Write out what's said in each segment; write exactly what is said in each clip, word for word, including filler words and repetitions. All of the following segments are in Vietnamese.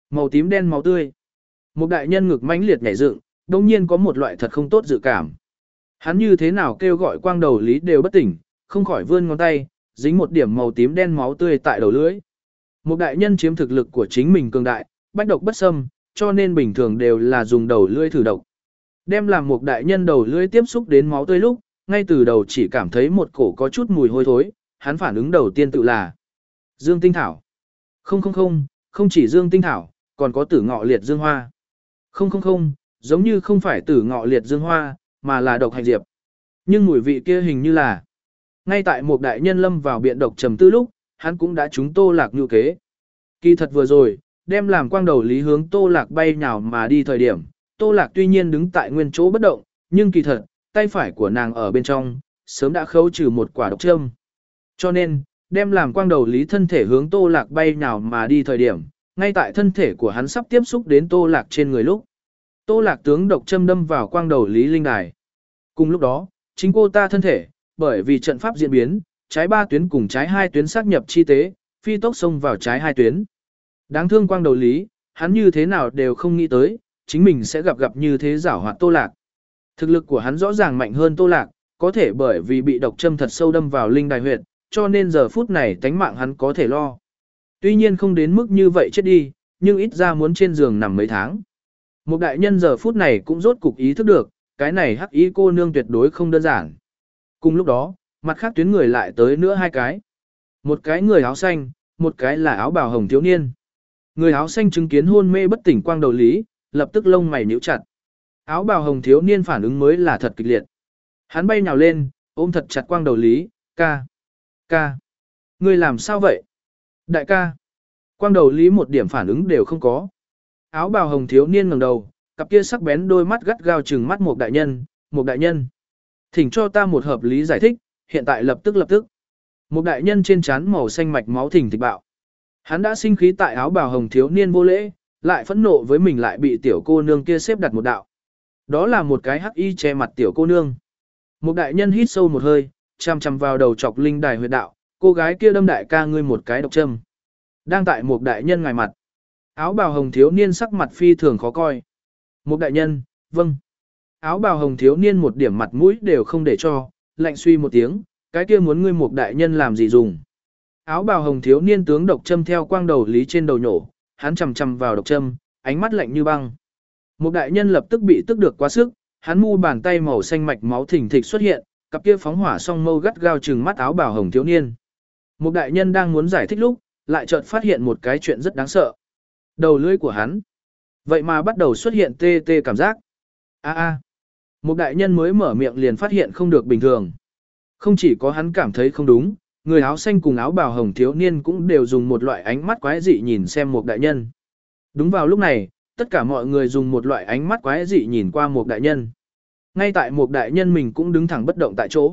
màu tím đen máu tươi. Một đại nhân ngực mãnh liệt nhảy dựng, đồng nhiên có một loại thật không tốt dự cảm. Hắn như thế nào kêu gọi quang đầu lý đều bất tỉnh, không khỏi vươn ngón tay, dính một điểm màu tím đen máu tươi tại đầu lưỡi. Một đại nhân chiếm thực lực của chính mình cường đại, bách độc bất xâm, cho nên bình thường đều là dùng đầu lưỡi thử độc. Đem làm một đại nhân đầu lưỡi tiếp xúc đến máu tươi lúc, ngay từ đầu chỉ cảm thấy một cổ có chút mùi hôi thối, hắn phản ứng đầu tiên tự là Dương Tinh Thảo. Không không không, không chỉ Dương Tinh Thảo, còn có tử ngọ liệt dương hoa. Không không không, giống như không phải tử ngọ liệt dương hoa, mà là độc hạnh diệp. Nhưng mùi vị kia hình như là. Ngay tại một đại nhân lâm vào biện độc trầm tư lúc, hắn cũng đã trúng Tô Lạc nhu kế. Kỳ thật vừa rồi, đem làm quang đầu lý hướng Tô Lạc bay nhào mà đi thời điểm, Tô Lạc tuy nhiên đứng tại nguyên chỗ bất động, nhưng kỳ thật, tay phải của nàng ở bên trong, sớm đã khấu trừ một quả độc châm. Cho nên, đem làm quang đầu lý thân thể hướng Tô Lạc bay nhào mà đi thời điểm, ngay tại thân thể của hắn sắp tiếp xúc đến Tô Lạc trên người lúc. Tô Lạc tướng độc châm đâm vào quang đầu lý linh đài. Cùng lúc đó, chính cô ta thân thể, bởi vì trận pháp diễn biến, trái ba tuyến cùng trái hai tuyến xác nhập chi tế, phi tốc xông vào trái hai tuyến. Đáng thương quang đầu lý, hắn như thế nào đều không nghĩ tới, chính mình sẽ gặp gặp như thế giảo hoạt Tô Lạc. Thực lực của hắn rõ ràng mạnh hơn Tô Lạc, có thể bởi vì bị độc châm thật sâu đâm vào linh đài huyệt, cho nên giờ phút này tánh mạng hắn có thể lo. Tuy nhiên không đến mức như vậy chết đi, nhưng ít ra muốn trên giường nằm mấy tháng. Một đại nhân giờ phút này cũng rốt cục ý thức được, cái này hắc y cô nương tuyệt đối không đơn giản. Cùng lúc đó, mặt khác tuyến người lại tới nữa hai cái. Một cái người áo xanh, một cái là áo bào hồng thiếu niên. Người áo xanh chứng kiến hôn mê bất tỉnh quang đầu lý, lập tức lông mày nhíu chặt. Áo bào hồng thiếu niên phản ứng mới là thật kịch liệt. Hắn bay nhào lên, ôm thật chặt quang đầu lý, ca, ca. Ngươi làm sao vậy? Đại ca. Quang đầu lý một điểm phản ứng đều không có. Áo bào hồng thiếu niên ngẩng đầu, cặp kia sắc bén đôi mắt gắt gao trừng mắt một đại nhân, một đại nhân. Thỉnh cho ta một hợp lý giải thích, hiện tại lập tức lập tức. Một đại nhân trên trán màu xanh mạch máu thỉnh thịch bạo. Hắn đã sinh khí tại áo bào hồng thiếu niên vô lễ, lại phẫn nộ với mình lại bị tiểu cô nương kia xếp đặt một đạo. Đó là một cái hắc y che mặt tiểu cô nương. Một đại nhân hít sâu một hơi, chăm chăm vào đầu chọc linh đài huyệt đạo, cô gái kia đâm đại ca ngươi một cái độc châm. Đang tại một đại nhân ngài mặt. Áo bào hồng thiếu niên sắc mặt phi thường khó coi. Một đại nhân, vâng. Áo bào hồng thiếu niên một điểm mặt mũi đều không để cho, lạnh suy một tiếng, cái kia muốn ngươi một đại nhân làm gì dùng. Áo bào hồng thiếu niên tướng độc châm theo quang đầu lý trên đầu nhổ, hắn chầm chầm vào độc châm, ánh mắt lạnh như băng. Một đại nhân lập tức bị tức được quá sức, hắn mu bàn tay màu xanh mạch máu thình thịch xuất hiện, cặp kia phóng hỏa song mâu gắt gao trừng mắt áo bào hồng thiếu niên. Một đại nhân đang muốn giải thích lúc, lại chợt phát hiện một cái chuyện rất đáng sợ. Đầu lưỡi của hắn, vậy mà bắt đầu xuất hiện tê tê cảm giác. A a. Một đại nhân mới mở miệng liền phát hiện không được bình thường. Không chỉ có hắn cảm thấy không đúng, người áo xanh cùng áo bào hồng thiếu niên cũng đều dùng một loại ánh mắt quái dị nhìn xem một đại nhân. Đúng vào lúc này, tất cả mọi người dùng một loại ánh mắt quái dị nhìn qua một đại nhân. Ngay tại một đại nhân mình cũng đứng thẳng bất động tại chỗ.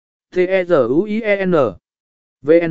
T-E-Z-U-I-E-N V-N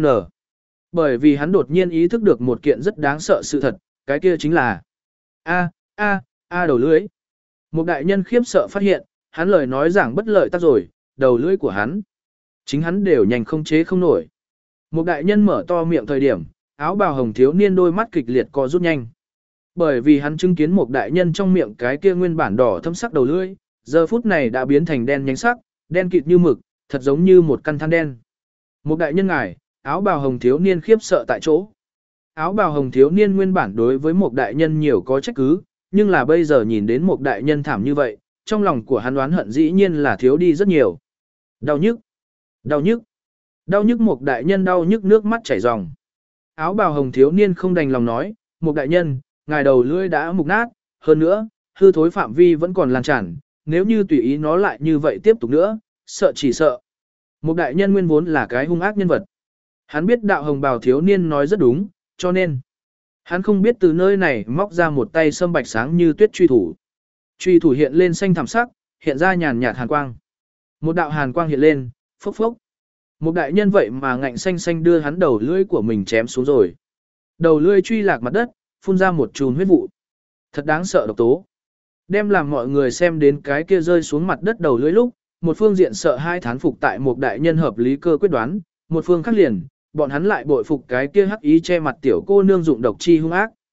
Bởi vì hắn đột nhiên ý thức được một kiện rất đáng sợ sự thật, cái kia chính là A, A, A đầu lưỡi. Một đại nhân khiếp sợ phát hiện, hắn lời nói giảng bất lợi tác rồi, đầu lưỡi của hắn. Chính hắn đều nhanh không chế không nổi. Một đại nhân mở to miệng thời điểm, áo bào hồng thiếu niên đôi mắt kịch liệt co rút nhanh. Bởi vì hắn chứng kiến một đại nhân trong miệng cái kia nguyên bản đỏ thâm sắc đầu lưỡi, giờ phút này đã biến thành đen nhánh sắc, đen kịt như mực, thật giống như một căn than đen. Một đại nhân ngài, áo bào hồng thiếu niên khiếp sợ tại chỗ. Áo bào hồng thiếu niên nguyên bản đối với một đại nhân nhiều có trách cứ, nhưng là bây giờ nhìn đến một đại nhân thảm như vậy, trong lòng của hắn oán hận dĩ nhiên là thiếu đi rất nhiều. Đau nhức, đau nhức, đau nhức một đại nhân đau nhức nước mắt chảy ròng. Áo bào hồng thiếu niên không đành lòng nói, một đại nhân, ngài đầu lưỡi đã mục nát, hơn nữa, hư thối phạm vi vẫn còn lan tràn, nếu như tùy ý nó lại như vậy tiếp tục nữa, sợ chỉ sợ. Một đại nhân nguyên vốn là cái hung ác nhân vật. Hắn biết đạo hồng bào thiếu niên nói rất đúng, cho nên hắn không biết từ nơi này móc ra một tay sâm bạch sáng như tuyết truy thủ. Truy thủ hiện lên xanh thẳm sắc, hiện ra nhàn nhạt hàn quang. Một đạo hàn quang hiện lên, phốc phốc. Một đại nhân vậy mà ngạnh xanh xanh đưa hắn đầu lưỡi của mình chém xuống rồi. Đầu lưỡi truy lạc mặt đất, phun ra một chùm huyết vụ. Thật đáng sợ độc tố. Đem làm mọi người xem đến cái kia rơi xuống mặt đất đầu lưỡi lúc, một phương diện sợ hai thán phục tại một đại nhân hợp lý cơ quyết đoán, một phương khác liền, bọn hắn lại bội phục cái kia hắc ý che mặt tiểu cô nương dụng độc chi hung ác.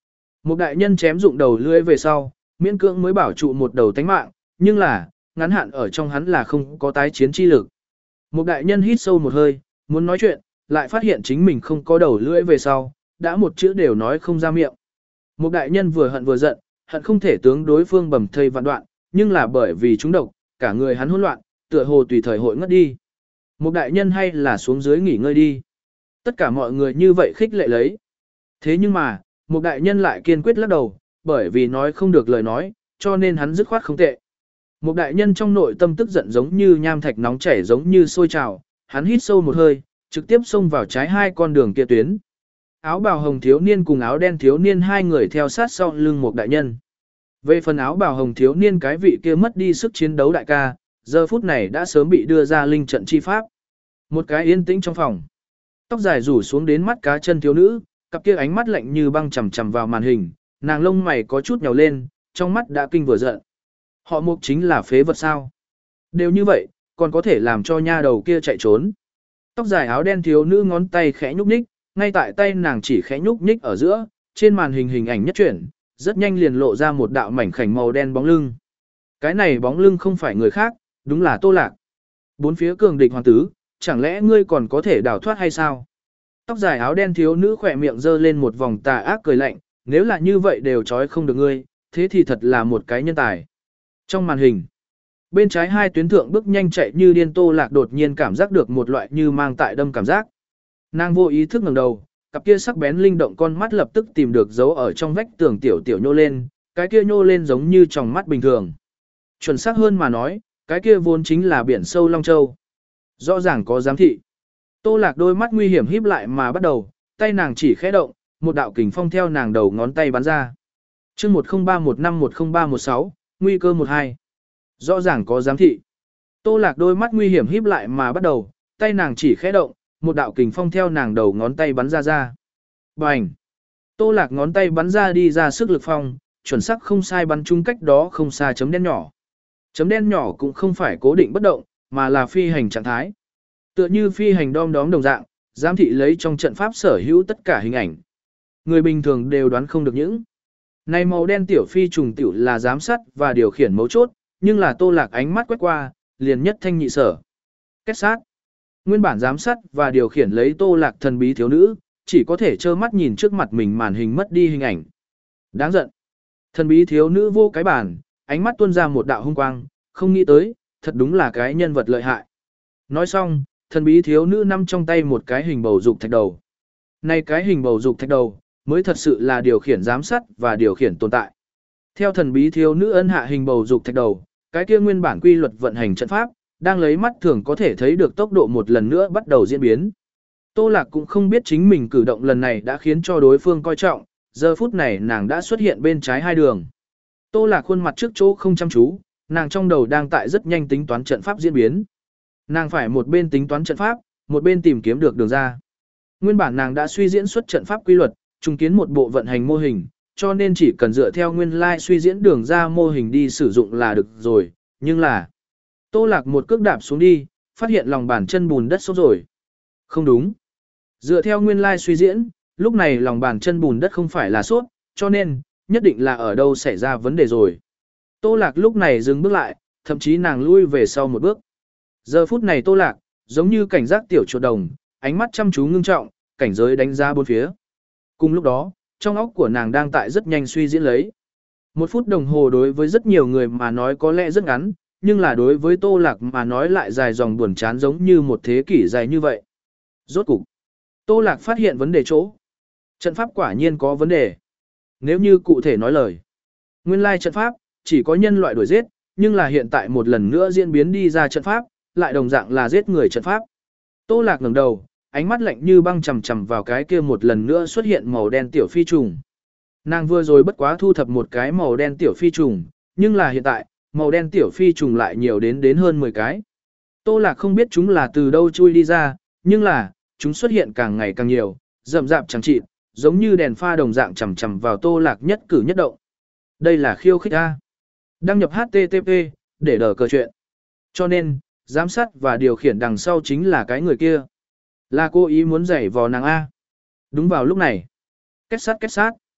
Một đại nhân chém dụng đầu lưỡi về sau, miễn cưỡng mới bảo trụ một đầu tánh mạng, nhưng là, ngắn hạn ở trong hắn là không có tái chiến chi lực. Một đại nhân hít sâu một hơi, muốn nói chuyện, lại phát hiện chính mình không có đầu lưỡi về sau, đã một chữ đều nói không ra miệng. Một đại nhân vừa hận vừa giận, hận không thể tướng đối phương bầm thây vạn đoạn, nhưng là bởi vì chúng độc, cả người hắn hỗn loạn, tựa hồ tùy thời hội ngất đi. Một đại nhân hay là xuống dưới nghỉ ngơi đi. Tất cả mọi người như vậy khích lệ lấy. Thế nhưng mà, một đại nhân lại kiên quyết lắc đầu, bởi vì nói không được lời nói, cho nên hắn dứt khoát không tệ. Một đại nhân trong nội tâm tức giận giống như nham thạch nóng chảy giống như sôi trào, hắn hít sâu một hơi, trực tiếp xông vào trái hai con đường kia tuyến. Áo bào hồng thiếu niên cùng áo đen thiếu niên hai người theo sát sau lưng một đại nhân. Về phần áo bào hồng thiếu niên cái vị kia mất đi sức chiến đấu đại ca, giờ phút này đã sớm bị đưa ra linh trận chi pháp. Một cái yên tĩnh trong phòng. Tóc dài rủ xuống đến mắt cá chân thiếu nữ, cặp kia ánh mắt lạnh như băng chằm chằm vào màn hình, nàng lông mày có chút nhào lên, trong mắt đã kinh vừa giận. Họ Mục chính là phế vật sao? Đều như vậy, còn có thể làm cho nha đầu kia chạy trốn. Tóc dài áo đen thiếu nữ ngón tay khẽ nhúc nhích, ngay tại tay nàng chỉ khẽ nhúc nhích ở giữa, trên màn hình hình ảnh nhất chuyển, rất nhanh liền lộ ra một đạo mảnh khảnh màu đen bóng lưng. Cái này bóng lưng không phải người khác, đúng là Tô Lạc. Bốn phía cường địch hoàng tứ, chẳng lẽ ngươi còn có thể đào thoát hay sao? Tóc dài áo đen thiếu nữ khỏe miệng giơ lên một vòng tà ác cười lạnh, nếu là như vậy đều trói không được ngươi, thế thì thật là một cái nhân tài. Trong màn hình, bên trái hai tuyến thượng bước nhanh chạy như điên Tô Lạc đột nhiên cảm giác được một loại như mang tại đâm cảm giác. Nàng vô ý thức ngẩng đầu, cặp kia sắc bén linh động con mắt lập tức tìm được dấu ở trong vách tường tiểu tiểu nhô lên, cái kia nhô lên giống như tròng mắt bình thường. Chuẩn xác hơn mà nói, cái kia vốn chính là biển sâu Long Châu. Rõ ràng có giám thị. Tô Lạc đôi mắt nguy hiểm híp lại mà bắt đầu, tay nàng chỉ khẽ động, một đạo kình phong theo nàng đầu ngón tay bắn ra. Chương một không ba một năm một không ba một sáu, nguy cơ một hai. Rõ ràng có giám thị. Tô Lạc đôi mắt nguy hiểm híp lại mà bắt đầu, tay nàng chỉ khẽ động, một đạo kình phong theo nàng đầu ngón tay bắn ra ra. Bành! Tô Lạc ngón tay bắn ra đi ra sức lực phong, chuẩn xác không sai bắn trúng cách đó không xa chấm đen nhỏ. Chấm đen nhỏ cũng không phải cố định bất động, mà là phi hành trạng thái. Tựa như phi hành đom đóm đồng dạng, giám thị lấy trong trận pháp sở hữu tất cả hình ảnh. Người bình thường đều đoán không được những. Này màu đen tiểu phi trùng tiểu là giám sát và điều khiển mấu chốt, nhưng là Tô Lạc ánh mắt quét qua, liền nhất thanh nhị sở. Kết sát. Nguyên bản giám sát và điều khiển lấy Tô Lạc thần bí thiếu nữ, chỉ có thể trơ mắt nhìn trước mặt mình màn hình mất đi hình ảnh. Đáng giận. Thần bí thiếu nữ vô cái bản, ánh mắt tuôn ra một đạo hung quang, không nghĩ tới, thật đúng là cái nhân vật lợi hại. Nói xong, thần bí thiếu nữ nắm trong tay một cái hình bầu dục thạch đầu. Này cái hình bầu dục thạch đầu, mới thật sự là điều khiển giám sát và điều khiển tồn tại. Theo thần bí thiếu nữ ân hạ hình bầu dục thạch đầu, cái kia nguyên bản quy luật vận hành trận pháp, đang lấy mắt thường có thể thấy được tốc độ một lần nữa bắt đầu diễn biến. Tô Lạc cũng không biết chính mình cử động lần này đã khiến cho đối phương coi trọng, giờ phút này nàng đã xuất hiện bên trái hai đường. Tô Lạc khuôn mặt trước chỗ không chăm chú, nàng trong đầu đang tại rất nhanh tính toán trận pháp diễn biến. Nàng phải một bên tính toán trận pháp, một bên tìm kiếm được đường ra. Nguyên bản nàng đã suy diễn xuất trận pháp quy luật, trùng kiến một bộ vận hành mô hình, cho nên chỉ cần dựa theo nguyên lai suy diễn đường ra mô hình đi sử dụng là được rồi, nhưng là Tô Lạc một cước đạp xuống đi, phát hiện lòng bàn chân bùn đất sốt rồi. Không đúng. Dựa theo nguyên lai suy diễn, lúc này lòng bàn chân bùn đất không phải là sốt, cho nên, nhất định là ở đâu xảy ra vấn đề rồi. Tô Lạc lúc này dừng bước lại, thậm chí nàng lui về sau một bước. Giờ phút này Tô Lạc, giống như cảnh giác tiểu chuột đồng, ánh mắt chăm chú ngưng trọng, cảnh giới đánh giá bốn phía. Cùng lúc đó, trong óc của nàng đang tại rất nhanh suy diễn lấy. Một phút đồng hồ đối với rất nhiều người mà nói có lẽ rất ngắn, nhưng là đối với Tô Lạc mà nói lại dài dòng buồn chán giống như một thế kỷ dài như vậy. Rốt cục, Tô Lạc phát hiện vấn đề chỗ. Trận pháp quả nhiên có vấn đề. Nếu như cụ thể nói lời, nguyên lai trận pháp chỉ có nhân loại đuổi giết, nhưng là hiện tại một lần nữa diễn biến đi ra trận pháp, lại đồng dạng là giết người trận pháp. Tô Lạc ngẩng đầu, ánh mắt lạnh như băng chằm chằm vào cái kia một lần nữa xuất hiện màu đen tiểu phi trùng. Nàng vừa rồi bất quá thu thập một cái màu đen tiểu phi trùng, nhưng là hiện tại, màu đen tiểu phi trùng lại nhiều đến đến hơn mười cái. Tô Lạc không biết chúng là từ đâu chui đi ra, nhưng là, chúng xuất hiện càng ngày càng nhiều, rậm rạp chẳng chịt, giống như đèn pha đồng dạng chằm chằm vào Tô Lạc nhất cử nhất động. Đây là khiêu khích A. Đăng nhập hát tê tê pê, để đỡ cờ chuyện. Cho nên, giám sát và điều khiển đằng sau chính là cái người kia. Là cô ý muốn giày vò nàng A. Đúng vào lúc này. Kết sát kết sát.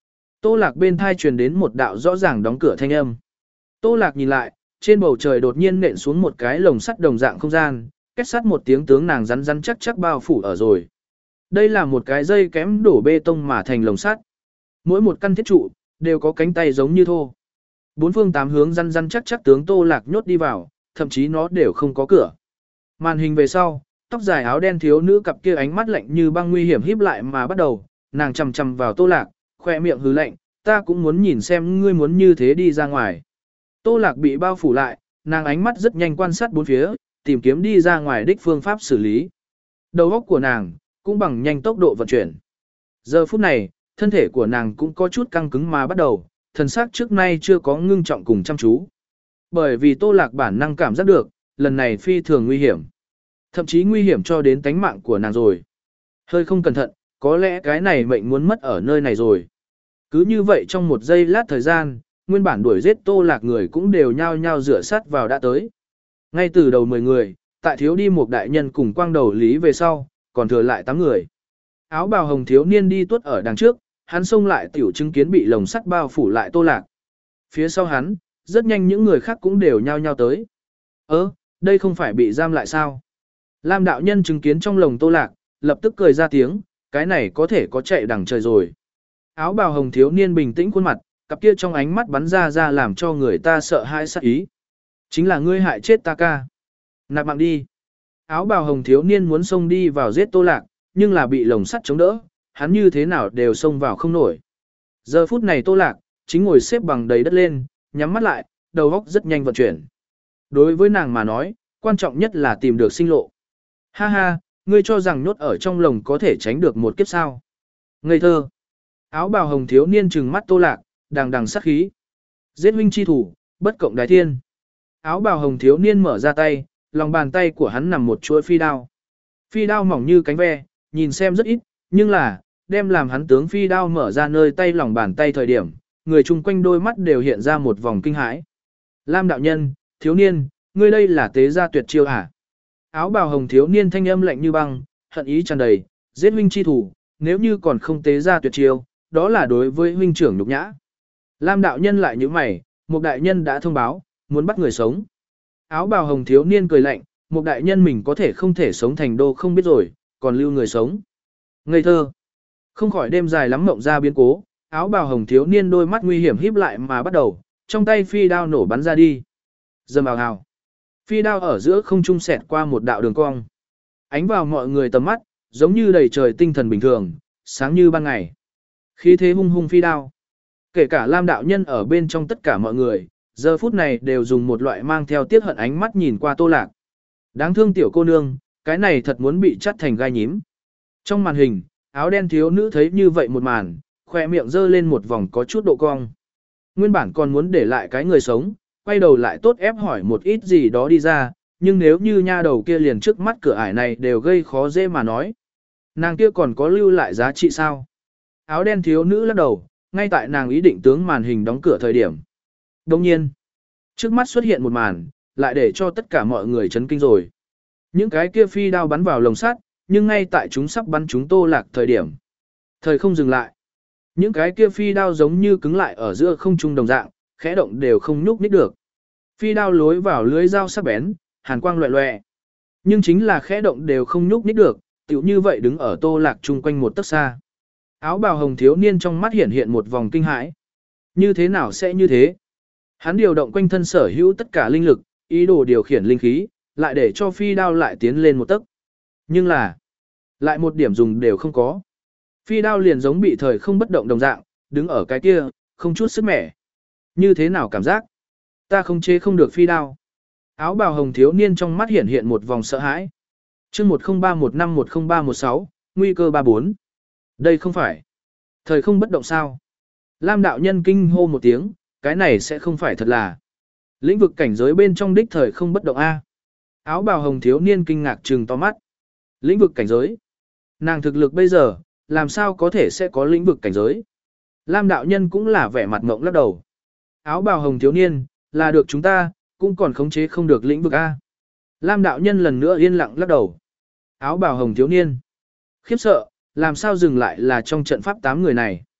Tô Lạc bên thai truyền đến một đạo rõ ràng đóng cửa thanh âm. Tô Lạc nhìn lại, trên bầu trời đột nhiên nện xuống một cái lồng sắt đồng dạng không gian, kết sắt một tiếng tướng nàng rắn rắn chắc chắc bao phủ ở rồi. Đây là một cái dây kém đổ bê tông mà thành lồng sắt. Mỗi một căn thiết trụ đều có cánh tay giống như thô. Bốn phương tám hướng rắn rắn chắc chắc tướng Tô Lạc nhốt đi vào, thậm chí nó đều không có cửa. Màn hình về sau, tóc dài áo đen thiếu nữ cặp kia ánh mắt lạnh như băng nguy hiểm híp lại mà bắt đầu, nàng chằm chằm vào Tô Lạc, khoe miệng hứ lạnh, ta cũng muốn nhìn xem ngươi muốn như thế đi ra ngoài. Tô Lạc bị bao phủ lại, nàng ánh mắt rất nhanh quan sát bốn phía, tìm kiếm đi ra ngoài đích phương pháp xử lý. Đầu óc của nàng cũng bằng nhanh tốc độ vận chuyển. Giờ phút này, thân thể của nàng cũng có chút căng cứng mà bắt đầu, thần sắc trước nay chưa có ngưng trọng cùng chăm chú. Bởi vì Tô Lạc bản năng cảm giác được, lần này phi thường nguy hiểm. Thậm chí nguy hiểm cho đến tánh mạng của nàng rồi. Hơi không cẩn thận, có lẽ cái này mệnh muốn mất ở nơi này rồi. Cứ như vậy trong một giây lát thời gian, nguyên bản đuổi giết Tô Lạc người cũng đều nhao nhao rửa sát vào đã tới. Ngay từ đầu mười người, tại thiếu đi một đại nhân cùng quang đầu lý về sau, còn thừa lại tám người. Áo bào hồng thiếu niên đi tuốt ở đằng trước, hắn xông lại tiểu chứng kiến bị lồng sắt bao phủ lại Tô Lạc. Phía sau hắn, rất nhanh những người khác cũng đều nhao nhao tới. Ơ, đây không phải bị giam lại sao? Lam đạo nhân chứng kiến trong lồng Tô Lạc, lập tức cười ra tiếng, cái này có thể có chạy đằng trời rồi. Áo bào hồng thiếu niên bình tĩnh khuôn mặt, cặp kia trong ánh mắt bắn ra ra làm cho người ta sợ hãi sát ý. Chính là ngươi hại chết ta ca. Nạp mạng đi. Áo bào hồng thiếu niên muốn xông đi vào giết Tô Lạc, nhưng là bị lồng sắt chống đỡ, hắn như thế nào đều xông vào không nổi. Giờ phút này Tô Lạc, chính ngồi xếp bằng đầy đất lên, nhắm mắt lại, đầu óc rất nhanh vận chuyển. Đối với nàng mà nói, quan trọng nhất là tìm được sinh lộ. Ha ha, ngươi cho rằng nhốt ở trong lồng có thể tránh được một kiếp sao. Ngây thơ. Áo bào hồng thiếu niên trừng mắt Tô Lạc, đằng đằng sát khí. Giết huynh chi thủ, bất cộng đái thiên. Áo bào hồng thiếu niên mở ra tay, lòng bàn tay của hắn nằm một chuỗi phi đao. Phi đao mỏng như cánh ve, nhìn xem rất ít, nhưng là, đem làm hắn tướng phi đao mở ra nơi tay lòng bàn tay thời điểm, người chung quanh đôi mắt đều hiện ra một vòng kinh hãi. Lam đạo nhân, thiếu niên, ngươi đây là tế gia tuyệt chiêu hả? Áo bào hồng thiếu niên thanh âm lạnh như băng, hận ý tràn đầy, giết huynh chi thủ, nếu như còn không tế gia tuyệt chiêu, đó là đối với huynh trưởng nhục nhã. Lam đạo nhân lại như mày, một đại nhân đã thông báo, muốn bắt người sống. Áo bào hồng thiếu niên cười lạnh, một đại nhân mình có thể không thể sống thành đô không biết rồi, còn lưu người sống. Ngây thơ. Không khỏi đêm dài lắm mộng ra biến cố, áo bào hồng thiếu niên đôi mắt nguy hiểm híp lại mà bắt đầu, trong tay phi đao nổ bắn ra đi. Dầm ào hào. Phi đao ở giữa không trung xẹt qua một đạo đường cong. Ánh vào mọi người tầm mắt, giống như đầy trời tinh thần bình thường, sáng như ban ngày. Khí thế hung hung phi đao. Kể cả Lam đạo nhân ở bên trong tất cả mọi người, giờ phút này đều dùng một loại mang theo tiếc hận ánh mắt nhìn qua Tô Lạc. Đáng thương tiểu cô nương, cái này thật muốn bị chắt thành gai nhím. Trong màn hình, áo đen thiếu nữ thấy như vậy một màn, khoe miệng giơ lên một vòng có chút độ cong. Nguyên bản còn muốn để lại cái người sống, quay đầu lại tốt ép hỏi một ít gì đó đi ra, nhưng nếu như nha đầu kia liền trước mắt cửa ải này đều gây khó dễ mà nói. Nàng kia còn có lưu lại giá trị sao? Áo đen thiếu nữ lắc đầu, ngay tại nàng ý định tướng màn hình đóng cửa thời điểm. Đồng nhiên, trước mắt xuất hiện một màn, lại để cho tất cả mọi người chấn kinh rồi. Những cái kia phi đao bắn vào lồng sắt, nhưng ngay tại chúng sắp bắn chúng Tô Lạc thời điểm. Thời không dừng lại. Những cái kia phi đao giống như cứng lại ở giữa không trung đồng dạng, khẽ động đều không nhúc nhích được. Phi đao lối vào lưới dao sắc bén, hàn quang loẹ loẹ. Nhưng chính là khẽ động đều không nhúc nhích được, tựu như vậy đứng ở Tô Lạc chung quanh một tấc xa. Áo bào hồng thiếu niên trong mắt hiện hiện một vòng kinh hãi. Như thế nào sẽ như thế? Hắn điều động quanh thân sở hữu tất cả linh lực, ý đồ điều khiển linh khí, lại để cho phi đao lại tiến lên một tấc. Nhưng là, lại một điểm dùng đều không có. Phi đao liền giống bị thời không bất động đồng dạng, đứng ở cái kia, không chút sức mẻ. Như thế nào cảm giác? Ta không chế không được phi đao. Áo bào hồng thiếu niên trong mắt hiện hiện một vòng sợ hãi. chương một không ba một năm một không ba một sáu, nguy cơ ba bốn. Đây không phải. Thời không bất động sao? Lam đạo nhân kinh hô một tiếng, cái này sẽ không phải thật là. Lĩnh vực cảnh giới bên trong đích thời không bất động A. Áo bào hồng thiếu niên kinh ngạc trừng to mắt. Lĩnh vực cảnh giới. Nàng thực lực bây giờ, làm sao có thể sẽ có lĩnh vực cảnh giới? Lam đạo nhân cũng là vẻ mặt ngộng lắc đầu. Áo bào hồng thiếu niên, là được chúng ta, cũng còn khống chế không được lĩnh vực A. Lam đạo nhân lần nữa yên lặng lắc đầu. Áo bào hồng thiếu niên. Khiếp sợ, làm sao dừng lại là trong trận pháp tám người này.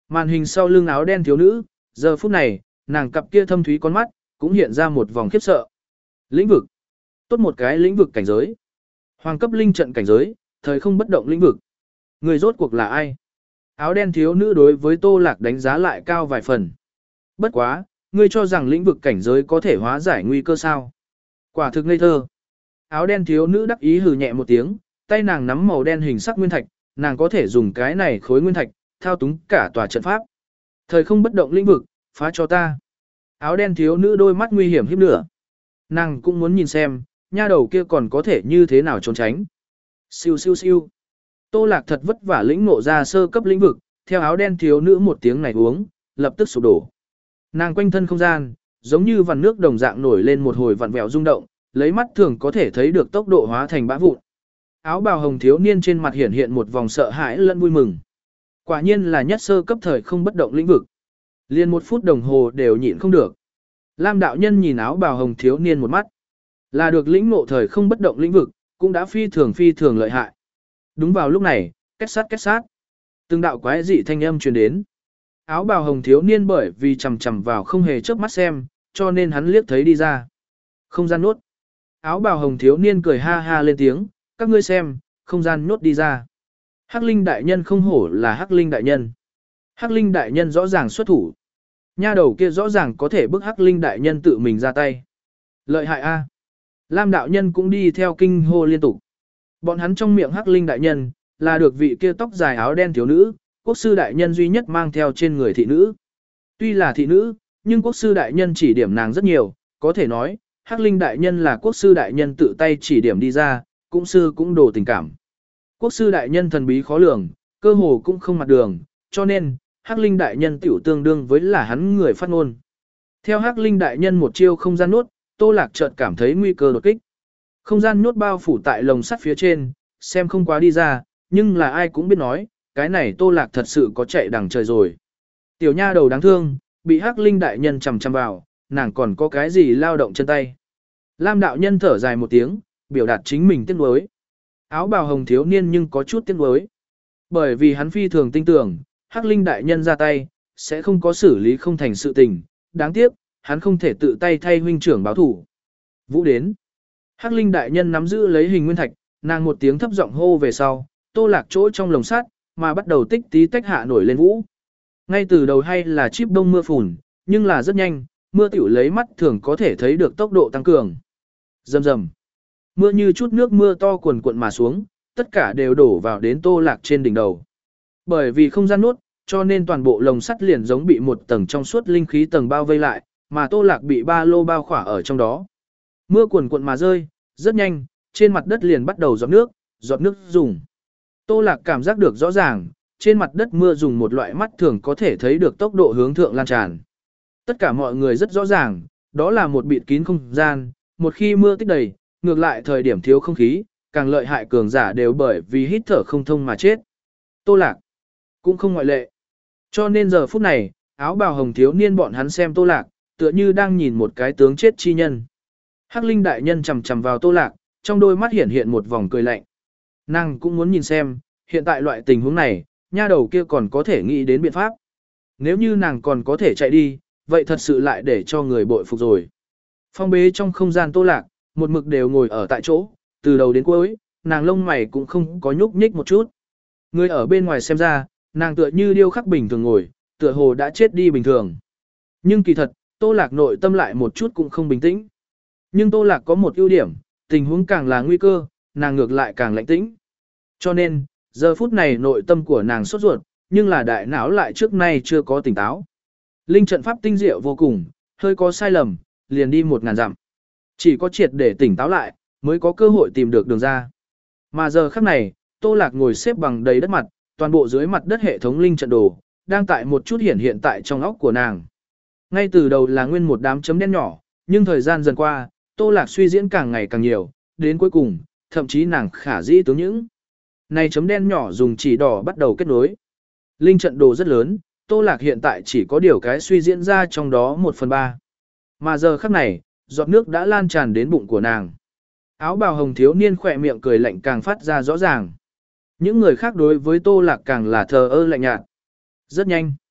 Màn hình sau lưng áo đen thiếu nữ, giờ phút này, nàng cặp kia thâm thúy con mắt, cũng hiện ra một vòng khiếp sợ. Lĩnh vực. Tốt một cái lĩnh vực cảnh giới. Hoàng cấp linh trận cảnh giới, thời không bất động lĩnh vực. Người rốt cuộc là ai? Áo đen thiếu nữ đối với Tô Lạc đánh giá lại cao vài phần. Bất quá, ngươi cho rằng lĩnh vực cảnh giới có thể hóa giải nguy cơ sao? Quả thực ngây thơ. Áo đen thiếu nữ đắc ý hừ nhẹ một tiếng, tay nàng nắm màu đen hình sắc nguyên thạch, nàng có thể dùng cái này khối nguyên thạch, thao túng cả tòa trận pháp. Thời không bất động lĩnh vực, phá cho ta. Áo đen thiếu nữ đôi mắt nguy hiểm hiếp lửa. Nàng cũng muốn nhìn xem, nha đầu kia còn có thể như thế nào trốn tránh. Siêu siêu siêu. Tô Lạc thật vất vả lĩnh ngộ ra sơ cấp lĩnh vực, theo áo đen thiếu nữ một tiếng này uống, lập tức sụp đổ. Nàng quanh thân không gian, giống như vằn nước đồng dạng nổi lên một hồi vặn vẹo rung động, lấy mắt thường có thể thấy được tốc độ hóa thành bã vụn. Áo bào hồng thiếu niên trên mặt hiện hiện một vòng sợ hãi lẫn vui mừng. Quả nhiên là nhất sơ cấp thời không bất động lĩnh vực. Liên một phút đồng hồ đều nhịn không được. Lam đạo nhân nhìn áo bào hồng thiếu niên một mắt. Là được lĩnh ngộ thời không bất động lĩnh vực, cũng đã phi thường phi thường lợi hại. Đúng vào lúc này, két sát két sát. Từng đạo quái dị thanh âm truyền đến. Áo bào hồng thiếu niên bởi vì chằm chằm vào không hề chớp mắt xem, cho nên hắn liếc thấy đi ra. Không gian nốt. Áo bào hồng thiếu niên cười ha ha lên tiếng, các ngươi xem, không gian nốt đi ra. Hắc Linh đại nhân không hổ là Hắc Linh đại nhân. Hắc Linh đại nhân rõ ràng xuất thủ. Nha đầu kia rõ ràng có thể bức Hắc Linh đại nhân tự mình ra tay. Lợi hại a. Lam đạo nhân cũng đi theo kinh hô liên tục. Bọn hắn trong miệng Hắc Linh đại nhân, là được vị kia tóc dài áo đen thiếu nữ, quốc sư đại nhân duy nhất mang theo trên người thị nữ. Tuy là thị nữ, nhưng quốc sư đại nhân chỉ điểm nàng rất nhiều, có thể nói, Hắc Linh đại nhân là quốc sư đại nhân tự tay chỉ điểm đi ra, cũng sư cũng đồ tình cảm. Quốc sư đại nhân thần bí khó lường, cơ hồ cũng không mặt đường, cho nên, Hắc Linh đại nhân tiểu tương đương với là hắn người phát ngôn. Theo Hắc Linh đại nhân một chiêu không gian nốt, Tô Lạc chợt cảm thấy nguy cơ đột kích. Không gian nốt bao phủ tại lồng sắt phía trên, xem không quá đi ra, nhưng là ai cũng biết nói, cái này Tô Lạc thật sự có chạy đằng trời rồi. Tiểu nha đầu đáng thương, bị Hắc Linh đại nhân chằm chằm vào, nàng còn có cái gì lao động chân tay. Lam đạo nhân thở dài một tiếng, biểu đạt chính mình tiếc nuối. Áo bào hồng thiếu niên nhưng có chút tiếc nuối. Bởi vì hắn phi thường tin tưởng, Hắc Linh đại nhân ra tay, sẽ không có xử lý không thành sự tình, đáng tiếc, hắn không thể tự tay thay huynh trưởng báo thủ. Vũ đến. Hắc Linh đại nhân nắm giữ lấy hình nguyên thạch, nàng một tiếng thấp giọng hô về sau, Tô Lạc chỗ trong lồng sắt, mà bắt đầu tích tí tách hạ nổi lên vũ. Ngay từ đầu hay là chip đông mưa phùn, nhưng là rất nhanh, mưa tiểu lấy mắt thường có thể thấy được tốc độ tăng cường. Rầm rầm. Mưa như chút nước mưa to cuồn cuộn mà xuống, tất cả đều đổ vào đến Tô Lạc trên đỉnh đầu. Bởi vì không gian nốt, cho nên toàn bộ lồng sắt liền giống bị một tầng trong suốt linh khí tầng bao vây lại, mà Tô Lạc bị ba lô bao khỏa ở trong đó. Mưa cuồn cuộn mà rơi, rất nhanh, trên mặt đất liền bắt đầu giọt nước, giọt nước dùng. Tô Lạc cảm giác được rõ ràng, trên mặt đất mưa dùng một loại mắt thường có thể thấy được tốc độ hướng thượng lan tràn. Tất cả mọi người rất rõ ràng, đó là một bịt kín không gian, một khi mưa tích đầy, ngược lại thời điểm thiếu không khí, càng lợi hại cường giả đều bởi vì hít thở không thông mà chết. Tô Lạc cũng không ngoại lệ. Cho nên giờ phút này, áo bào hồng thiếu niên bọn hắn xem Tô Lạc, tựa như đang nhìn một cái tướng chết chi nhân. Hắc Linh đại nhân chằm chằm vào Tô Lạc, trong đôi mắt hiện hiện một vòng cười lạnh. Nàng cũng muốn nhìn xem, hiện tại loại tình huống này, nha đầu kia còn có thể nghĩ đến biện pháp. Nếu như nàng còn có thể chạy đi, vậy thật sự lại để cho người bội phục rồi. Phong bế trong không gian Tô Lạc, một mực đều ngồi ở tại chỗ, từ đầu đến cuối, nàng lông mày cũng không có nhúc nhích một chút. Người ở bên ngoài xem ra, nàng tựa như điêu khắc bình thường ngồi, tựa hồ đã chết đi bình thường. Nhưng kỳ thật, Tô Lạc nội tâm lại một chút cũng không bình tĩnh. Nhưng Tô Lạc có một ưu điểm, tình huống càng là nguy cơ, nàng ngược lại càng lạnh tĩnh. Cho nên, giờ phút này nội tâm của nàng sốt ruột, nhưng là đại não lại trước nay chưa có tỉnh táo. Linh trận pháp tinh diệu vô cùng, hơi có sai lầm, liền đi một ngàn dặm. Chỉ có triệt để tỉnh táo lại, mới có cơ hội tìm được đường ra. Mà giờ khắc này, Tô Lạc ngồi xếp bằng đầy đất mặt, toàn bộ dưới mặt đất hệ thống linh trận đồ, đang tại một chút hiện hiện tại trong óc của nàng. Ngay từ đầu là nguyên một đám chấm đen nhỏ, nhưng thời gian dần qua, Tô Lạc suy diễn càng ngày càng nhiều, đến cuối cùng, thậm chí nàng khả dĩ tướng những. Này chấm đen nhỏ dùng chỉ đỏ bắt đầu kết nối. Linh trận đồ rất lớn, Tô Lạc hiện tại chỉ có điều cái suy diễn ra trong đó một phần ba. Mà giờ khắc này, giọt nước đã lan tràn đến bụng của nàng. Áo bào hồng thiếu niên khỏe miệng cười lạnh càng phát ra rõ ràng. Những người khác đối với Tô Lạc càng là thờ ơ lạnh nhạt. Rất nhanh.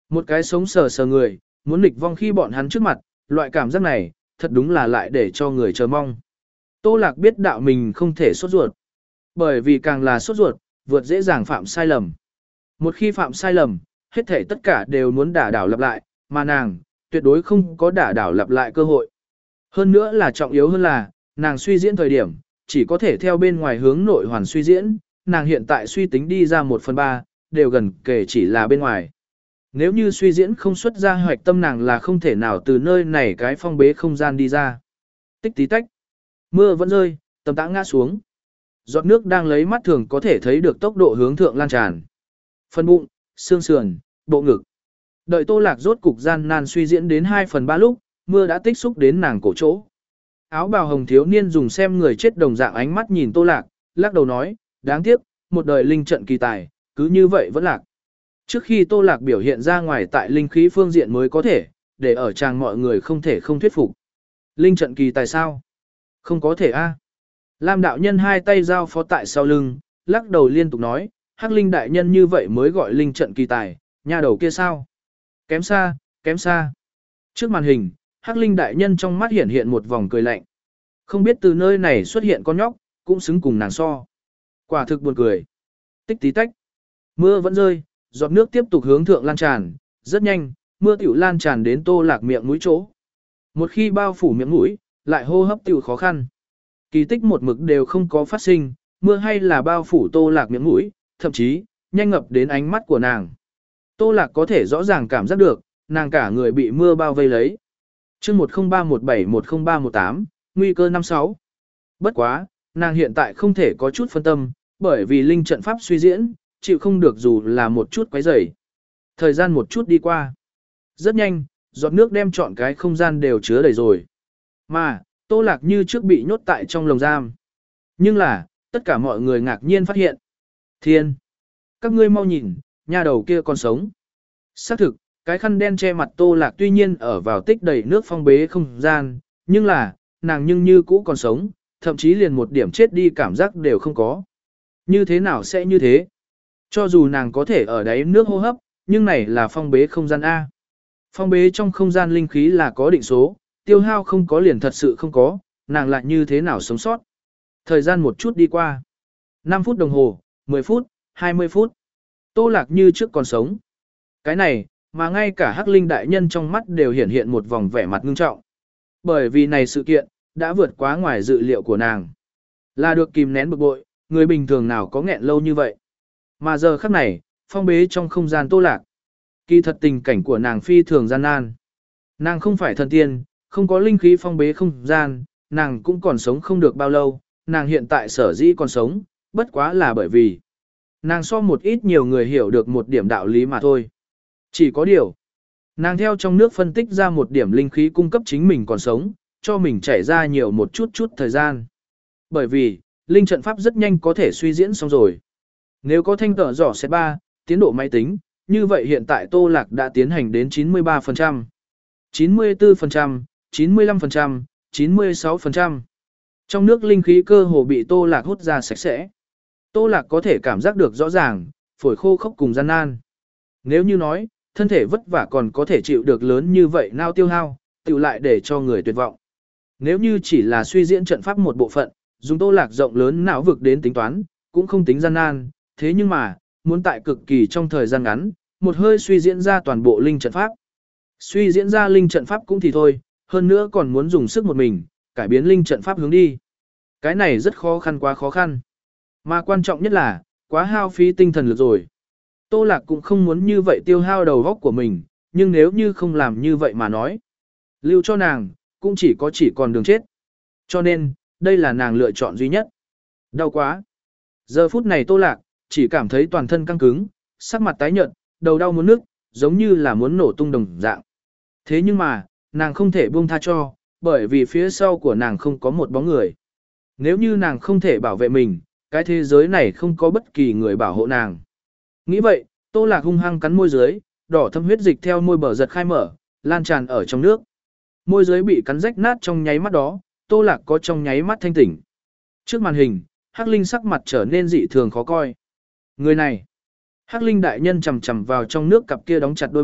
Một cái sống sờ sờ người, muốn nghịch vong khi bọn hắn trước mặt, loại cảm giác này, thật đúng là lại để cho người chờ mong. Tô Lạc biết đạo mình không thể sốt ruột. Bởi vì càng là sốt ruột, vượt dễ dàng phạm sai lầm. Một khi phạm sai lầm, hết thể tất cả đều muốn đả đảo lặp lại, mà nàng, tuyệt đối không có đả đảo lặp lại cơ hội. Hơn nữa là trọng yếu hơn là, nàng suy diễn thời điểm, chỉ có thể theo bên ngoài hướng nội hoàn suy diễn, nàng hiện tại suy tính đi ra một phần ba, đều gần kể chỉ là bên ngoài. Nếu như suy diễn không xuất ra hoạch tâm nàng là không thể nào từ nơi này cái phong bế không gian đi ra. Tích tí tách. Mưa vẫn rơi, tầm tã ngã xuống. Giọt nước đang lấy mắt thường có thể thấy được tốc độ hướng thượng lan tràn. Phần bụng, xương sườn, bộ ngực. Đợi Tô Lạc rốt cục gian nan suy diễn đến hai phần ba lúc, mưa đã tích xúc đến nàng cổ chỗ. Áo bào hồng thiếu niên dùng xem người chết đồng dạng ánh mắt nhìn Tô Lạc, lắc đầu nói, đáng tiếc, một đời linh trận kỳ tài, cứ như vậy vẫn lạc. Trước khi Tô Lạc biểu hiện ra ngoài tại linh khí phương diện mới có thể, để ở chàng mọi người không thể không thuyết phục. Linh trận kỳ tài sao? Không có thể a. Lam đạo nhân hai tay giao phó tại sau lưng, lắc đầu liên tục nói, Hắc Linh đại nhân như vậy mới gọi linh trận kỳ tài, nhà đầu kia sao? Kém xa, kém xa. Trước màn hình, Hắc Linh đại nhân trong mắt hiện hiện một vòng cười lạnh. Không biết từ nơi này xuất hiện con nhóc, cũng xứng cùng nàng so. Quả thực buồn cười. Tích tí tách. Mưa vẫn rơi, giọt nước tiếp tục hướng thượng lan tràn, rất nhanh, mưa tiểu lan tràn đến Tô Lạc miệng mũi chỗ. Một khi bao phủ miệng mũi, lại hô hấp tiểu khó khăn. Kỳ tích một mực đều không có phát sinh, mưa hay là bao phủ Tô Lạc miệng mũi, thậm chí, nhanh ngập đến ánh mắt của nàng. Tô Lạc có thể rõ ràng cảm giác được, nàng cả người bị mưa bao vây lấy. chương một không ba một bảy một không ba một tám, nguy cơ năm sáu. Bất quá, nàng hiện tại không thể có chút phân tâm, bởi vì linh trận pháp suy diễn, chịu không được dù là một chút quấy rầy. Thời gian một chút đi qua. Rất nhanh, giọt nước đem trọn cái không gian đều chứa đầy rồi. Mà, Tô Lạc như trước bị nhốt tại trong lồng giam. Nhưng là, tất cả mọi người ngạc nhiên phát hiện. Thiên! Các ngươi mau nhìn, nhà đầu kia còn sống. Xác thực, cái khăn đen che mặt Tô Lạc tuy nhiên ở vào tích đầy nước phong bế không gian, nhưng là, nàng nhưng như cũ còn sống, thậm chí liền một điểm chết đi cảm giác đều không có. Như thế nào sẽ như thế? Cho dù nàng có thể ở đáy nước hô hấp, nhưng này là phong bế không gian A. Phong bế trong không gian linh khí là có định số, tiêu hao không có liền thật sự không có, nàng lại như thế nào sống sót. Thời gian một chút đi qua. năm phút đồng hồ, mười phút, hai mươi phút. Tô Lạc như trước còn sống. Cái này, mà ngay cả Hắc Linh đại nhân trong mắt đều hiện hiện một vòng vẻ mặt ngưng trọng. Bởi vì này sự kiện, đã vượt quá ngoài dự liệu của nàng. Là được kìm nén bực bội, người bình thường nào có nghẹn lâu như vậy. Mà giờ khắc này, phong bế trong không gian Tô Lạc. Kỳ thật tình cảnh của nàng phi thường gian nan. Nàng không phải thần tiên, không có linh khí phong bế không gian, nàng cũng còn sống không được bao lâu, nàng hiện tại sở dĩ còn sống, bất quá là bởi vì nàng so một ít nhiều người hiểu được một điểm đạo lý mà thôi. Chỉ có điều, nàng theo trong nước phân tích ra một điểm linh khí cung cấp chính mình còn sống, cho mình chảy ra nhiều một chút chút thời gian. Bởi vì, linh trận pháp rất nhanh có thể suy diễn xong rồi. Nếu có thanh tở dò set ba, tiến độ máy tính, như vậy hiện tại Tô Lạc đã tiến hành đến chín mươi ba phần trăm, chín mươi tư phần trăm, chín mươi lăm phần trăm, chín mươi sáu phần trăm. Trong nước linh khí cơ hồ bị Tô Lạc hút ra sạch sẽ. Tô Lạc có thể cảm giác được rõ ràng, phổi khô khốc cùng gian nan. Nếu như nói, thân thể vất vả còn có thể chịu được lớn như vậy nào tiêu hao, tự lại để cho người tuyệt vọng. Nếu như chỉ là suy diễn trận pháp một bộ phận, dùng Tô Lạc rộng lớn não vực đến tính toán, cũng không tính gian nan, thế nhưng mà, muốn tại cực kỳ trong thời gian ngắn, một hơi suy diễn ra toàn bộ linh trận pháp. Suy diễn ra linh trận pháp cũng thì thôi, hơn nữa còn muốn dùng sức một mình, cải biến linh trận pháp hướng đi. Cái này rất khó khăn quá khó khăn. Mà quan trọng nhất là, quá hao phí tinh thần lực rồi. Tô Lạc cũng không muốn như vậy tiêu hao đầu óc của mình, nhưng nếu như không làm như vậy mà nói, lưu cho nàng, cũng chỉ có chỉ còn đường chết. Cho nên, đây là nàng lựa chọn duy nhất. Đau quá. Giờ phút này Tô Lạc, chỉ cảm thấy toàn thân căng cứng, sắc mặt tái nhợt, đầu đau muốn nức, giống như là muốn nổ tung đồng dạng. Thế nhưng mà, nàng không thể buông tha cho, bởi vì phía sau của nàng không có một bóng người. Nếu như nàng không thể bảo vệ mình, cái thế giới này không có bất kỳ người bảo hộ nàng. Nghĩ vậy, Tô Lạc hung hăng cắn môi dưới, đỏ thâm huyết dịch theo môi bờ giật khai mở, lan tràn ở trong nước. Môi dưới bị cắn rách nát trong nháy mắt đó, Tô Lạc có trong nháy mắt thanh tỉnh. Trước màn hình, Hắc Linh sắc mặt trở nên dị thường khó coi. Người này, Hắc Linh đại nhân chầm chầm vào trong nước cặp kia đóng chặt đôi mắt,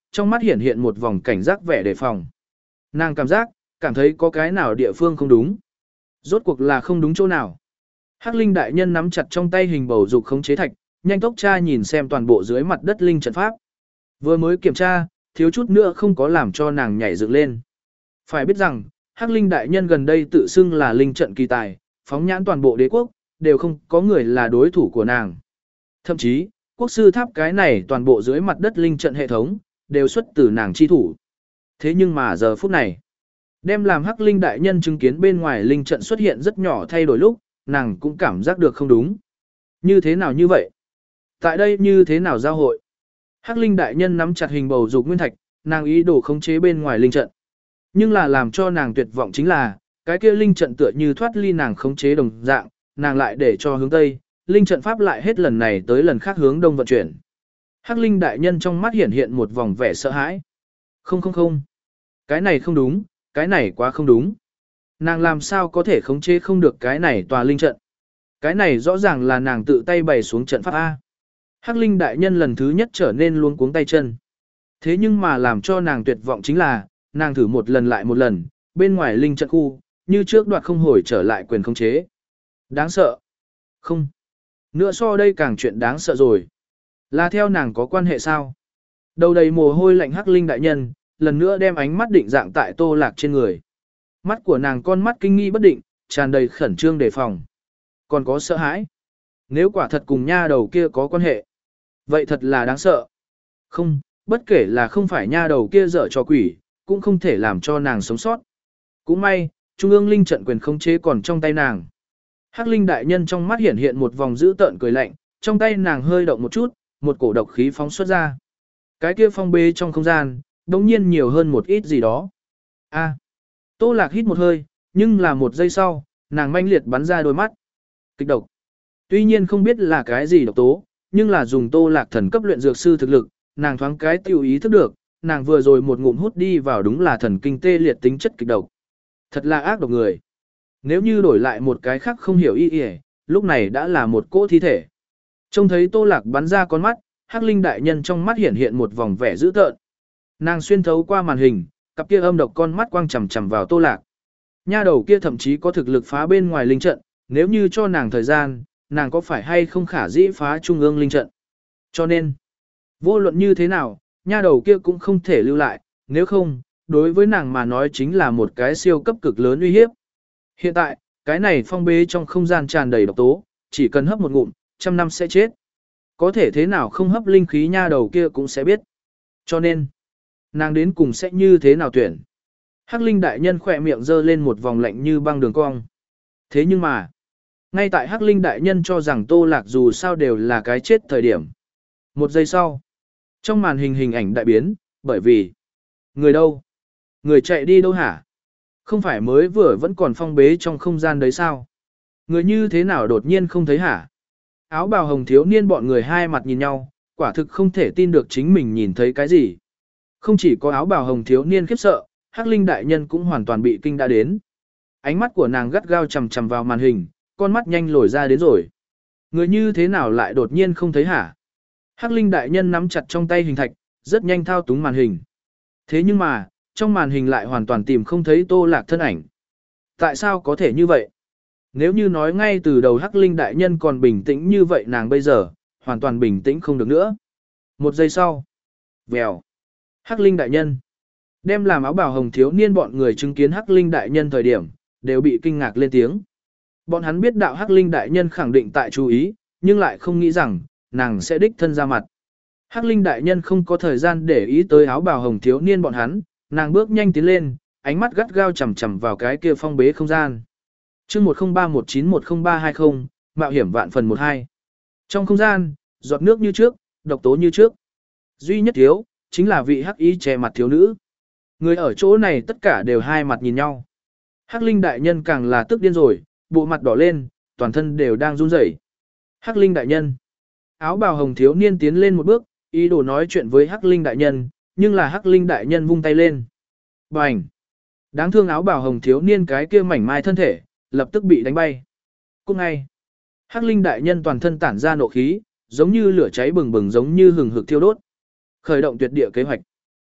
trong mắt hiện hiện một vòng cảnh giác vẻ đề phòng. Nàng cảm giác, cảm thấy có cái nào địa phương không đúng. Rốt cuộc là không đúng chỗ nào. Hắc Linh đại nhân nắm chặt trong tay hình bầu dục khống chế thạch, nhanh tốc tra nhìn xem toàn bộ dưới mặt đất linh trận pháp. Vừa mới kiểm tra, thiếu chút nữa không có làm cho nàng nhảy dựng lên. Phải biết rằng, Hắc Linh đại nhân gần đây tự xưng là linh trận kỳ tài, phóng nhãn toàn bộ đế quốc, đều không có người là đối thủ của nàng. Thậm chí, quốc sư tháp cái này toàn bộ dưới mặt đất linh trận hệ thống, đều xuất từ nàng chi thủ. Thế nhưng mà giờ phút này, đem làm Hắc Linh đại nhân chứng kiến bên ngoài linh trận xuất hiện rất nhỏ thay đổi lúc, nàng cũng cảm giác được không đúng. Như thế nào như vậy? Tại đây như thế nào giao hội? Hắc Linh đại nhân nắm chặt hình bầu dục nguyên thạch, nàng ý đồ khống chế bên ngoài linh trận. Nhưng là làm cho nàng tuyệt vọng chính là, cái kia linh trận tựa như thoát ly nàng khống chế đồng dạng, nàng lại để cho hướng tây, linh trận pháp lại hết lần này tới lần khác hướng đông vận chuyển. Hắc Linh đại nhân trong mắt hiện hiện một vòng vẻ sợ hãi. Không không không, cái này không đúng, cái này quá không đúng. Nàng làm sao có thể khống chế không được cái này tòa linh trận. Cái này rõ ràng là nàng tự tay bày xuống trận pháp A. Hắc Linh đại nhân lần thứ nhất trở nên luống cuống tay chân. Thế nhưng mà làm cho nàng tuyệt vọng chính là, nàng thử một lần lại một lần, bên ngoài linh trận khu, như trước đoạt không hồi trở lại quyền khống chế. Đáng sợ. Không. Nữa so đây càng chuyện đáng sợ rồi. Là theo nàng có quan hệ sao? Đầu đầy mồ hôi lạnh Hắc Linh đại nhân, lần nữa đem ánh mắt định dạng tại Tô Lạc trên người. Mắt của nàng con mắt kinh nghi bất định, tràn đầy khẩn trương đề phòng. Còn có sợ hãi. Nếu quả thật cùng nha đầu kia có quan hệ, vậy thật là đáng sợ. Không, bất kể là không phải nha đầu kia dở cho quỷ, cũng không thể làm cho nàng sống sót. Cũng may, Trung ương linh trận quyền khống chế còn trong tay nàng. Hắc Linh đại nhân trong mắt hiện hiện một vòng dữ tợn cười lạnh, trong tay nàng hơi động một chút, một cổ độc khí phóng xuất ra. Cái kia phong bế trong không gian, đột nhiên nhiều hơn một ít gì đó. A. Tô Lạc hít một hơi, nhưng là một giây sau, nàng manh liệt bắn ra đôi mắt. Kịch độc. Tuy nhiên không biết là cái gì độc tố, nhưng là dùng Tô Lạc thần cấp luyện dược sư thực lực, nàng thoáng cái tiêu ý thức được, nàng vừa rồi một ngụm hút đi vào đúng là thần kinh tê liệt tính chất kịch độc. Thật là ác độc người. Nếu như đổi lại một cái khác không hiểu ý ý, lúc này đã là một cỗ thi thể. Trông thấy Tô Lạc bắn ra con mắt, Hắc Linh đại nhân trong mắt hiện hiện một vòng vẻ dữ tợn. Nàng xuyên thấu qua màn hình, cặp kia âm độc con mắt quang chằm chằm vào Tô Lạc. Nha đầu kia thậm chí có thực lực phá bên ngoài linh trận, nếu như cho nàng thời gian, nàng có phải hay không khả dĩ phá trung ương linh trận. Cho nên, vô luận như thế nào, nha đầu kia cũng không thể lưu lại, nếu không, đối với nàng mà nói chính là một cái siêu cấp cực lớn uy hiếp. Hiện tại, cái này phong bế trong không gian tràn đầy độc tố, chỉ cần hấp một ngụm, trăm năm sẽ chết. Có thể thế nào không hấp linh khí nha đầu kia cũng sẽ biết. Cho nên, nàng đến cùng sẽ như thế nào tuyển. Hắc Linh đại nhân khỏe miệng giơ lên một vòng lạnh như băng đường cong. Thế nhưng mà, ngay tại Hắc Linh đại nhân cho rằng Tô Lạc dù sao đều là cái chết thời điểm. Một giây sau, trong màn hình hình ảnh đại biến, bởi vì người đâu? Người chạy đi đâu hả? Không phải mới vừa vẫn còn phong bế trong không gian đấy sao? Người như thế nào đột nhiên không thấy hả? Áo bào hồng thiếu niên bọn người hai mặt nhìn nhau, quả thực không thể tin được chính mình nhìn thấy cái gì. Không chỉ có áo bào hồng thiếu niên khiếp sợ, Hắc Linh đại nhân cũng hoàn toàn bị kinh đã đến. Ánh mắt của nàng gắt gao chằm chằm vào màn hình, con mắt nhanh lồi ra đến rồi. Người như thế nào lại đột nhiên không thấy hả? Hắc Linh đại nhân nắm chặt trong tay hình thạch, rất nhanh thao túng màn hình. Thế nhưng mà, trong màn hình lại hoàn toàn tìm không thấy Tô Lạc thân ảnh. Tại sao có thể như vậy? Nếu như nói ngay từ đầu Hắc Linh đại nhân còn bình tĩnh như vậy nàng bây giờ, hoàn toàn bình tĩnh không được nữa. Một giây sau. Vèo. Hắc Linh đại nhân. Đem làm áo bào hồng thiếu niên bọn người chứng kiến Hắc Linh đại nhân thời điểm, đều bị kinh ngạc lên tiếng. Bọn hắn biết đạo Hắc Linh đại nhân khẳng định tại chú ý, nhưng lại không nghĩ rằng, nàng sẽ đích thân ra mặt. Hắc Linh đại nhân không có thời gian để ý tới áo bào hồng thiếu niên bọn hắn, nàng bước nhanh tiến lên, ánh mắt gắt gao chằm chằm vào cái kia phong bế không gian. Chương một không ba một chín một không ba hai không, mạo hiểm vạn phần một hai. Trong không gian, giọt nước như trước, độc tố như trước. Duy nhất thiếu, chính là vị hắc y che mặt thiếu nữ. Người ở chỗ này tất cả đều hai mặt nhìn nhau. Hắc Linh đại nhân càng là tức điên rồi, bộ mặt đỏ lên, toàn thân đều đang run rẩy. Hắc Linh đại nhân. Áo bào hồng thiếu niên tiến lên một bước, ý đồ nói chuyện với Hắc Linh đại nhân, nhưng là Hắc Linh đại nhân vung tay lên. Bành! Đáng thương áo bào hồng thiếu niên cái kia mảnh mai thân thể, lập tức bị đánh bay. Cũng ngay, Hắc Linh đại nhân toàn thân tản ra nộ khí, giống như lửa cháy bừng bừng giống như hừng hực thiêu đốt. Khởi động tuyệt địa kế hoạch.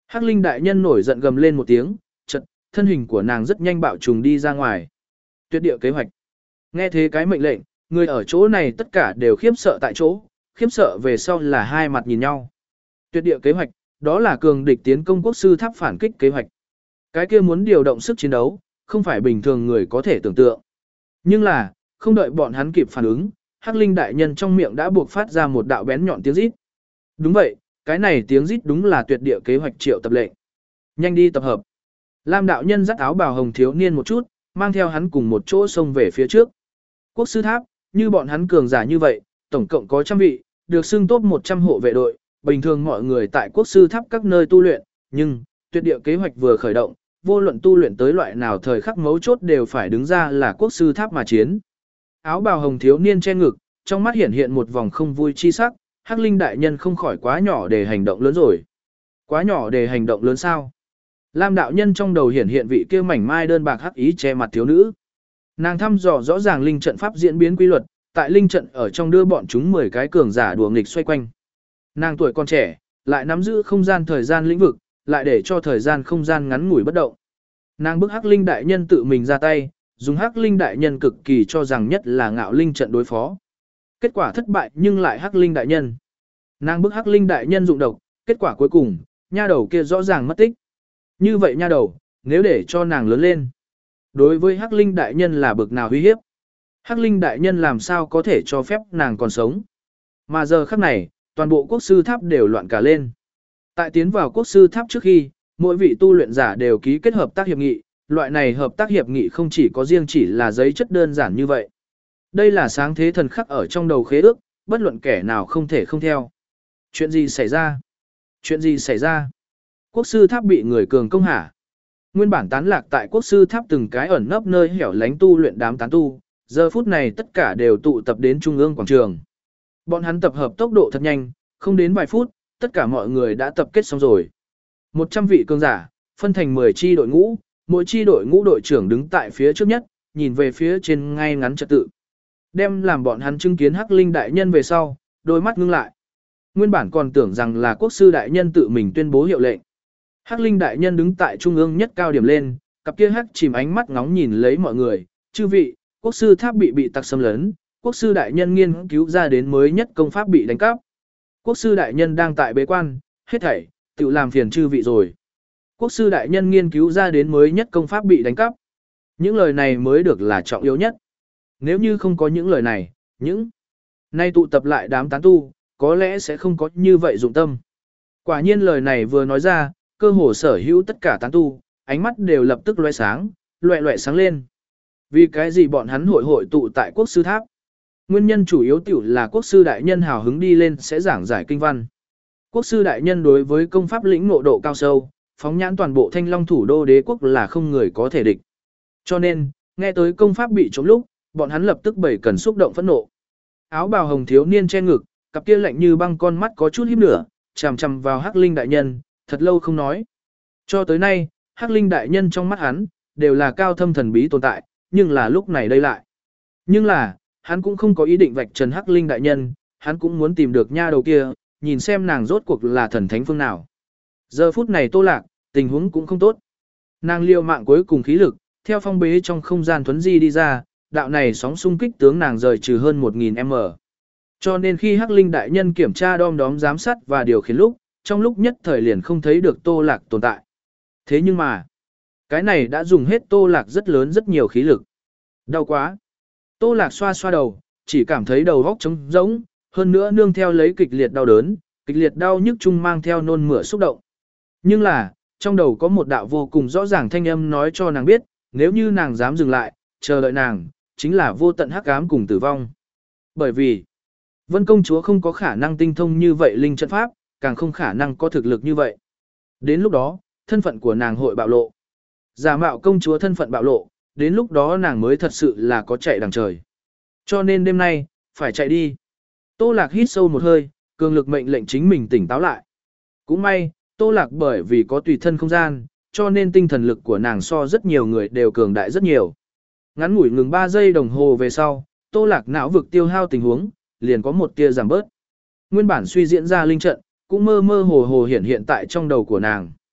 Hắc Linh đại nhân nổi giận gầm lên một tiếng, chợt, thân hình của nàng rất nhanh bạo trùng đi ra ngoài. Tuyệt địa kế hoạch. Nghe thế cái mệnh lệnh, người ở chỗ này tất cả đều khiếp sợ tại chỗ, khiếp sợ về sau là hai mặt nhìn nhau. Tuyệt địa kế hoạch, đó là cường địch tiến công quốc sư tháp phản kích kế hoạch. Cái kia muốn điều động sức chiến đấu, không phải bình thường người có thể tưởng tượng. Nhưng là, không đợi bọn hắn kịp phản ứng, Hắc Linh đại nhân trong miệng đã buộc phát ra một đạo bén nhọn tiếng rít. Đúng vậy, cái này tiếng rít đúng là tuyệt địa kế hoạch triệu tập lệnh. Nhanh đi tập hợp. Lam đạo nhân dắt áo bào hồng thiếu niên một chút, mang theo hắn cùng một chỗ xông về phía trước. Quốc sư tháp, như bọn hắn cường giả như vậy, tổng cộng có trăm vị, được xưng top một trăm hộ vệ đội, bình thường mọi người tại quốc sư tháp các nơi tu luyện, nhưng tuyệt địa kế hoạch vừa khởi động, vô luận tu luyện tới loại nào thời khắc mấu chốt đều phải đứng ra là quốc sư tháp mà chiến. Áo bào hồng thiếu niên che ngực, trong mắt hiện hiện một vòng không vui chi sắc, Hắc Linh đại nhân không khỏi quá nhỏ để hành động lớn rồi. Quá nhỏ để hành động lớn sao? Lam đạo nhân trong đầu hiện hiện vị kia mảnh mai đơn bạc hắc ý che mặt thiếu nữ. Nàng thăm dò rõ ràng linh trận pháp diễn biến quy luật, tại linh trận ở trong đưa bọn chúng mười cái cường giả đùa nghịch xoay quanh. Nàng tuổi còn trẻ, lại nắm giữ không gian thời gian lĩnh vực, lại để cho thời gian không gian ngắn ngủi bất động. Nàng bức Hắc Linh đại nhân tự mình ra tay, dùng Hắc Linh đại nhân cực kỳ cho rằng nhất là ngạo linh trận đối phó. Kết quả thất bại nhưng lại Hắc Linh đại nhân. Nàng bức Hắc Linh đại nhân dụng độc, kết quả cuối cùng, nha đầu kia rõ ràng mất tích. Như vậy nha đầu, nếu để cho nàng lớn lên, đối với Hắc Linh đại nhân là bực nào uy hiếp? Hắc Linh đại nhân làm sao có thể cho phép nàng còn sống? Mà giờ khắc này, toàn bộ quốc sư tháp đều loạn cả lên. Tại tiến vào quốc sư tháp trước khi, mỗi vị tu luyện giả đều ký kết hợp tác hiệp nghị, loại này hợp tác hiệp nghị không chỉ có riêng chỉ là giấy chất đơn giản như vậy. Đây là sáng thế thần khắc ở trong đầu khế ước, bất luận kẻ nào không thể không theo. Chuyện gì xảy ra? Chuyện gì xảy ra? Quốc sư tháp bị người cường công hả? Nguyên bản tán lạc tại quốc sư tháp từng cái ẩn nấp nơi hẻo lánh tu luyện đám tán tu, giờ phút này tất cả đều tụ tập đến trung ương quảng trường. Bọn hắn tập hợp tốc độ thật nhanh, không đến vài phút, tất cả mọi người đã tập kết xong rồi. một trăm vị cường giả, phân thành mười chi đội ngũ, mỗi chi đội ngũ đội trưởng đứng tại phía trước nhất, nhìn về phía trên ngay ngắn trật tự. Đem làm bọn hắn chứng kiến Hắc Linh đại nhân về sau, đôi mắt ngưng lại. Nguyên bản còn tưởng rằng là quốc sư đại nhân tự mình tuyên bố hiệu lệnh. Hắc Linh đại nhân đứng tại trung ương nhất cao điểm lên, cặp kia hắc chìm ánh mắt ngóng nhìn lấy mọi người, "Chư vị, quốc sư tháp bị bị tặc xâm lấn, quốc sư đại nhân nghiên cứu ra đến mới nhất công pháp bị đánh cắp. Quốc sư đại nhân đang tại bế quan, hết thảy tự làm phiền chư vị rồi. Quốc sư đại nhân nghiên cứu ra đến mới nhất công pháp bị đánh cắp." Những lời này mới được là trọng yếu nhất. Nếu như không có những lời này, những nay tụ tập lại đám tán tu, có lẽ sẽ không có như vậy dụng tâm. Quả nhiên lời này vừa nói ra, cơ hồ sở hữu tất cả tán tu, ánh mắt đều lập tức loe sáng, loẹ loẹ sáng lên. Vì cái gì bọn hắn hội hội tụ tại quốc sư tháp? Nguyên nhân chủ yếu tiểu là quốc sư đại nhân hào hứng đi lên sẽ giảng giải kinh văn. Quốc sư đại nhân đối với công pháp lĩnh ngộ độ cao sâu, phóng nhãn toàn bộ Thanh Long thủ đô đế quốc là không người có thể địch. Cho nên, nghe tới công pháp bị trống lúc, bọn hắn lập tức bày cần xúc động phẫn nộ. Áo bào hồng thiếu niên che ngực, cặp kia lạnh như băng con mắt có chút híp nửa, chằm chằm vào Hắc Linh đại nhân, thật lâu không nói. Cho tới nay, Hắc Linh đại nhân trong mắt hắn đều là cao thâm thần bí tồn tại, nhưng là lúc này đây lại. Nhưng là, hắn cũng không có ý định vạch trần Hắc Linh đại nhân, hắn cũng muốn tìm được nha đầu kia, nhìn xem nàng rốt cuộc là thần thánh phương nào. Giờ phút này Tô Lạc, tình huống cũng không tốt. Nàng liều mạng cuối cùng khí lực, theo phong bế trong không gian thuấn di đi ra, đạo này sóng xung kích tướng nàng rời trừ hơn một nghìn m. Cho nên khi Hắc Linh đại nhân kiểm tra đom đóm giám sát và điều khiển lúc, trong lúc nhất thời liền không thấy được Tô Lạc tồn tại. Thế nhưng mà, cái này đã dùng hết Tô Lạc rất lớn rất nhiều khí lực. Đau quá. Tô Lạc xoa xoa đầu, chỉ cảm thấy đầu óc trống rỗng, hơn nữa nương theo lấy kịch liệt đau đớn, kịch liệt đau nhức chung mang theo nôn mửa xúc động. Nhưng là, trong đầu có một đạo vô cùng rõ ràng thanh âm nói cho nàng biết, nếu như nàng dám dừng lại, chờ đợi nàng, chính là vô tận hắc ám cùng tử vong. Bởi vì, Vân công chúa không có khả năng tinh thông như vậy linh trận pháp, càng không khả năng có thực lực như vậy. Đến lúc đó, thân phận của nàng hội bạo lộ. Giả mạo công chúa thân phận bạo lộ, đến lúc đó nàng mới thật sự là có chạy đằng trời. Cho nên đêm nay, phải chạy đi. Tô Lạc hít sâu một hơi, cường lực mệnh lệnh chính mình tỉnh táo lại. Cũng may, Tô Lạc bởi vì có tùy thân không gian, cho nên tinh thần lực của nàng so rất nhiều người đều cường đại rất nhiều. Ngắn ngủi ngừng ba giây đồng hồ về sau, Tô Lạc não vực tiêu hao tình huống, liền có một tia giảm bớt. Nguyên bản suy diễn ra linh trận, cũng mơ mơ hồ hồ hiện hiện tại trong đầu của nàng.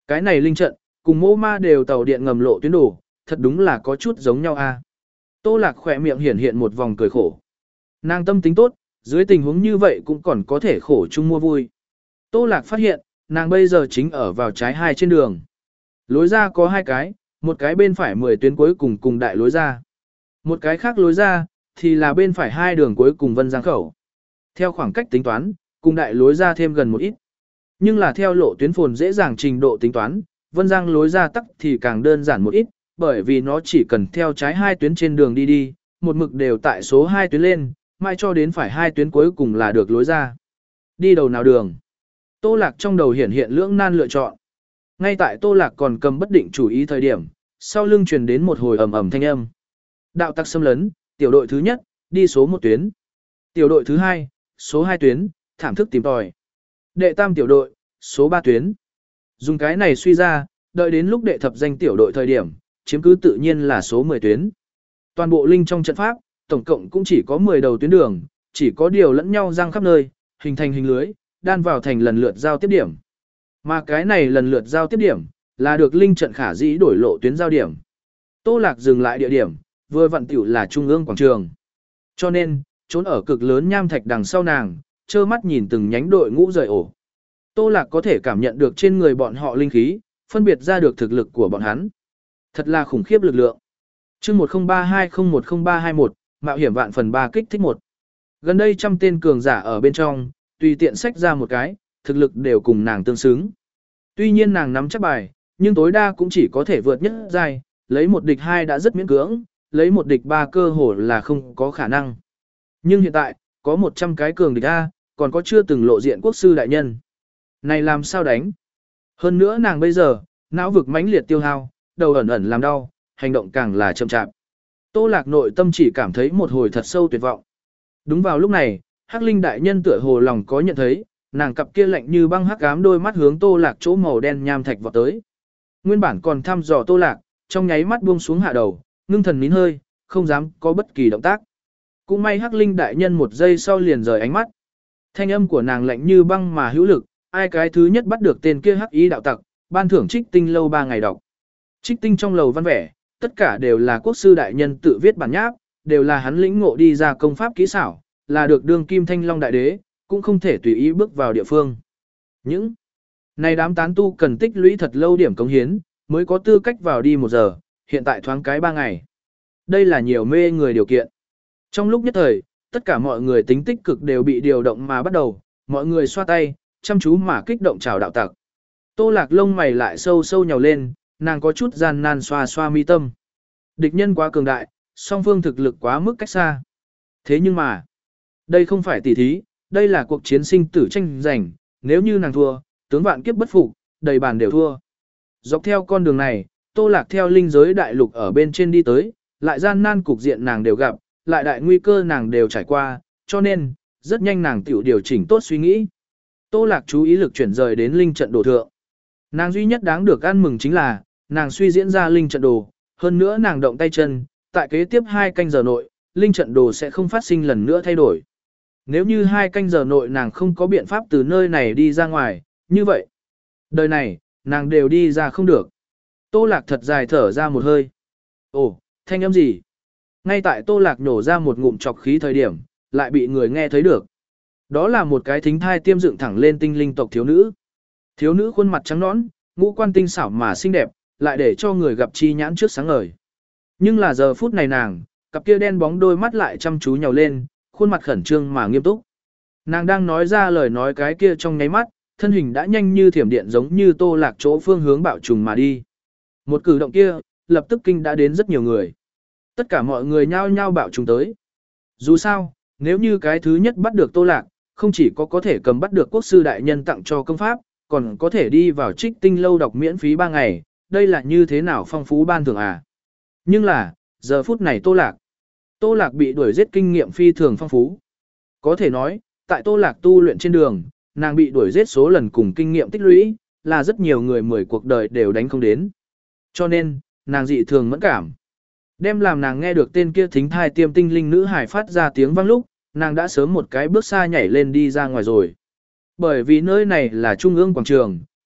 Cái này linh trận, cùng mô ma đều tàu điện ngầm lộ tuyến đồ, thật đúng là có chút giống nhau a. Tô Lạc khỏe miệng hiển hiện một vòng cười khổ. Nàng tâm tính tốt, dưới tình huống như vậy cũng còn có thể khổ chung mua vui. Tô Lạc phát hiện, nàng bây giờ chính ở vào trái hai trên đường. Lối ra có hai cái, một cái bên phải mười tuyến cuối cùng cùng đại lối ra. Một cái khác lối ra, thì là bên phải hai đường cuối cùng Vân Giang khẩu. Theo khoảng cách tính toán, cùng đại lối ra thêm gần một ít. Nhưng là theo lộ tuyến phồn dễ dàng trình độ tính toán, Vân Giang lối ra tắc thì càng đơn giản một ít, bởi vì nó chỉ cần theo trái hai tuyến trên đường đi đi, một mực đều tại số hai tuyến lên, mai cho đến phải hai tuyến cuối cùng là được lối ra. Đi đầu nào đường? Tô Lạc trong đầu hiển hiện lưỡng nan lựa chọn. Ngay tại Tô Lạc còn cầm bất định chủ ý thời điểm, sau lưng truyền đến một hồi ầm ầm thanh âm. Đạo tặc xâm lấn, tiểu đội thứ nhất, đi số một tuyến. Tiểu đội thứ hai, số hai tuyến, thảm thức tìm tòi. Đệ tam tiểu đội, số ba tuyến. Dùng cái này suy ra, đợi đến lúc đệ thập danh tiểu đội thời điểm, chiếm cứ tự nhiên là số mười tuyến. Toàn bộ linh trong trận pháp, tổng cộng cũng chỉ có mười đầu tuyến đường, chỉ có điều lẫn nhau giăng khắp nơi, hình thành hình lưới, đan vào thành lần lượt giao tiếp điểm. Mà cái này lần lượt giao tiếp điểm, là được linh trận khả dĩ đổi lộ tuyến giao điểm. Tô Lạc dừng lại địa điểm, vừa vặn tiểu là trung ương quảng trường. Cho nên, trốn ở cực lớn nham thạch đằng sau nàng, trơ mắt nhìn từng nhánh đội ngũ rời ổ. Tô Lạc có thể cảm nhận được trên người bọn họ linh khí, phân biệt ra được thực lực của bọn hắn. Thật là khủng khiếp lực lượng. Chương một không ba hai không một không ba hai mốt, mạo hiểm vạn phần ba kích thích một. Gần đây trăm tên cường giả ở bên trong, tùy tiện sách ra một cái, thực lực đều cùng nàng tương xứng. Tuy nhiên nàng nắm chắc bài, nhưng tối đa cũng chỉ có thể vượt nhất giai, lấy một địch hai đã rất miễn cưỡng, lấy một địch ba cơ hồ là không có khả năng. Nhưng hiện tại, có một trăm cái cường địch A, còn có chưa từng lộ diện quốc sư đại nhân. Này làm sao đánh? Hơn nữa nàng bây giờ, não vực mãnh liệt tiêu hao, đầu ẩn ẩn làm đau, hành động càng là chậm chạp. Tô Lạc nội tâm chỉ cảm thấy một hồi thật sâu tuyệt vọng. Đúng vào lúc này, Hắc Linh đại nhân tựa hồ lòng có nhận thấy, nàng cặp kia lạnh như băng hắc ám đôi mắt hướng Tô Lạc chỗ màu đen nham thạch vọt tới. Nguyên bản còn thăm dò Tô Lạc, trong nháy mắt buông xuống hạ đầu, ngưng thần nín hơi, không dám có bất kỳ động tác. Cũng may Hắc Linh đại nhân một giây sau liền rời ánh mắt. Thanh âm của nàng lạnh như băng mà hữu lực, ai cái thứ nhất bắt được tên kia hắc ý đạo tặc, ban thưởng trích tinh lâu ba ngày đọc. Trích tinh trong lầu văn vẻ, tất cả đều là quốc sư đại nhân tự viết bản nháp, đều là hắn lĩnh ngộ đi ra công pháp kỹ xảo, là được đương kim thanh long đại đế, cũng không thể tùy ý bước vào địa phương. Những này đám tán tu cần tích lũy thật lâu điểm cống hiến, mới có tư cách vào đi một giờ, hiện tại thoáng cái ba ngày. Đây là nhiều mê người điều kiện. Trong lúc nhất thời, tất cả mọi người tính tích cực đều bị điều động mà bắt đầu, mọi người xoa tay, chăm chú mà kích động chào đạo tặc. Tô Lạc lông mày lại sâu sâu nhào lên, nàng có chút gian nan xoa xoa mi tâm. Địch nhân quá cường đại, song phương thực lực quá mức cách xa. Thế nhưng mà, đây không phải tỉ thí, đây là cuộc chiến sinh tử tranh giành, nếu như nàng thua, tướng vạn kiếp bất phục, đầy bàn đều thua. Dọc theo con đường này, Tô Lạc theo linh giới đại lục ở bên trên đi tới, lại gian nan cục diện nàng đều gặp, lại đại nguy cơ nàng đều trải qua, cho nên, rất nhanh nàng tiểu điều chỉnh tốt suy nghĩ. Tô Lạc chú ý lực chuyển rời đến linh trận đồ thượng. Nàng duy nhất đáng được ăn mừng chính là, nàng suy diễn ra linh trận đồ, hơn nữa nàng động tay chân, tại kế tiếp hai canh giờ nội, linh trận đồ sẽ không phát sinh lần nữa thay đổi. Nếu như hai canh giờ nội nàng không có biện pháp từ nơi này đi ra ngoài, như vậy, đời này, nàng đều đi ra không được. Tô Lạc thật dài thở ra một hơi. Ồ, thanh âm gì? Ngay tại Tô Lạc nổ ra một ngụm chọc khí thời điểm, lại bị người nghe thấy được. Đó là một cái thính thai tiêm dựng thẳng lên tinh linh tộc thiếu nữ. Thiếu nữ khuôn mặt trắng nõn, ngũ quan tinh xảo mà xinh đẹp, lại để cho người gặp chi nhãn trước sáng ngời. Nhưng là giờ phút này nàng, cặp kia đen bóng đôi mắt lại chăm chú nhào lên, khuôn mặt khẩn trương mà nghiêm túc. Nàng đang nói ra lời nói cái kia trong nháy mắt, thân hình đã nhanh như thiểm điện giống như Tô Lạc chỗ phương hướng bạo trùng mà đi. Một cử động kia, lập tức kinh đã đến rất nhiều người. Tất cả mọi người nhao nhao bạo trùng tới. Dù sao, nếu như cái thứ nhất bắt được Tô Lạc, không chỉ có có thể cầm bắt được quốc sư đại nhân tặng cho công pháp, còn có thể đi vào trích tinh lâu đọc miễn phí ba ngày, đây là như thế nào phong phú ban thưởng à. Nhưng là, giờ phút này Tô Lạc. Tô Lạc bị đuổi giết kinh nghiệm phi thường phong phú. Có thể nói, tại Tô Lạc tu luyện trên đường, nàng bị đuổi giết số lần cùng kinh nghiệm tích lũy, là rất nhiều người mười cuộc đời đều đánh không đến. Cho nên, nàng dị thường mẫn cảm. Đem làm nàng nghe được tên kia thính thai tiêm tinh linh nữ hải phát ra tiếng vang lúc, nàng đã sớm một cái bước xa nhảy lên đi ra ngoài rồi. Bởi vì nơi này là trung ương quảng trường,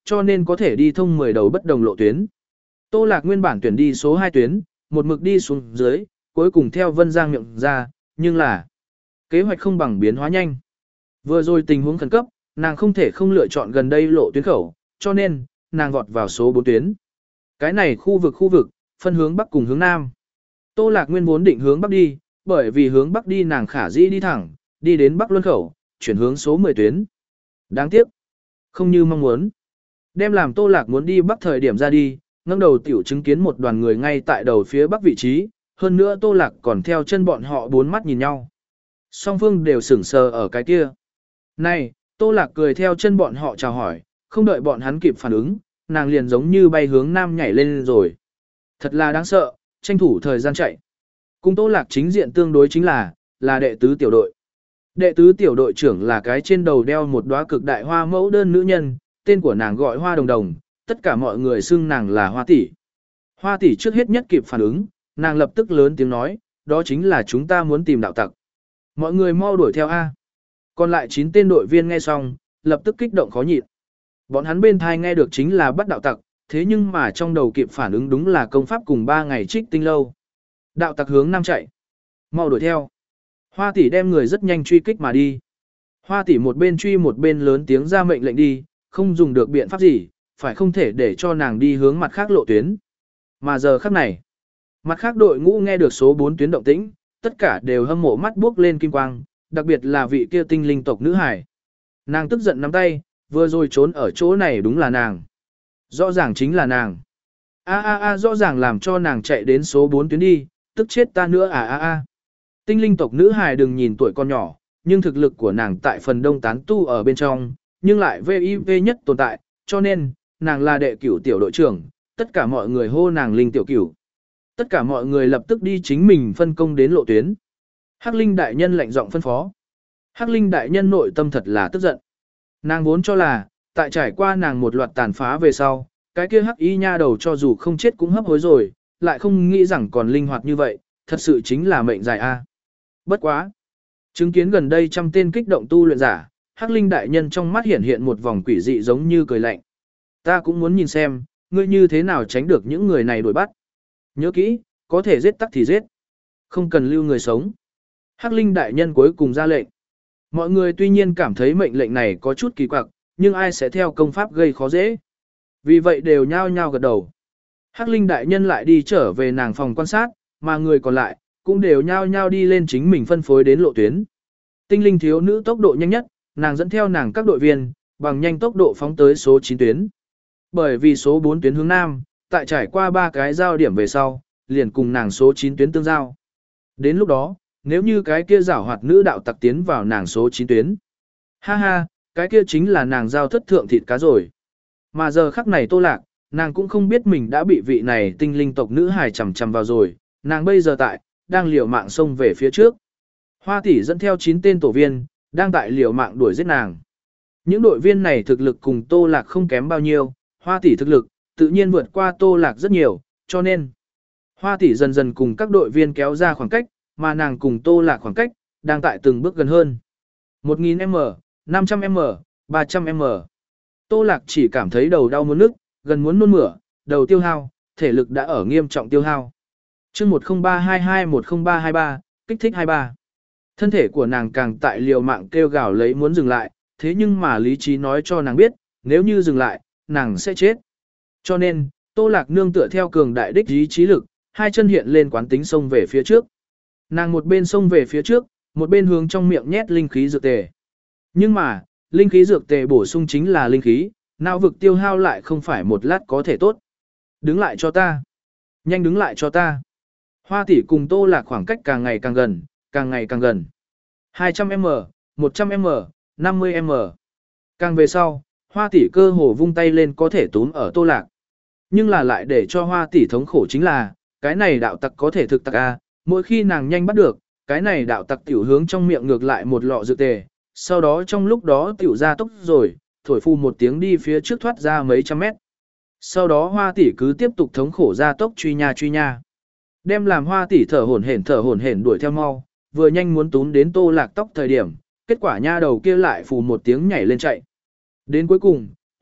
cho nên có thể đi thông mười đầu bất đồng lộ tuyến. Tô Lạc nguyên bản tuyển đi số hai tuyến, một mực đi xuống dưới, cuối cùng theo Vân Giang miệng ra, nhưng là kế hoạch không bằng biến hóa nhanh. Vừa rồi tình huống khẩn cấp, nàng không thể không lựa chọn gần đây lộ tuyến khẩu, cho nên nàng vọt vào số bốn tuyến. Cái này khu vực khu vực, phân hướng bắc cùng hướng nam. Tô Lạc nguyên vốn định hướng bắc đi, bởi vì hướng bắc đi nàng khả dĩ đi thẳng, đi đến Bắc Luân khẩu, chuyển hướng số mười tuyến. Đáng tiếc, không như mong muốn. Đem làm Tô Lạc muốn đi bắc thời điểm ra đi, ngẩng đầu tiểu chứng kiến một đoàn người ngay tại đầu phía bắc vị trí, hơn nữa Tô Lạc còn theo chân bọn họ bốn mắt nhìn nhau. Song phương đều sững sờ ở cái kia. Này, Tô Lạc cười theo chân bọn họ chào hỏi, không đợi bọn hắn kịp phản ứng, nàng liền giống như bay hướng nam nhảy lên rồi. Thật là đáng sợ, tranh thủ thời gian chạy. Cùng Tô Lạc chính diện tương đối chính là, là đệ tứ tiểu đội. Đệ tứ tiểu đội trưởng là cái trên đầu đeo một đóa cực đại hoa mẫu đơn nữ nhân, tên của nàng gọi Hoa Đồng Đồng, tất cả mọi người xưng nàng là Hoa tỷ. Hoa tỷ trước hết nhất kịp phản ứng, nàng lập tức lớn tiếng nói, đó chính là chúng ta muốn tìm đạo tặc. Mọi người mau đuổi theo A. Còn lại chín tên đội viên nghe xong, lập tức kích động khó nhịn. Bọn hắn bên thai nghe được chính là bắt đạo tặc, thế nhưng mà trong đầu kịp phản ứng đúng là công pháp cùng ba ngày trích tinh lâu. Đạo tặc hướng nam chạy. Mau đuổi theo. Hoa tỷ đem người rất nhanh truy kích mà đi. Hoa tỷ một bên truy một bên lớn tiếng ra mệnh lệnh đi, không dùng được biện pháp gì, phải không thể để cho nàng đi hướng mặt khác lộ tuyến. Mà giờ khắc này, mặt khác đội ngũ nghe được số bốn tuyến động tĩnh, tất cả đều hâm mộ mắt buốc lên kim quang, đặc biệt là vị kia tinh linh tộc nữ hải. Nàng tức giận nắm tay, vừa rồi trốn ở chỗ này đúng là nàng. Rõ ràng chính là nàng. A a a rõ ràng làm cho nàng chạy đến số bốn tuyến đi, tức chết ta nữa à a a. Tinh linh tộc nữ hài đừng nhìn tuổi con nhỏ, nhưng thực lực của nàng tại phần đông tán tu ở bên trong, nhưng lại vê i vê nhất tồn tại, cho nên, nàng là đệ cửu tiểu đội trưởng, tất cả mọi người hô nàng linh tiểu cửu. Tất cả mọi người lập tức đi chính mình phân công đến lộ tuyến. Hắc Linh đại nhân lạnh giọng phân phó. Hắc Linh đại nhân nội tâm thật là tức giận. Nàng vốn cho là, tại trải qua nàng một loạt tàn phá về sau, cái kia hắc y nha đầu cho dù không chết cũng hấp hối rồi, lại không nghĩ rằng còn linh hoạt như vậy, thật sự chính là mệnh dài a. Bất quá. Chứng kiến gần đây trăm tên kích động tu luyện giả, Hắc Linh đại nhân trong mắt hiện hiện một vòng quỷ dị giống như cười lạnh. Ta cũng muốn nhìn xem, ngươi như thế nào tránh được những người này đuổi bắt. Nhớ kỹ, có thể giết tắc thì giết. Không cần lưu người sống. Hắc Linh đại nhân cuối cùng ra lệnh. Mọi người tuy nhiên cảm thấy mệnh lệnh này có chút kỳ quặc, nhưng ai sẽ theo công pháp gây khó dễ. Vì vậy đều nhao nhao gật đầu. Hắc Linh đại nhân lại đi trở về nàng phòng quan sát, mà người còn lại, cũng đều nhao nhao đi lên chính mình phân phối đến lộ tuyến. Tinh linh thiếu nữ tốc độ nhanh nhất, nàng dẫn theo nàng các đội viên, bằng nhanh tốc độ phóng tới số chín tuyến. Bởi vì số bốn tuyến hướng nam, tại trải qua ba cái giao điểm về sau, liền cùng nàng số chín tuyến tương giao. Đến lúc đó, nếu như cái kia giảo hoạt nữ đạo tặc tiến vào nàng số chín tuyến. Ha ha, cái kia chính là nàng giao thất thượng thịt cá rồi. Mà giờ khắc này Tô Lạc, nàng cũng không biết mình đã bị vị này tinh linh tộc nữ hài chầm chầm vào rồi, nàng bây giờ tại, đang liều mạng xông về phía trước. Hoa tỷ dẫn theo chín tên tổ viên, đang tại liều mạng đuổi giết nàng. Những đội viên này thực lực cùng Tô Lạc không kém bao nhiêu, Hoa tỷ thực lực, tự nhiên vượt qua Tô Lạc rất nhiều, cho nên Hoa tỷ dần dần cùng các đội viên kéo ra khoảng cách, mà nàng cùng Tô Lạc khoảng cách, đang tại từng bước gần hơn. một nghìn mét, năm trăm mét, ba trăm mét. Tô Lạc chỉ cảm thấy đầu đau muốn nức, gần muốn nôn mửa, đầu tiêu hao, thể lực đã ở nghiêm trọng tiêu hao. Chương một không ba hai hai một không ba hai ba, kích thích hai ba. Thân thể của nàng càng tại liều mạng kêu gào lấy muốn dừng lại, thế nhưng mà lý trí nói cho nàng biết, nếu như dừng lại, nàng sẽ chết. Cho nên, Tô Lạc nương tựa theo cường đại đích ý chí lực, hai chân hiện lên quán tính xông về phía trước. Nàng một bên xông về phía trước, một bên hướng trong miệng nhét linh khí dược tề. Nhưng mà, linh khí dược tề bổ sung chính là linh khí, não vực tiêu hao lại không phải một lát có thể tốt. Đứng lại cho ta. Nhanh đứng lại cho ta. Hoa tỷ cùng Tô Lạc khoảng cách càng ngày càng gần, càng ngày càng gần. hai trăm mét, một trăm mét, năm mươi mét. Càng về sau, Hoa tỷ cơ hồ vung tay lên có thể túm ở Tô Lạc. Nhưng là lại để cho Hoa tỷ thống khổ chính là, cái này đạo tặc có thể thực tặc a, mỗi khi nàng nhanh bắt được, cái này đạo tặc tiểu hướng trong miệng ngược lại một lọ dược tề, sau đó trong lúc đó tiểu ra tốc rồi, thổi phù một tiếng đi phía trước thoát ra mấy trăm mét. Sau đó Hoa tỷ cứ tiếp tục thống khổ ra tốc truy nha truy nha. Đem làm Hoa tỷ thở hổn hển thở hổn hển đuổi theo mau, vừa nhanh muốn túm đến Tô Lạc tóc thời điểm, kết quả nha đầu kia lại phù một tiếng nhảy lên chạy. Đến cuối cùng,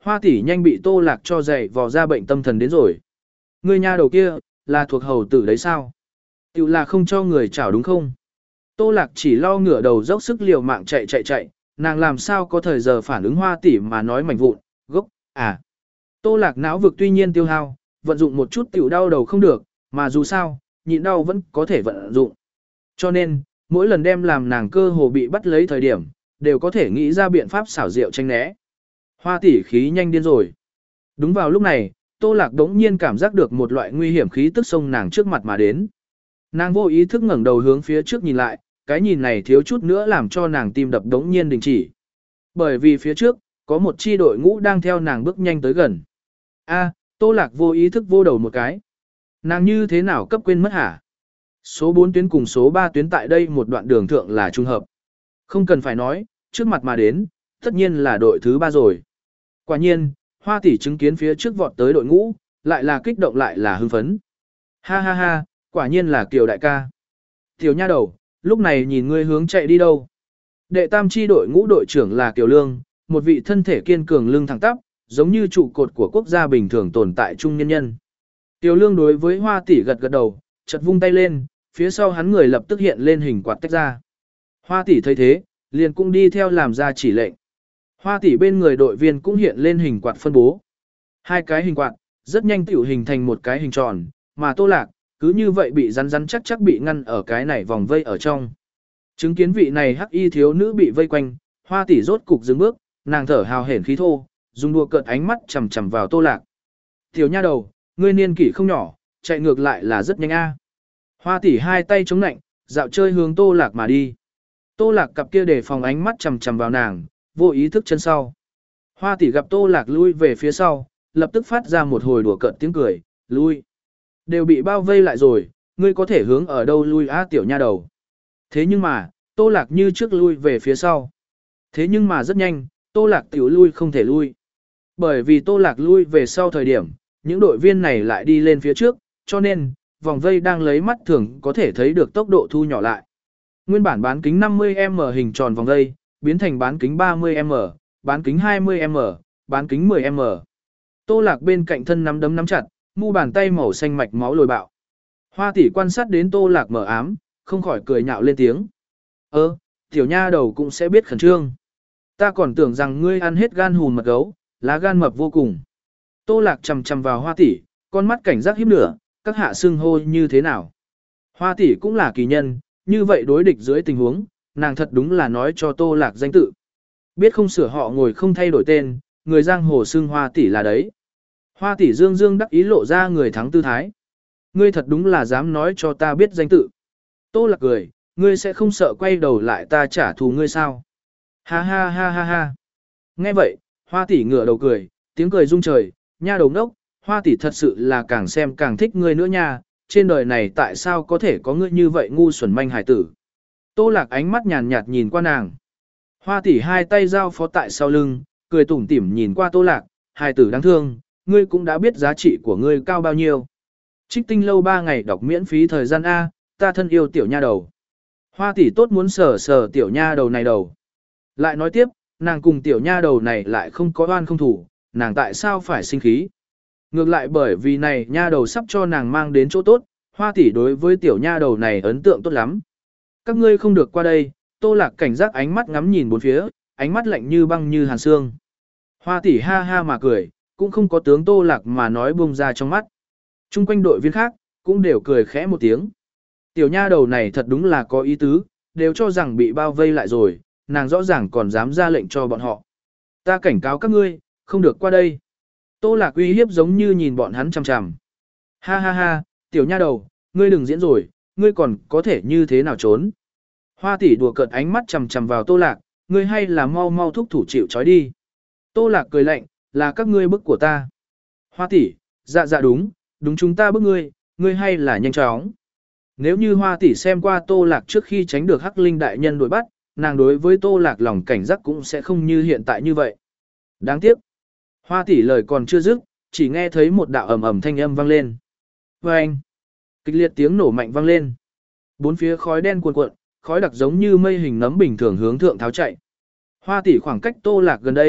Hoa tỷ nhanh bị Tô Lạc cho dậy vò ra bệnh tâm thần đến rồi. Ngươi nha đầu kia, là thuộc hầu tử đấy sao? Tiểu là không cho người chảo đúng không? Tô Lạc chỉ lo ngửa đầu dốc sức liều mạng chạy chạy chạy, nàng làm sao có thời giờ phản ứng Hoa tỷ mà nói mảnh vụn, gốc, à. Tô Lạc não vực tuy nhiên tiêu hao, vận dụng một chút tiểu đau đầu không được, mà dù sao, nhịn đau vẫn có thể vận dụng. Cho nên, mỗi lần đem làm nàng cơ hồ bị bắt lấy thời điểm, đều có thể nghĩ ra biện pháp xảo diệu tranh né. Hoa tỷ khí nhanh điên rồi. Đúng vào lúc này, Tô Lạc đống nhiên cảm giác được một loại nguy hiểm khí tức sông nàng trước mặt mà đến. Nàng vô ý thức ngẩng đầu hướng phía trước nhìn lại, cái nhìn này thiếu chút nữa làm cho nàng tim đập đống nhiên đình chỉ. Bởi vì phía trước, có một chi đội ngũ đang theo nàng bước nhanh tới gần. A, Tô Lạc vô ý thức vô đầu một cái. Nàng như thế nào cấp quên mất hả? Số bốn tuyến cùng số ba tuyến tại đây một đoạn đường thượng là trung hợp. Không cần phải nói, trước mặt mà đến, tất nhiên là đội thứ ba rồi. Quả nhiên, Hoa tỷ chứng kiến phía trước vọt tới đội ngũ, lại là kích động lại là hưng phấn. Ha ha ha, quả nhiên là Kiều đại ca. Tiểu nha đầu, lúc này nhìn ngươi hướng chạy đi đâu? Đệ tam chi đội ngũ đội trưởng là Kiều Lương, một vị thân thể kiên cường lưng thẳng tắp, giống như trụ cột của quốc gia bình thường tồn tại trung nhân nhân. Kiều Lương đối với Hoa tỷ gật gật đầu, chợt vung tay lên, phía sau hắn người lập tức hiện lên hình quạt tách ra. Hoa tỷ thấy thế, liền cũng đi theo làm ra chỉ lệnh. Hoa tỷ bên người đội viên cũng hiện lên hình quạt phân bố. Hai cái hình quạt, rất nhanh tiểu hình thành một cái hình tròn, mà Tô Lạc, cứ như vậy bị rắn rắn chắc chắc bị ngăn ở cái này vòng vây ở trong. Chứng kiến vị này hắc y thiếu nữ bị vây quanh, Hoa tỷ rốt cục dừng bước, nàng thở hào hển khí thô, dùng đùa cợt ánh mắt chằm chằm vào Tô Lạc. Tiểu nha đầu, ngươi niên kỷ không nhỏ, chạy ngược lại là rất nhanh a. Hoa tỷ hai tay chống nạnh, dạo chơi hướng Tô Lạc mà đi. Tô Lạc cặp kia để phòng ánh mắt chằm chằm vào nàng, vô ý thức chân sau. Hoa tỷ gặp Tô Lạc lui về phía sau, lập tức phát ra một hồi đùa cợt tiếng cười, lui. Đều bị bao vây lại rồi, ngươi có thể hướng ở đâu lui á tiểu nha đầu. Thế nhưng mà, Tô Lạc như trước lui về phía sau. Thế nhưng mà rất nhanh, Tô Lạc tiểu lui không thể lui. Bởi vì Tô Lạc lui về sau thời điểm, những đội viên này lại đi lên phía trước, cho nên, vòng vây đang lấy mắt thường có thể thấy được tốc độ thu nhỏ lại. Nguyên bản bán kính năm mươi mét hình tròn vòng vây, biến thành bán kính ba mươi mét, bán kính hai mươi mét, bán kính mười mét. Tô Lạc bên cạnh thân nắm đấm nắm chặt, mu bàn tay màu xanh mạch máu lồi bạo. Hoa tỷ quan sát đến Tô Lạc mở ám, không khỏi cười nhạo lên tiếng. Ơ, tiểu nha đầu cũng sẽ biết khẩn trương. Ta còn tưởng rằng ngươi ăn hết gan hùn mật gấu, lá gan mập vô cùng. Tô Lạc chầm chầm vào Hoa tỷ, con mắt cảnh giác híp lửa, các hạ xưng hô như thế nào. Hoa tỷ cũng là kỳ nhân, như vậy đối địch dưới tình huống, nàng thật đúng là nói cho Tô Lạc danh tự. Biết không sửa họ ngồi không thay đổi tên, người giang hồ xưng Hoa tỷ là đấy. Hoa tỷ dương dương đắc ý lộ ra người thắng tư thái. Ngươi thật đúng là dám nói cho ta biết danh tự. Tô Lạc cười, ngươi sẽ không sợ quay đầu lại ta trả thù ngươi sao? Ha ha ha ha ha. Nghe vậy, Hoa tỷ ngửa đầu cười, tiếng cười rung trời, nha đầu ngốc, Hoa tỷ thật sự là càng xem càng thích ngươi nữa nha, trên đời này tại sao có thể có ngươi như vậy ngu xuẩn manh hải tử. Tô Lạc ánh mắt nhàn nhạt nhìn qua nàng. Hoa tỷ hai tay giao phó tại sau lưng, cười tủm tỉm nhìn qua Tô Lạc, hải tử đáng thương, ngươi cũng đã biết giá trị của ngươi cao bao nhiêu. Trích tinh lâu ba ngày đọc miễn phí thời gian A, ta thân yêu tiểu nha đầu. Hoa tỷ tốt muốn sờ sờ tiểu nha đầu này đầu. Lại nói tiếp, nàng cùng tiểu nha đầu này lại không có oan không thủ, nàng tại sao phải sinh khí. Ngược lại bởi vì này nha đầu sắp cho nàng mang đến chỗ tốt, Hoa tỷ đối với tiểu nha đầu này ấn tượng tốt lắm. Các ngươi không được qua đây, Tô Lạc cảnh giác ánh mắt ngắm nhìn bốn phía, ánh mắt lạnh như băng như hàn xương. Hoa tỷ ha ha mà cười, cũng không có tướng Tô Lạc mà nói buông ra trong mắt. Trung quanh đội viên khác, cũng đều cười khẽ một tiếng. Tiểu nha đầu này thật đúng là có ý tứ, đều cho rằng bị bao vây lại rồi, nàng rõ ràng còn dám ra lệnh cho bọn họ. Ta cảnh cáo các ngươi, không được qua đây. Tô Lạc uy hiếp giống như nhìn bọn hắn chằm chằm. Ha ha ha, tiểu nha đầu, ngươi đừng diễn rồi, ngươi còn có thể như thế nào trốn. Hoa tỷ đùa cợt ánh mắt chằm chằm vào Tô Lạc, ngươi hay là mau mau thúc thủ chịu trói đi. Tô Lạc cười lạnh, là các ngươi bức của ta. Hoa tỷ, dạ dạ đúng, đúng chúng ta bức ngươi, ngươi hay là nhanh chóng. Nếu như Hoa tỷ xem qua Tô Lạc trước khi tránh được Hắc Linh đại nhân đuổi bắt, nàng đối với Tô Lạc lòng cảnh giác cũng sẽ không như hiện tại như vậy. Đáng tiếc. Hoa tỷ lời còn chưa dứt, chỉ nghe thấy một đạo ầm ầm thanh âm vang lên. Vâng! Kịch liệt tiếng nổ mạnh vang lên. Bốn phía khói đen cuồn cuộn, khói đặc giống như mây hình nấm bình thường hướng thượng tháo chạy. Hoa tỷ khoảng cách Tô Lạc gần đây,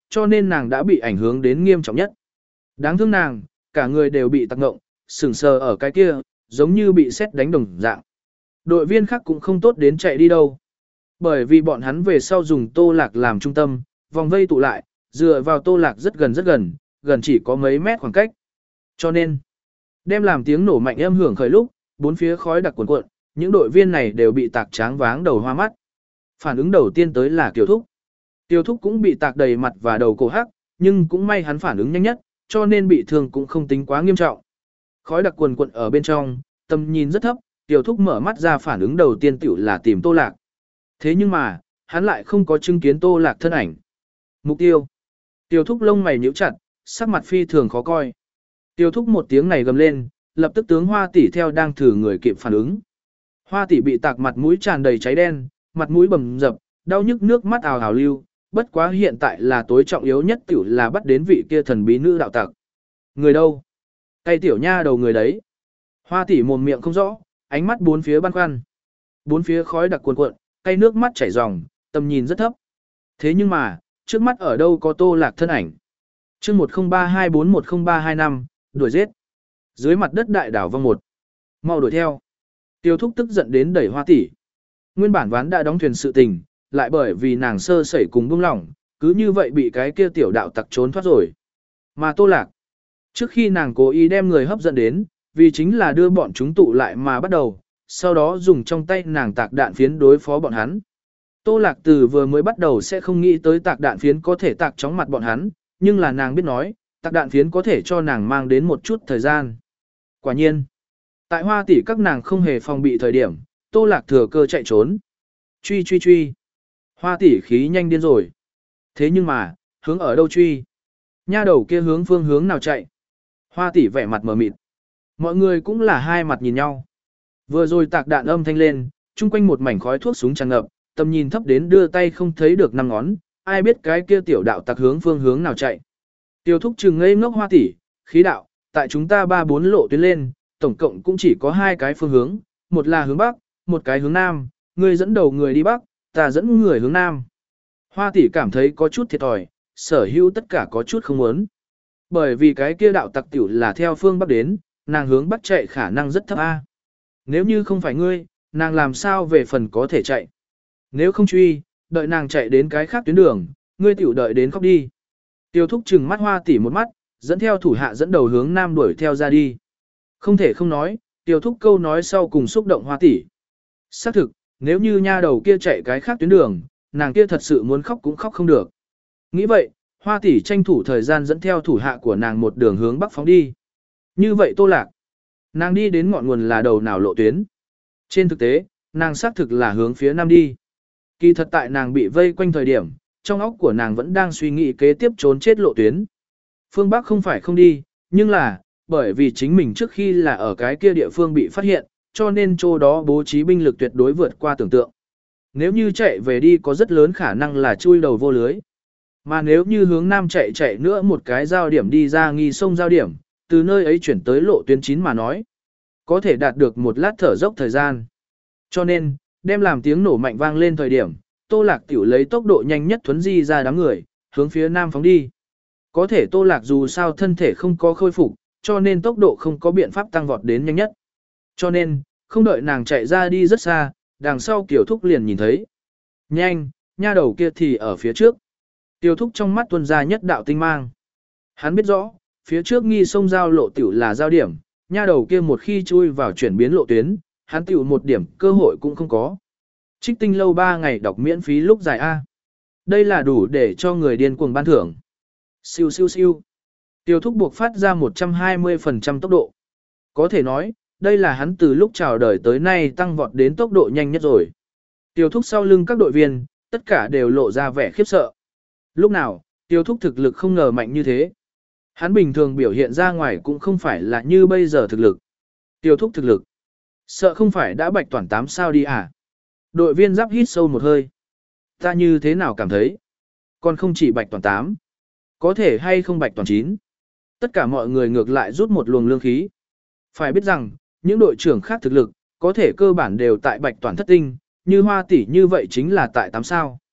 cho nên nàng đã bị ảnh hưởng đến nghiêm trọng nhất. Đáng thương nàng, cả người đều bị tắc ngộng, sừng sờ ở cái kia, giống như bị sét đánh đồng dạng. Đội viên khác cũng không tốt đến chạy đi đâu. Bởi vì bọn hắn về sau dùng Tô Lạc làm trung tâm, vòng vây tụ lại, dựa vào Tô Lạc rất gần rất gần, gần chỉ có mấy mét khoảng cách. Cho nên, đem làm tiếng nổ mạnh âm hưởng khởi lúc, bốn phía khói đặc cuồn cuộn, những đội viên này đều bị tạc tráng váng đầu hoa mắt. Phản ứng đầu tiên tới là Kiều Thúc. Kiều Thúc cũng bị tạc đầy mặt và đầu cổ hắc, nhưng cũng may hắn phản ứng nhanh nhất, cho nên bị thương cũng không tính quá nghiêm trọng. Khói đặc cuồn cuộn ở bên trong, tầm nhìn rất thấp, Kiều Thúc mở mắt ra phản ứng đầu tiên tiểu là tìm Tô Lạc. Thế nhưng mà, hắn lại không có chứng kiến Tô Lạc thân ảnh. Mục tiêu. Kiều Thúc lông mày nhíu chặt, sắc mặt phi thường khó coi. Kiều Thúc một tiếng này gầm lên, lập tức tướng Hoa tỷ theo đang thử người kịp phản ứng. Hoa tỷ bị tạc mặt mũi tràn đầy cháy đen, mặt mũi bầm dập, đau nhức nước mắt ào ào lưu, bất quá hiện tại là tối trọng yếu nhất tiểu là bắt đến vị kia thần bí nữ đạo tặc. Người đâu? Cây tiểu nha đầu người đấy. Hoa tỷ mồm miệng không rõ, ánh mắt bốn phía băn khoăn. Bốn phía khói đặc cuồn cuộn, cây nước mắt chảy ròng, tầm nhìn rất thấp. Thế nhưng mà, trước mắt ở đâu có Tô Lạc thân ảnh. Chương một không ba hai bốn một không ba hai năm, đuổi giết. Dưới mặt đất đại đảo vong một. Mau đuổi theo. Tiêu Thúc tức giận đến đẩy Hoa tỷ. Nguyên bản ván đã đóng thuyền sự tình, lại bởi vì nàng sơ sẩy cùng buông lỏng, cứ như vậy bị cái kia tiểu đạo tặc trốn thoát rồi. Mà Tô Lạc, trước khi nàng cố ý đem người hấp dẫn đến, vì chính là đưa bọn chúng tụ lại mà bắt đầu, sau đó dùng trong tay nàng tạc đạn phiến đối phó bọn hắn. Tô Lạc từ vừa mới bắt đầu sẽ không nghĩ tới tạc đạn phiến có thể tạc chóng mặt bọn hắn, nhưng là nàng biết nói, tạc đạn phiến có thể cho nàng mang đến một chút thời gian. Quả nhiên, tại Hoa tỷ các nàng không hề phòng bị thời điểm, Tô Lạc thừa cơ chạy trốn. Truy truy truy. Hoa tỷ khí nhanh điên rồi. Thế nhưng mà, hướng ở đâu truy? Nha đầu kia hướng phương hướng nào chạy? Hoa tỷ vẻ mặt mờ mịt. Mọi người cũng là hai mặt nhìn nhau. Vừa rồi tạc đạn âm thanh lên, chung quanh một mảnh khói thuốc súng tràn ngập, tầm nhìn thấp đến đưa tay không thấy được năm ngón, ai biết cái kia tiểu đạo tạc hướng phương hướng nào chạy. Tiêu Thúc trừng ngây ngốc Hoa tỷ, khí đạo, tại chúng ta ba bốn lộ tuyến lên, tổng cộng cũng chỉ có hai cái phương hướng, một là hướng bắc, một cái hướng nam, người dẫn đầu người đi bắc, ta dẫn người hướng nam. Hoa tỷ cảm thấy có chút thiệt thòi, sở hữu tất cả có chút không muốn. Bởi vì cái kia đạo tặc tiểu là theo phương bắc đến, nàng hướng bắc chạy khả năng rất thấp a. Nếu như không phải ngươi, nàng làm sao về phần có thể chạy. Nếu không truy, đợi nàng chạy đến cái khác tuyến đường, ngươi tiểu đợi đến khóc đi. Tiêu Thúc trừng mắt Hoa tỷ một mắt, dẫn theo thủ hạ dẫn đầu hướng nam đuổi theo ra đi. Không thể không nói, Tiêu Thúc câu nói sau cùng xúc động Hoa tỷ. Xác thực, nếu như nha đầu kia chạy cái khác tuyến đường, nàng kia thật sự muốn khóc cũng khóc không được. Nghĩ vậy, Hoa tỷ tranh thủ thời gian dẫn theo thủ hạ của nàng một đường hướng bắc phóng đi. Như vậy Tô Lạc, nàng đi đến ngọn nguồn là đầu nào lộ tuyến. Trên thực tế, nàng xác thực là hướng phía nam đi. Kỳ thật tại nàng bị vây quanh thời điểm, trong óc của nàng vẫn đang suy nghĩ kế tiếp trốn chết lộ tuyến. Phương Bắc không phải không đi, nhưng là, bởi vì chính mình trước khi là ở cái kia địa phương bị phát hiện, cho nên chỗ đó bố trí binh lực tuyệt đối vượt qua tưởng tượng. Nếu như chạy về đi có rất lớn khả năng là chui đầu vô lưới. Mà nếu như hướng nam chạy chạy nữa một cái giao điểm đi ra nghi sông giao điểm, từ nơi ấy chuyển tới lộ tuyến chín mà nói, có thể đạt được một lát thở dốc thời gian. Cho nên, đem làm tiếng nổ mạnh vang lên thời điểm, Tô Lạc tiểu lấy tốc độ nhanh nhất thuấn di ra đám người, hướng phía nam phóng đi. Có thể Tô Lạc dù sao thân thể không có khôi phục, cho nên tốc độ không có biện pháp tăng vọt đến nhanh nhất. Cho nên, không đợi nàng chạy ra đi rất xa, đằng sau Kiều Thúc liền nhìn thấy. Nhanh, nha đầu kia thì ở phía trước. Kiều Thúc trong mắt tuôn ra nhất đạo tinh mang. Hắn biết rõ, phía trước nghi sông giao lộ tiểu là giao điểm, nha đầu kia một khi chui vào chuyển biến lộ tuyến, hắn tiểu một điểm cơ hội cũng không có. Trích tinh lâu ba ngày đọc miễn phí lúc dài A. Đây là đủ để cho người điên cuồng ban thưởng. Siêu siêu siêu. Tiêu Thúc buộc phát ra một trăm hai mươi phần trăm tốc độ. Có thể nói, đây là hắn từ lúc chào đời tới nay tăng vọt đến tốc độ nhanh nhất rồi. Tiêu Thúc sau lưng các đội viên, tất cả đều lộ ra vẻ khiếp sợ. Lúc nào, Tiêu Thúc thực lực không ngờ mạnh như thế. Hắn bình thường biểu hiện ra ngoài cũng không phải là như bây giờ thực lực. Tiêu Thúc thực lực. Sợ không phải đã bạch toàn tám sao đi à? Đội viên giáp hít sâu một hơi. Ta như thế nào cảm thấy? Còn không chỉ bạch toàn tám. Có thể hay không bạch toàn chín. Tất cả mọi người ngược lại rút một luồng lương khí. Phải biết rằng, những đội trưởng khác thực lực, có thể cơ bản đều tại bạch toàn thất tinh, như Hoa tỷ như vậy chính là tại tám sao.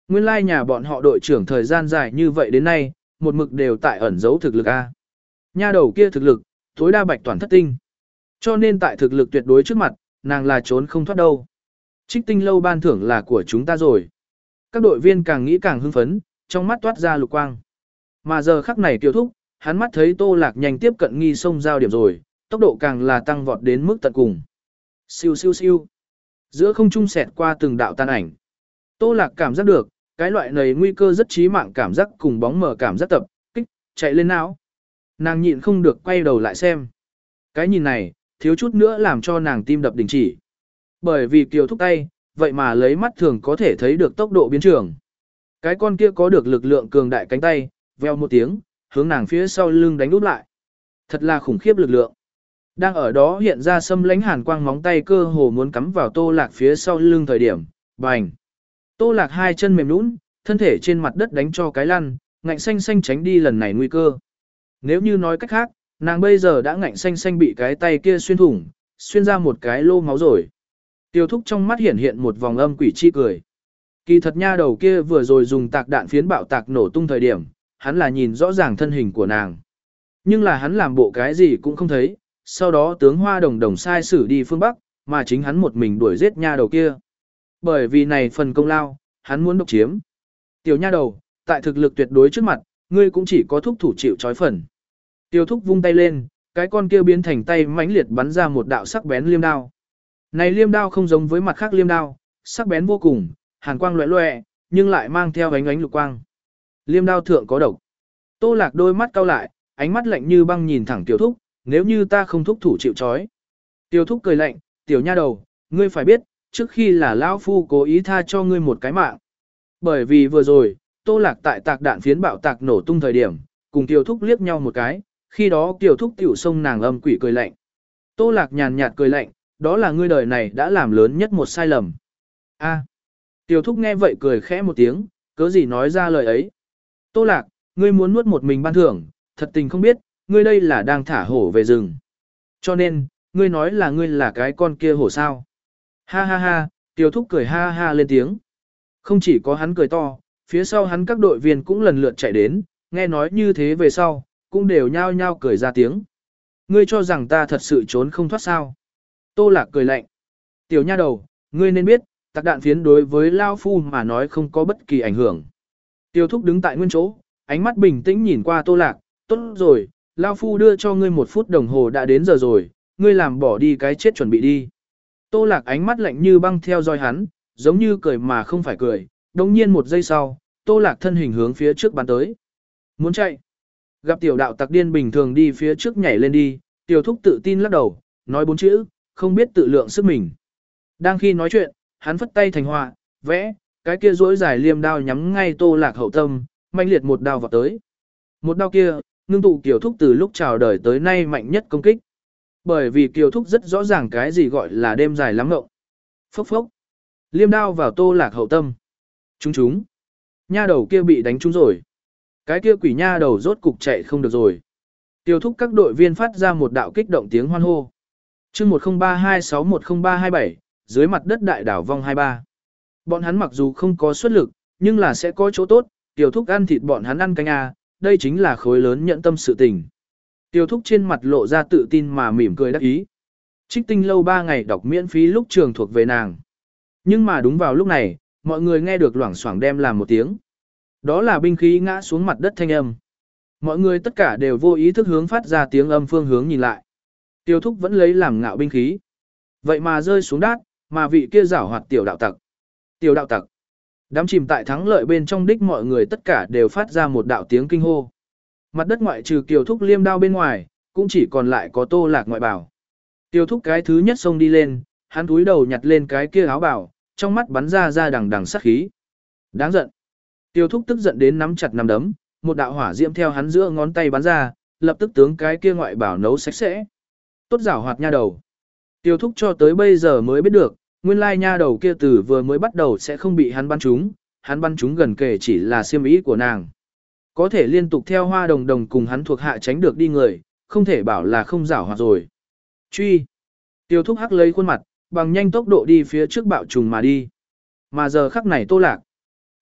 Nguyên lai nhà bọn họ đội trưởng thời gian dài như vậy đến nay, một mực đều tại ẩn giấu thực lực A. Nha đầu kia thực lực, tối đa bạch toàn thất tinh. Cho nên tại thực lực tuyệt đối trước mặt, nàng là trốn không thoát đâu. Trích tinh lâu ban thưởng là của chúng ta rồi. Các đội viên càng nghĩ càng hưng phấn, trong mắt toát ra lục quang. Mà giờ khắc này Tiêu Thúc, hắn mắt thấy Tô Lạc nhanh tiếp cận nghi sông giao điểm rồi, tốc độ càng là tăng vọt đến mức tận cùng. Siêu siêu siêu. Giữa không trung xẹt qua từng đạo tan ảnh. Tô Lạc cảm giác được, cái loại này nguy cơ rất chí mạng cảm giác cùng bóng mờ cảm giác tập, kích, chạy lên não. Nàng nhịn không được quay đầu lại xem. Cái nhìn này, thiếu chút nữa làm cho nàng tim đập đình chỉ. Bởi vì Kiều Thúc tay, vậy mà lấy mắt thường có thể thấy được tốc độ biến trường. Cái con kia có được lực lượng cường đại cánh tay, veo một tiếng, hướng nàng phía sau lưng đánh úp lại. Thật là khủng khiếp lực lượng. Đang ở đó hiện ra xâm lánh hàn quang móng tay cơ hồ muốn cắm vào Tô Lạc phía sau lưng thời điểm, bành. Tô Lạc hai chân mềm nhũn, thân thể trên mặt đất đánh cho cái lăn, ngạnh xanh xanh tránh đi lần này nguy cơ. Nếu như nói cách khác, nàng bây giờ đã ngạnh xanh xanh bị cái tay kia xuyên thủng, xuyên ra một cái lô máu rồi. Tiêu Thúc trong mắt hiện hiện một vòng âm quỷ chi cười. Kỳ thật nha đầu kia vừa rồi dùng tạc đạn phiến bạo tạc nổ tung thời điểm, hắn là nhìn rõ ràng thân hình của nàng. Nhưng là hắn làm bộ cái gì cũng không thấy, sau đó tướng Hoa Đồng Đồng sai xử đi phương Bắc, mà chính hắn một mình đuổi giết nha đầu kia. Bởi vì này phần công lao, hắn muốn độc chiếm. Tiểu nha đầu, tại thực lực tuyệt đối trước mặt, ngươi cũng chỉ có thúc thủ chịu trói phần. Tiêu Thúc vung tay lên, cái con kia biến thành tay mãnh liệt bắn ra một đạo sắc bén liêm đao. Này liêm đao không giống với mặt khác liêm đao, sắc bén vô cùng, hàn quang loẹt loẹt, nhưng lại mang theo ánh ánh lục quang. Liêm đao thượng có độc. Tô Lạc đôi mắt cau lại, ánh mắt lạnh như băng nhìn thẳng Tiểu Thúc, nếu như ta không thúc thủ chịu trói. Tiểu Thúc cười lạnh, tiểu nha đầu, ngươi phải biết, trước khi là lão phu cố ý tha cho ngươi một cái mạng. Bởi vì vừa rồi, Tô Lạc tại tạc đạn phiến bạo tạc nổ tung thời điểm, cùng Tiểu Thúc liếc nhau một cái, khi đó Tiểu Thúc tiểu sông nàng âm quỷ cười lạnh. Tô Lạc nhàn nhạt cười lạnh, đó là ngươi đời này đã làm lớn nhất một sai lầm. A. Tiểu Thúc nghe vậy cười khẽ một tiếng, cớ gì nói ra lời ấy. Tô Lạc, ngươi muốn nuốt một mình ban thưởng, thật tình không biết, ngươi đây là đang thả hổ về rừng. Cho nên, ngươi nói là ngươi là cái con kia hổ sao. Ha ha ha, Tiểu Thúc cười ha ha lên tiếng. Không chỉ có hắn cười to, phía sau hắn các đội viên cũng lần lượt chạy đến, nghe nói như thế về sau, cũng đều nhao nhao cười ra tiếng. Ngươi cho rằng ta thật sự trốn không thoát sao. Tô Lạc cười lạnh. Tiểu nha đầu, ngươi nên biết, tạc đạn phiến đối với Lao Phu mà nói không có bất kỳ ảnh hưởng. Tiêu Thúc đứng tại nguyên chỗ, ánh mắt bình tĩnh nhìn qua Tô Lạc, tốt rồi, Lao Phu đưa cho ngươi một phút đồng hồ đã đến giờ rồi, ngươi làm bỏ đi cái chết chuẩn bị đi. Tô Lạc ánh mắt lạnh như băng theo dõi hắn, giống như cười mà không phải cười, đồng nhiên một giây sau, Tô Lạc thân hình hướng phía trước bắn tới. Muốn chạy. Gặp tiểu đạo tặc điên bình thường đi phía trước nhảy lên đi, Tiêu Thúc tự tin lắc đầu, nói bốn chữ, không biết tự lượng sức mình. Đang khi nói chuyện, hắn phất tay thành họa, vẽ, cái kia rỗi dài liêm đao nhắm ngay Tô Lạc hậu tâm, mạnh liệt một đao vào tới. Một đao kia, ngưng tụ Kiều Thúc từ lúc chào đời tới nay mạnh nhất công kích. Bởi vì Kiều Thúc rất rõ ràng cái gì gọi là đêm dài lắm ngộng. Phốc phốc. Liêm đao vào Tô Lạc hậu tâm. Trúng trúng. Nha đầu kia bị đánh trúng rồi. Cái kia quỷ nha đầu rốt cục chạy không được rồi. Kiều Thúc các đội viên phát ra một đạo kích động tiếng hoan hô. Chương một không ba hai sáu một không ba hai bảy, dưới mặt đất đại đảo vong hai ba. Bọn hắn mặc dù không có xuất lực, nhưng là sẽ có chỗ tốt, Tiểu Thúc ăn thịt bọn hắn ăn canh a, đây chính là khối lớn nhận tâm sự tình. Tiểu Thúc trên mặt lộ ra tự tin mà mỉm cười đắc ý. Trích tinh lâu ba ngày đọc miễn phí lúc trường thuộc về nàng. Nhưng mà đúng vào lúc này, mọi người nghe được loảng xoảng đem làm một tiếng. Đó là binh khí ngã xuống mặt đất thanh âm. Mọi người tất cả đều vô ý thức hướng phát ra tiếng âm phương hướng nhìn lại. Tiêu Thúc vẫn lấy làm ngạo binh khí. Vậy mà rơi xuống đát, mà vị kia giảo hoạt tiểu đạo tặc. Tiểu đạo tặc. Đám chìm tại thắng lợi bên trong đích mọi người tất cả đều phát ra một đạo tiếng kinh hô. Mặt đất ngoại trừ Kiều Thúc liêm đao bên ngoài, cũng chỉ còn lại có Tô Lạc ngoại bảo. Tiêu Thúc cái thứ nhất xông đi lên, hắn túi đầu nhặt lên cái kia áo bảo, trong mắt bắn ra ra đằng đằng sát khí. Đáng giận. Tiêu Thúc tức giận đến nắm chặt nắm đấm, một đạo hỏa diễm theo hắn giữa ngón tay bắn ra, lập tức tướng cái kia ngoại bảo nấu sạch sẽ. Tốt giảo hoạt nha đầu. Tiêu Thúc cho tới bây giờ mới biết được, nguyên lai nha đầu kia từ vừa mới bắt đầu sẽ không bị hắn bắn trúng, hắn bắn trúng gần kề chỉ là xiêm ý của nàng. Có thể liên tục theo Hoa Đồng Đồng cùng hắn thuộc hạ tránh được đi người, không thể bảo là không giảo hoạt rồi. Truy. Tiêu Thúc hắc lấy khuôn mặt, bằng nhanh tốc độ đi phía trước bạo trùng mà đi. Mà giờ khắc này Tô Lạc.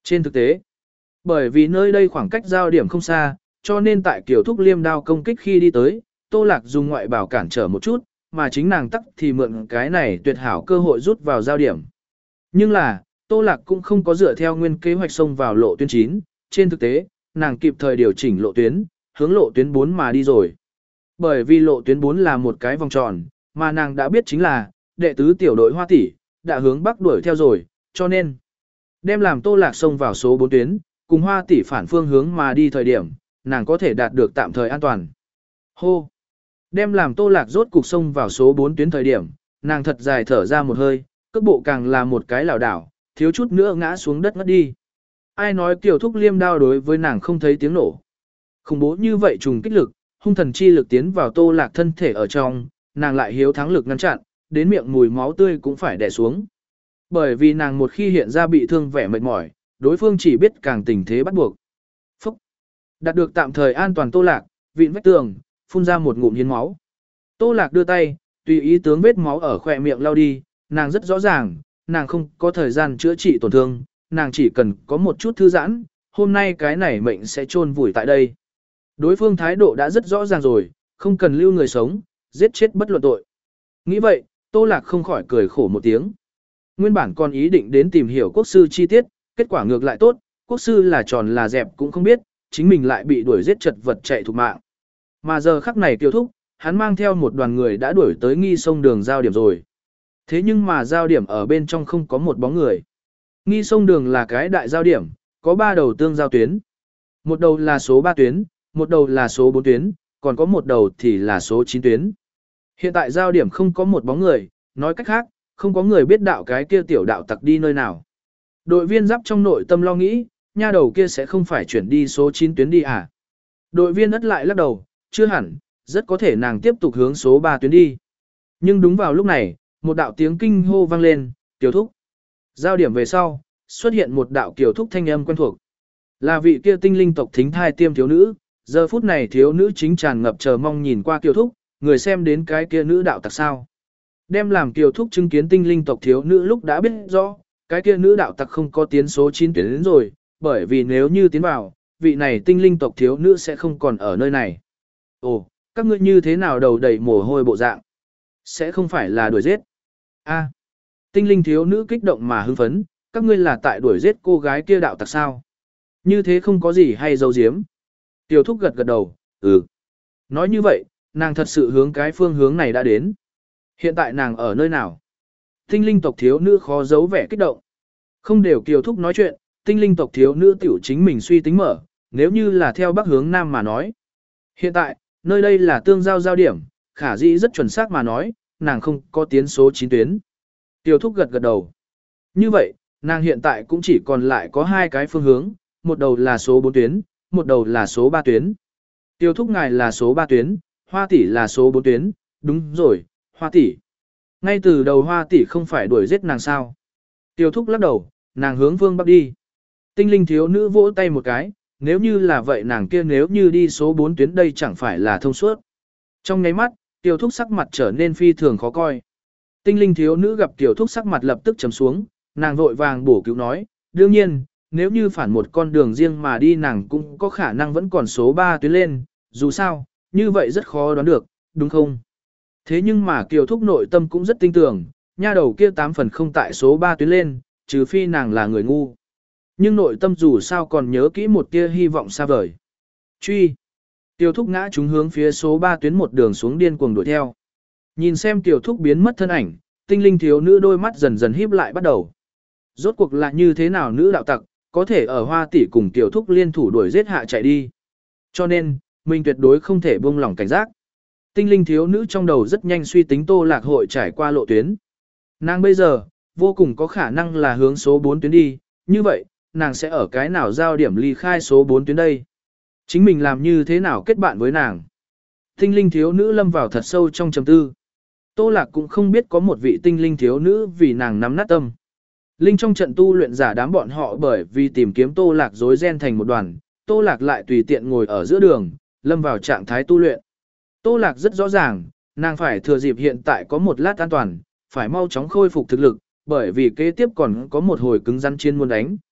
Trên thực tế, bởi vì nơi đây khoảng cách giao điểm không xa, cho nên tại Kiều Thúc liêm đao công kích khi đi tới, Tô Lạc dùng ngoại bảo cản trở một chút, mà chính nàng tắc thì mượn cái này tuyệt hảo cơ hội rút vào giao điểm. Nhưng là, Tô Lạc cũng không có dựa theo nguyên kế hoạch xông vào lộ tuyến chín, trên thực tế, nàng kịp thời điều chỉnh lộ tuyến, hướng lộ tuyến bốn mà đi rồi. Bởi vì lộ tuyến bốn là một cái vòng tròn, mà nàng đã biết chính là, đệ tứ tiểu đội Hoa tỷ đã hướng bắc đuổi theo rồi, cho nên đem làm Tô Lạc xông vào số bốn tuyến, cùng Hoa tỷ phản phương hướng mà đi thời điểm, nàng có thể đạt được tạm thời an toàn. Hô! Đem làm Tô Lạc rốt cục xông vào số bốn tuyến thời điểm, nàng thật dài thở ra một hơi, cước bộ càng là một cái lảo đảo, thiếu chút nữa ngã xuống đất ngất đi. Ai nói Kiều Thúc liêm đao đối với nàng không thấy tiếng nổ. Khủng bố như vậy trùng kích lực, hung thần chi lực tiến vào Tô Lạc thân thể ở trong, nàng lại hiếu thắng lực ngăn chặn, đến miệng mùi máu tươi cũng phải đè xuống. Bởi vì nàng một khi hiện ra bị thương vẻ mệt mỏi, đối phương chỉ biết càng tình thế bắt buộc. Phúc! Đạt được tạm thời an toàn Tô Lạc, vịn vách tường, phun ra một ngụm hiến máu. Tô Lạc đưa tay, tùy ý tướng vết máu ở khỏe miệng lau đi, nàng rất rõ ràng, nàng không có thời gian chữa trị tổn thương, nàng chỉ cần có một chút thư giãn, hôm nay cái này mệnh sẽ chôn vùi tại đây. Đối phương thái độ đã rất rõ ràng rồi, không cần lưu người sống, giết chết bất luận tội. Nghĩ vậy, Tô Lạc không khỏi cười khổ một tiếng. Nguyên bản còn ý định đến tìm hiểu quốc sư chi tiết, kết quả ngược lại tốt, quốc sư là tròn là dẹp cũng không biết, chính mình lại bị đuổi giết chật vật chạy thục mạng. Mà giờ khắc này Kiều Thúc, hắn mang theo một đoàn người đã đuổi tới nghi sông đường giao điểm rồi. Thế nhưng mà giao điểm ở bên trong không có một bóng người. Nghi sông đường là cái đại giao điểm, có ba đầu tương giao tuyến. Một đầu là số ba tuyến, một đầu là số bốn tuyến, còn có một đầu thì là số chín tuyến. Hiện tại giao điểm không có một bóng người, nói cách khác, không có người biết đạo cái kia tiểu đạo tặc đi nơi nào. Đội viên giáp trong nội tâm lo nghĩ, nha đầu kia sẽ không phải chuyển đi số chín tuyến đi à? Đội viên ất lại lắc đầu, chưa hẳn, rất có thể nàng tiếp tục hướng số ba tuyến đi. Nhưng đúng vào lúc này, một đạo tiếng kinh hô vang lên, Kiều Thúc. Giao điểm về sau, xuất hiện một đạo Kiều Thúc thanh âm quen thuộc. Là vị kia tinh linh tộc thính thai tiêm thiếu nữ, giờ phút này thiếu nữ chính tràn ngập chờ mong nhìn qua Kiều Thúc, người xem đến cái kia nữ đạo tặc sao. Đem làm Kiều Thúc chứng kiến tinh linh tộc thiếu nữ lúc đã biết rõ, cái kia nữ đạo tặc không có tiến số chín tuyến đến rồi, bởi vì nếu như tiến vào, vị này tinh linh tộc thiếu nữ sẽ không còn ở nơi này. Ồ, các ngươi như thế nào đầu đầy mồ hôi bộ dạng? Sẽ không phải là đuổi giết. A, tinh linh thiếu nữ kích động mà hưng phấn, các ngươi là tại đuổi giết cô gái kia đạo tặc sao? Như thế không có gì hay giấu giếm. Tiểu Thúc gật gật đầu, ừ. Nói như vậy, nàng thật sự hướng cái phương hướng này đã đến. Hiện tại nàng ở nơi nào? Tinh linh tộc thiếu nữ khó giấu vẻ kích động. Không đều Kiều Thúc nói chuyện, tinh linh tộc thiếu nữ tiểu chính mình suy tính mở, nếu như là theo bắc hướng nam mà nói. Hiện tại, nơi đây là tương giao giao điểm, khả dĩ rất chuẩn xác mà nói, nàng không có tiến số chín tuyến. Tiểu Thúc gật gật đầu. Như vậy, nàng hiện tại cũng chỉ còn lại có hai cái phương hướng, một đầu là số bốn tuyến, một đầu là số ba tuyến. Tiểu Thúc ngài là số ba tuyến, Hoa tỷ là số bốn tuyến, đúng rồi, Hoa tỷ. Ngay từ đầu Hoa tỷ không phải đuổi giết nàng sao? Tiểu Thúc lắc đầu, nàng hướng phương bắc đi. Tinh linh thiếu nữ vỗ tay một cái, nếu như là vậy nàng kia nếu như đi số bốn tuyến đây chẳng phải là thông suốt. Trong nháy mắt, Tiểu Thúc sắc mặt trở nên phi thường khó coi. Tinh linh thiếu nữ gặp Tiểu Thúc sắc mặt lập tức trầm xuống, nàng vội vàng bổ cứu nói, đương nhiên, nếu như phản một con đường riêng mà đi nàng cũng có khả năng vẫn còn số ba tuyến lên, dù sao, như vậy rất khó đoán được, đúng không? Thế nhưng mà Kiều Thúc nội tâm cũng rất tinh tường, nha đầu kia tám phần không tại số ba tuyến lên, trừ phi nàng là người ngu. Nhưng nội tâm dù sao còn nhớ kỹ một tia hy vọng xa vời. Truy! Kiều Thúc ngã trúng hướng phía số ba tuyến một đường xuống điên cuồng đuổi theo. Nhìn xem Kiều Thúc biến mất thân ảnh, tinh linh thiếu nữ đôi mắt dần dần híp lại bắt đầu. Rốt cuộc là như thế nào nữ đạo tặc, có thể ở Hoa tỷ cùng Kiều Thúc liên thủ đuổi giết hạ chạy đi. Cho nên, mình tuyệt đối không thể buông lỏng cảnh giác. Tinh linh thiếu nữ trong đầu rất nhanh suy tính Tô Lạc hội trải qua lộ tuyến. Nàng bây giờ, vô cùng có khả năng là hướng số bốn tuyến đi, như vậy, nàng sẽ ở cái nào giao điểm ly khai số bốn tuyến đây. Chính mình làm như thế nào kết bạn với nàng. Tinh linh thiếu nữ lâm vào thật sâu trong trầm tư. Tô Lạc cũng không biết có một vị tinh linh thiếu nữ vì nàng nắm nát tâm. Linh trong trận tu luyện giả đám bọn họ bởi vì tìm kiếm Tô Lạc rối ren thành một đoàn, Tô Lạc lại tùy tiện ngồi ở giữa đường, lâm vào trạng thái tu luyện. Tô Lạc rất rõ ràng, nàng phải thừa dịp hiện tại có một lát an toàn, phải mau chóng khôi phục thực lực, bởi vì kế tiếp còn có một hồi cứng rắn chiến muốn đánh.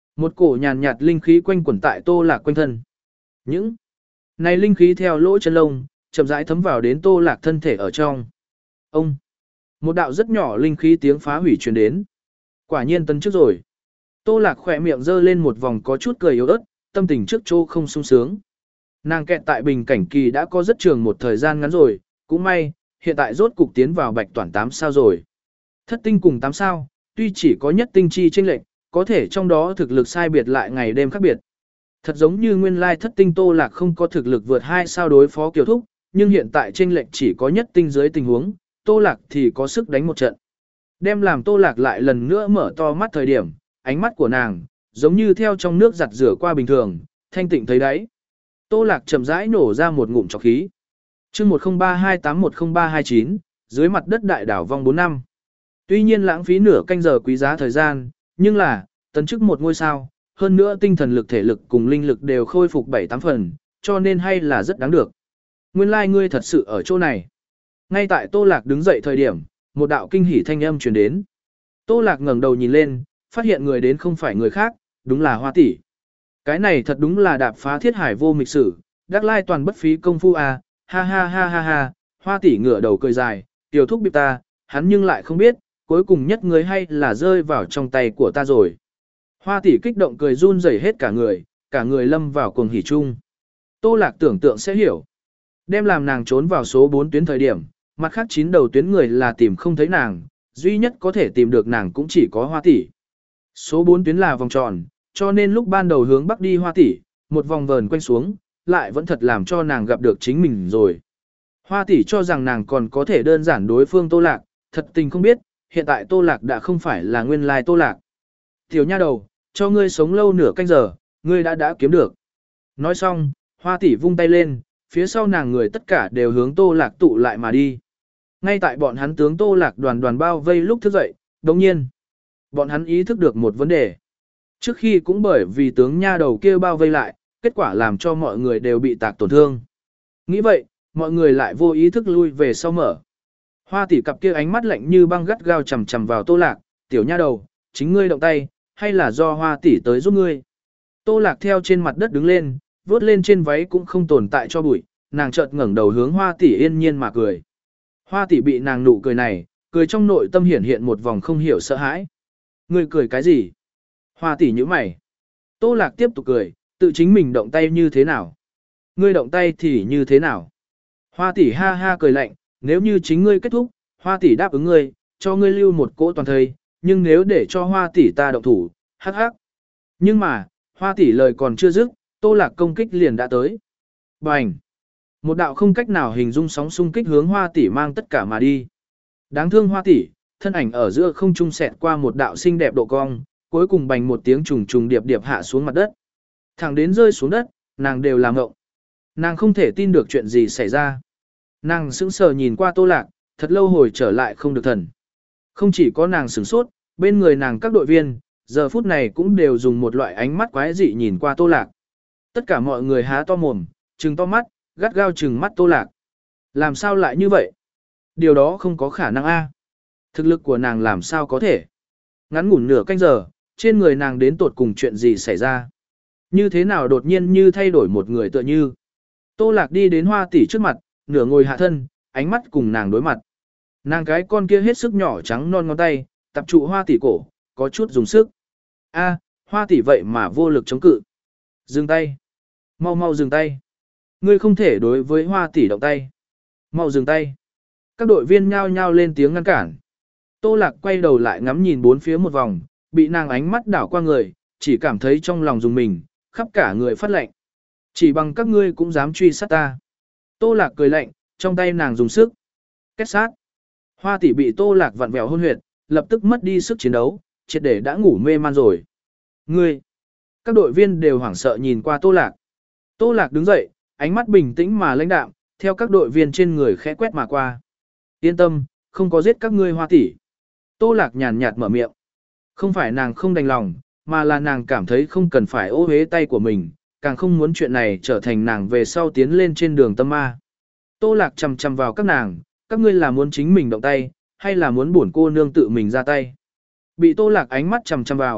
Một cổ nhàn nhạt linh khí quanh quẩn tại Tô Lạc quanh thân. Những này linh khí theo lỗ chân lông, chậm rãi thấm vào đến Tô Lạc thân thể ở trong. Ông, một đạo rất nhỏ linh khí tiếng phá hủy truyền đến. Quả nhiên tấn trước rồi. Tô Lạc khỏe miệng giơ lên một vòng có chút cười yếu ớt, tâm tình trước chỗ không sung sướng. Nàng kẹt tại bình cảnh kỳ đã có rất trường một thời gian ngắn rồi, cũng may, hiện tại rốt cục tiến vào bạch toàn tám sao rồi. Thất tinh cùng tám sao, tuy chỉ có nhất tinh chi chênh lệch, có thể trong đó thực lực sai biệt lại ngày đêm khác biệt. Thật giống như nguyên lai thất tinh Tô Lạc không có thực lực vượt hai sao đối phó Kiều Thúc, nhưng hiện tại chênh lệch chỉ có nhất tinh dưới tình huống, Tô Lạc thì có sức đánh một trận. Đem làm Tô Lạc lại lần nữa mở to mắt thời điểm, ánh mắt của nàng, giống như theo trong nước giặt rửa qua bình thường, thanh tịnh thấy đấy. Tô Lạc chậm rãi nổ ra một ngụm trọc khí. chương một không ba hai tám một không ba hai chín, dưới mặt đất đại đảo vong bốn năm. Tuy nhiên lãng phí nửa canh giờ quý giá thời gian, nhưng là, tấn chức một ngôi sao, hơn nữa tinh thần lực thể lực cùng linh lực đều khôi phục bảy tám phần, cho nên hay là rất đáng được. Nguyên lai like ngươi thật sự ở chỗ này. Ngay tại Tô Lạc đứng dậy thời điểm, một đạo kinh hỉ thanh âm truyền đến. Tô Lạc ngẩng đầu nhìn lên, phát hiện người đến không phải người khác, đúng là Hoa tỷ. Cái này thật đúng là đạp phá thiết hải vô mịch sử, đắc lai toàn bất phí công phu à, ha ha ha ha ha, Hoa tỷ ngửa đầu cười dài, tiểu thúc bịp ta, hắn nhưng lại không biết, cuối cùng nhất người hay là rơi vào trong tay của ta rồi. Hoa tỷ kích động cười run rẩy hết cả người, cả người lâm vào cuồng hỉ chung. Tô Lạc tưởng tượng sẽ hiểu. Đem làm nàng trốn vào số bốn tuyến thời điểm, mặt khác chín đầu tuyến người là tìm không thấy nàng, duy nhất có thể tìm được nàng cũng chỉ có Hoa tỷ. Số bốn tuyến là vòng tròn, cho nên lúc ban đầu hướng bắc đi Hoa tỷ, một vòng vờn quanh xuống, lại vẫn thật làm cho nàng gặp được chính mình rồi. Hoa tỷ cho rằng nàng còn có thể đơn giản đối phương Tô Lạc, thật tình không biết, hiện tại Tô Lạc đã không phải là nguyên lai Tô Lạc. Tiểu nha đầu, cho ngươi sống lâu nửa canh giờ, ngươi đã đã kiếm được. Nói xong, Hoa tỷ vung tay lên, phía sau nàng người tất cả đều hướng Tô Lạc tụ lại mà đi. Ngay tại bọn hắn tướng Tô Lạc đoàn đoàn bao vây lúc thức dậy, đồng nhiên, bọn hắn ý thức được một vấn đề. Trước khi cũng bởi vì tướng nha đầu kia bao vây lại, kết quả làm cho mọi người đều bị tạc tổn thương. Nghĩ vậy, mọi người lại vô ý thức lui về sau mở. Hoa tỷ cặp kia ánh mắt lạnh như băng gắt gao chằm chằm vào Tô Lạc, tiểu nha đầu, chính ngươi động tay, hay là do Hoa tỷ tới giúp ngươi. Tô Lạc theo trên mặt đất đứng lên, vuốt lên trên váy cũng không tồn tại cho bụi, nàng chợt ngẩng đầu hướng Hoa tỷ yên nhiên mà cười. Hoa tỷ bị nàng nụ cười này, cười trong nội tâm hiển hiện một vòng không hiểu sợ hãi. Ngươi cười cái gì? Hoa tỷ nhíu mày. Tô Lạc tiếp tục cười, tự chính mình động tay như thế nào? Ngươi động tay thì như thế nào? Hoa tỷ ha ha cười lạnh, nếu như chính ngươi kết thúc, Hoa tỷ đáp ứng ngươi, cho ngươi lưu một cỗ toàn thây, nhưng nếu để cho Hoa tỷ ta động thủ, hắc hắc. Nhưng mà, Hoa tỷ lời còn chưa dứt, Tô Lạc công kích liền đã tới. Bành! Một đạo không cách nào hình dung sóng xung kích hướng Hoa tỷ mang tất cả mà đi. Đáng thương Hoa tỷ, thân ảnh ở giữa không trung xẹt qua một đạo xinh đẹp độ cong, cuối cùng bành một tiếng trùng trùng điệp điệp hạ xuống mặt đất. Thẳng đến rơi xuống đất, nàng đều làm ngộng. Nàng không thể tin được chuyện gì xảy ra. Nàng sững sờ nhìn qua Tô Lạc, thật lâu hồi trở lại không được thần. Không chỉ có nàng sửng sốt, bên người nàng các đội viên, giờ phút này cũng đều dùng một loại ánh mắt quái dị nhìn qua Tô Lạc. Tất cả mọi người há to mồm, trừng to mắt, gắt gao trừng mắt Tô Lạc. Làm sao lại như vậy? Điều đó không có khả năng a. Thực lực của nàng làm sao có thể? Ngắn ngủn nửa canh giờ, trên người nàng đến tột cùng chuyện gì xảy ra? Như thế nào đột nhiên như thay đổi một người tựa như? Tô Lạc đi đến Hoa tỷ trước mặt, nửa ngồi hạ thân, ánh mắt cùng nàng đối mặt. Nàng cái con kia hết sức nhỏ trắng non ngón tay, tập trụ Hoa tỷ cổ, có chút dùng sức. A, Hoa tỷ vậy mà vô lực chống cự. Dừng tay. Mau mau dừng tay. Ngươi không thể đối với Hoa tỷ động tay. Mau dừng tay. Các đội viên nhao nhao lên tiếng ngăn cản. Tô Lạc quay đầu lại ngắm nhìn bốn phía một vòng, bị nàng ánh mắt đảo qua người, chỉ cảm thấy trong lòng dùng mình, khắp cả người phát lạnh. Chỉ bằng các ngươi cũng dám truy sát ta. Tô Lạc cười lạnh, trong tay nàng dùng sức. Kết sát. Hoa tỷ bị Tô Lạc vặn vẹo hôn huyệt, lập tức mất đi sức chiến đấu, triệt để đã ngủ mê man rồi. Ngươi. Các đội viên đều hoảng sợ nhìn qua Tô Lạc. Tô Lạc đứng dậy, ánh mắt bình tĩnh mà lãnh đạm, theo các đội viên trên người khẽ quét mà qua. Yên tâm, không có giết các ngươi Hoa tỷ. Tô Lạc nhàn nhạt mở miệng. Không phải nàng không đành lòng, mà là nàng cảm thấy không cần phải ô hế tay của mình, càng không muốn chuyện này trở thành nàng về sau tiến lên trên đường tâm ma. Tô Lạc chằm chằm vào các nàng, các ngươi là muốn chính mình động tay, hay là muốn bổn cô nương tự mình ra tay. Bị Tô Lạc ánh mắt chằm chằm vào,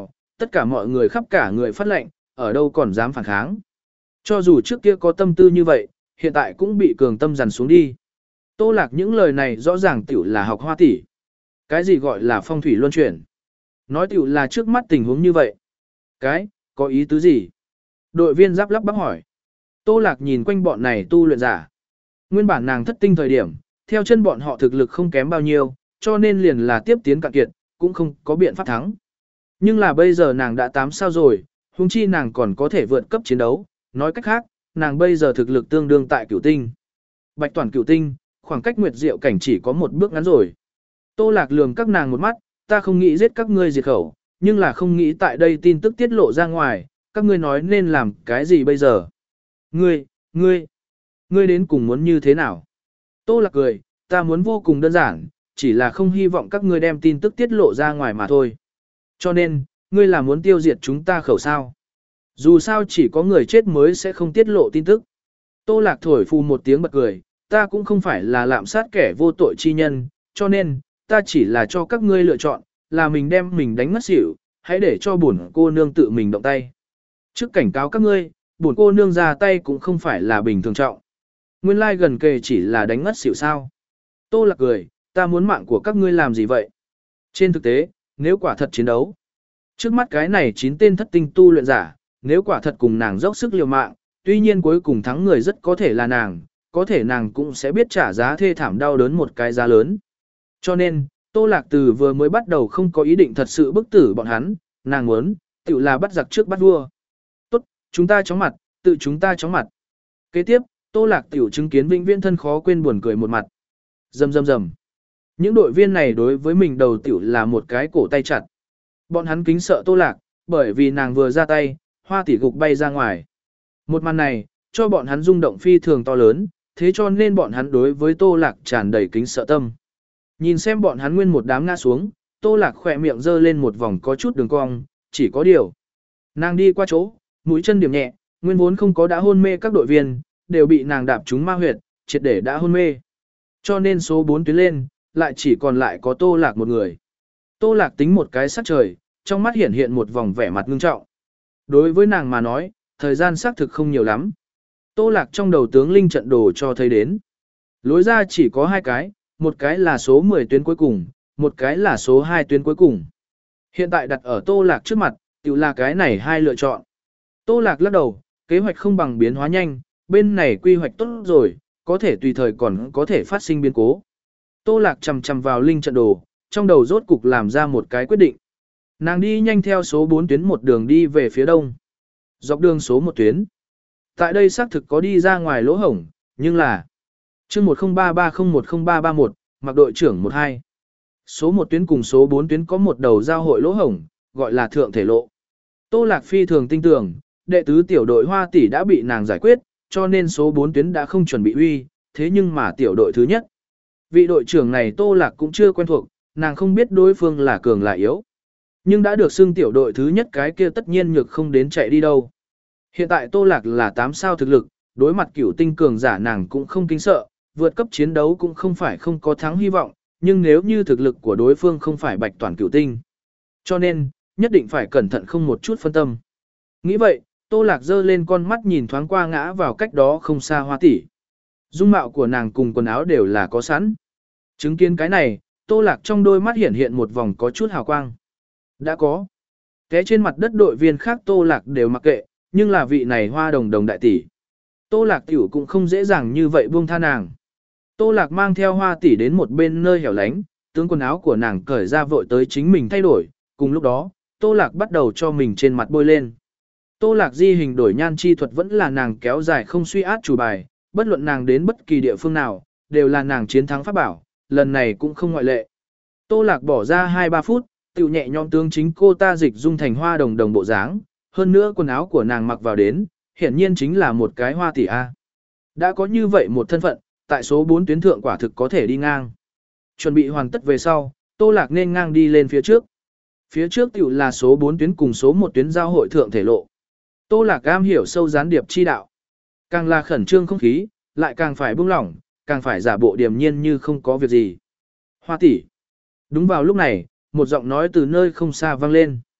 Tất cả mọi người khắp cả người phát lệnh, ở đâu còn dám phản kháng. Cho dù trước kia có tâm tư như vậy, hiện tại cũng bị cường tâm dằn xuống đi. Tô Lạc những lời này rõ ràng tiểu là học Hoa tỷ. Cái gì gọi là phong thủy luân chuyển? Nói tiểu là trước mắt tình huống như vậy. Cái, có ý tứ gì? Đội viên giáp lắp bắp hỏi. Tô Lạc nhìn quanh bọn này tu luyện giả. Nguyên bản nàng thất tinh thời điểm, theo chân bọn họ thực lực không kém bao nhiêu, cho nên liền là tiếp tiến cạn kiệt, cũng không có biện pháp thắng. Nhưng là bây giờ nàng đã tám sao rồi, huống chi nàng còn có thể vượt cấp chiến đấu, nói cách khác, nàng bây giờ thực lực tương đương tại cửu tinh. Bạch toàn cửu tinh, khoảng cách nguyệt diệu cảnh chỉ có một bước ngắn rồi. Tô Lạc lườm các nàng một mắt, ta không nghĩ giết các ngươi diệt khẩu, nhưng là không nghĩ tại đây tin tức tiết lộ ra ngoài, các ngươi nói nên làm cái gì bây giờ? Ngươi, ngươi, ngươi đến cùng muốn như thế nào? Tô Lạc cười, ta muốn vô cùng đơn giản, chỉ là không hy vọng các ngươi đem tin tức tiết lộ ra ngoài mà thôi. Cho nên, ngươi là muốn tiêu diệt chúng ta khẩu sao? Dù sao chỉ có người chết mới sẽ không tiết lộ tin tức. Tô Lạc thổi phù một tiếng bật cười, ta cũng không phải là lạm sát kẻ vô tội chi nhân, cho nên, ta chỉ là cho các ngươi lựa chọn, là mình đem mình đánh ngất xỉu, hãy để cho bổn cô nương tự mình động tay. Trước cảnh cáo các ngươi, bổn cô nương ra tay cũng không phải là bình thường trọng. Nguyên lai gần kề chỉ là đánh ngất xỉu sao. Tô Lạc cười, ta muốn mạng của các ngươi làm gì vậy? Trên thực tế, nếu quả thật chiến đấu, trước mắt cái này chín tên thất tinh tu luyện giả, nếu quả thật cùng nàng dốc sức liều mạng, tuy nhiên cuối cùng thắng người rất có thể là nàng, có thể nàng cũng sẽ biết trả giá thê thảm đau đớn một cái giá lớn. Cho nên, Tô Lạc từ vừa mới bắt đầu không có ý định thật sự bức tử bọn hắn, nàng muốn, tự là bắt giặc trước bắt vua. Tốt, chúng ta chóng mặt, tự chúng ta chóng mặt. Kế tiếp, Tô Lạc tiểu chứng kiến vĩnh viễn thân khó quên buồn cười một mặt. Rầm rầm rầm. Những đội viên này đối với mình đầu tiểu là một cái cổ tay chặt. Bọn hắn kính sợ Tô Lạc, bởi vì nàng vừa ra tay, Hoa tỷ gục bay ra ngoài. Một màn này, cho bọn hắn rung động phi thường to lớn, thế cho nên bọn hắn đối với Tô Lạc tràn đầy kính sợ tâm. Nhìn xem bọn hắn nguyên một đám ngã xuống, Tô Lạc khỏe miệng giơ lên một vòng có chút đường cong, chỉ có điều. Nàng đi qua chỗ, mũi chân điểm nhẹ, nguyên vốn không có đã hôn mê các đội viên, đều bị nàng đạp trúng ma huyệt, triệt để đã hôn mê. Cho nên số bốn tuyến lên, lại chỉ còn lại có Tô Lạc một người. Tô Lạc tính một cái sắc trời, trong mắt hiện hiện một vòng vẻ mặt ngưng trọng. Đối với nàng mà nói, thời gian xác thực không nhiều lắm. Tô Lạc trong đầu tướng linh trận đồ cho thấy đến. Lối ra chỉ có hai cái, một cái là số mười tuyến cuối cùng, một cái là số hai tuyến cuối cùng. Hiện tại đặt ở Tô Lạc trước mặt, tự là cái này hai lựa chọn. Tô Lạc lắc đầu, kế hoạch không bằng biến hóa nhanh, bên này quy hoạch tốt rồi, có thể tùy thời còn có thể phát sinh biến cố. Tô Lạc chầm chầm vào linh trận đồ, trong đầu rốt cục làm ra một cái quyết định. Nàng đi nhanh theo số bốn tuyến một đường đi về phía đông. Dọc đường số một tuyến. Tại đây xác thực có đi ra ngoài lỗ hổng, nhưng là chương một không ba ba không một không ba ba một, mặc đội trưởng một hai. Số một tuyến cùng số bốn tuyến có một đầu giao hội lỗ hổng, gọi là thượng thể lộ. Tô Lạc phi thường tin tưởng, đệ tứ tiểu đội Hoa tỷ đã bị nàng giải quyết, cho nên số bốn tuyến đã không chuẩn bị uy, thế nhưng mà tiểu đội thứ nhất. Vị đội trưởng này Tô Lạc cũng chưa quen thuộc, nàng không biết đối phương là cường là yếu. Nhưng đã được xưng tiểu đội thứ nhất cái kia tất nhiên nhược không đến chạy đi đâu. Hiện tại Tô Lạc là tám sao thực lực, đối mặt cửu tinh cường giả nàng cũng không kính sợ, vượt cấp chiến đấu cũng không phải không có thắng hy vọng, nhưng nếu như thực lực của đối phương không phải bạch toàn cửu tinh. Cho nên, nhất định phải cẩn thận không một chút phân tâm. Nghĩ vậy, Tô Lạc giơ lên con mắt nhìn thoáng qua ngã vào cách đó không xa Hoa tỷ. Dung mạo của nàng cùng quần áo đều là có sẵn. Chứng kiến cái này, Tô Lạc trong đôi mắt hiện hiện một vòng có chút hào quang. Đã có. Thế trên mặt đất đội viên khác Tô Lạc đều mặc kệ, nhưng là vị này Hoa đồng đồng đại tỷ. Tô Lạc tiểu cũng không dễ dàng như vậy buông tha nàng. Tô Lạc mang theo Hoa tỷ đến một bên nơi hẻo lánh, tướng quần áo của nàng cởi ra vội tới chính mình thay đổi, cùng lúc đó, Tô Lạc bắt đầu cho mình trên mặt bôi lên. Tô Lạc di hình đổi nhan chi thuật vẫn là nàng kéo dài không suy át chủ bài, bất luận nàng đến bất kỳ địa phương nào, đều là nàng chiến thắng pháp bảo, lần này cũng không ngoại lệ. Tô Lạc bỏ ra hai ba phút, tiểu nhẹ nhõm tướng chính cô ta dịch dung thành Hoa đồng đồng bộ dáng, hơn nữa quần áo của nàng mặc vào đến, hiển nhiên chính là một cái Hoa tỷ A. Đã có như vậy một thân phận, tại số bốn tuyến thượng quả thực có thể đi ngang. Chuẩn bị hoàn tất về sau, Tô Lạc nên ngang đi lên phía trước. Phía trước tiểu là số bốn tuyến cùng số một tuyến giao hội thượng thể lộ. Tô Lạc am hiểu sâu gián điệp chi đạo. Càng là khẩn trương không khí, lại càng phải buông lỏng, càng phải giả bộ điềm nhiên như không có việc gì. Hoa tỷ. Đúng vào lúc này, một giọng nói từ nơi không xa vang lên.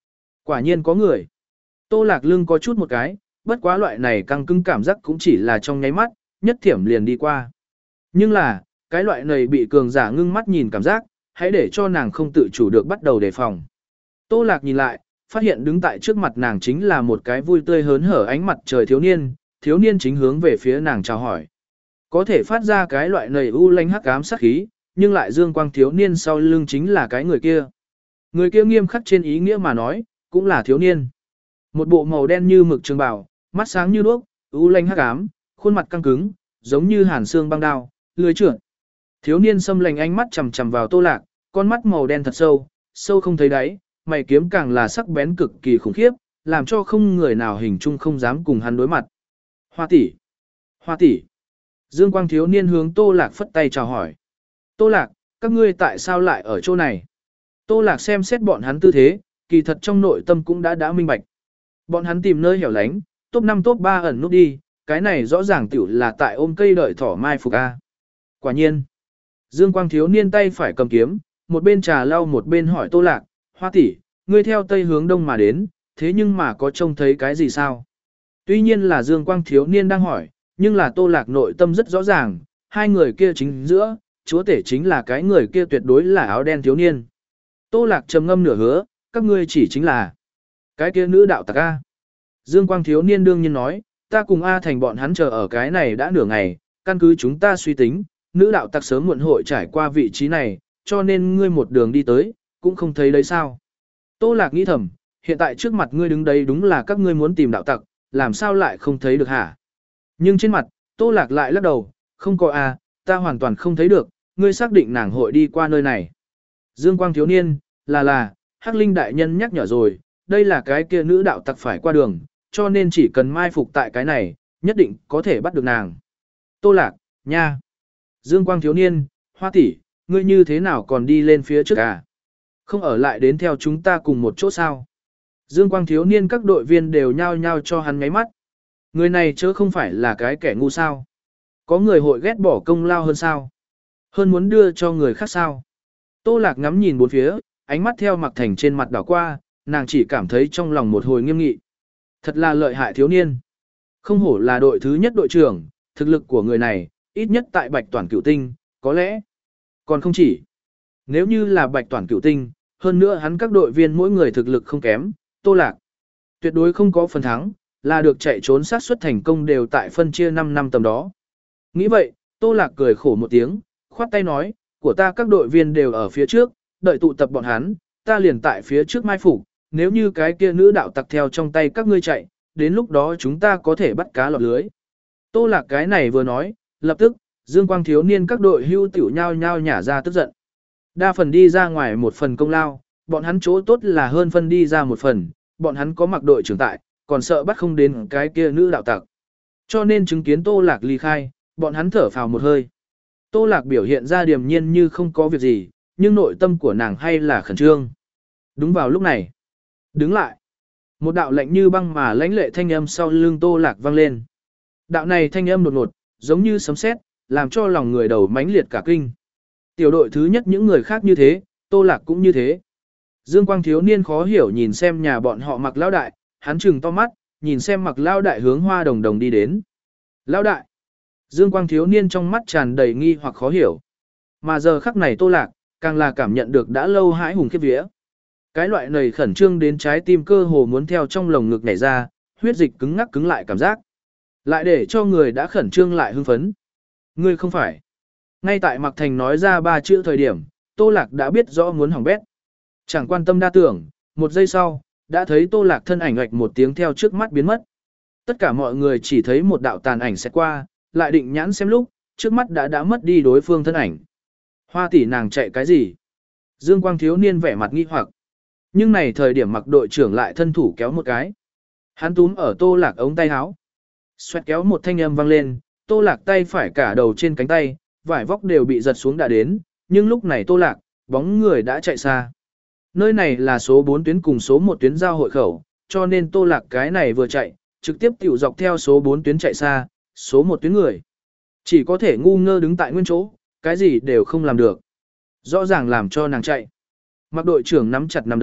Quả nhiên có người. Tô Lạc lưng có chút một cái, bất quá loại này căng cứng cảm giác cũng chỉ là trong nháy mắt, nhất thiểm liền đi qua. Nhưng là, cái loại này bị cường giả ngưng mắt nhìn cảm giác, hãy để cho nàng không tự chủ được bắt đầu đề phòng. Tô Lạc nhìn lại, phát hiện đứng tại trước mặt nàng chính là một cái vui tươi hớn hở ánh mặt trời thiếu niên, thiếu niên chính hướng về phía nàng chào hỏi. Có thể phát ra cái loại này u lanh hắc ám sát khí, nhưng lại dương quang thiếu niên sau lưng chính là cái người kia. Người kia nghiêm khắc trên ý nghĩa mà nói, cũng là thiếu niên. Một bộ màu đen như mực trường bào, mắt sáng như đuốc, u lanh hắc ám, khuôn mặt căng cứng, giống như hàn xương băng đao, lưỡi trượt. Thiếu niên xâm lành ánh mắt chằm chằm vào Tô Lạc, con mắt màu đen thật sâu, sâu không thấy đáy, mày kiếm càng là sắc bén cực kỳ khủng khiếp, làm cho không người nào hình dung không dám cùng hắn đối mặt. Hoa tỷ, Hoa tỷ. Dương quang thiếu niên hướng Tô Lạc phất tay chào hỏi. Tô Lạc, các ngươi tại sao lại ở chỗ này? Tô Lạc xem xét bọn hắn tư thế, kỳ thật trong nội tâm cũng đã đã minh bạch. Bọn hắn tìm nơi hẻo lánh, top năm top ba ẩn nút đi, cái này rõ ràng tiểu là tại ôm cây đợi thỏ mai phục A. Quả nhiên. Dương quang thiếu niên tay phải cầm kiếm, một bên trà lau một bên hỏi Tô Lạc, Hoa tỷ, ngươi theo tây hướng đông mà đến, thế nhưng mà có trông thấy cái gì sao? Tuy nhiên là Dương quang thiếu niên đang hỏi, nhưng là Tô Lạc nội tâm rất rõ ràng, hai người kia chính giữa, chúa tể chính là cái người kia tuyệt đối là áo đen thiếu niên. Tô Lạc trầm ngâm nửa hứa, các ngươi chỉ chính là cái kia nữ đạo tặc A. Dương quang thiếu niên đương nhiên nói, ta cùng A Thành bọn hắn chờ ở cái này đã nửa ngày, căn cứ chúng ta suy tính, nữ đạo tặc sớm muộn hội trải qua vị trí này, cho nên ngươi một đường đi tới, cũng không thấy đấy sao. Tô Lạc nghĩ thầm, hiện tại trước mặt ngươi đứng đấy đúng là các ngươi muốn tìm đạo tặc, làm sao lại không thấy được hả? Nhưng trên mặt, Tô Lạc lại lắc đầu, không có A, ta hoàn toàn không thấy được, ngươi xác định nàng hội đi qua nơi này. Dương quang thiếu niên, là là, Hắc Linh đại nhân nhắc nhở rồi, đây là cái kia nữ đạo tặc phải qua đường, cho nên chỉ cần mai phục tại cái này, nhất định có thể bắt được nàng. Tô Lạc, nha. Dương quang thiếu niên, Hoa tỷ, ngươi như thế nào còn đi lên phía trước à? Không ở lại đến theo chúng ta cùng một chỗ sao? Dương quang thiếu niên các đội viên đều nhao nhao cho hắn ngáy mắt. Người này chớ không phải là cái kẻ ngu sao? Có người hội ghét bỏ công lao hơn sao? Hơn muốn đưa cho người khác sao? Tô Lạc ngắm nhìn bốn phía, ánh mắt theo Mặc Thành trên mặt đảo qua, nàng chỉ cảm thấy trong lòng một hồi nghiêm nghị. Thật là lợi hại thiếu niên. Không hổ là đội thứ nhất đội trưởng, thực lực của người này, ít nhất tại Bạch Toản Cửu Tinh, có lẽ còn không chỉ. Nếu như là Bạch Toản Cửu Tinh, hơn nữa hắn các đội viên mỗi người thực lực không kém, Tô Lạc tuyệt đối không có phần thắng, là được chạy trốn sát suất thành công đều tại phân chia năm năm tầm đó. Nghĩ vậy, Tô Lạc cười khổ một tiếng, khoát tay nói, của ta các đội viên đều ở phía trước, đợi tụ tập bọn hắn, ta liền tại phía trước mai phục, nếu như cái kia nữ đạo tặc theo trong tay các ngươi chạy, đến lúc đó chúng ta có thể bắt cá lọt lưới. Tô Lạc cái này vừa nói, lập tức, Dương quang thiếu niên các đội hưu tiểu nhao nhao nhả ra tức giận. Đa phần đi ra ngoài một phần công lao, bọn hắn chỗ tốt là hơn phân đi ra một phần, bọn hắn có mặc đội trưởng tại, còn sợ bắt không đến cái kia nữ đạo tặc. Cho nên chứng kiến Tô Lạc ly khai, bọn hắn thở phào một hơi. Tô Lạc biểu hiện ra điềm nhiên như không có việc gì, nhưng nội tâm của nàng hay là khẩn trương. Đúng vào lúc này, đứng lại. Một đạo lạnh như băng mà lãnh lệ thanh âm sau lưng Tô Lạc vang lên. Đạo này thanh âm đột ngột, giống như sấm sét, làm cho lòng người đầu mãnh liệt cả kinh. Tiểu đội thứ nhất những người khác như thế, Tô Lạc cũng như thế. Dương quang thiếu niên khó hiểu nhìn xem nhà bọn họ Mặc lão đại, hắn trừng to mắt, nhìn xem Mặc lão đại hướng Hoa Đồng Đồng đi đến. Lão đại. Dương quang thiếu niên trong mắt tràn đầy nghi hoặc khó hiểu. Mà giờ khắc này Tô Lạc, càng là cảm nhận được đã lâu hãi hùng khiếp vía. Cái loại này khẩn trương đến trái tim cơ hồ muốn theo trong lồng ngực nhảy ra, huyết dịch cứng ngắc cứng lại cảm giác. Lại để cho người đã khẩn trương lại hưng phấn. Ngươi không phải. Ngay tại Mặc Thành nói ra ba chữ thời điểm, Tô Lạc đã biết rõ muốn hỏng bét. Chẳng quan tâm đa tưởng, một giây sau, đã thấy Tô Lạc thân ảnh ạch một tiếng theo trước mắt biến mất. Tất cả mọi người chỉ thấy một đạo tàn ảnh sẽ qua, lại định nhãn xem lúc, trước mắt đã đã mất đi đối phương thân ảnh. Hoa tỷ nàng chạy cái gì? Dương quang thiếu niên vẻ mặt nghi hoặc. Nhưng này thời điểm Mặc đội trưởng lại thân thủ kéo một cái. Hắn túm ở Tô Lạc ống tay áo. Xoẹt kéo một thanh âm vang lên, Tô Lạc tay phải cả đầu trên cánh tay, vải vóc đều bị giật xuống đã đến, nhưng lúc này Tô Lạc, bóng người đã chạy xa. Nơi này là số bốn tuyến cùng số một tuyến giao hội khẩu, cho nên Tô Lạc cái này vừa chạy, trực tiếp tiểu dọc theo số bốn tuyến chạy xa, số một tuyến người. Chỉ có thể ngu ngơ đứng tại nguyên chỗ, cái gì đều không làm được. Rõ ràng làm cho nàng chạy. Mặc đội trưởng nắm chặt nắm đấm,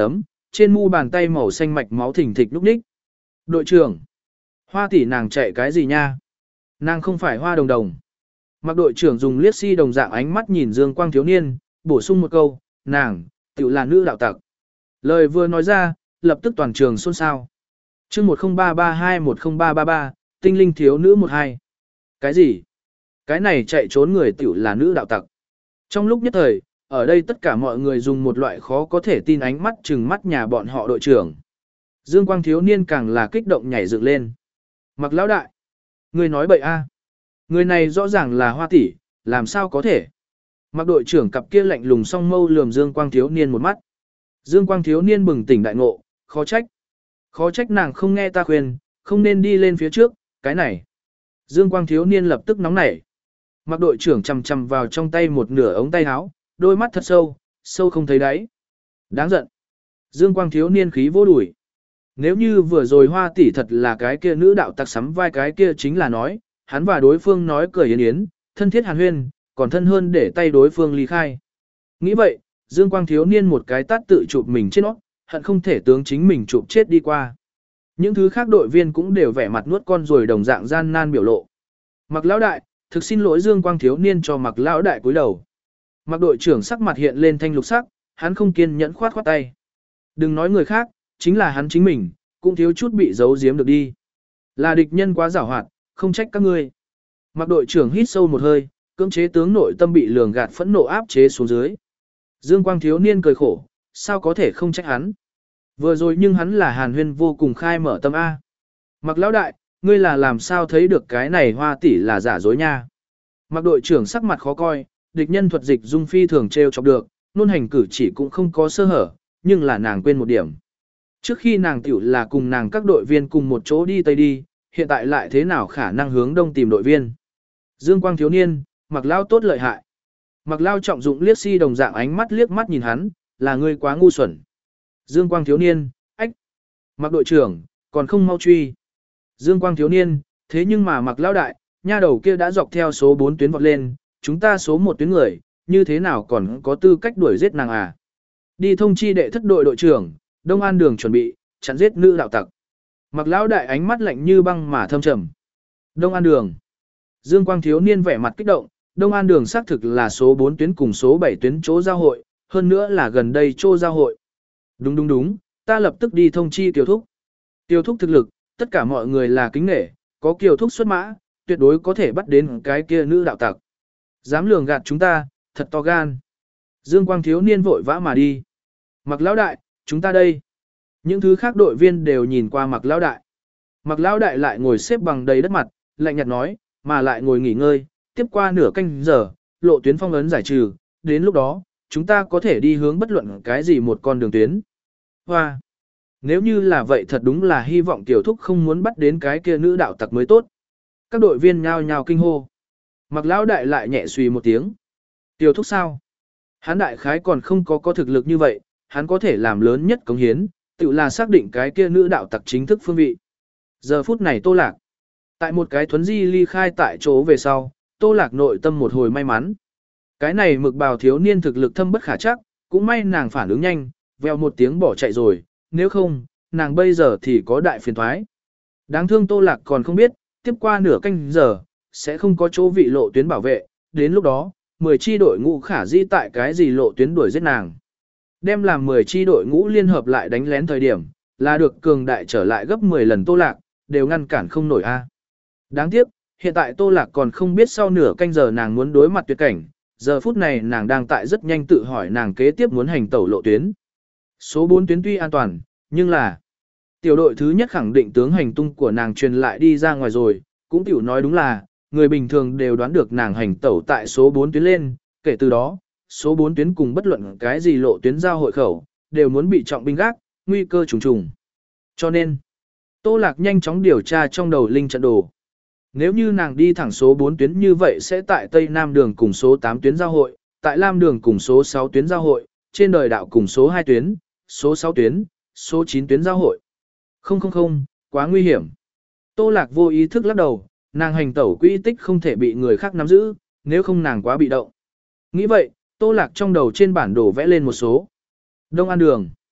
trên mu bàn tay màu xanh mạch máu thình thịch lúc ních. Đội trưởng, Hoa tỷ nàng chạy cái gì nha? Nàng không phải Hoa Đồng Đồng. Mặc đội trưởng dùng liếc si đồng dạng ánh mắt nhìn Dương Quang thiếu niên, bổ sung một câu, nàng, tự là nữ đạo tặc. Lời vừa nói ra, lập tức toàn trường xôn xao. chương một không ba ba hai một không ba ba ba, tinh linh thiếu nữ một hai. Cái gì? Cái này chạy trốn người tiểu là nữ đạo tặc. Trong lúc nhất thời, ở đây tất cả mọi người dùng một loại khó có thể tin ánh mắt trừng mắt nhà bọn họ đội trưởng. Dương Quang thiếu niên càng là kích động nhảy dựng lên. Mặc lão đại, người nói bậy a, người này rõ ràng là Hoa tỷ, làm sao có thể? Mặc đội trưởng cặp kia lạnh lùng song mâu lườm Dương Quang thiếu niên một mắt. Dương Quang thiếu niên bừng tỉnh đại ngộ, khó trách. Khó trách nàng không nghe ta khuyên, không nên đi lên phía trước, cái này. Dương Quang thiếu niên lập tức nóng nảy. Mặc đội trưởng chầm chầm vào trong tay một nửa ống tay áo, đôi mắt thật sâu, sâu không thấy đáy. Đáng giận. Dương Quang thiếu niên khí vô đuổi. Nếu như vừa rồi Hoa tỷ thật là cái kia nữ đạo tặc sắm vai cái kia chính là nói, hắn và đối phương nói cười yến yến, thân thiết hàn huyên, còn thân hơn để tay đối phương ly khai. Nghĩ vậy, Dương Quang thiếu niên một cái tát tự chụp mình trên nó, hận không thể tướng chính mình chụp chết đi qua. Những thứ khác đội viên cũng đều vẻ mặt nuốt con rồi đồng dạng gian nan biểu lộ. Mặc lão đại, thực xin lỗi Dương Quang thiếu niên cho Mặc lão đại cúi đầu. Mặc đội trưởng sắc mặt hiện lên thanh lục sắc, hắn không kiên nhẫn khoát khoát tay. Đừng nói người khác, chính là hắn chính mình, cũng thiếu chút bị giấu giếm được đi. Là địch nhân quá giảo hoạt, không trách các ngươi. Mặc đội trưởng hít sâu một hơi, cưỡng chế tướng nội tâm bị lường gạt phẫn nộ áp chế xuống dưới. Dương Quang thiếu niên cười khổ, sao có thể không trách hắn. Vừa rồi nhưng hắn là hàn huyên vô cùng khai mở tâm A. Mặc lão đại, ngươi là làm sao thấy được cái này Hoa tỷ là giả dối nha. Mặc đội trưởng sắc mặt khó coi, địch nhân thuật dịch dung phi thường trêu chọc được, nôn hành cử chỉ cũng không có sơ hở, nhưng là nàng quên một điểm. Trước khi nàng tiểu là cùng nàng các đội viên cùng một chỗ đi tây đi, hiện tại lại thế nào khả năng hướng đông tìm đội viên. Dương Quang thiếu niên, Mặc lao tốt lợi hại. Mặc lao trọng dụng liếc si đồng dạng ánh mắt liếc mắt nhìn hắn, là ngươi quá ngu xuẩn. Dương Quang thiếu niên, ách. Mặc đội trưởng, còn không mau truy. Dương Quang thiếu niên, thế nhưng mà Mặc lao đại, nha đầu kia đã dọc theo số bốn tuyến vọt lên, chúng ta số một tuyến người, như thế nào còn có tư cách đuổi giết nàng à. Đi thông chi đệ thất đội đội trưởng, Đông An đường chuẩn bị, chặn giết nữ đạo tặc. Mặc lão đại ánh mắt lạnh như băng mà thâm trầm. Đông An đường. Dương Quang thiếu niên vẻ mặt kích động, Đông An đường xác thực là số bốn tuyến cùng số bảy tuyến chỗ giao hội, hơn nữa là gần đây chỗ giao hội. Đúng đúng đúng, ta lập tức đi thông chi Kiều Thúc. Kiều Thúc thực lực, tất cả mọi người là kính nể, có Kiều Thúc xuất mã, tuyệt đối có thể bắt đến cái kia nữ đạo tặc. Dám lường gạt chúng ta, thật to gan. Dương Quang thiếu niên vội vã mà đi. Mặc lão đại, chúng ta đây. Những thứ khác đội viên đều nhìn qua Mặc lão đại. Mặc lão đại lại ngồi xếp bằng đầy đất mặt, lạnh nhạt nói, mà lại ngồi nghỉ ngơi, tiếp qua nửa canh giờ, lộ tuyến phong ấn giải trừ, đến lúc đó, chúng ta có thể đi hướng bất luận cái gì một con đường tuyến. Hoa! Nếu như là vậy thật đúng là hy vọng Tiểu Thúc không muốn bắt đến cái kia nữ đạo tặc mới tốt. Các đội viên nhao nhao kinh hô. Mặc lão đại lại nhẹ suy một tiếng. Tiểu Thúc sao? Hắn đại khái còn không có có thực lực như vậy, hắn có thể làm lớn nhất cống hiến, tự là xác định cái kia nữ đạo tặc chính thức phương vị. Giờ phút này Tô Lạc. Tại một cái thuấn di ly khai tại chỗ về sau, Tô Lạc nội tâm một hồi may mắn. Cái này mực bào thiếu niên thực lực thâm bất khả chắc, cũng may nàng phản ứng nhanh, veo một tiếng bỏ chạy rồi, nếu không, nàng bây giờ thì có đại phiền thoái. Đáng thương Tô Lạc còn không biết, tiếp qua nửa canh giờ, sẽ không có chỗ vị lộ tuyến bảo vệ, đến lúc đó, mười chi đội ngũ khả di tại cái gì lộ tuyến đuổi giết nàng. Đem làm mười chi đội ngũ liên hợp lại đánh lén thời điểm, là được cường đại trở lại gấp mười lần Tô Lạc, đều ngăn cản không nổi a. Đáng tiếc, hiện tại Tô Lạc còn không biết sau nửa canh giờ nàng muốn đối mặt tuyệt cảnh, giờ phút này nàng đang tại rất nhanh tự hỏi nàng kế tiếp muốn hành tẩu lộ tuyến. Số bốn tuyến tuy an toàn, nhưng là tiểu đội thứ nhất khẳng định tướng hành tung của nàng truyền lại đi ra ngoài rồi, cũng tiểu nói đúng là, người bình thường đều đoán được nàng hành tẩu tại số bốn tuyến lên, kể từ đó, số bốn tuyến cùng bất luận cái gì lộ tuyến giao hội khẩu, đều muốn bị trọng binh gác, nguy cơ trùng trùng. Cho nên, Tô Lạc nhanh chóng điều tra trong đầu linh trận đồ. Nếu như nàng đi thẳng số bốn tuyến như vậy sẽ tại Tây Nam đường cùng số tám tuyến giao hội, tại Lam đường cùng số sáu tuyến giao hội, trên đời đạo cùng số hai tuyến, số sáu tuyến, số chín tuyến giao hội. Không không không, quá nguy hiểm. Tô Lạc vô ý thức lắc đầu, nàng hành tẩu quỹ tích không thể bị người khác nắm giữ, nếu không nàng quá bị động. Nghĩ vậy, Tô Lạc trong đầu trên bản đồ vẽ lên một số. Đông An đường.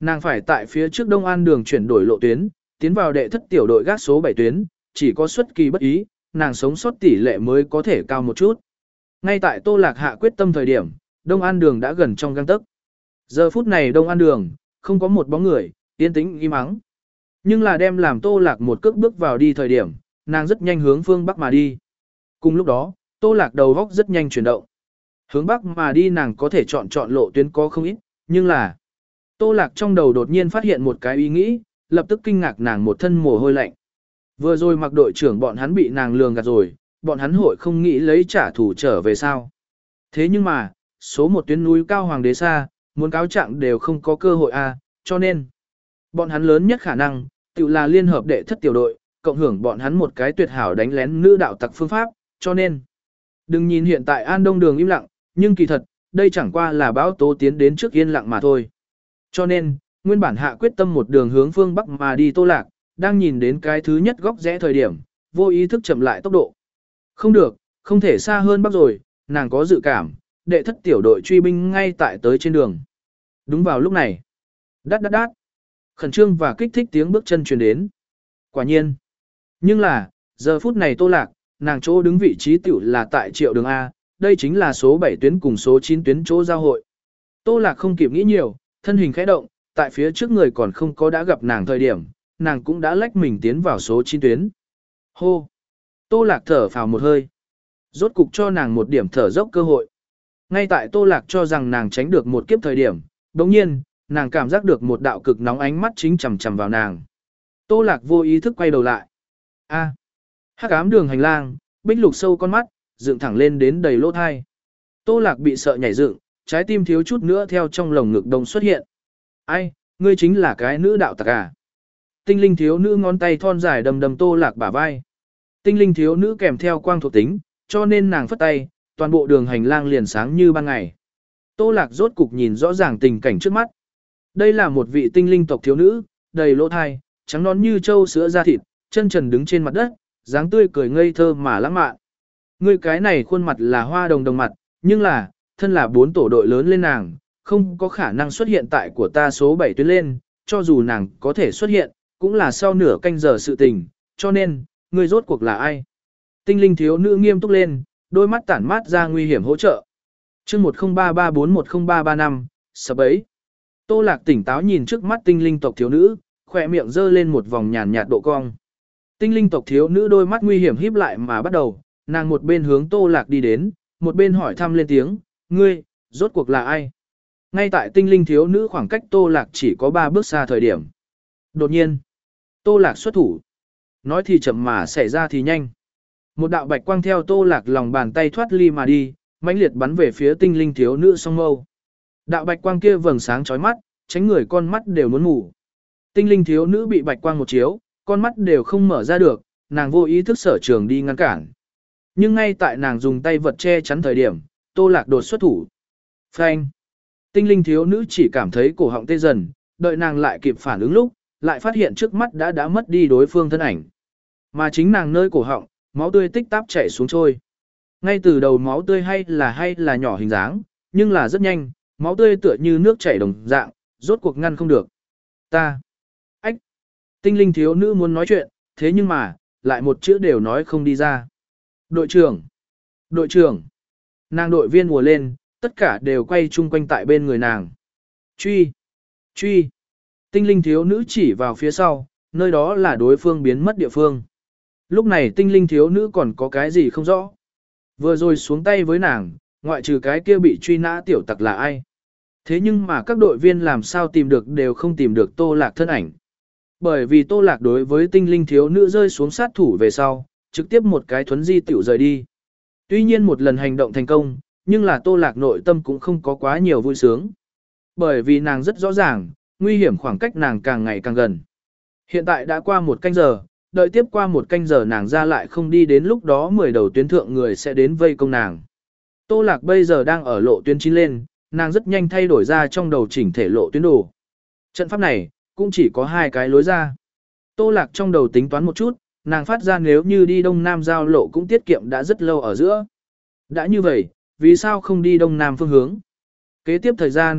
Nàng phải tại phía trước Đông An đường chuyển đổi lộ tuyến, tiến vào đệ thất tiểu đội gác số bảy tuyến, chỉ có xuất kỳ bất ý, nàng sống sót tỷ lệ mới có thể cao một chút. Ngay tại Tô Lạc hạ quyết tâm thời điểm, Đông An đường đã gần trong gang tấc. Giờ phút này Đông An đường, không có một bóng người, yên tĩnh im ắng. Nhưng là đem làm Tô Lạc một cước bước vào đi thời điểm, nàng rất nhanh hướng phương Bắc mà đi. Cùng lúc đó, Tô Lạc đầu góc rất nhanh chuyển động. Hướng Bắc mà đi nàng có thể chọn chọn lộ tuyến có không ít, nhưng là Tô Lạc trong đầu đột nhiên phát hiện một cái ý nghĩ, lập tức kinh ngạc nàng một thân mồ hôi lạnh. Vừa rồi mặc đội trưởng bọn hắn bị nàng lường gạt rồi, bọn hắn hội không nghĩ lấy trả thù trở về sao. Thế nhưng mà, số một tuyến núi cao hoàng đế xa, muốn cáo trạng đều không có cơ hội a, cho nên bọn hắn lớn nhất khả năng tự là liên hợp đệ thất tiểu đội, cộng hưởng bọn hắn một cái tuyệt hảo đánh lén nữ đạo tặc phương pháp, cho nên đừng nhìn hiện tại An Đông đường im lặng, nhưng kỳ thật, đây chẳng qua là báo tố tiến đến trước yên lặng mà thôi. Cho nên, nguyên bản hạ quyết tâm một đường hướng phương Bắc mà đi Tô Lạc, đang nhìn đến cái thứ nhất góc rẽ thời điểm, vô ý thức chậm lại tốc độ. Không được, không thể xa hơn Bắc rồi, nàng có dự cảm, đệ thất tiểu đội truy binh ngay tại tới trên đường. Đúng vào lúc này, đát đát đát, khẩn trương và kích thích tiếng bước chân truyền đến. Quả nhiên. Nhưng là, giờ phút này Tô Lạc, nàng chỗ đứng vị trí tiểu là tại triệu đường A, đây chính là số bảy tuyến cùng số chín tuyến chỗ giao hội. Tô Lạc không kịp nghĩ nhiều, thân hình khẽ động, tại phía trước người còn không có đã gặp nàng thời điểm, nàng cũng đã lách mình tiến vào số chín tuyến. Hô! Tô Lạc thở phào một hơi. Rốt cục cho nàng một điểm thở dốc cơ hội. Ngay tại Tô Lạc cho rằng nàng tránh được một kiếp thời điểm, đồng nhiên, nàng cảm giác được một đạo cực nóng ánh mắt chính chằm chằm vào nàng. Tô Lạc vô ý thức quay đầu lại. A. Hắc ám đường hành lang, bích lục sâu con mắt, dựng thẳng lên đến đầy lỗ thai. Tô Lạc bị sợ nhảy dựng, trái tim thiếu chút nữa theo trong lồng ngực đông xuất hiện. Ai, ngươi chính là cái nữ đạo tặc à? Tinh linh thiếu nữ ngón tay thon dài đầm đầm Tô Lạc bả vai. Tinh linh thiếu nữ kèm theo quang thuộc tính, cho nên nàng phất tay, toàn bộ đường hành lang liền sáng như ban ngày. Tô Lạc rốt cục nhìn rõ ràng tình cảnh trước mắt. Đây là một vị tinh linh tộc thiếu nữ, đầy lỗ thai, trắng nón như trâu sữa da thịt, chân trần đứng trên mặt đất, dáng tươi cười ngây thơ mà lãng mạn. Ngươi cái này khuôn mặt là hoa đồng đồng mặt, nhưng là, thân là bốn tổ đội lớn lên nàng, không có khả năng xuất hiện tại của ta số bảy tuyến lên, cho dù nàng có thể xuất hiện, cũng là sau nửa canh giờ sự tình, cho nên, ngươi rốt cuộc là ai? Tinh linh thiếu nữ nghiêm túc lên, đôi mắt tản mát ra nguy hiểm hỗ trợ. Chương một không ba ba bốn một không ba ba năm, sập ấy. Tô Lạc tỉnh táo nhìn trước mắt tinh linh tộc thiếu nữ, khỏe miệng giơ lên một vòng nhàn nhạt độ cong. Tinh linh tộc thiếu nữ đôi mắt nguy hiểm híp lại mà bắt đầu, nàng một bên hướng Tô Lạc đi đến, một bên hỏi thăm lên tiếng, ngươi, rốt cuộc là ai? Ngay tại tinh linh thiếu nữ khoảng cách Tô Lạc chỉ có ba bước xa thời điểm. Đột nhiên, Tô Lạc xuất thủ. Nói thì chậm mà xảy ra thì nhanh. Một đạo bạch quang theo Tô Lạc lòng bàn tay thoát ly mà đi, mãnh liệt bắn về phía tinh linh thiếu nữ song mâu. Đạo bạch quang kia vầng sáng chói mắt, tránh người con mắt đều muốn mù. Tinh linh thiếu nữ bị bạch quang một chiếu, con mắt đều không mở ra được, nàng vô ý thức sở trường đi ngăn cản. Nhưng ngay tại nàng dùng tay vật che chắn thời điểm, Tô Lạc đột xuất thủ. Phanh! Tinh linh thiếu nữ chỉ cảm thấy cổ họng tê dần, đợi nàng lại kịp phản ứng lúc, lại phát hiện trước mắt đã đã mất đi đối phương thân ảnh. Mà chính nàng nơi cổ họng, máu tươi tích táp chảy xuống trôi. Ngay từ đầu máu tươi hay là hay là nhỏ hình dáng, nhưng là rất nhanh, máu tươi tựa như nước chảy đồng dạng, rốt cuộc ngăn không được. Ta! Ách! Tinh linh thiếu nữ muốn nói chuyện, thế nhưng mà, lại một chữ đều nói không đi ra. Đội trưởng! Đội trưởng! Nàng đội viên mùa lên, tất cả đều quay chung quanh tại bên người nàng. Truy! Truy! Tinh linh thiếu nữ chỉ vào phía sau, nơi đó là đối phương biến mất địa phương. Lúc này tinh linh thiếu nữ còn có cái gì không rõ. Vừa rồi xuống tay với nàng, ngoại trừ cái kia bị truy nã tiểu tặc là ai. Thế nhưng mà các đội viên làm sao tìm được đều không tìm được Tô Lạc thân ảnh. Bởi vì Tô Lạc đối với tinh linh thiếu nữ rơi xuống sát thủ về sau, trực tiếp một cái thuấn di tiểu rời đi. Tuy nhiên một lần hành động thành công, nhưng là Tô Lạc nội tâm cũng không có quá nhiều vui sướng. Bởi vì nàng rất rõ ràng, nguy hiểm khoảng cách nàng càng ngày càng gần. Hiện tại đã qua một canh giờ, đợi tiếp qua một canh giờ nàng ra lại không đi đến lúc đó mười đầu tuyến thượng người sẽ đến vây công nàng. Tô Lạc bây giờ đang ở lộ tuyến chín lên, nàng rất nhanh thay đổi ra trong đầu chỉnh thể lộ tuyến đồ. Trận pháp này, cũng chỉ có hai cái lối ra. Tô Lạc trong đầu tính toán một chút, nàng phát ra nếu như đi đông nam giao lộ cũng tiết kiệm đã rất lâu ở giữa. Đã như vậy, vì sao không đi đông nam phương hướng? Kế tiếp thời gian,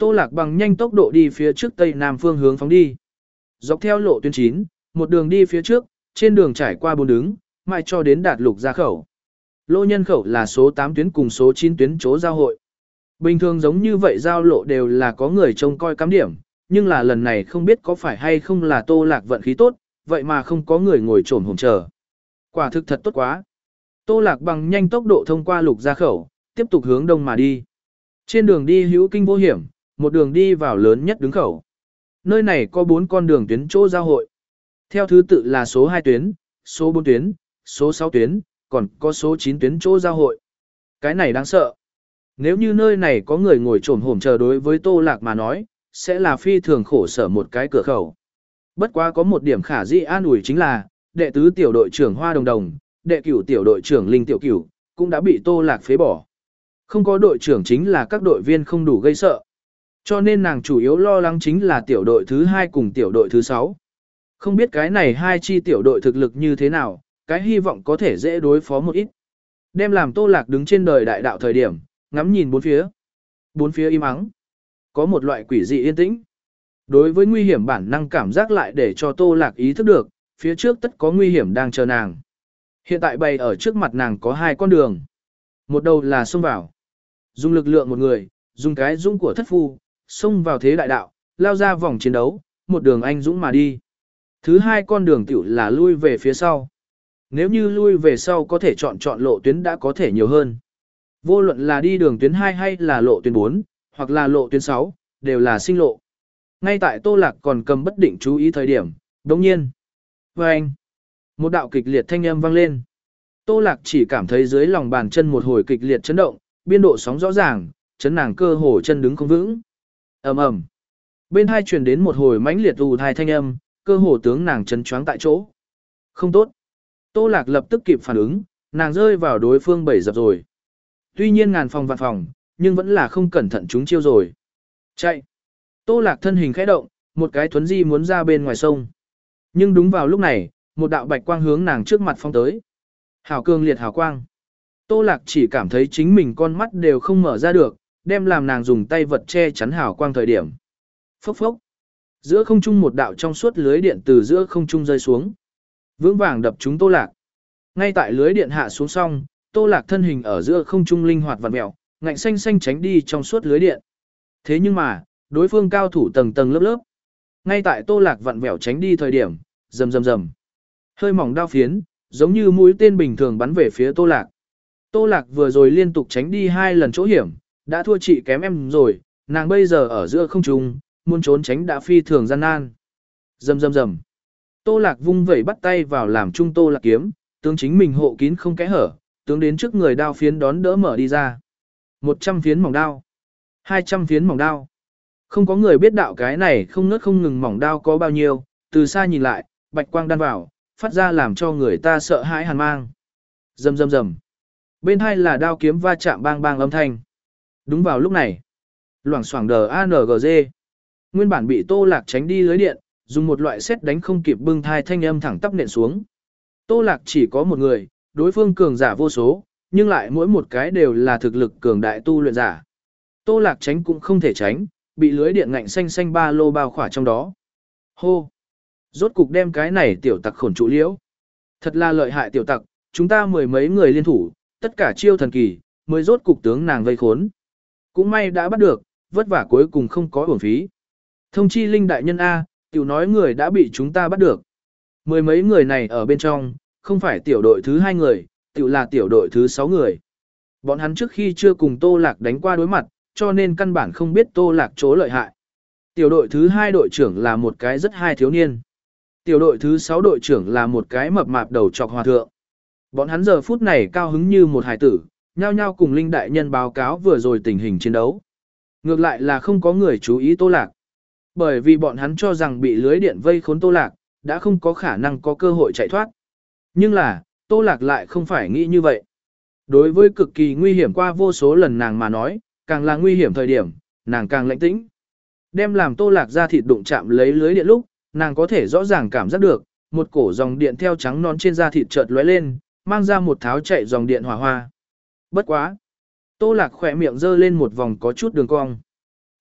Tô Lạc bằng nhanh tốc độ đi phía trước tây nam phương hướng phóng đi. Dọc theo lộ tuyến chín, một đường đi phía trước, trên đường trải qua bốn đứng, mãi cho đến đạt lục gia khẩu. Lô nhân khẩu là số tám tuyến cùng số chín tuyến chỗ giao hội. Bình thường giống như vậy giao lộ đều là có người trông coi cắm điểm, nhưng là lần này không biết có phải hay không là Tô Lạc vận khí tốt, vậy mà không có người ngồi trồn hồn chờ. Quả thực thật tốt quá. Tô Lạc bằng nhanh tốc độ thông qua lục gia khẩu, tiếp tục hướng đông mà đi. Trên đường đi hữu kinh vô hiểm, một đường đi vào lớn nhất đứng khẩu. Nơi này có bốn con đường tuyến chỗ giao hội. Theo thứ tự là số hai tuyến, số bốn tuyến, số sáu tuyến, còn có số chín tuyến chỗ giao hội. Cái này đáng sợ. Nếu như nơi này có người ngồi trồn hổm chờ đối với Tô Lạc mà nói, sẽ là phi thường khổ sở một cái cửa khẩu. Bất quá có một điểm khả dĩ an ủi chính là, đệ tứ tiểu đội trưởng Hoa Đồng Đồng, đệ cửu tiểu đội trưởng Linh Tiểu Cửu, cũng đã bị Tô Lạc phế bỏ. Không có đội trưởng chính là các đội viên không đủ gây sợ. Cho nên nàng chủ yếu lo lắng chính là tiểu đội thứ hai cùng tiểu đội thứ sáu. Không biết cái này hai chi tiểu đội thực lực như thế nào, cái hy vọng có thể dễ đối phó một ít. Đem làm Tô Lạc đứng trên đời đại đạo thời điểm, ngắm nhìn bốn phía. Bốn phía im ắng. Có một loại quỷ dị yên tĩnh. Đối với nguy hiểm bản năng cảm giác lại để cho Tô Lạc ý thức được, phía trước tất có nguy hiểm đang chờ nàng. Hiện tại bày ở trước mặt nàng có hai con đường. Một đầu là xông vào. Dùng lực lượng một người, dùng cái dũng của thất phu, xông vào thế đại đạo, lao ra vòng chiến đấu, một đường anh dũng mà đi. Thứ hai con đường tiểu là lui về phía sau. Nếu như lui về sau có thể chọn chọn lộ tuyến đã có thể nhiều hơn. Vô luận là đi đường tuyến hai hay là lộ tuyến bốn, hoặc là lộ tuyến sáu, đều là sinh lộ. Ngay tại Tô Lạc còn cầm bất định chú ý thời điểm, đồng nhiên. Và anh, một đạo kịch liệt thanh âm vang lên. Tô Lạc chỉ cảm thấy dưới lòng bàn chân một hồi kịch liệt chấn động, biên độ sóng rõ ràng, chấn nàng cơ hồ chân đứng không vững. Ầm ầm. Bên hai truyền đến một hồi mãnh liệt ù thai thanh âm, cơ hồ tướng nàng chấn choáng tại chỗ. Không tốt. Tô Lạc lập tức kịp phản ứng, nàng rơi vào đối phương bẫy dập rồi. Tuy nhiên ngàn phòng vạn phòng, nhưng vẫn là không cẩn thận chúng chiêu rồi. Chạy. Tô Lạc thân hình khẽ động, một cái thuấn di muốn ra bên ngoài sông. Nhưng đúng vào lúc này, một đạo bạch quang hướng nàng trước mặt phong tới. Hào cương liệt hào quang. Tô Lạc chỉ cảm thấy chính mình con mắt đều không mở ra được, đem làm nàng dùng tay vật che chắn hào quang thời điểm. Phốc phốc. Giữa không trung một đạo trong suốt lưới điện từ giữa không trung rơi xuống. Vững vàng đập trúng Tô Lạc. Ngay tại lưới điện hạ xuống xong, Tô Lạc thân hình ở giữa không trung linh hoạt vặn mèo, ngạnh xanh xanh tránh đi trong suốt lưới điện. Thế nhưng mà, đối phương cao thủ tầng tầng lớp lớp. Ngay tại Tô Lạc vặn vẹo tránh đi thời điểm, rầm rầm rầm. Hơi mỏng đao phiến, giống như mũi tên bình thường bắn về phía Tô Lạc. Tô Lạc vừa rồi liên tục tránh đi hai lần chỗ hiểm, đã thua chị kém em rồi, nàng bây giờ ở giữa không trung, muốn trốn tránh đã phi thường gian nan. Rầm rầm rầm. Tô Lạc vung vẩy bắt tay vào làm trung Tô Lạc kiếm, tướng chính mình hộ kín không kẽ hở, tướng đến trước người đao phiến đón đỡ mở đi ra. một trăm phiến mỏng đao, hai trăm phiến mỏng đao. Không có người biết đạo cái này không ngớt không ngừng mỏng đao có bao nhiêu, từ xa nhìn lại, bạch quang đan vào, phát ra làm cho người ta sợ hãi hàn mang. Rầm rầm rầm. Bên hai là đao kiếm va chạm bang bang âm thanh. Đúng vào lúc này, loảng xoảng đờ a en giê. Nguyên bản bị Tô Lạc tránh đi lưới điện, dùng một loại sét đánh không kịp bưng thai thanh âm thẳng tắp nện xuống. Tô Lạc chỉ có một người, đối phương cường giả vô số, nhưng lại mỗi một cái đều là thực lực cường đại tu luyện giả. Tô Lạc tránh cũng không thể tránh, bị lưới điện ngạnh xanh xanh ba lô bao khỏa trong đó. Hô! Rốt cục đem cái này tiểu tặc khổn trụ liễu. Thật là lợi hại tiểu tặc, chúng ta mười mấy người liên thủ, tất cả chiêu thần kỳ, mới rốt cục tướng nàng vây khốn. Cũng may đã bắt được, vất vả cuối cùng không có uổng phí. Thông chi linh đại nhân A, tiểu nói người đã bị chúng ta bắt được. Mười mấy người này ở bên trong, không phải tiểu đội thứ hai người, tiểu là tiểu đội thứ sáu người. Bọn hắn trước khi chưa cùng Tô Lạc đánh qua đối mặt, cho nên căn bản không biết Tô Lạc chỗ lợi hại. Tiểu đội thứ hai đội trưởng là một cái rất hai thiếu niên. Tiểu đội thứ sáu đội trưởng là một cái mập mạp đầu trọc hòa thượng. Bọn hắn giờ phút này cao hứng như một hải tử, nhao nhao cùng linh đại nhân báo cáo vừa rồi tình hình chiến đấu. Ngược lại là không có người chú ý Tô Lạc. Bởi vì bọn hắn cho rằng bị lưới điện vây khốn Tô Lạc, đã không có khả năng có cơ hội chạy thoát. Nhưng là, Tô Lạc lại không phải nghĩ như vậy. Đối với cực kỳ nguy hiểm qua vô số lần nàng mà nói, càng là nguy hiểm thời điểm, nàng càng lãnh tĩnh. Đem làm Tô Lạc ra thịt đụng chạm lấy lưới điện lúc, nàng có thể rõ ràng cảm giác được, một cổ dòng điện theo trắng nón trên da thịt chợt lóe lên, mang ra một tháo chạy dòng điện hỏa hoa. Bất quá. Tô Lạc khỏe miệng giơ lên một vòng có chút đường cong.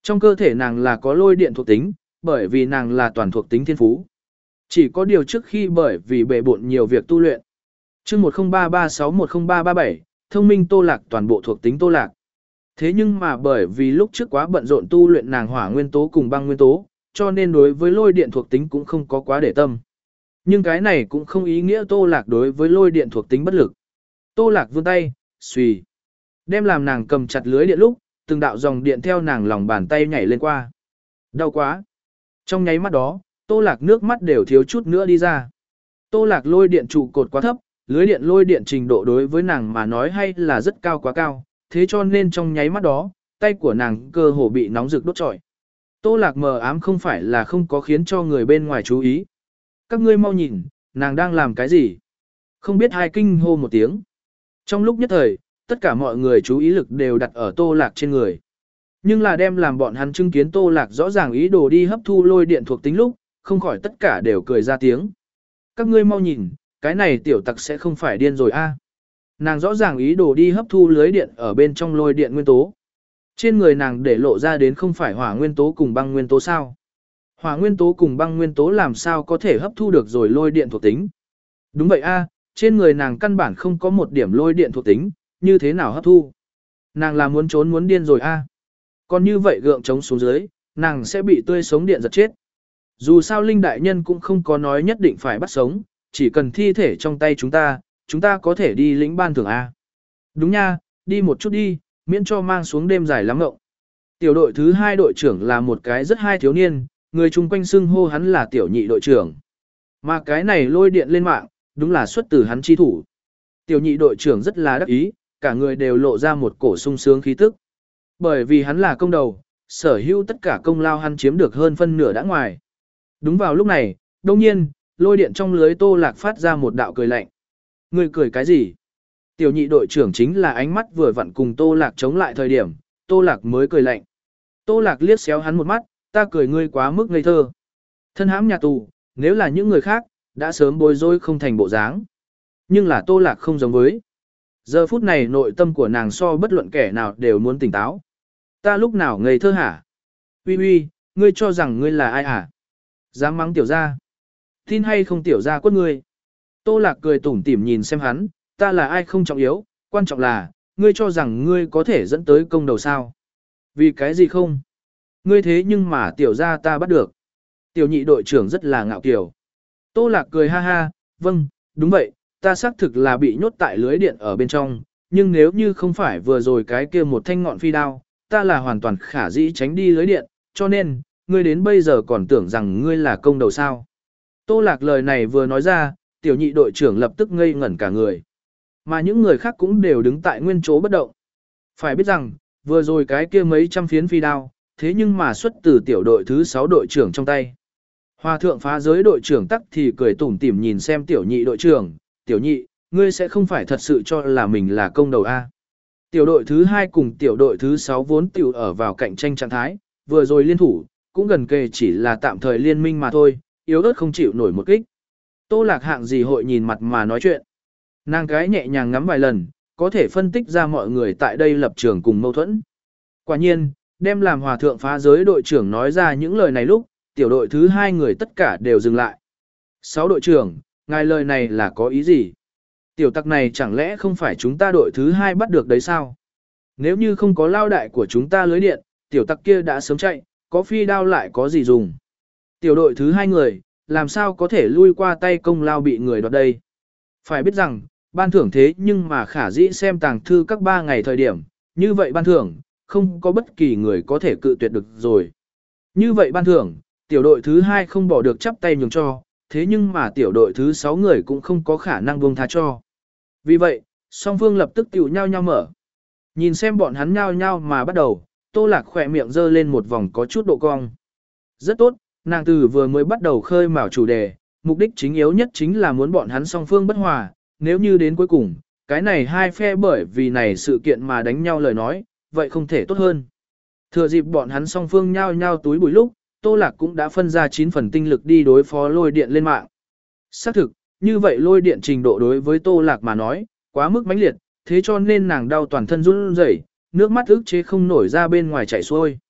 Trong cơ thể nàng là có lôi điện thuộc tính, bởi vì nàng là toàn thuộc tính thiên phú. Chỉ có điều trước khi bởi vì bề bộn nhiều việc tu luyện. Chương một không ba ba sáu một không ba ba bảy, thông minh Tô Lạc toàn bộ thuộc tính Tô Lạc. Thế nhưng mà bởi vì lúc trước quá bận rộn tu luyện nàng hỏa nguyên tố cùng băng nguyên tố, cho nên đối với lôi điện thuộc tính cũng không có quá để tâm. Nhưng cái này cũng không ý nghĩa Tô Lạc đối với lôi điện thuộc tính bất lực. Tô Lạc vươn tay, xùy. Đem làm nàng cầm chặt lưới điện lúc, từng đạo dòng điện theo nàng lòng bàn tay nhảy lên qua. Đau quá. Trong nháy mắt đó, Tô Lạc nước mắt đều thiếu chút nữa đi ra. Tô Lạc lôi điện trụ cột quá thấp, lưới điện lôi điện trình độ đối với nàng mà nói hay là rất cao quá cao, thế cho nên trong nháy mắt đó, tay của nàng cơ hồ bị nóng rực đốt trọi. Tô Lạc mờ ám không phải là không có khiến cho người bên ngoài chú ý. Các ngươi mau nhìn, nàng đang làm cái gì? Không biết hai kinh hô một tiếng. Trong lúc nhất thời, tất cả mọi người chú ý lực đều đặt ở Tô Lạc trên người. Nhưng là đem làm bọn hắn chứng kiến Tô Lạc rõ ràng ý đồ đi hấp thu lôi điện thuộc tính lúc, không khỏi tất cả đều cười ra tiếng. Các ngươi mau nhìn, cái này tiểu tặc sẽ không phải điên rồi a? Nàng rõ ràng ý đồ đi hấp thu lưới điện ở bên trong lôi điện nguyên tố. Trên người nàng để lộ ra đến không phải hỏa nguyên tố cùng băng nguyên tố sao? Hỏa nguyên tố cùng băng nguyên tố làm sao có thể hấp thu được rồi lôi điện thuộc tính? Đúng vậy a, trên người nàng căn bản không có một điểm lôi điện thuộc tính, như thế nào hấp thu? Nàng là muốn trốn muốn điên rồi a. Còn như vậy gượng chống xuống dưới, nàng sẽ bị tươi sống điện giật chết. Dù sao Linh Đại Nhân cũng không có nói nhất định phải bắt sống, chỉ cần thi thể trong tay chúng ta, chúng ta có thể đi lĩnh ban thưởng A. Đúng nha, đi một chút đi, miễn cho mang xuống đêm dài lắm ngộng. Tiểu đội thứ hai đội trưởng là một cái rất hai thiếu niên, người chung quanh xưng hô hắn là tiểu nhị đội trưởng. Mà cái này lôi điện lên mạng, đúng là xuất từ hắn chi thủ. Tiểu nhị đội trưởng rất là đắc ý, cả người đều lộ ra một cổ sung sướng khí tức. Bởi vì hắn là công đầu, sở hữu tất cả công lao hắn chiếm được hơn phân nửa đã ngoài. Đúng vào lúc này, đông nhiên, lôi điện trong lưới Tô Lạc phát ra một đạo cười lạnh. Ngươi cười cái gì? Tiểu nhị đội trưởng chính là ánh mắt vừa vặn cùng Tô Lạc chống lại thời điểm, Tô Lạc mới cười lạnh. Tô Lạc liếc xéo hắn một mắt, ta cười ngươi quá mức ngây thơ. Thân hãm nhà tù, nếu là những người khác, đã sớm bối rối không thành bộ dáng. Nhưng là Tô Lạc không giống với. Giờ phút này nội tâm của nàng so bất luận kẻ nào đều muốn tỉnh táo. Ta lúc nào ngây thơ hả? Uy uy, ngươi cho rằng ngươi là ai hả? Dám mắng tiểu gia? Tin hay không tiểu gia quất ngươi? Tô Lạc cười tủm tỉm nhìn xem hắn, ta là ai không trọng yếu, quan trọng là, ngươi cho rằng ngươi có thể dẫn tới công đầu sao? Vì cái gì không? Ngươi thế nhưng mà tiểu gia ta bắt được. Tiểu nhị đội trưởng rất là ngạo kiều. Tô Lạc cười ha ha, vâng, đúng vậy, ta xác thực là bị nhốt tại lưới điện ở bên trong, nhưng nếu như không phải vừa rồi cái kia một thanh ngọn phi đao, ta là hoàn toàn khả dĩ tránh đi lưới điện, cho nên, ngươi đến bây giờ còn tưởng rằng ngươi là công đầu sao. Tô Lạc lời này vừa nói ra, tiểu nhị đội trưởng lập tức ngây ngẩn cả người. Mà những người khác cũng đều đứng tại nguyên chỗ bất động. Phải biết rằng, vừa rồi cái kia mấy trăm phiến phi đao, thế nhưng mà xuất từ tiểu đội thứ sáu đội trưởng trong tay. Hòa thượng phá giới đội trưởng tắc thì cười tủm tỉm nhìn xem tiểu nhị đội trưởng, tiểu nhị, ngươi sẽ không phải thật sự cho là mình là công đầu A. Tiểu đội thứ hai cùng tiểu đội thứ sáu vốn tiểu ở vào cạnh tranh trạng thái, vừa rồi liên thủ, cũng gần kề chỉ là tạm thời liên minh mà thôi, yếu ớt không chịu nổi một kích. Tô Lạc hạng gì hội nhìn mặt mà nói chuyện. Nàng cái nhẹ nhàng ngắm vài lần, có thể phân tích ra mọi người tại đây lập trường cùng mâu thuẫn. Quả nhiên, đem làm hòa thượng phá giới đội trưởng nói ra những lời này lúc, tiểu đội thứ hai người tất cả đều dừng lại. Sáu đội trưởng, ngài lời này là có ý gì? Tiểu tặc này chẳng lẽ không phải chúng ta đội thứ hai bắt được đấy sao? Nếu như không có lao đại của chúng ta lưới điện, tiểu tặc kia đã sớm chạy, có phi đao lại có gì dùng? Tiểu đội thứ hai người, làm sao có thể lui qua tay công lao bị người đoạt đây? Phải biết rằng, ban thưởng thế nhưng mà khả dĩ xem tàng thư các ba ngày thời điểm, như vậy ban thưởng, không có bất kỳ người có thể cự tuyệt được rồi. Như vậy ban thưởng, tiểu đội thứ hai không bỏ được chắp tay nhường cho, thế nhưng mà tiểu đội thứ sáu người cũng không có khả năng buông tha cho. Vì vậy, song phương lập tức tiểu nhau nhau mở. Nhìn xem bọn hắn nhau nhau mà bắt đầu, Tô Lạc khỏe miệng dơ lên một vòng có chút độ cong. Rất tốt, nàng từ vừa mới bắt đầu khơi mào chủ đề, mục đích chính yếu nhất chính là muốn bọn hắn song phương bất hòa, nếu như đến cuối cùng, cái này hai phe bởi vì này sự kiện mà đánh nhau lời nói, vậy không thể tốt hơn. Thừa dịp bọn hắn song phương nhau nhau túi bụi lúc, Tô Lạc cũng đã phân ra chín phần tinh lực đi đối phó lôi điện lên mạng. Xác thực, như vậy lôi điện trình độ đối với Tô Lạc mà nói, quá mức mãnh liệt, thế cho nên nàng đau toàn thân run rẩy, nước mắt ức chế không nổi ra bên ngoài chảy xuôi.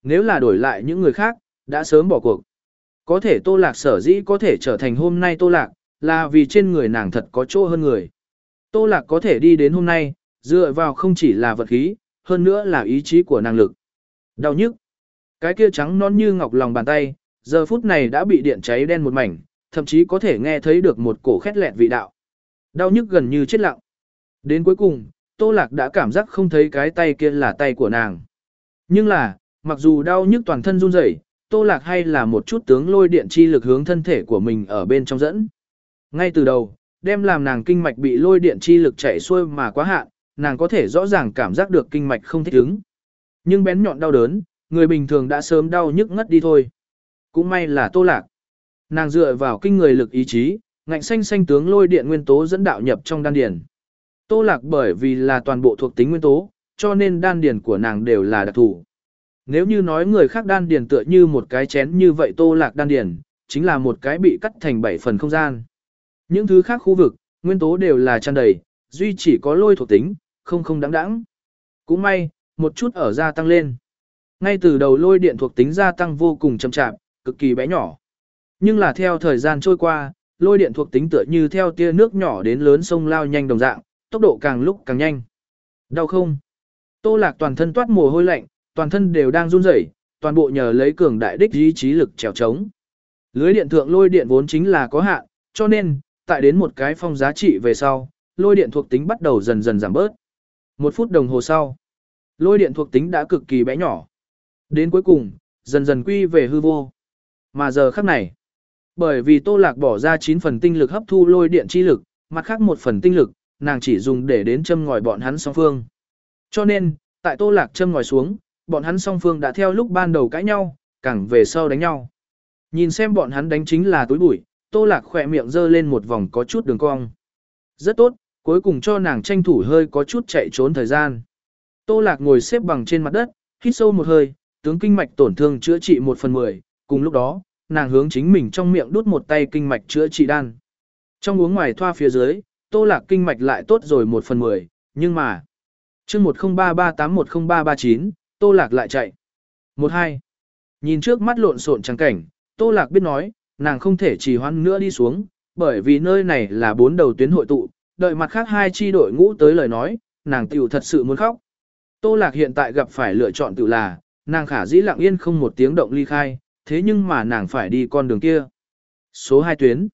nếu là đổi lại những người khác, đã sớm bỏ cuộc. Có thể Tô Lạc sở dĩ có thể trở thành hôm nay Tô Lạc, là vì trên người nàng thật có chỗ hơn người. Tô Lạc có thể đi đến hôm nay, dựa vào không chỉ là vật khí, hơn nữa là ý chí của năng lực. Đau nhức. Cái kia trắng non như ngọc lòng bàn tay, giờ phút này đã bị điện cháy đen một mảnh, thậm chí có thể nghe thấy được một cổ khét lẹt vị đạo. Đau nhức gần như chết lặng. Đến cuối cùng, Tô Lạc đã cảm giác không thấy cái tay kia là tay của nàng. Nhưng là, mặc dù đau nhức toàn thân run rẩy, Tô Lạc hay là một chút tướng lôi điện chi lực hướng thân thể của mình ở bên trong dẫn. Ngay từ đầu, đem làm nàng kinh mạch bị lôi điện chi lực chảy xuôi mà quá hạn, nàng có thể rõ ràng cảm giác được kinh mạch không thích ứng. Nhưng bén nhọn đau đớn, người bình thường đã sớm đau nhức ngất đi thôi. Cũng may là Tô Lạc. Nàng dựa vào kinh người lực ý chí, ngạnh xanh xanh tướng lôi điện nguyên tố dẫn đạo nhập trong đan điền. Tô Lạc bởi vì là toàn bộ thuộc tính nguyên tố, cho nên đan điền của nàng đều là đặc thù. Nếu như nói người khác đan điền tựa như một cái chén như vậy, Tô Lạc đan điền chính là một cái bị cắt thành bảy phần không gian. Những thứ khác khu vực, nguyên tố đều là tràn đầy, duy chỉ có lôi thuộc tính, không không đáng đáng. Cũng may, một chút ở gia tăng lên. Ngay từ đầu lôi điện thuộc tính gia tăng vô cùng chậm chạp, cực kỳ bé nhỏ. Nhưng là theo thời gian trôi qua, lôi điện thuộc tính tựa như theo tia nước nhỏ đến lớn sông lao nhanh đồng dạng, tốc độ càng lúc càng nhanh. Đau không? Tô Lạc toàn thân toát mồ hôi lạnh, toàn thân đều đang run rẩy, toàn bộ nhờ lấy cường đại đích ý chí lực trèo trống. Lưới điện thượng lôi điện vốn chính là có hạn, cho nên, tại đến một cái phong giá trị về sau, lôi điện thuộc tính bắt đầu dần dần giảm bớt. Một phút đồng hồ sau, lôi điện thuộc tính đã cực kỳ bé nhỏ. Đến cuối cùng, dần dần quy về hư vô. Mà giờ khắc này, bởi vì Tô Lạc bỏ ra chín phần tinh lực hấp thu lôi điện chi lực, mặt khác một phần tinh lực, nàng chỉ dùng để đến châm ngòi bọn hắn song phương. Cho nên, tại Tô Lạc châm ngòi xuống, bọn hắn song phương đã theo lúc ban đầu cãi nhau, càng về sau đánh nhau. Nhìn xem bọn hắn đánh chính là túi bụi, Tô Lạc khỏe miệng dơ lên một vòng có chút đường cong. Rất tốt, cuối cùng cho nàng tranh thủ hơi có chút chạy trốn thời gian. Tô Lạc ngồi xếp bằng trên mặt đất, hít sâu một hơi, tướng kinh mạch tổn thương chữa trị một phần mười, cùng lúc đó, nàng hướng chính mình trong miệng đút một tay kinh mạch chữa trị đan. Trong uống ngoài thoa phía dưới, Tô Lạc kinh mạch lại tốt rồi một phần mười, nhưng mà chương một không ba ba tám một không ba ba chín, Tô Lạc lại chạy. một hai. Nhìn trước mắt lộn xộn trắng cảnh, Tô Lạc biết nói, nàng không thể trì hoãn nữa đi xuống, bởi vì nơi này là bốn đầu tuyến hội tụ, đợi mặt khác hai chi đội ngũ tới lời nói, nàng tiểu thật sự muốn khóc. Tô Lạc hiện tại gặp phải lựa chọn tiểu là, nàng khả dĩ lặng yên không một tiếng động ly khai, thế nhưng mà nàng phải đi con đường kia. Số hai tuyến,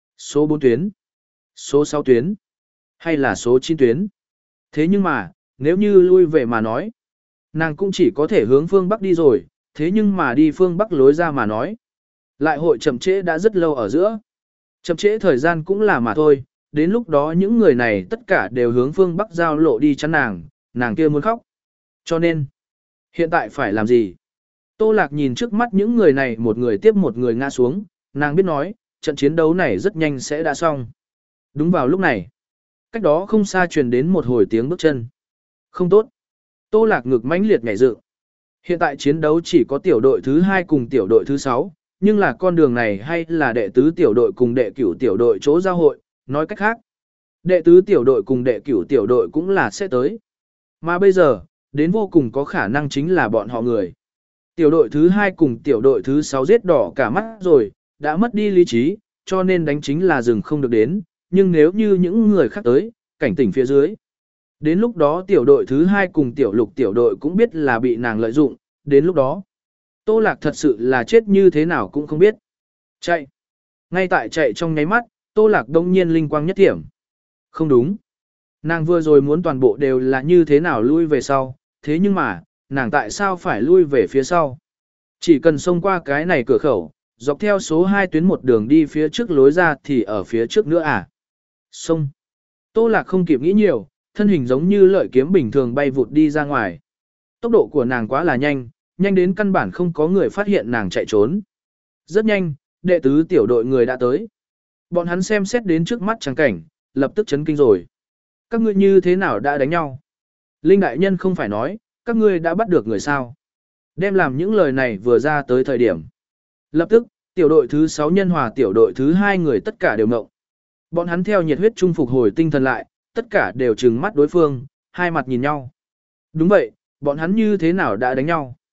số bốn tuyến, số sáu tuyến, hay là số chín tuyến. Thế nhưng mà, nếu như lui về mà nói, nàng cũng chỉ có thể hướng phương Bắc đi rồi, thế nhưng mà đi phương Bắc lối ra mà nói. Lại hội chậm trễ đã rất lâu ở giữa. Chậm trễ thời gian cũng là mà thôi, đến lúc đó những người này tất cả đều hướng phương Bắc giao lộ đi chắn nàng, nàng kia muốn khóc. Cho nên, hiện tại phải làm gì? Tô Lạc nhìn trước mắt những người này một người tiếp một người ngã xuống, nàng biết nói, trận chiến đấu này rất nhanh sẽ đã xong. Đúng vào lúc này, cách đó không xa truyền đến một hồi tiếng bước chân. Không tốt. Tô Lạc ngực mãnh liệt nhảy dựng. Hiện tại chiến đấu chỉ có tiểu đội thứ hai cùng tiểu đội thứ sáu, nhưng là con đường này hay là đệ tứ tiểu đội cùng đệ cửu tiểu đội chỗ giao hội, nói cách khác. Đệ tứ tiểu đội cùng đệ cửu tiểu đội cũng là sẽ tới. Mà bây giờ, đến vô cùng có khả năng chính là bọn họ người. Tiểu đội thứ hai cùng tiểu đội thứ sáu giết đỏ cả mắt rồi, đã mất đi lý trí, cho nên đánh chính là rừng không được đến, nhưng nếu như những người khác tới, cảnh tỉnh phía dưới. Đến lúc đó tiểu đội thứ hai cùng tiểu lục tiểu đội cũng biết là bị nàng lợi dụng, đến lúc đó. Tô Lạc thật sự là chết như thế nào cũng không biết. Chạy. Ngay tại chạy trong nháy mắt, Tô Lạc đông nhiên linh quang nhất điểm. Không đúng. Nàng vừa rồi muốn toàn bộ đều là như thế nào lui về sau, thế nhưng mà, nàng tại sao phải lui về phía sau? Chỉ cần xông qua cái này cửa khẩu, dọc theo số hai tuyến một đường đi phía trước lối ra thì ở phía trước nữa à? Xông. Tô Lạc không kịp nghĩ nhiều, thân hình giống như lợi kiếm bình thường bay vụt đi ra ngoài. Tốc độ của nàng quá là nhanh, nhanh đến căn bản không có người phát hiện nàng chạy trốn. Rất nhanh, đệ tứ tiểu đội người đã tới. Bọn hắn xem xét đến trước mắt trắng cảnh, lập tức chấn kinh rồi. Các ngươi như thế nào đã đánh nhau? Linh đại nhân không phải nói, các ngươi đã bắt được người sao? Đem làm những lời này vừa ra tới thời điểm. Lập tức, tiểu đội thứ sáu nhân hòa tiểu đội thứ hai người tất cả đều mộng. Bọn hắn theo nhiệt huyết trung phục hồi tinh thần lại, tất cả đều trừng mắt đối phương, hai mặt nhìn nhau. Đúng vậy, bọn hắn như thế nào đã đánh nhau?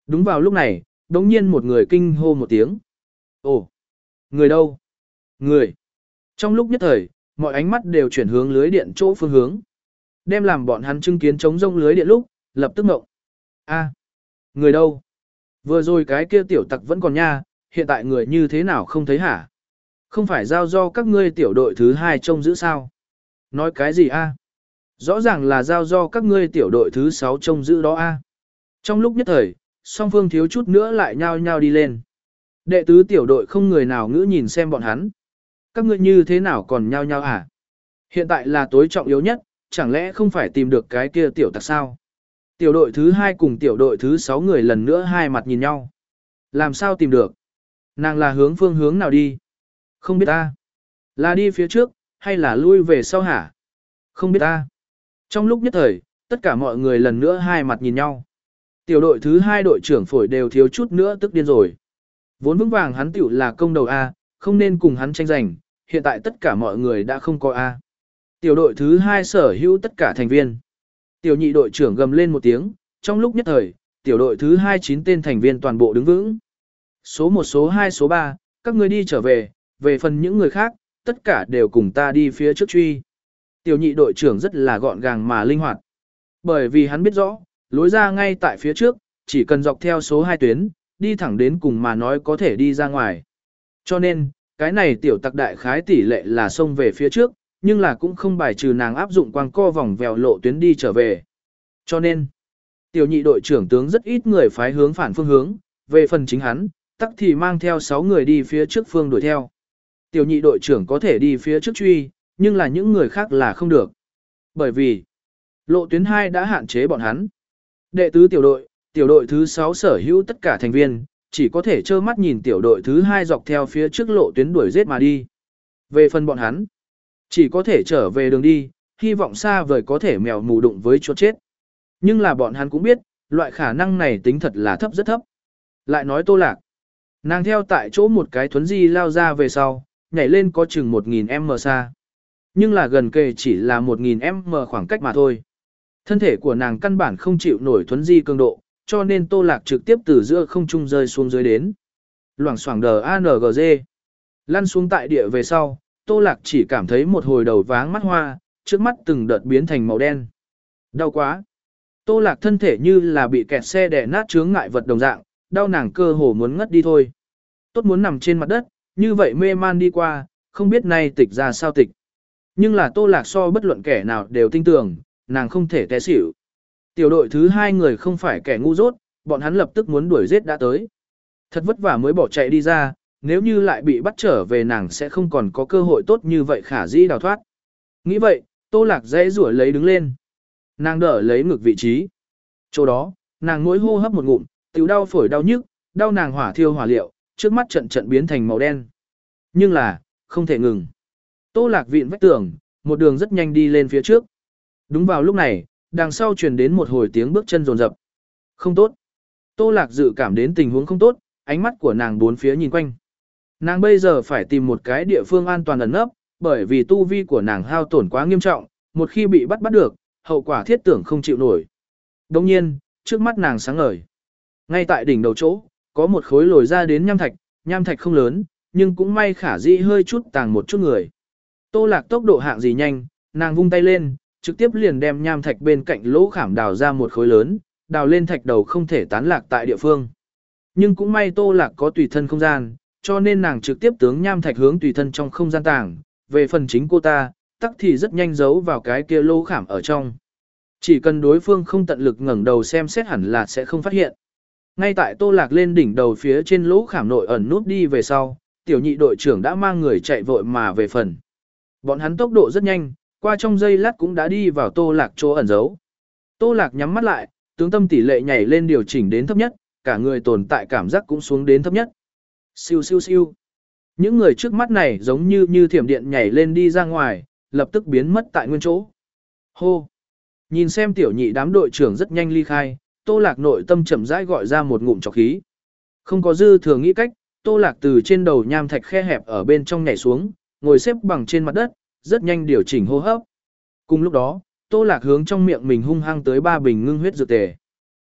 Đúng vào lúc này, đống nhiên một người kinh hô một tiếng. Ồ! Người đâu? Người! Trong lúc nhất thời, mọi ánh mắt đều chuyển hướng lưới điện chỗ phương hướng. Đem làm bọn hắn chứng kiến trống rông lưới điện lúc, lập tức ngộng. A! Người đâu? Vừa rồi cái kia tiểu tặc vẫn còn nha, hiện tại người như thế nào không thấy hả? Không phải giao do các ngươi tiểu đội thứ hai trông giữ sao? Nói cái gì a? Rõ ràng là giao do các ngươi tiểu đội thứ sáu trông giữ đó a. Trong lúc nhất thời, song phương thiếu chút nữa lại nhao nhao đi lên. Đệ tứ tiểu đội không người nào ngữ nhìn xem bọn hắn. Các ngươi như thế nào còn nhao nhao à? Hiện tại là tối trọng yếu nhất, chẳng lẽ không phải tìm được cái kia tiểu tặc sao? Tiểu đội thứ hai cùng tiểu đội thứ sáu người lần nữa hai mặt nhìn nhau. Làm sao tìm được? Nàng là hướng phương hướng nào đi? Không biết ta. Là đi phía trước, hay là lui về sau hả? Không biết ta. Trong lúc nhất thời, tất cả mọi người lần nữa hai mặt nhìn nhau. Tiểu đội thứ hai đội trưởng phổi đều thiếu chút nữa tức điên rồi. Vốn vững vàng hắn tiểu là công đầu A, không nên cùng hắn tranh giành, hiện tại tất cả mọi người đã không có A. Tiểu đội thứ hai sở hữu tất cả thành viên. Tiểu nhị đội trưởng gầm lên một tiếng, trong lúc nhất thời, tiểu đội thứ hai chín tên thành viên toàn bộ đứng vững. Số một, số hai, số ba, các ngươi đi trở về, về phần những người khác, tất cả đều cùng ta đi phía trước truy. Tiểu nhị đội trưởng rất là gọn gàng mà linh hoạt. Bởi vì hắn biết rõ, lối ra ngay tại phía trước, chỉ cần dọc theo số hai tuyến, đi thẳng đến cùng mà nói có thể đi ra ngoài. Cho nên, cái này tiểu tặc đại khái tỷ lệ là xông về phía trước, nhưng là cũng không bài trừ nàng áp dụng quang co vòng vèo lộ tuyến đi trở về. Cho nên, tiểu nhị đội trưởng tướng rất ít người phái hướng phản phương hướng, về phần chính hắn, tắc thì mang theo sáu người đi phía trước phương đuổi theo. Tiểu nhị đội trưởng có thể đi phía trước truy, nhưng là những người khác là không được. Bởi vì, lộ tuyến hai đã hạn chế bọn hắn. Đệ tứ tiểu đội, tiểu đội thứ sáu sở hữu tất cả thành viên, chỉ có thể trơ mắt nhìn tiểu đội thứ hai dọc theo phía trước lộ tuyến đuổi giết mà đi. Về phần bọn hắn, chỉ có thể trở về đường đi, hy vọng xa vời có thể mèo mù đụng với chỗ chết. Nhưng là bọn hắn cũng biết, loại khả năng này tính thật là thấp rất thấp. Lại nói Tô Lạc, nàng theo tại chỗ một cái thuấn di lao ra về sau, nhảy lên có chừng một nghìn mét xa. Nhưng là gần kề chỉ là một nghìn mét khoảng cách mà thôi. Thân thể của nàng căn bản không chịu nổi thuấn di cường độ, cho nên Tô Lạc trực tiếp từ giữa không trung rơi xuống dưới đến. Loảng xoảng đờ a en giê. Lăn xuống tại địa về sau, Tô Lạc chỉ cảm thấy một hồi đầu váng mắt hoa, trước mắt từng đợt biến thành màu đen. Đau quá. Tô Lạc thân thể như là bị kẹt xe đè nát chướng ngại vật đồng dạng, đau nàng cơ hồ muốn ngất đi thôi. Tốt muốn nằm trên mặt đất, như vậy mê man đi qua, không biết nay tịch ra sao tịch. Nhưng là Tô Lạc so bất luận kẻ nào đều tin tưởng, nàng không thể té xỉu. Tiểu đội thứ hai người không phải kẻ ngu dốt, bọn hắn lập tức muốn đuổi giết đã tới. Thật vất vả mới bỏ chạy đi ra, nếu như lại bị bắt trở về nàng sẽ không còn có cơ hội tốt như vậy khả dĩ đào thoát. Nghĩ vậy, Tô Lạc dễ rủa lấy đứng lên. Nàng đỡ lấy ngực vị trí. Chỗ đó, nàng mỗi hô hấp một ngụm, tiểu đau phổi đau nhức, đau nàng hỏa thiêu hỏa liệu, trước mắt trận trận biến thành màu đen. Nhưng là, không thể ngừng. Tô Lạc vịn vách tường, một đường rất nhanh đi lên phía trước. Đúng vào lúc này, đằng sau truyền đến một hồi tiếng bước chân rồn rập. Không tốt. Tô Lạc dự cảm đến tình huống không tốt, ánh mắt của nàng bốn phía nhìn quanh. Nàng bây giờ phải tìm một cái địa phương an toàn ẩn nấp, bởi vì tu vi của nàng hao tổn quá nghiêm trọng, một khi bị bắt bắt được, hậu quả thiết tưởng không chịu nổi. Đồng nhiên, trước mắt nàng sáng ngời. Ngay tại đỉnh đầu chỗ, có một khối lồi ra đến nham thạch, nham thạch không lớn, nhưng cũng may khả dĩ hơi chút tàng một chút người. Tô Lạc tốc độ hạng gì nhanh, nàng vung tay lên, trực tiếp liền đem nham thạch bên cạnh lỗ khảm đào ra một khối lớn, đào lên thạch đầu không thể tán lạc tại địa phương. Nhưng cũng may Tô Lạc có tùy thân không gian, cho nên nàng trực tiếp tướng nham thạch hướng tùy thân trong không gian tàng, về phần chính cô ta, tắc thì rất nhanh giấu vào cái kia lỗ khảm ở trong. Chỉ cần đối phương không tận lực ngẩng đầu xem xét hẳn là sẽ không phát hiện. Ngay tại Tô Lạc lên đỉnh đầu phía trên lỗ khảm nội ẩn nút đi về sau, tiểu nhị đội trưởng đã mang người chạy vội mà về phần. Bọn hắn tốc độ rất nhanh, qua trong giây lát cũng đã đi vào Tô Lạc chỗ ẩn giấu. Tô Lạc nhắm mắt lại, tướng tâm tỷ lệ nhảy lên điều chỉnh đến thấp nhất, cả người tồn tại cảm giác cũng xuống đến thấp nhất. Siêu siêu siêu. Những người trước mắt này giống như như thiểm điện nhảy lên đi ra ngoài, lập tức biến mất tại nguyên chỗ. Hô. Nhìn xem tiểu nhị đám đội trưởng rất nhanh ly khai, Tô Lạc nội tâm chậm rãi gọi ra một ngụm trọc khí. Không có dư thừa nghĩ cách, Tô Lạc từ trên đầu nham thạch khe hẹp ở bên trong nhảy xuống, ngồi xếp bằng trên mặt đất, rất nhanh điều chỉnh hô hấp. Cùng lúc đó, Tô Lạc hướng trong miệng mình hung hăng tới ba bình ngưng huyết dược tề.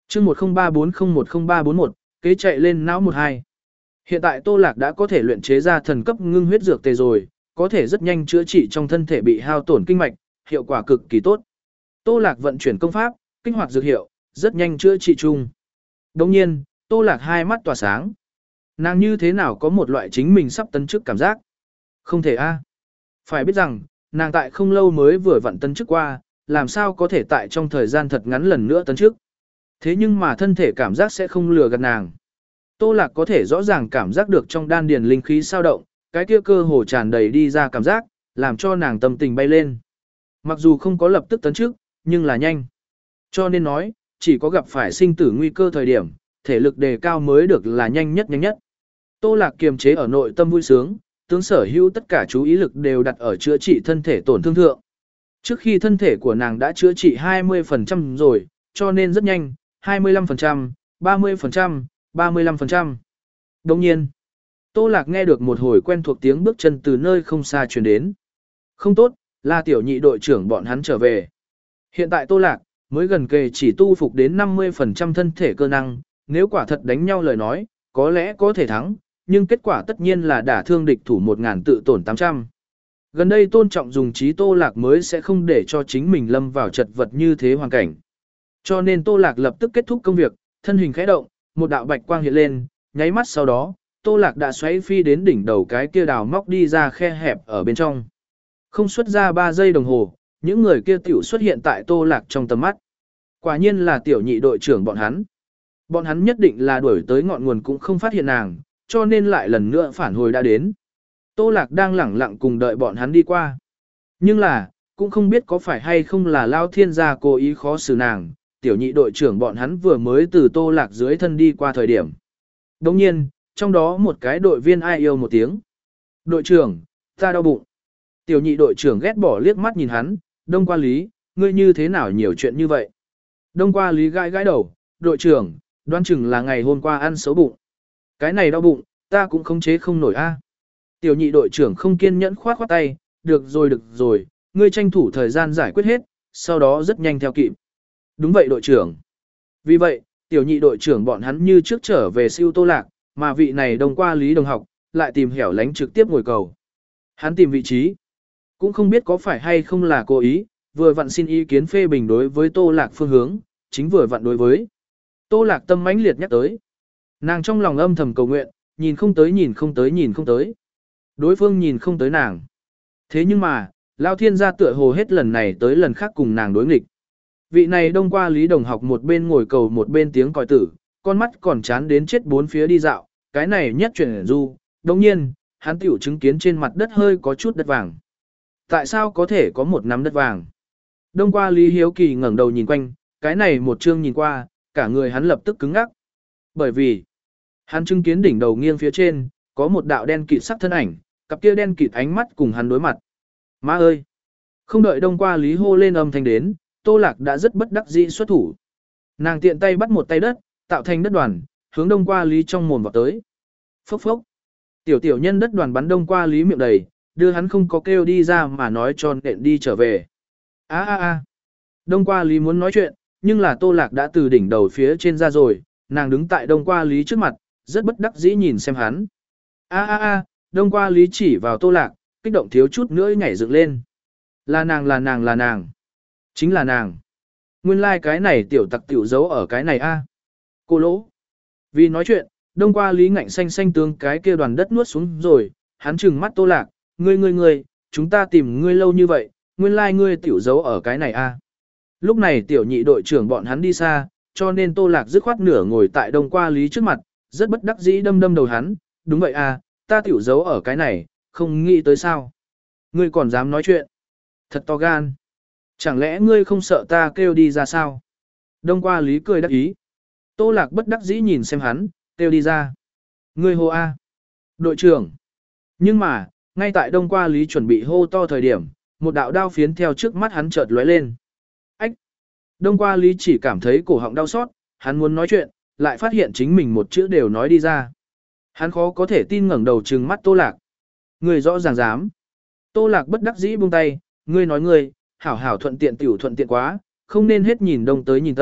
chương một không ba bốn không một không ba bốn một, kế chạy lên não một hai. Hiện tại Tô Lạc đã có thể luyện chế ra thần cấp ngưng huyết dược tề rồi, có thể rất nhanh chữa trị trong thân thể bị hao tổn kinh mạch, hiệu quả cực kỳ tốt. Tô Lạc vận chuyển công pháp, kích hoạt dược hiệu, rất nhanh chữa trị chung. Đồng nhiên, Tô Lạc hai mắt tỏa sáng. Nàng như thế nào có một loại chính mình sắp tấn chức cảm giác? Không thể a. Phải biết rằng, nàng tại không lâu mới vừa vận tấn chức qua, làm sao có thể tại trong thời gian thật ngắn lần nữa tấn chức. Thế nhưng mà thân thể cảm giác sẽ không lừa gạt nàng. Tô Lạc có thể rõ ràng cảm giác được trong đan điền linh khí sao động, cái kia cơ hồ tràn đầy đi ra cảm giác, làm cho nàng tâm tình bay lên. Mặc dù không có lập tức tấn chức, nhưng là nhanh. Cho nên nói, chỉ có gặp phải sinh tử nguy cơ thời điểm, thể lực đề cao mới được là nhanh nhất nhanh nhất. Tô Lạc kiềm chế ở nội tâm vui sướng, tướng sở hữu tất cả chú ý lực đều đặt ở chữa trị thân thể tổn thương thượng. Trước khi thân thể của nàng đã chữa trị hai mươi phần trăm rồi, cho nên rất nhanh, hai mươi lăm phần trăm, ba mươi phần trăm, ba mươi lăm phần trăm. Đồng nhiên, Tô Lạc nghe được một hồi quen thuộc tiếng bước chân từ nơi không xa truyền đến. Không tốt, là tiểu nhị đội trưởng bọn hắn trở về. Hiện tại Tô Lạc mới gần kề chỉ tu phục đến năm mươi phần trăm thân thể cơ năng, nếu quả thật đánh nhau lời nói, có lẽ có thể thắng, nhưng kết quả tất nhiên là đả thương địch thủ một ngàn tự tổn tám trăm. Gần đây tôn trọng dùng trí Tô Lạc mới sẽ không để cho chính mình lâm vào chật vật như thế hoàn cảnh. Cho nên Tô Lạc lập tức kết thúc công việc, thân hình khẽ động, một đạo bạch quang hiện lên, nháy mắt sau đó, Tô Lạc đã xoáy phi đến đỉnh đầu cái kia đào móc đi ra khe hẹp ở bên trong. Không xuất ra ba giây đồng hồ, những người kia tiểu xuất hiện tại Tô Lạc trong tầm mắt. Quả nhiên là tiểu nhị đội trưởng bọn hắn. Bọn hắn nhất định là đuổi tới ngọn nguồn cũng không phát hiện nàng, cho nên lại lần nữa phản hồi đã đến. Tô Lạc đang lẳng lặng cùng đợi bọn hắn đi qua. Nhưng là, cũng không biết có phải hay không là Lao Thiên gia cố ý khó xử nàng, tiểu nhị đội trưởng bọn hắn vừa mới từ Tô Lạc dưới thân đi qua thời điểm. Đồng nhiên, trong đó một cái đội viên ai yêu một tiếng. Đội trưởng, ta đau bụng. Tiểu nhị đội trưởng ghét bỏ liếc mắt nhìn hắn, Đông Qua Lý, ngươi như thế nào nhiều chuyện như vậy? Đông Qua Lý gãi gãi đầu, đội trưởng, đoán chừng là ngày hôm qua ăn xấu bụng. Cái này đau bụng, ta cũng khống chế không nổi a. Tiểu nhị đội trưởng không kiên nhẫn khoát khoát tay, được rồi được rồi, ngươi tranh thủ thời gian giải quyết hết, sau đó rất nhanh theo kịp. Đúng vậy đội trưởng. Vì vậy, tiểu nhị đội trưởng bọn hắn như trước trở về siêu Tô Lạc, mà vị này Đông Qua Lý đồng học, lại tìm hẻo lánh trực tiếp ngồi cầu. Hắn tìm vị trí. Cũng không biết có phải hay không là cố ý, vừa vặn xin ý kiến phê bình đối với Tô Lạc phương hướng, chính vừa vặn đối với. Tô Lạc tâm mãnh liệt nhắc tới. Nàng trong lòng âm thầm cầu nguyện, nhìn không tới nhìn không tới nhìn không tới. Đối phương nhìn không tới nàng. Thế nhưng mà, Lao Thiên gia tựa hồ hết lần này tới lần khác cùng nàng đối nghịch. Vị này Đông Qua Lý đồng học một bên ngồi cầu một bên tiếng còi tử, con mắt còn chán đến chết bốn phía đi dạo, cái này nhất chuyển du. Đồng nhiên, hắn tiểu chứng kiến trên mặt đất hơi có chút đất vàng. Tại sao có thể có một nắm đất vàng? Đông Qua Lý hiếu kỳ ngẩng đầu nhìn quanh, cái này một chương nhìn qua, cả người hắn lập tức cứng ngắc. Bởi vì, hắn chứng kiến đỉnh đầu nghiêng phía trên, có một đạo đen kịt sắc thân ảnh, cặp kia đen kịt ánh mắt cùng hắn đối mặt. Má ơi! Không đợi Đông Qua Lý hô lên âm thanh đến, Tô Lạc đã rất bất đắc dĩ xuất thủ. Nàng tiện tay bắt một tay đất, tạo thành đất đoàn, hướng Đông Qua Lý trong mồm vào tới. Phốc phốc! Tiểu tiểu nhân đất đoàn bắn Đông Qua Lý miệng đầy, đưa hắn không có kêu đi ra mà nói cho nện đi trở về. Á á á! Đông Qua Lý muốn nói chuyện, nhưng là Tô Lạc đã từ đỉnh đầu phía trên ra rồi, nàng đứng tại Đông Qua Lý trước mặt, rất bất đắc dĩ nhìn xem hắn. A a a, Đông Qua Lý chỉ vào Tô Lạc, kích động thiếu chút nữa nhảy dựng lên. Là nàng là nàng là nàng. Chính là nàng. Nguyên lai like cái này tiểu tặc tiểu giấu ở cái này a. Cô lỗ. Vì nói chuyện, Đông Qua Lý ngạnh xanh xanh tướng cái kia đoàn đất nuốt xuống rồi, hắn trừng mắt Tô Lạc, ngươi ngươi ngươi, chúng ta tìm ngươi lâu như vậy, nguyên lai like ngươi tiểu giấu ở cái này a. Lúc này tiểu nhị đội trưởng bọn hắn đi xa, cho nên Tô Lạc dứt khoát nửa ngồi tại Đông Qua Lý trước mặt, rất bất đắc dĩ đâm đâm đầu hắn, đúng vậy à, ta tiểu giấu ở cái này, không nghĩ tới sao. Ngươi còn dám nói chuyện. Thật to gan. Chẳng lẽ ngươi không sợ ta kêu đi ra sao? Đông Qua Lý cười đắc ý. Tô Lạc bất đắc dĩ nhìn xem hắn, kêu đi ra. Ngươi hô a. Đội trưởng. Nhưng mà, ngay tại Đông Qua Lý chuẩn bị hô to thời điểm, một đạo đao phiến theo trước mắt hắn chợt lóe lên. Ách! Đông Qua Lý chỉ cảm thấy cổ họng đau xót, hắn muốn nói chuyện, lại phát hiện chính mình một chữ đều nói đi ra. Hắn khó có thể tin ngẩng đầu trừng mắt Tô Lạc. Ngươi rõ ràng dám. Tô Lạc bất đắc dĩ buông tay, ngươi nói ngươi, hảo hảo thuận tiện tiểu thuận tiện quá, không nên hết nhìn đông tới nhìn tây,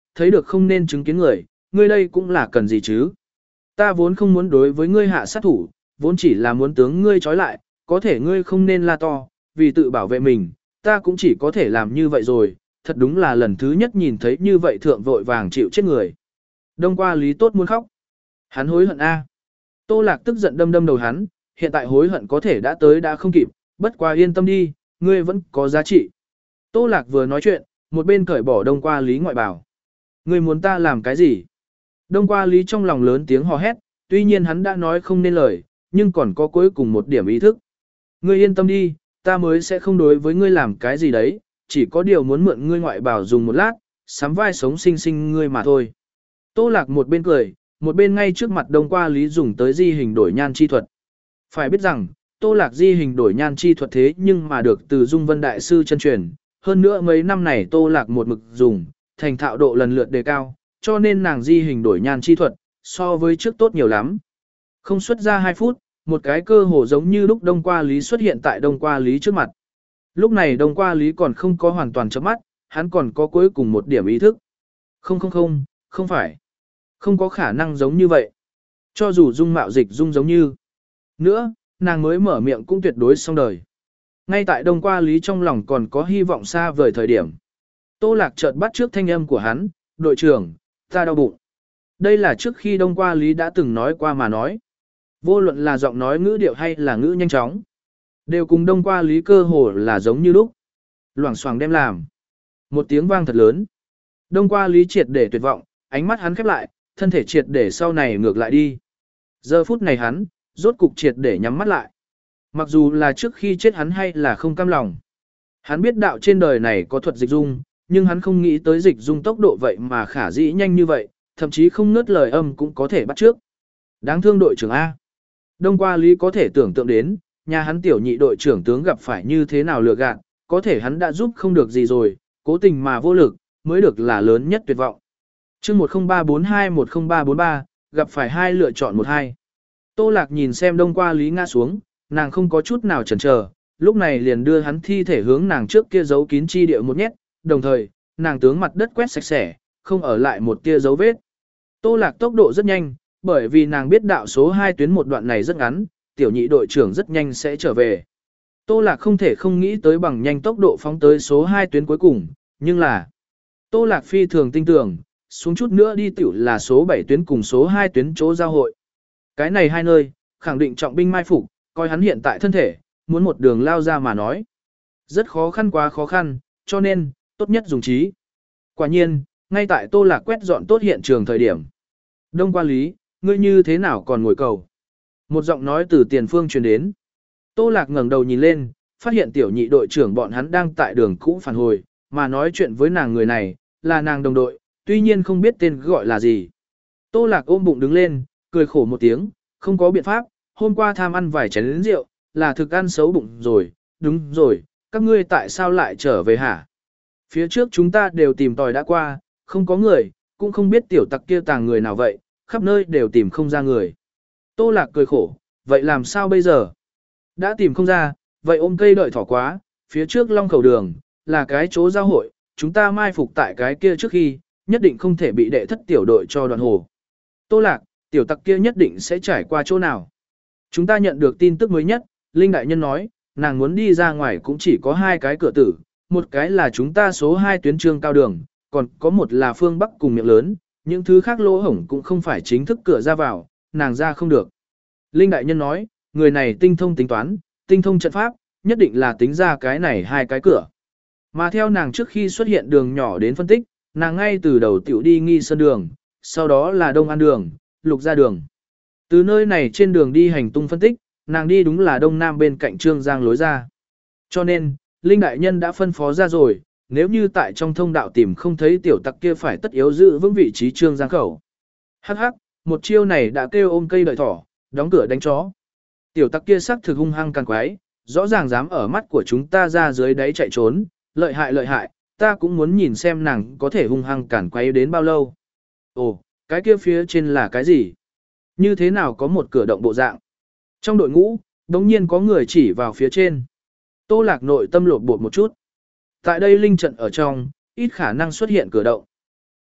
thấy được không nên chứng kiến người, ngươi đây cũng là cần gì chứ? Ta vốn không muốn đối với ngươi hạ sát thủ, vốn chỉ là muốn tướng ngươi trói lại, có thể ngươi không nên la to, vì tự bảo vệ mình, ta cũng chỉ có thể làm như vậy rồi, thật đúng là lần thứ nhất nhìn thấy như vậy thượng vội vàng chịu chết người. Đông qua lý tốt muốn khóc. Hắn hối hận a. Tô Lạc tức giận đâm đâm đầu hắn, hiện tại hối hận có thể đã tới đã không kịp, bất quá yên tâm đi, ngươi vẫn có giá trị. Tô Lạc vừa nói chuyện, một bên cởi bỏ đông qua lý ngoại bào. Ngươi muốn ta làm cái gì? Đông qua lý trong lòng lớn tiếng hò hét, tuy nhiên hắn đã nói không nên lời, nhưng còn có cuối cùng một điểm ý thức. Ngươi yên tâm đi, ta mới sẽ không đối với ngươi làm cái gì đấy, chỉ có điều muốn mượn ngươi ngoại bào dùng một lát, sắm vai sống sinh sinh ngươi mà thôi. Tô Lạc một bên cười, một bên ngay trước mặt đông qua lý dùng tới di hình đổi nhan chi thuật. Phải biết rằng, Tô Lạc di hình đổi nhan chi thuật thế nhưng mà được từ Dung Vân Đại Sư chân truyền, hơn nữa mấy năm này Tô Lạc một mực dùng, thành thạo độ lần lượt đề cao, cho nên nàng di hình đổi nhan chi thuật, so với trước tốt nhiều lắm. Không xuất ra hai phút, một cái cơ hồ giống như lúc đông qua lý xuất hiện tại đông qua lý trước mặt. Lúc này đông qua lý còn không có hoàn toàn chớp mắt, hắn còn có cuối cùng một điểm ý thức. Không không không, không phải. Không có khả năng giống như vậy. Cho dù dung mạo dịch dung giống như. Nữa, nàng mới mở miệng cũng tuyệt đối xong đời. Ngay tại đông qua lý trong lòng còn có hy vọng xa vời thời điểm. Tô Lạc chợt bắt trước thanh âm của hắn, đội trưởng, ta đau bụng. Đây là trước khi đông qua lý đã từng nói qua mà nói. Vô luận là giọng nói ngữ điệu hay là ngữ nhanh chóng. Đều cùng đông qua lý cơ hồ là giống như lúc. Loảng xoảng đem làm. Một tiếng vang thật lớn. Đông qua lý triệt để tuyệt vọng, ánh mắt hắn khép lại, thân thể triệt để sau này ngược lại đi. Giờ phút này hắn, rốt cục triệt để nhắm mắt lại. Mặc dù là trước khi chết hắn hay là không cam lòng. Hắn biết đạo trên đời này có thuật dịch dung, nhưng hắn không nghĩ tới dịch dung tốc độ vậy mà khả dĩ nhanh như vậy, thậm chí không ngớt lời âm cũng có thể bắt trước. Đáng thương đội trưởng A. Đông qua lý có thể tưởng tượng đến, nhà hắn tiểu nhị đội trưởng tướng gặp phải như thế nào lừa gạt, có thể hắn đã giúp không được gì rồi, cố tình mà vô lực, mới được là lớn nhất tuyệt vọng. chương một không ba bốn hai một không ba bốn ba, gặp phải hai lựa chọn một hai. Tô Lạc nhìn xem đông qua lý ngã xuống, nàng không có chút nào chần chờ, lúc này liền đưa hắn thi thể hướng nàng trước kia giấu kín chi địa một nhét, đồng thời, nàng tướng mặt đất quét sạch sẽ, không ở lại một tia dấu vết. Tô Lạc tốc độ rất nhanh, bởi vì nàng biết đạo số hai tuyến một đoạn này rất ngắn, tiểu nhị đội trưởng rất nhanh sẽ trở về. Tô Lạc không thể không nghĩ tới bằng nhanh tốc độ phóng tới số hai tuyến cuối cùng, nhưng là Tô Lạc phi thường tinh tưởng, xuống chút nữa đi tiểu là số bảy tuyến cùng số hai tuyến chỗ giao hội. Cái này hai nơi, khẳng định trọng binh mai phục, coi hắn hiện tại thân thể, muốn một đường lao ra mà nói. Rất khó khăn quá khó khăn, cho nên, tốt nhất dùng trí. Quả nhiên, ngay tại Tô Lạc quét dọn tốt hiện trường thời điểm. Đông qua lý, ngươi như thế nào còn ngồi cầu? Một giọng nói từ tiền phương truyền đến. Tô Lạc ngẩng đầu nhìn lên, phát hiện tiểu nhị đội trưởng bọn hắn đang tại đường cũ phản hồi, mà nói chuyện với nàng người này, là nàng đồng đội, tuy nhiên không biết tên gọi là gì. Tô Lạc ôm bụng đứng lên, cười khổ một tiếng, không có biện pháp, hôm qua tham ăn vài chén rượu, là thực ăn xấu bụng rồi, đúng rồi, các ngươi tại sao lại trở về hả? Phía trước chúng ta đều tìm tòi đã qua, không có người, cũng không biết tiểu tặc kia tàng người nào vậy, khắp nơi đều tìm không ra người. Tô Lạc cười khổ, vậy làm sao bây giờ? Đã tìm không ra, vậy ôm cây đợi thỏ quá, phía trước long khẩu đường, là cái chỗ giao hội, chúng ta mai phục tại cái kia trước khi, nhất định không thể bị đệ thất tiểu đội cho đoạn hồ. Tô Lạc, tiểu tặc kia nhất định sẽ trải qua chỗ nào? Chúng ta nhận được tin tức mới nhất, Linh Đại Nhân nói, nàng muốn đi ra ngoài cũng chỉ có hai cái cửa tử, một cái là chúng ta số hai tuyến trương cao đường, còn có một là phương Bắc cùng miệng lớn, những thứ khác lỗ hổng cũng không phải chính thức cửa ra vào, nàng ra không được. Linh Đại Nhân nói, người này tinh thông tính toán, tinh thông trận pháp, nhất định là tính ra cái này hai cái cửa. Mà theo nàng trước khi xuất hiện đường nhỏ đến phân tích, nàng ngay từ đầu tiểu đi Nghi Sơn đường, sau đó là Đông An đường, Lục Gia đường. Từ nơi này trên đường đi hành tung phân tích, nàng đi đúng là Đông Nam bên cạnh Trương Giang lối ra. Cho nên, Linh Đại Nhân đã phân phó ra rồi, nếu như tại trong thông đạo tìm không thấy tiểu tặc kia phải tất yếu giữ vững vị trí Trương Giang khẩu. Hắc hắc, một chiêu này đã kêu ôm cây đợi thỏ, đóng cửa đánh chó. Tiểu tặc kia sắc thực hung hăng càng quái, rõ ràng dám ở mắt của chúng ta ra dưới đáy chạy trốn, lợi hại lợi hại, ta cũng muốn nhìn xem nàng có thể hung hăng cản quấy đến bao lâu. Ồ, cái kia phía trên là cái gì? Như thế nào có một cửa động bộ dạng? Trong đội ngũ, đống nhiên có người chỉ vào phía trên. Tô Lạc nội tâm lột bột một chút. Tại đây linh trận ở trong, ít khả năng xuất hiện cửa động.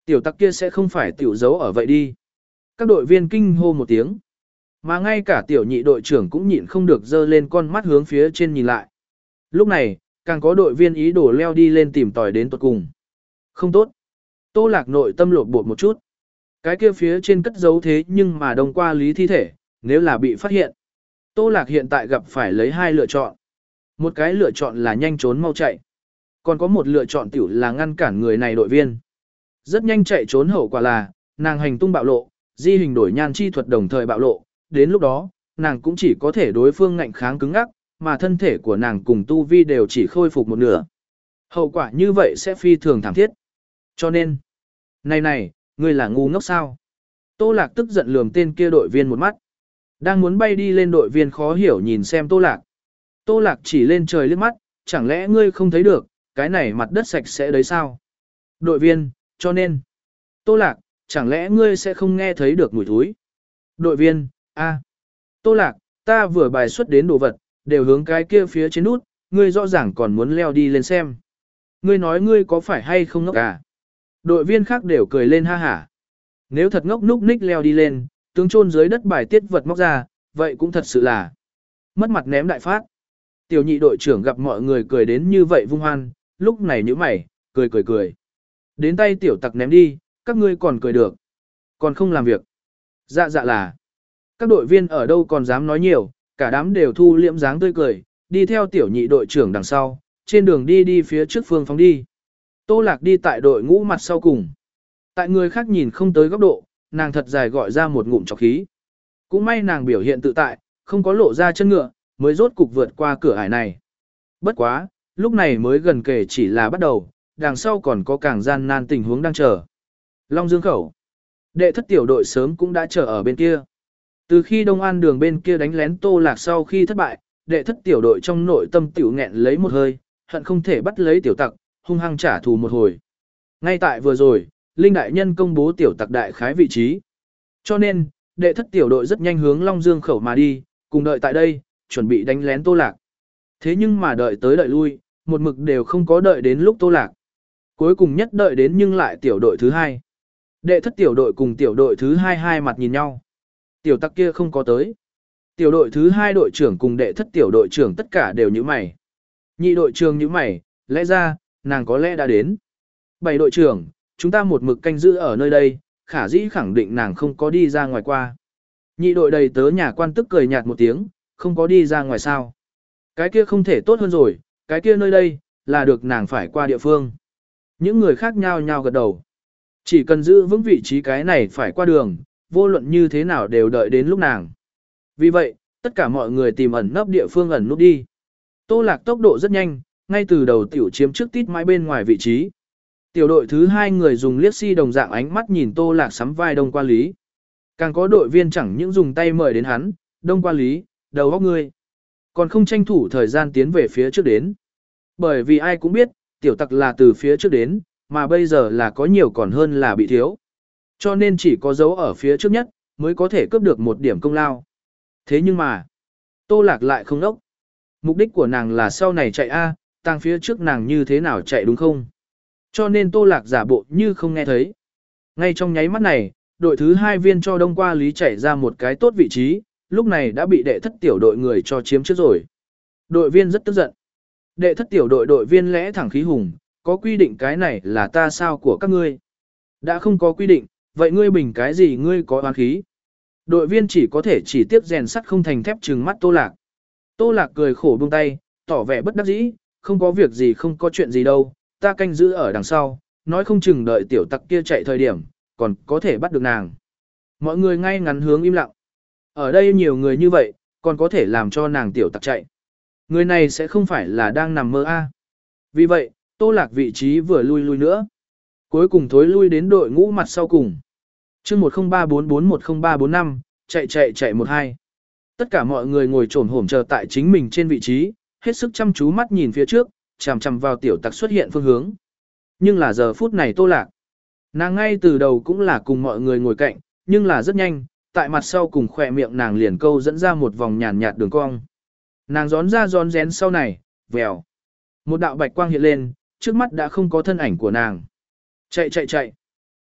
Tiểu tặc kia sẽ không phải tiểu giấu ở vậy đi. Các đội viên kinh hô một tiếng. Mà ngay cả tiểu nhị đội trưởng cũng nhịn không được dơ lên con mắt hướng phía trên nhìn lại. Lúc này, càng có đội viên ý đồ leo đi lên tìm tòi đến tuột cùng. Không tốt. Tô Lạc nội tâm lột bột một chút. Cái kia phía trên cất giấu thế nhưng mà đông qua lý thi thể, nếu là bị phát hiện. Tô Lạc hiện tại gặp phải lấy hai lựa chọn. Một cái lựa chọn là nhanh trốn mau chạy. Còn có một lựa chọn tiểu là ngăn cản người này đội viên. Rất nhanh chạy trốn hậu quả là, nàng hành tung bạo lộ, di hình đổi nhan chi thuật đồng thời bạo lộ. Đến lúc đó, nàng cũng chỉ có thể đối phương ngạnh kháng cứng ngắc, mà thân thể của nàng cùng tu vi đều chỉ khôi phục một nửa. Hậu quả như vậy sẽ phi thường thảm thiết. Cho nên, này này, ngươi là ngu ngốc sao? Tô Lạc tức giận lườm tên kia đội viên một mắt. Đang muốn bay đi lên đội viên khó hiểu nhìn xem Tô Lạc. Tô Lạc chỉ lên trời liếc mắt, chẳng lẽ ngươi không thấy được, cái này mặt đất sạch sẽ đấy sao? Đội viên, cho nên. Tô Lạc, chẳng lẽ ngươi sẽ không nghe thấy được mùi thối? Đội viên, a. Tô Lạc, ta vừa bài xuất đến đồ vật, đều hướng cái kia phía trên nút, ngươi rõ ràng còn muốn leo đi lên xem. Ngươi nói ngươi có phải hay không ngốc à? Đội viên khác đều cười lên ha hả. Nếu thật ngốc núc ních leo đi lên, tướng chôn dưới đất bài tiết vật móc ra, vậy cũng thật sự là mất mặt ném đại phát. Tiểu nhị đội trưởng gặp mọi người cười đến như vậy vung hoan, lúc này nhíu mày, cười cười cười. Đến tay tiểu tặc ném đi, các ngươi còn cười được. Còn không làm việc. Dạ dạ là. Các đội viên ở đâu còn dám nói nhiều, cả đám đều thu liễm dáng tươi cười, đi theo tiểu nhị đội trưởng đằng sau, trên đường đi đi phía trước phương phóng đi. Tô Lạc đi tại đội ngũ mặt sau cùng. Tại người khác nhìn không tới góc độ, nàng thật dài gọi ra một ngụm trọc khí. Cũng may nàng biểu hiện tự tại, không có lộ ra chân ngựa, mới rốt cục vượt qua cửa ải này. Bất quá, lúc này mới gần kể chỉ là bắt đầu, đằng sau còn có càng gian nan tình huống đang chờ. Long Dương khẩu. Đệ thất tiểu đội sớm cũng đã chờ ở bên kia. Từ khi Đông An đường bên kia đánh lén Tô Lạc sau khi thất bại, đệ thất tiểu đội trong nội tâm tiểu nghẹn lấy một hơi, hận không thể bắt lấy tiểu tặc, hung hăng trả thù một hồi. Ngay tại vừa rồi, Linh Đại Nhân công bố tiểu tặc đại khái vị trí. Cho nên, đệ thất tiểu đội rất nhanh hướng Long Dương khẩu mà đi, cùng đợi tại đây, chuẩn bị đánh lén Tô Lạc. Thế nhưng mà đợi tới đợi lui, một mực đều không có đợi đến lúc Tô Lạc. Cuối cùng nhất đợi đến nhưng lại tiểu đội thứ hai. Đệ thất tiểu đội cùng tiểu đội thứ hai hai mặt nhìn nhau. Tiểu tặc kia không có tới. Tiểu đội thứ hai đội trưởng cùng đệ thất tiểu đội trưởng tất cả đều như mày. Nhị đội trưởng như mày, lẽ ra, nàng có lẽ đã đến. Bảy đội trưởng, chúng ta một mực canh giữ ở nơi đây, khả dĩ khẳng định nàng không có đi ra ngoài qua. Nhị đội đầy tớ nhà quan tức cười nhạt một tiếng, không có đi ra ngoài sao. Cái kia không thể tốt hơn rồi, cái kia nơi đây, là được nàng phải qua địa phương. Những người khác nhao nhao gật đầu. Chỉ cần giữ vững vị trí cái này phải qua đường, vô luận như thế nào đều đợi đến lúc nàng. Vì vậy, tất cả mọi người tìm ẩn nấp địa phương ẩn núp đi. Tô Lạc tốc độ rất nhanh, ngay từ đầu tiểu chiếm trước tít mãi bên ngoài vị trí. Tiểu đội thứ hai người dùng liếc si đồng dạng ánh mắt nhìn Tô Lạc sắm vai Đông Qua Lý. Càng có đội viên chẳng những dùng tay mời đến hắn, Đông Qua Lý, đầu óc ngươi. Còn không tranh thủ thời gian tiến về phía trước đến. Bởi vì ai cũng biết, tiểu tặc là từ phía trước đến, mà bây giờ là có nhiều còn hơn là bị thiếu. Cho nên chỉ có dấu ở phía trước nhất, mới có thể cướp được một điểm công lao. Thế nhưng mà, Tô Lạc lại không đốc. Mục đích của nàng là sau này chạy A, tăng phía trước nàng như thế nào chạy đúng không? Cho nên Tô Lạc giả bộ như không nghe thấy. Ngay trong nháy mắt này, đội thứ hai viên cho Đông Qua Lý chạy ra một cái tốt vị trí, lúc này đã bị đệ thất tiểu đội người cho chiếm trước rồi. Đội viên rất tức giận. Đệ thất tiểu đội đội viên lẽ thẳng khí hùng, có quy định cái này là ta sao của các ngươi. Đã không có quy định, vậy ngươi bình cái gì ngươi có oán khí. Đội viên chỉ có thể chỉ tiếp rèn sắt không thành thép trừng mắt Tô Lạc. Tô Lạc cười khổ buông tay, tỏ vẻ bất đắc dĩ, không có việc gì không có chuyện gì đâu, ta canh giữ ở đằng sau, nói không chừng đợi tiểu tặc kia chạy thời điểm, còn có thể bắt được nàng. Mọi người ngay ngắn hướng im lặng. Ở đây nhiều người như vậy, còn có thể làm cho nàng tiểu tặc chạy. Người này sẽ không phải là đang nằm mơ a. Vì vậy, Tô Lạc vị trí vừa lui lui nữa. Cuối cùng thối lui đến đội ngũ mặt sau cùng. chương một không ba bốn bốn một không ba bốn năm, chạy chạy chạy một hai. Tất cả mọi người ngồi trồn hổm chờ tại chính mình trên vị trí, hết sức chăm chú mắt nhìn phía trước, chằm chằm vào tiểu tặc xuất hiện phương hướng. Nhưng là giờ phút này Tô Lạc. Nàng ngay từ đầu cũng là cùng mọi người ngồi cạnh, nhưng là rất nhanh, tại mặt sau cùng khỏe miệng nàng liền câu dẫn ra một vòng nhàn nhạt đường cong. Nàng gión ra gión rén sau này, vèo. Một đạo bạch quang hiện lên, trước mắt đã không có thân ảnh của nàng. Chạy chạy chạy.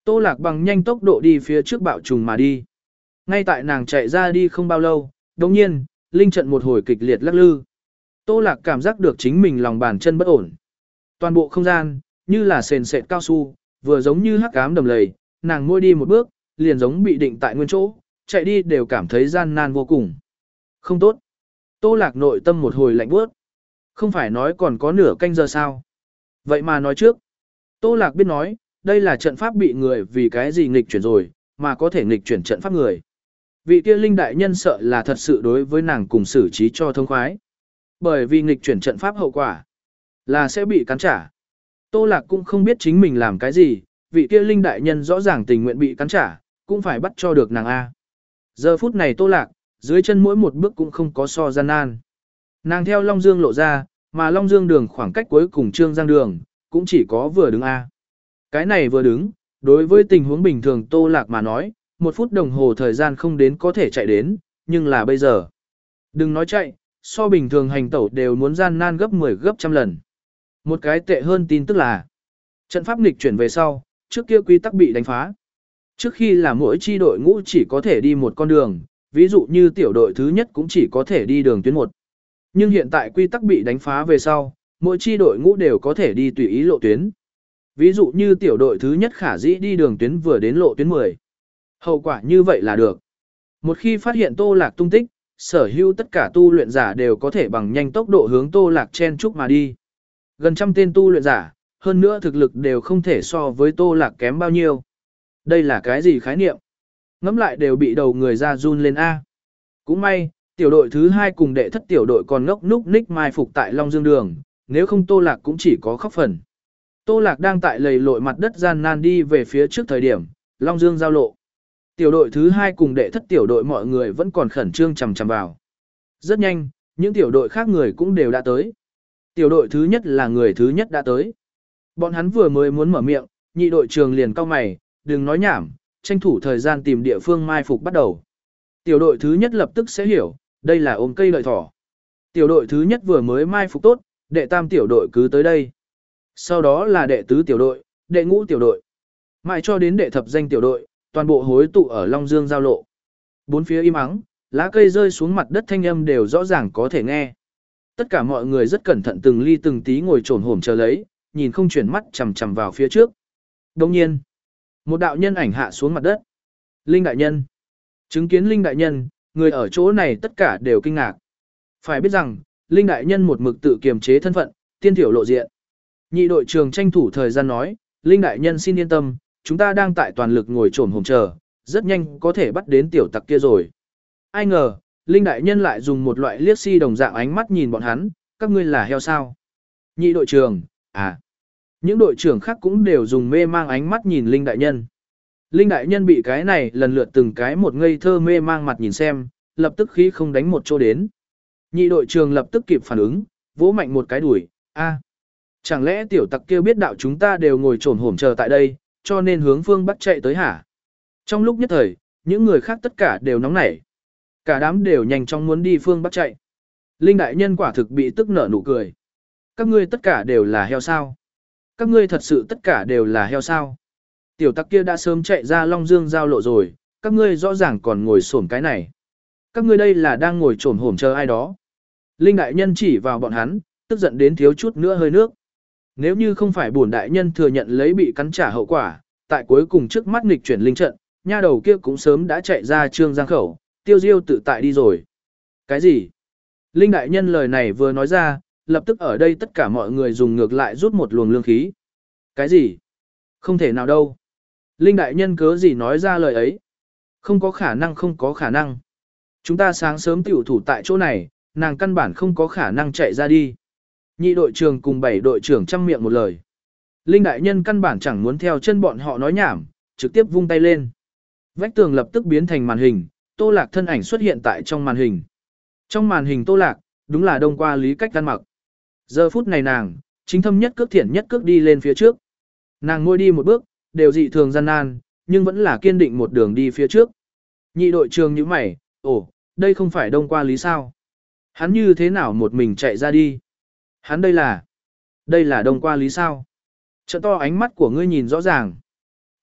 Tô Lạc bằng nhanh tốc độ đi phía trước bạo trùng mà đi. Ngay tại nàng chạy ra đi không bao lâu, đồng nhiên, linh trận một hồi kịch liệt lắc lư. Tô Lạc cảm giác được chính mình lòng bàn chân bất ổn. Toàn bộ không gian, như là sền sệt cao su, vừa giống như hắc ám đầm lầy, nàng môi đi một bước, liền giống bị định tại nguyên chỗ, chạy đi đều cảm thấy gian nan vô cùng. Không tốt. Tô Lạc nội tâm một hồi lạnh bước. Không phải nói còn có nửa canh giờ sao? Vậy mà nói trước. Tô Lạc biết nói, đây là trận pháp bị người vì cái gì nghịch chuyển rồi, mà có thể nghịch chuyển trận pháp người. Vị kia linh đại nhân sợ là thật sự đối với nàng cùng xử trí cho thông khoái. Bởi vì nghịch chuyển trận pháp hậu quả là sẽ bị cắn trả. Tô Lạc cũng không biết chính mình làm cái gì, vị kia linh đại nhân rõ ràng tình nguyện bị cắn trả, cũng phải bắt cho được nàng A. Giờ phút này Tô Lạc, dưới chân mỗi một bước cũng không có so gian nan. Nàng theo Long Dương lộ ra, mà Long Dương đường khoảng cách cuối cùng Trương Giang đường, cũng chỉ có vừa đứng A. Cái này vừa đứng, đối với tình huống bình thường Tô Lạc mà nói, một phút đồng hồ thời gian không đến có thể chạy đến, nhưng là bây giờ. Đừng nói chạy, so bình thường hành tẩu đều muốn gian nan gấp mười gấp trăm lần. Một cái tệ hơn tin tức là, trận pháp nghịch chuyển về sau, trước kia quy tắc bị đánh phá. Trước khi là mỗi chi đội ngũ chỉ có thể đi một con đường, ví dụ như tiểu đội thứ nhất cũng chỉ có thể đi đường tuyến một. Nhưng hiện tại quy tắc bị đánh phá về sau, mỗi chi đội ngũ đều có thể đi tùy ý lộ tuyến. Ví dụ như tiểu đội thứ nhất khả dĩ đi đường tuyến vừa đến lộ tuyến mười. Hậu quả như vậy là được. Một khi phát hiện Tô Lạc tung tích, sở hữu tất cả tu luyện giả đều có thể bằng nhanh tốc độ hướng Tô Lạc chen chúc mà đi. Gần trăm tên tu luyện giả, hơn nữa thực lực đều không thể so với Tô Lạc kém bao nhiêu. Đây là cái gì khái niệm? Ngắm lại đều bị đầu người ra run lên A. Cũng may, tiểu đội thứ hai cùng đệ thất tiểu đội còn ngốc núc ních mai phục tại Long Dương đường, nếu không Tô Lạc cũng chỉ có khóc phần. Tô Lạc đang tại lầy lội mặt đất gian nan đi về phía trước thời điểm, Long Dương giao lộ. Tiểu đội thứ hai cùng đệ thất tiểu đội mọi người vẫn còn khẩn trương chằm chằm vào. Rất nhanh, những tiểu đội khác người cũng đều đã tới. Tiểu đội thứ nhất là người thứ nhất đã tới. Bọn hắn vừa mới muốn mở miệng, nhị đội trường liền cau mày, đừng nói nhảm, tranh thủ thời gian tìm địa phương mai phục bắt đầu. Tiểu đội thứ nhất lập tức sẽ hiểu, đây là ôm cây lợi thỏ. Tiểu đội thứ nhất vừa mới mai phục tốt, đệ tam tiểu đội cứ tới đây. Sau đó là đệ tứ tiểu đội, đệ ngũ tiểu đội. Mãi cho đến đệ thập danh tiểu đội, toàn bộ hối tụ ở Long Dương giao lộ. Bốn phía im ắng, lá cây rơi xuống mặt đất thanh âm đều rõ ràng có thể nghe. Tất cả mọi người rất cẩn thận từng ly từng tí ngồi trồn hổm chờ lấy, nhìn không chuyển mắt chằm chằm vào phía trước. Đồng nhiên, một đạo nhân ảnh hạ xuống mặt đất. Linh đại nhân. Chứng kiến Linh đại nhân, người ở chỗ này tất cả đều kinh ngạc. Phải biết rằng, Linh đại nhân một mực tự kiềm chế thân phận, tiên tiểu lộ diện. Nhị đội trường tranh thủ thời gian nói, Linh đại nhân xin yên tâm, chúng ta đang tại toàn lực ngồi trồn hổm chờ, rất nhanh có thể bắt đến tiểu tặc kia rồi. Ai ngờ, Linh đại nhân lại dùng một loại liếc si đồng dạng ánh mắt nhìn bọn hắn, các ngươi là heo sao? Nhị đội trưởng, à. Những đội trưởng khác cũng đều dùng mê mang ánh mắt nhìn Linh đại nhân. Linh đại nhân bị cái này lần lượt từng cái một ngây thơ mê mang mặt nhìn xem, lập tức khí không đánh một chỗ đến. Nhị đội trưởng lập tức kịp phản ứng, vỗ mạnh một cái đuổi, a. Chẳng lẽ tiểu tặc kia biết đạo chúng ta đều ngồi trồn hổm chờ tại đây, cho nên hướng phương bắc chạy tới hả? Trong lúc nhất thời, những người khác tất cả đều nóng nảy. Cả đám đều nhanh chóng muốn đi phương bắc chạy. Linh đại nhân quả thực bị tức nở nụ cười. Các ngươi tất cả đều là heo sao? Các ngươi thật sự tất cả đều là heo sao? Tiểu tặc kia đã sớm chạy ra Long Dương giao lộ rồi, các ngươi rõ ràng còn ngồi xổm cái này. Các ngươi đây là đang ngồi trồn hổm chờ ai đó. Linh đại nhân chỉ vào bọn hắn, tức giận đến thiếu chút nữa hơi nước. Nếu như không phải bổn đại nhân thừa nhận lấy bị cắn trả hậu quả, tại cuối cùng trước mắt nghịch chuyển linh trận, nha đầu kia cũng sớm đã chạy ra Trương Giang khẩu, tiêu diêu tự tại đi rồi. Cái gì? Linh đại nhân lời này vừa nói ra, lập tức ở đây tất cả mọi người dùng ngược lại rút một luồng lương khí. Cái gì? Không thể nào đâu. Linh đại nhân cớ gì nói ra lời ấy? Không có khả năng không có khả năng. Chúng ta sáng sớm tiểu thủ tại chỗ này, nàng căn bản không có khả năng chạy ra đi. Nhị đội trưởng cùng bảy đội trưởng chăm miệng một lời. Linh đại nhân căn bản chẳng muốn theo chân bọn họ nói nhảm, trực tiếp vung tay lên. Vách tường lập tức biến thành màn hình, Tô Lạc thân ảnh xuất hiện tại trong màn hình. Trong màn hình Tô Lạc, đúng là Đông Qua Lý cách ăn mặc. Giờ phút này nàng, chính thâm nhất cước thiện nhất cước đi lên phía trước. Nàng ngồi đi một bước, đều dị thường gian nan, nhưng vẫn là kiên định một đường đi phía trước. Nhị đội trưởng nhíu mày, ồ, đây không phải Đông Qua Lý sao? Hắn như thế nào một mình chạy ra đi? Hắn đây là, đây là Đông Qua Lý sao? Trợ to ánh mắt của ngươi nhìn rõ ràng.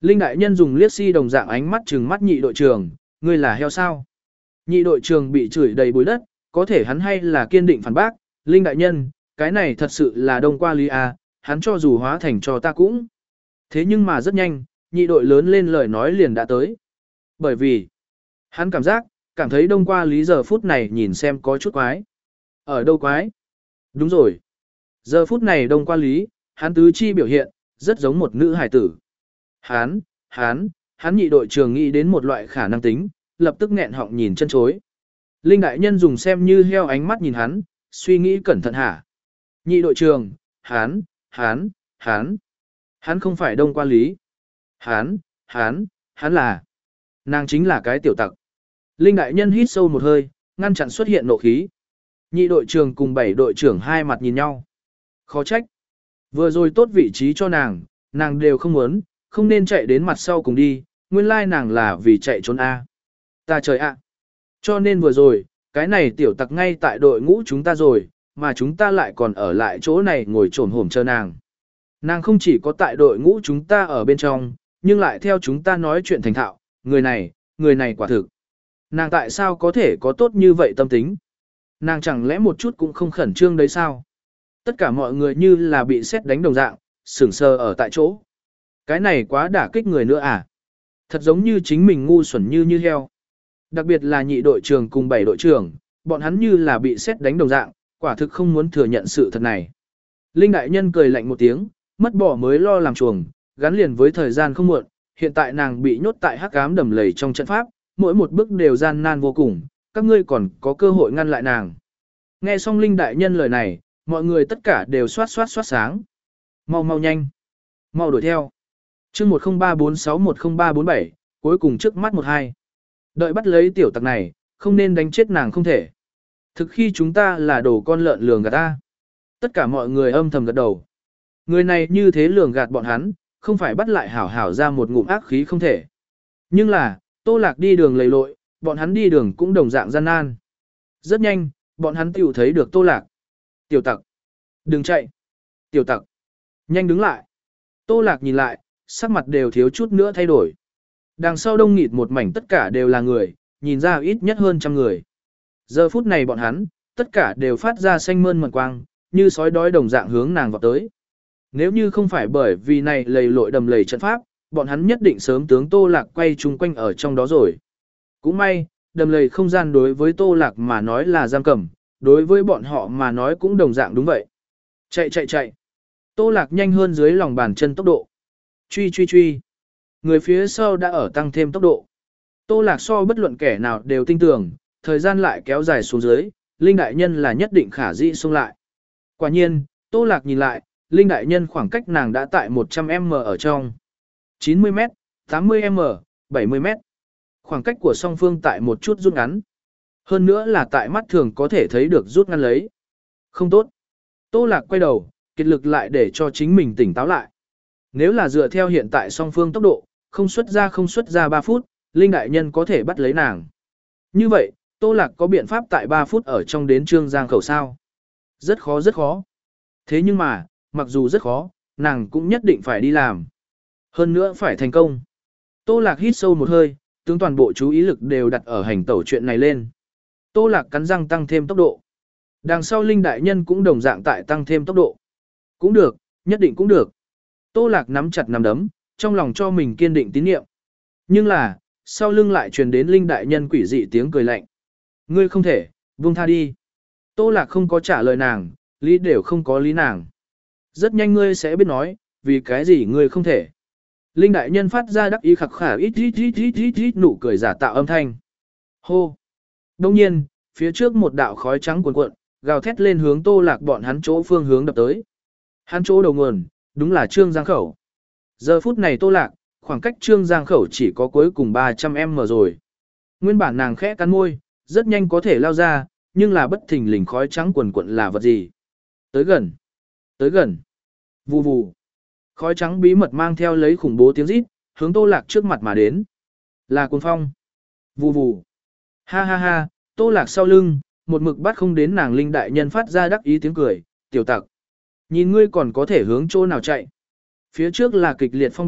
Linh đại nhân dùng liếc si đồng dạng ánh mắt trừng mắt nhị đội trưởng, ngươi là heo sao? Nhị đội trưởng bị chửi đầy bụi đất, có thể hắn hay là kiên định phản bác, Linh đại nhân, cái này thật sự là đông qua lý à, hắn cho dù hóa thành cho ta cũng. Thế nhưng mà rất nhanh, nhị đội lớn lên lời nói liền đã tới. Bởi vì, hắn cảm giác, cảm thấy đông qua lý giờ phút này nhìn xem có chút quái. Ở đâu quái? Đúng rồi. Giờ phút này đông qua lý, hắn tứ chi biểu hiện, rất giống một nữ hải tử. Hắn, hắn, hắn nhị đội trưởng nghĩ đến một loại khả năng tính, lập tức nghẹn họng nhìn chân chối. Linh đại nhân dùng xem như heo ánh mắt nhìn hắn, suy nghĩ cẩn thận hả. Nhị đội trưởng, hắn, hắn, hắn, hắn không phải đông qua lý. Hắn, hắn, hắn là, nàng chính là cái tiểu tặc. Linh đại nhân hít sâu một hơi, ngăn chặn xuất hiện nộ khí. Nhị đội trưởng cùng bảy đội trưởng hai mặt nhìn nhau. Khó trách. Vừa rồi tốt vị trí cho nàng, nàng đều không muốn, không nên chạy đến mặt sau cùng đi, nguyên lai nàng là vì chạy trốn A. Ta trời ạ. Cho nên vừa rồi, cái này tiểu tặc ngay tại đội ngũ chúng ta rồi, mà chúng ta lại còn ở lại chỗ này ngồi trồn hổm chờ nàng. Nàng không chỉ có tại đội ngũ chúng ta ở bên trong, nhưng lại theo chúng ta nói chuyện thành thạo, người này, người này quả thực. Nàng tại sao có thể có tốt như vậy tâm tính? Nàng chẳng lẽ một chút cũng không khẩn trương đấy sao? Tất cả mọi người như là bị sét đánh đồng dạng, sững sờ ở tại chỗ. Cái này quá đả kích người nữa à? Thật giống như chính mình ngu xuẩn như như heo. Đặc biệt là nhị đội trưởng cùng bảy đội trưởng, bọn hắn như là bị sét đánh đồng dạng, quả thực không muốn thừa nhận sự thật này. Linh đại nhân cười lạnh một tiếng, mất bỏ mới lo làm chuồng, gắn liền với thời gian không muộn, hiện tại nàng bị nhốt tại hắc ám đầm lầy trong trận pháp, mỗi một bước đều gian nan vô cùng, các ngươi còn có cơ hội ngăn lại nàng. Nghe xong Linh đại nhân lời này, mọi người tất cả đều xoát xoát xoát sáng. Mau mau nhanh, mau đuổi theo. Chương một không ba bốn sáu một không ba bốn bảy, cuối cùng trước mắt một hai. Đợi bắt lấy tiểu tặc này, không nên đánh chết nàng không thể. Thực khi chúng ta là đồ con lợn lường gạt ta. Tất cả mọi người âm thầm gật đầu. Người này như thế lường gạt bọn hắn, không phải bắt lại hảo hảo ra một ngụm ác khí không thể. Nhưng là, Tô Lạc đi đường lầy lội, bọn hắn đi đường cũng đồng dạng gian nan. Rất nhanh, bọn hắn tiểu thấy được Tô Lạc. Tiểu tặc. Đừng chạy. Tiểu tặc. Nhanh đứng lại. Tô Lạc nhìn lại, sắc mặt đều thiếu chút nữa thay đổi. Đằng sau đông nghịt một mảnh tất cả đều là người, nhìn ra ít nhất hơn trăm người. Giờ phút này bọn hắn, tất cả đều phát ra xanh mơn mật quang, như sói đói đồng dạng hướng nàng vào tới. Nếu như không phải bởi vì này lầy lội đầm lầy trận pháp, bọn hắn nhất định sớm tướng Tô Lạc quay chung quanh ở trong đó rồi. Cũng may, đầm lầy không gian đối với Tô Lạc mà nói là giam cầm, đối với bọn họ mà nói cũng đồng dạng đúng vậy. Chạy chạy chạy. Tô Lạc nhanh hơn dưới lòng bàn chân tốc độ. Truy truy truy. Người phía sau đã ở tăng thêm tốc độ. Tô Lạc so bất luận kẻ nào đều tin tưởng, thời gian lại kéo dài xuống dưới, Linh đại nhân là nhất định khả dĩ xông lại. Quả nhiên, Tô Lạc nhìn lại, Linh đại nhân khoảng cách nàng đã tại một trăm mét ở trong. chín mươi mét, tám mươi mét, bảy mươi mét. Khoảng cách của song phương tại một chút rút ngắn. Hơn nữa là tại mắt thường có thể thấy được rút ngắn lấy. Không tốt. Tô Lạc quay đầu, kiệt lực lại để cho chính mình tỉnh táo lại. Nếu là dựa theo hiện tại song phương tốc độ, không xuất ra không xuất ra ba phút, Linh đại nhân có thể bắt lấy nàng. Như vậy, Tô Lạc có biện pháp tại ba phút ở trong đến Trương Giang khẩu sao? Rất khó rất khó. Thế nhưng mà, mặc dù rất khó, nàng cũng nhất định phải đi làm. Hơn nữa phải thành công. Tô Lạc hít sâu một hơi, tướng toàn bộ chú ý lực đều đặt ở hành tẩu chuyện này lên. Tô Lạc cắn răng tăng thêm tốc độ. Đằng sau Linh đại nhân cũng đồng dạng tại tăng thêm tốc độ. Cũng được, nhất định cũng được. Tô Lạc nắm chặt nắm đấm, trong lòng cho mình kiên định tín nhiệm. Nhưng là, sau lưng lại truyền đến Linh đại nhân quỷ dị tiếng cười lạnh. Ngươi không thể, buông tha đi. Tô Lạc không có trả lời nàng, lý đều không có lý nàng. Rất nhanh ngươi sẽ biết nói, vì cái gì ngươi không thể. Linh đại nhân phát ra đắc ý khặc khả ít ít ít ít ít ít nụ cười giả tạo âm thanh. Hô. Đông nhiên, phía trước một đạo khói trắng cuồn cuộn, gào thét lên hướng Tô Lạc bọn hắn chỗ phương hướng đập tới. Hắn chỗ đầu nguồn, đúng là Trương Giang khẩu. Giờ phút này Tô Lạc, khoảng cách Trương Giang khẩu chỉ có cuối cùng ba trăm mét rồi. Nguyên bản nàng khẽ cắn môi, rất nhanh có thể lao ra, nhưng là bất thình lình khói trắng cuồn cuộn là vật gì? Tới gần, tới gần. Vù vù. Khói trắng bí mật mang theo lấy khủng bố tiếng rít, hướng Tô Lạc trước mặt mà đến. Là cuồng phong. Vù vù. Ha ha ha, Tô Lạc sau lưng, một mực bắt không đến nàng Linh đại nhân phát ra đắc ý tiếng cười, tiểu tặc. Nhìn ngươi còn có thể hướng chỗ nào chạy. Phía trước là kịch liệt phong bạo,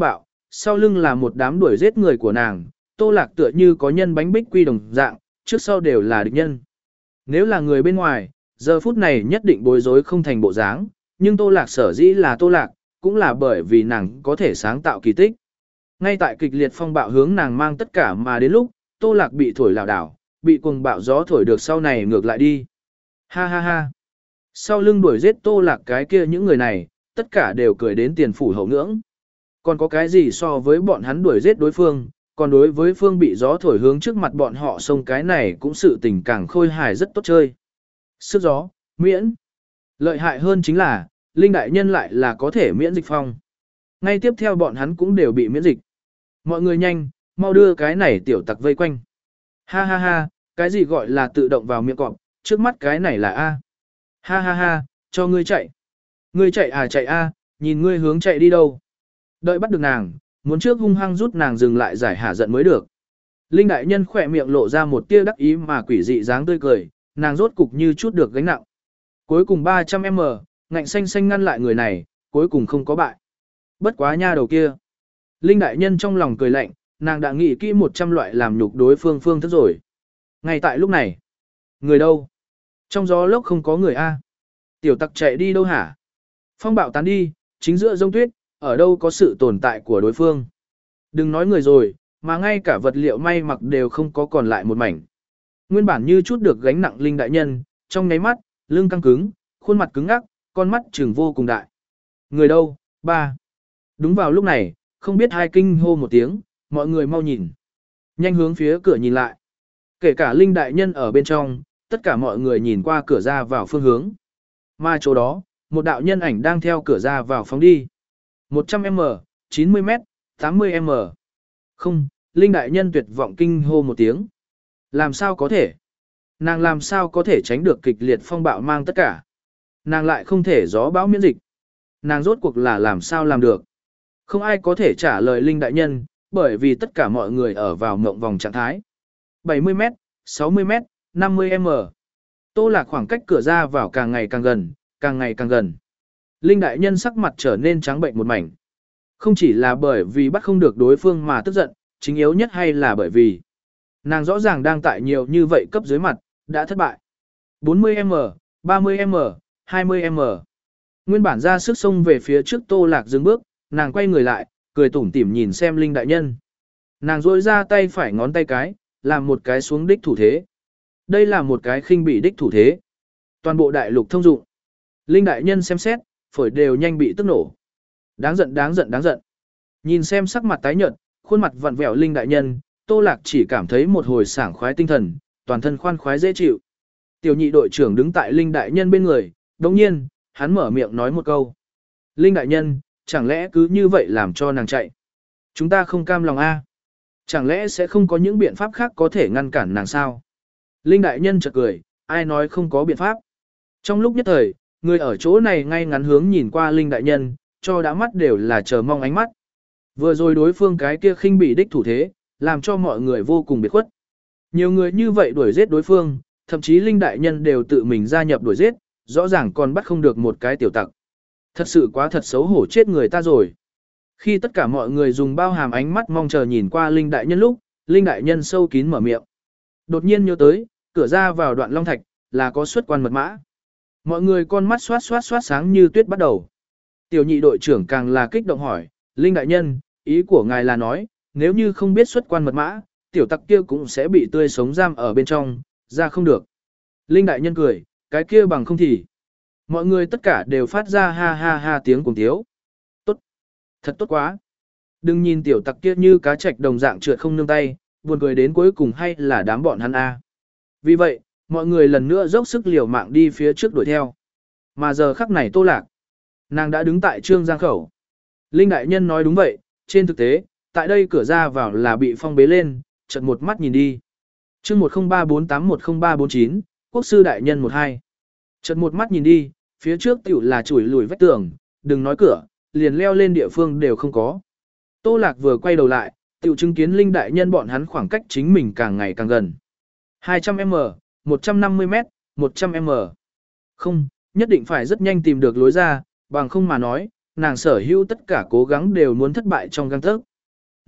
sau lưng là một đám đuổi giết người của nàng, Tô Lạc tựa như có nhân bánh bích quy đồng dạng, trước sau đều là địch nhân. Nếu là người bên ngoài, giờ phút này nhất định bối rối không thành bộ dáng, nhưng Tô Lạc sở dĩ là Tô Lạc, cũng là bởi vì nàng có thể sáng tạo kỳ tích. Ngay tại kịch liệt phong bạo hướng nàng mang tất cả mà đến lúc, Tô Lạc bị thổi lảo đảo, bị cuồng bạo gió thổi được sau này ngược lại đi. Ha ha ha. Sau lưng đuổi giết Tô Lạc cái kia những người này, tất cả đều cười đến tiền phủ hậu ngưỡng. Còn có cái gì so với bọn hắn đuổi giết đối phương, còn đối với phương bị gió thổi hướng trước mặt bọn họ xông cái này cũng sự tình càng khôi hài rất tốt chơi. Sức gió, miễn. Lợi hại hơn chính là, Linh Đại Nhân lại là có thể miễn dịch phong. Ngay tiếp theo bọn hắn cũng đều bị miễn dịch. Mọi người nhanh, mau đưa cái này tiểu tặc vây quanh. Ha ha ha, cái gì gọi là tự động vào miệng cọp, trước mắt cái này là A. Ha ha ha, cho ngươi chạy. Ngươi chạy à chạy a, nhìn ngươi hướng chạy đi đâu. Đợi bắt được nàng, muốn trước hung hăng rút nàng dừng lại giải hả giận mới được. Linh Đại Nhân khỏe miệng lộ ra một tia đắc ý mà quỷ dị dáng tươi cười, nàng rốt cục như chút được gánh nặng. Cuối cùng ba trăm mét, ngạnh xanh xanh ngăn lại người này, cuối cùng không có bại. Bất quá nha đầu kia. Linh Đại Nhân trong lòng cười lạnh, nàng đã nghĩ kỹ một trăm loại làm nhục đối phương phương thức rồi. Ngay tại lúc này, người đâu? Trong gió lốc không có người a. Tiểu tặc chạy đi đâu hả? Phong bạo tán đi, chính giữa giông tuyết, ở đâu có sự tồn tại của đối phương. Đừng nói người rồi, mà ngay cả vật liệu may mặc đều không có còn lại một mảnh. Nguyên bản như chút được gánh nặng Linh Đại Nhân, trong nháy mắt, lưng căng cứng, khuôn mặt cứng ngắc, con mắt trừng vô cùng đại. Người đâu? Ba. Đúng vào lúc này, không biết hai kinh hô một tiếng, mọi người mau nhìn. Nhanh hướng phía cửa nhìn lại. Kể cả Linh Đại Nhân ở bên trong, tất cả mọi người nhìn qua cửa ra vào phương hướng. Mà chỗ đó, một đạo nhân ảnh đang theo cửa ra vào phóng đi. một trăm mét, chín mươi mét, tám mươi mét. Không, Linh Đại Nhân tuyệt vọng kinh hô một tiếng. Làm sao có thể? Nàng làm sao có thể tránh được kịch liệt phong bạo mang tất cả? Nàng lại không thể gió bão miễn dịch. Nàng rốt cuộc là làm sao làm được? Không ai có thể trả lời Linh Đại Nhân, bởi vì tất cả mọi người ở vào mộng vòng trạng thái. bảy mươi mét, sáu mươi mét, năm mươi mét. Tô Lạc khoảng cách cửa ra vào càng ngày càng gần, càng ngày càng gần. Linh Đại Nhân sắc mặt trở nên trắng bệnh một mảnh. Không chỉ là bởi vì bắt không được đối phương mà tức giận, chính yếu nhất hay là bởi vì nàng rõ ràng đang tại nhiều như vậy cấp dưới mặt, đã thất bại. bốn mươi mét, ba mươi mét, hai mươi mét. Nguyên bản ra sức xông về phía trước Tô Lạc dừng bước, nàng quay người lại, cười tủm tỉm nhìn xem Linh Đại Nhân. Nàng duỗi ra tay phải ngón tay cái, làm một cái xuống đích thủ thế. Đây là một cái khinh bị đích thủ thế. Toàn bộ đại lục thông dụng. Linh Đại Nhân xem xét, phổi đều nhanh bị tức nổ. Đáng giận đáng giận đáng giận. Nhìn xem sắc mặt tái nhợt, khuôn mặt vặn vẹo Linh Đại Nhân, Tô Lạc chỉ cảm thấy một hồi sảng khoái tinh thần, toàn thân khoan khoái dễ chịu. Tiểu nhị đội trưởng đứng tại Linh Đại Nhân bên người, đồng nhiên, hắn mở miệng nói một câu. Linh Đại Nhân, chẳng lẽ cứ như vậy làm cho nàng chạy? Chúng ta không cam lòng a? Chẳng lẽ sẽ không có những biện pháp khác có thể ngăn cản nàng sao? Linh Đại Nhân chợt cười, ai nói không có biện pháp? Trong lúc nhất thời, người ở chỗ này ngay ngắn hướng nhìn qua Linh Đại Nhân, cho đã mắt đều là chờ mong ánh mắt. Vừa rồi đối phương cái kia khinh bị đích thủ thế, làm cho mọi người vô cùng biệt khuất. Nhiều người như vậy đuổi giết đối phương, thậm chí Linh Đại Nhân đều tự mình gia nhập đuổi giết, rõ ràng còn bắt không được một cái tiểu tặc. Thật sự quá thật xấu hổ chết người ta rồi. Khi tất cả mọi người dùng bao hàm ánh mắt mong chờ nhìn qua Linh Đại Nhân lúc, Linh Đại Nhân sâu kín mở miệng. Đột nhiên nhớ tới, cửa ra vào đoạn Long Thạch, là có xuất quan mật mã. Mọi người con mắt xoát xoát xoát sáng như tuyết bắt đầu. Tiểu nhị đội trưởng càng là kích động hỏi, Linh Đại Nhân, ý của ngài là nói, nếu như không biết xuất quan mật mã, tiểu tặc kia cũng sẽ bị tươi sống giam ở bên trong, ra không được. Linh Đại Nhân cười, cái kia bằng không thì. Mọi người tất cả đều phát ra ha ha ha tiếng cùng tiếu. Tốt, thật tốt quá. Đừng nhìn tiểu tặc kia như cá trạch đồng dạng trượt không nương tay, buồn cười đến cuối cùng hay là đám bọn hắn a. Vì vậy, mọi người lần nữa dốc sức liều mạng đi phía trước đuổi theo. Mà giờ khắc này Tô Lạc, nàng đã đứng tại Trương Giang khẩu. Linh Đại Nhân nói đúng vậy, trên thực tế, tại đây cửa ra vào là bị phong bế lên, chợt một mắt nhìn đi. Chương một không ba bốn tám một không ba bốn chín, Quốc sư đại nhân một hai. Chợt một mắt nhìn đi, phía trước tiểu là chủi lùi vách tường, đừng nói cửa, liền leo lên địa phương đều không có. Tô Lạc vừa quay đầu lại, tiểu chứng kiến Linh Đại Nhân bọn hắn khoảng cách chính mình càng ngày càng gần. hai trăm mét, một trăm năm mươi mét, một trăm mét. Không, nhất định phải rất nhanh tìm được lối ra, bằng không mà nói, nàng sở hữu tất cả cố gắng đều muốn thất bại trong gang tấc.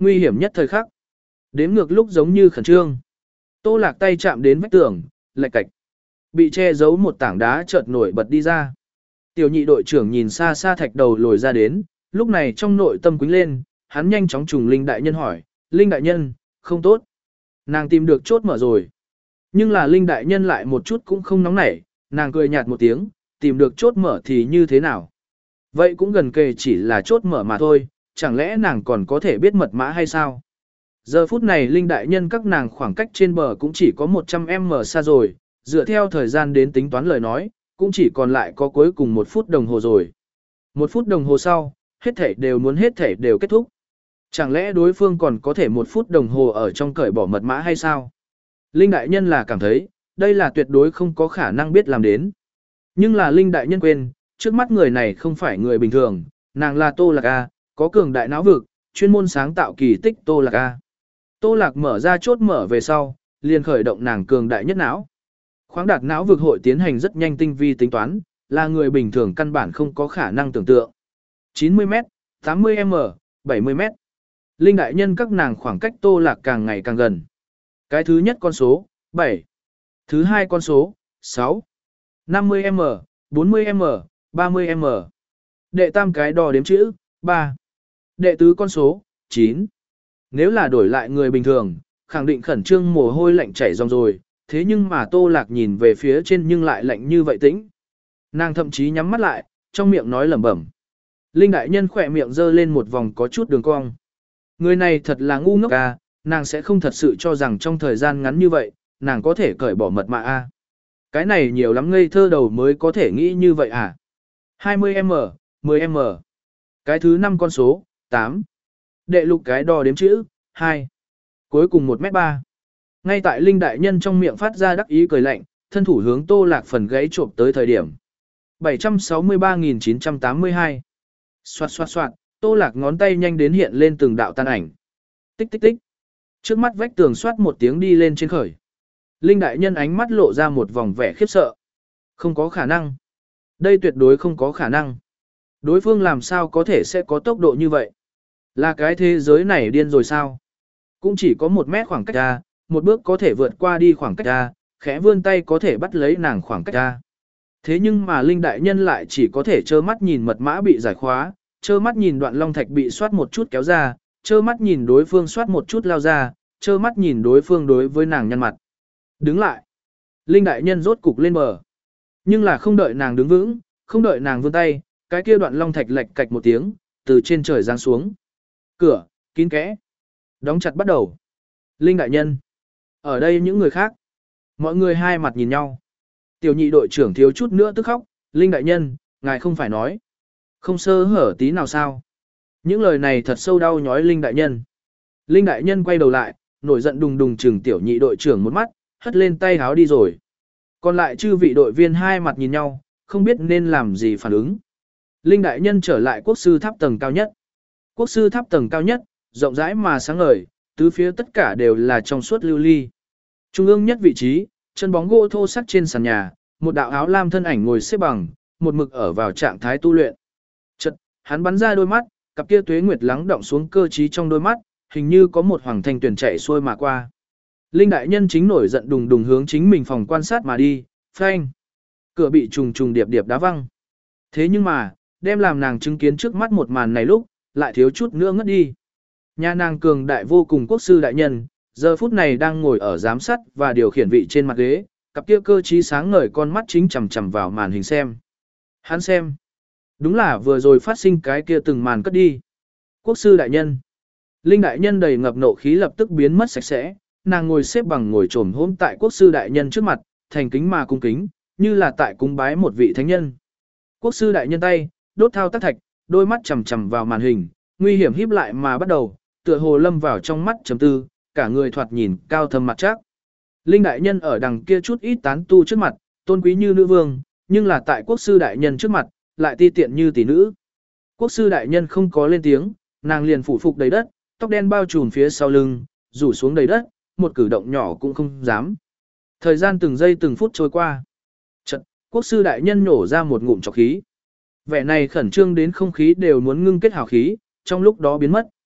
Nguy hiểm nhất thời khắc. Đếm ngược lúc giống như khẩn trương. Tô Lạc tay chạm đến vách tường, lạch cạch. Bị che giấu một tảng đá chợt nổi bật đi ra. Tiểu nhị đội trưởng nhìn xa xa thạch đầu lồi ra đến, lúc này trong nội tâm quính lên, hắn nhanh chóng trùng Linh đại nhân hỏi, Linh đại nhân, không tốt. Nàng tìm được chốt mở rồi. Nhưng là Linh đại nhân lại một chút cũng không nóng nảy, nàng cười nhạt một tiếng, tìm được chốt mở thì như thế nào. Vậy cũng gần kề chỉ là chốt mở mà thôi, chẳng lẽ nàng còn có thể biết mật mã hay sao? Giờ phút này Linh đại nhân các nàng khoảng cách trên bờ cũng chỉ có một trăm mét xa rồi, dựa theo thời gian đến tính toán lời nói, cũng chỉ còn lại có cuối cùng một phút đồng hồ rồi. Một phút đồng hồ sau, hết thảy đều muốn hết thảy đều kết thúc. Chẳng lẽ đối phương còn có thể một phút đồng hồ ở trong cởi bỏ mật mã hay sao? Linh đại nhân là cảm thấy, đây là tuyệt đối không có khả năng biết làm đến. Nhưng là Linh đại nhân quên, trước mắt người này không phải người bình thường, nàng là Tô Lạc A, có cường đại não vực, chuyên môn sáng tạo kỳ tích Tô Lạc A. Tô Lạc mở ra chốt mở về sau, liền khởi động nàng cường đại nhất não. Khoáng đạt não vực hội tiến hành rất nhanh tinh vi tính toán, là người bình thường căn bản không có khả năng tưởng tượng. chín mươi mét, tám mươi mét, bảy mươi mét. Linh đại nhân các nàng khoảng cách Tô Lạc càng ngày càng gần. Cái thứ nhất con số, bảy. Thứ hai con số, sáu. năm mươi mét, bốn mươi mét, ba mươi mét. Đệ tam cái đo đếm chữ, ba. Đệ tứ con số, chín. Nếu là đổi lại người bình thường, khẳng định khẩn trương mồ hôi lạnh chảy ròng rồi, thế nhưng mà Tô Lạc nhìn về phía trên nhưng lại lạnh như vậy tĩnh. Nàng thậm chí nhắm mắt lại, trong miệng nói lẩm bẩm. Linh đại nhân khỏe miệng dơ lên một vòng có chút đường cong. Người này thật là ngu ngốc à, nàng sẽ không thật sự cho rằng trong thời gian ngắn như vậy, nàng có thể cởi bỏ mật mã a. Cái này nhiều lắm ngây thơ đầu mới có thể nghĩ như vậy à. hai mươi mét, mười mét. Cái thứ năm con số, tám. Đệ lục cái đo đếm chữ, hai. Cuối cùng một mét ba. Ngay tại Linh đại nhân trong miệng phát ra đắc ý cười lạnh, thân thủ hướng Tô Lạc phần gáy trộm tới thời điểm. bảy trăm sáu mươi ba nghìn chín trăm tám mươi hai. Xoạt xoạt xoạt, Tô Lạc ngón tay nhanh đến hiện lên từng đạo tan ảnh. Tích tích tích. Trước mắt vách tường xoát một tiếng đi lên trên khởi. Linh đại nhân ánh mắt lộ ra một vòng vẻ khiếp sợ. Không có khả năng. Đây tuyệt đối không có khả năng. Đối phương làm sao có thể sẽ có tốc độ như vậy? Là cái thế giới này điên rồi sao? Cũng chỉ có một mét khoảng cách ra, một bước có thể vượt qua đi khoảng cách ra, khẽ vươn tay có thể bắt lấy nàng khoảng cách ra. Thế nhưng mà Linh đại nhân lại chỉ có thể trơ mắt nhìn mật mã bị giải khóa, trơ mắt nhìn đoạn long thạch bị soát một chút kéo ra, trơ mắt nhìn đối phương soát một chút lao ra, trơ mắt nhìn đối phương đối với nàng nhăn mặt. Đứng lại. Linh đại nhân rốt cục lên bờ. Nhưng là không đợi nàng đứng vững, không đợi nàng vươn tay, cái kia đoạn long thạch lệch cạch một tiếng, từ trên trời giáng xuống. Cửa, kín kẽ. Đóng chặt bắt đầu. Linh đại nhân. Ở đây những người khác. Mọi người hai mặt nhìn nhau. Tiểu nhị đội trưởng thiếu chút nữa tức khóc. Linh đại nhân, ngài không phải nói. Không sơ hở tí nào sao. Những lời này thật sâu đau nhói Linh đại nhân. Linh đại nhân quay đầu lại, nổi giận đùng đùng chừng tiểu nhị đội trưởng một mắt, hất lên tay háo đi rồi. Còn lại chư vị đội viên hai mặt nhìn nhau, không biết nên làm gì phản ứng. Linh đại nhân trở lại quốc sư tháp tầng cao nhất. Quốc sư tháp tầng cao nhất, rộng rãi mà sáng ngời, tứ phía tất cả đều là trong suốt lưu ly. Trung ương nhất vị trí, chân bóng gỗ thô sắt trên sàn nhà, một đạo áo lam thân ảnh ngồi xếp bằng, một mực ở vào trạng thái tu luyện. Chợt, hắn bắn ra đôi mắt, cặp kia tuế nguyệt lắng động xuống cơ trí trong đôi mắt, hình như có một hoàng thanh tuyển chạy xuôi mà qua. Linh đại nhân chính nổi giận đùng đùng hướng chính mình phòng quan sát mà đi, phanh. Cửa bị trùng trùng điệp điệp đá văng. Thế nhưng mà, đem làm nàng chứng kiến trước mắt một màn này lúc, lại thiếu chút nữa ngất đi. Nhà nàng cường đại vô cùng quốc sư đại nhân, giờ phút này đang ngồi ở giám sát và điều khiển vị trên mặt ghế, cặp kia cơ trí sáng ngời con mắt chính chằm chằm vào màn hình xem. Hắn xem. Đúng là vừa rồi phát sinh cái kia từng màn cất đi. Quốc sư đại nhân. Linh đại nhân đầy ngập nộ khí lập tức biến mất sạch sẽ, nàng ngồi xếp bằng ngồi trồm hôm tại quốc sư đại nhân trước mặt, thành kính mà cung kính, như là tại cung bái một vị thánh nhân. Quốc sư đại nhân tay, đốt thao tác thạch, đôi mắt chằm chằm vào màn hình, nguy hiểm híp lại mà bắt đầu, tựa hồ lâm vào trong mắt trầm tư, cả người thoạt nhìn cao thâm mặt chắc. Linh đại nhân ở đằng kia chút ít tán tu trước mặt, tôn quý như nữ vương, nhưng là tại quốc sư đại nhân trước mặt, lại ti tiện như tỷ nữ. Quốc sư đại nhân không có lên tiếng, nàng liền phủ phục đầy đất, tóc đen bao trùm phía sau lưng, rủ xuống đầy đất, một cử động nhỏ cũng không dám. Thời gian từng giây từng phút trôi qua. Chợt, quốc sư đại nhân nổ ra một ngụm trọc khí. Vẻ này khẩn trương đến không khí đều muốn ngưng kết hào khí, trong lúc đó biến mất.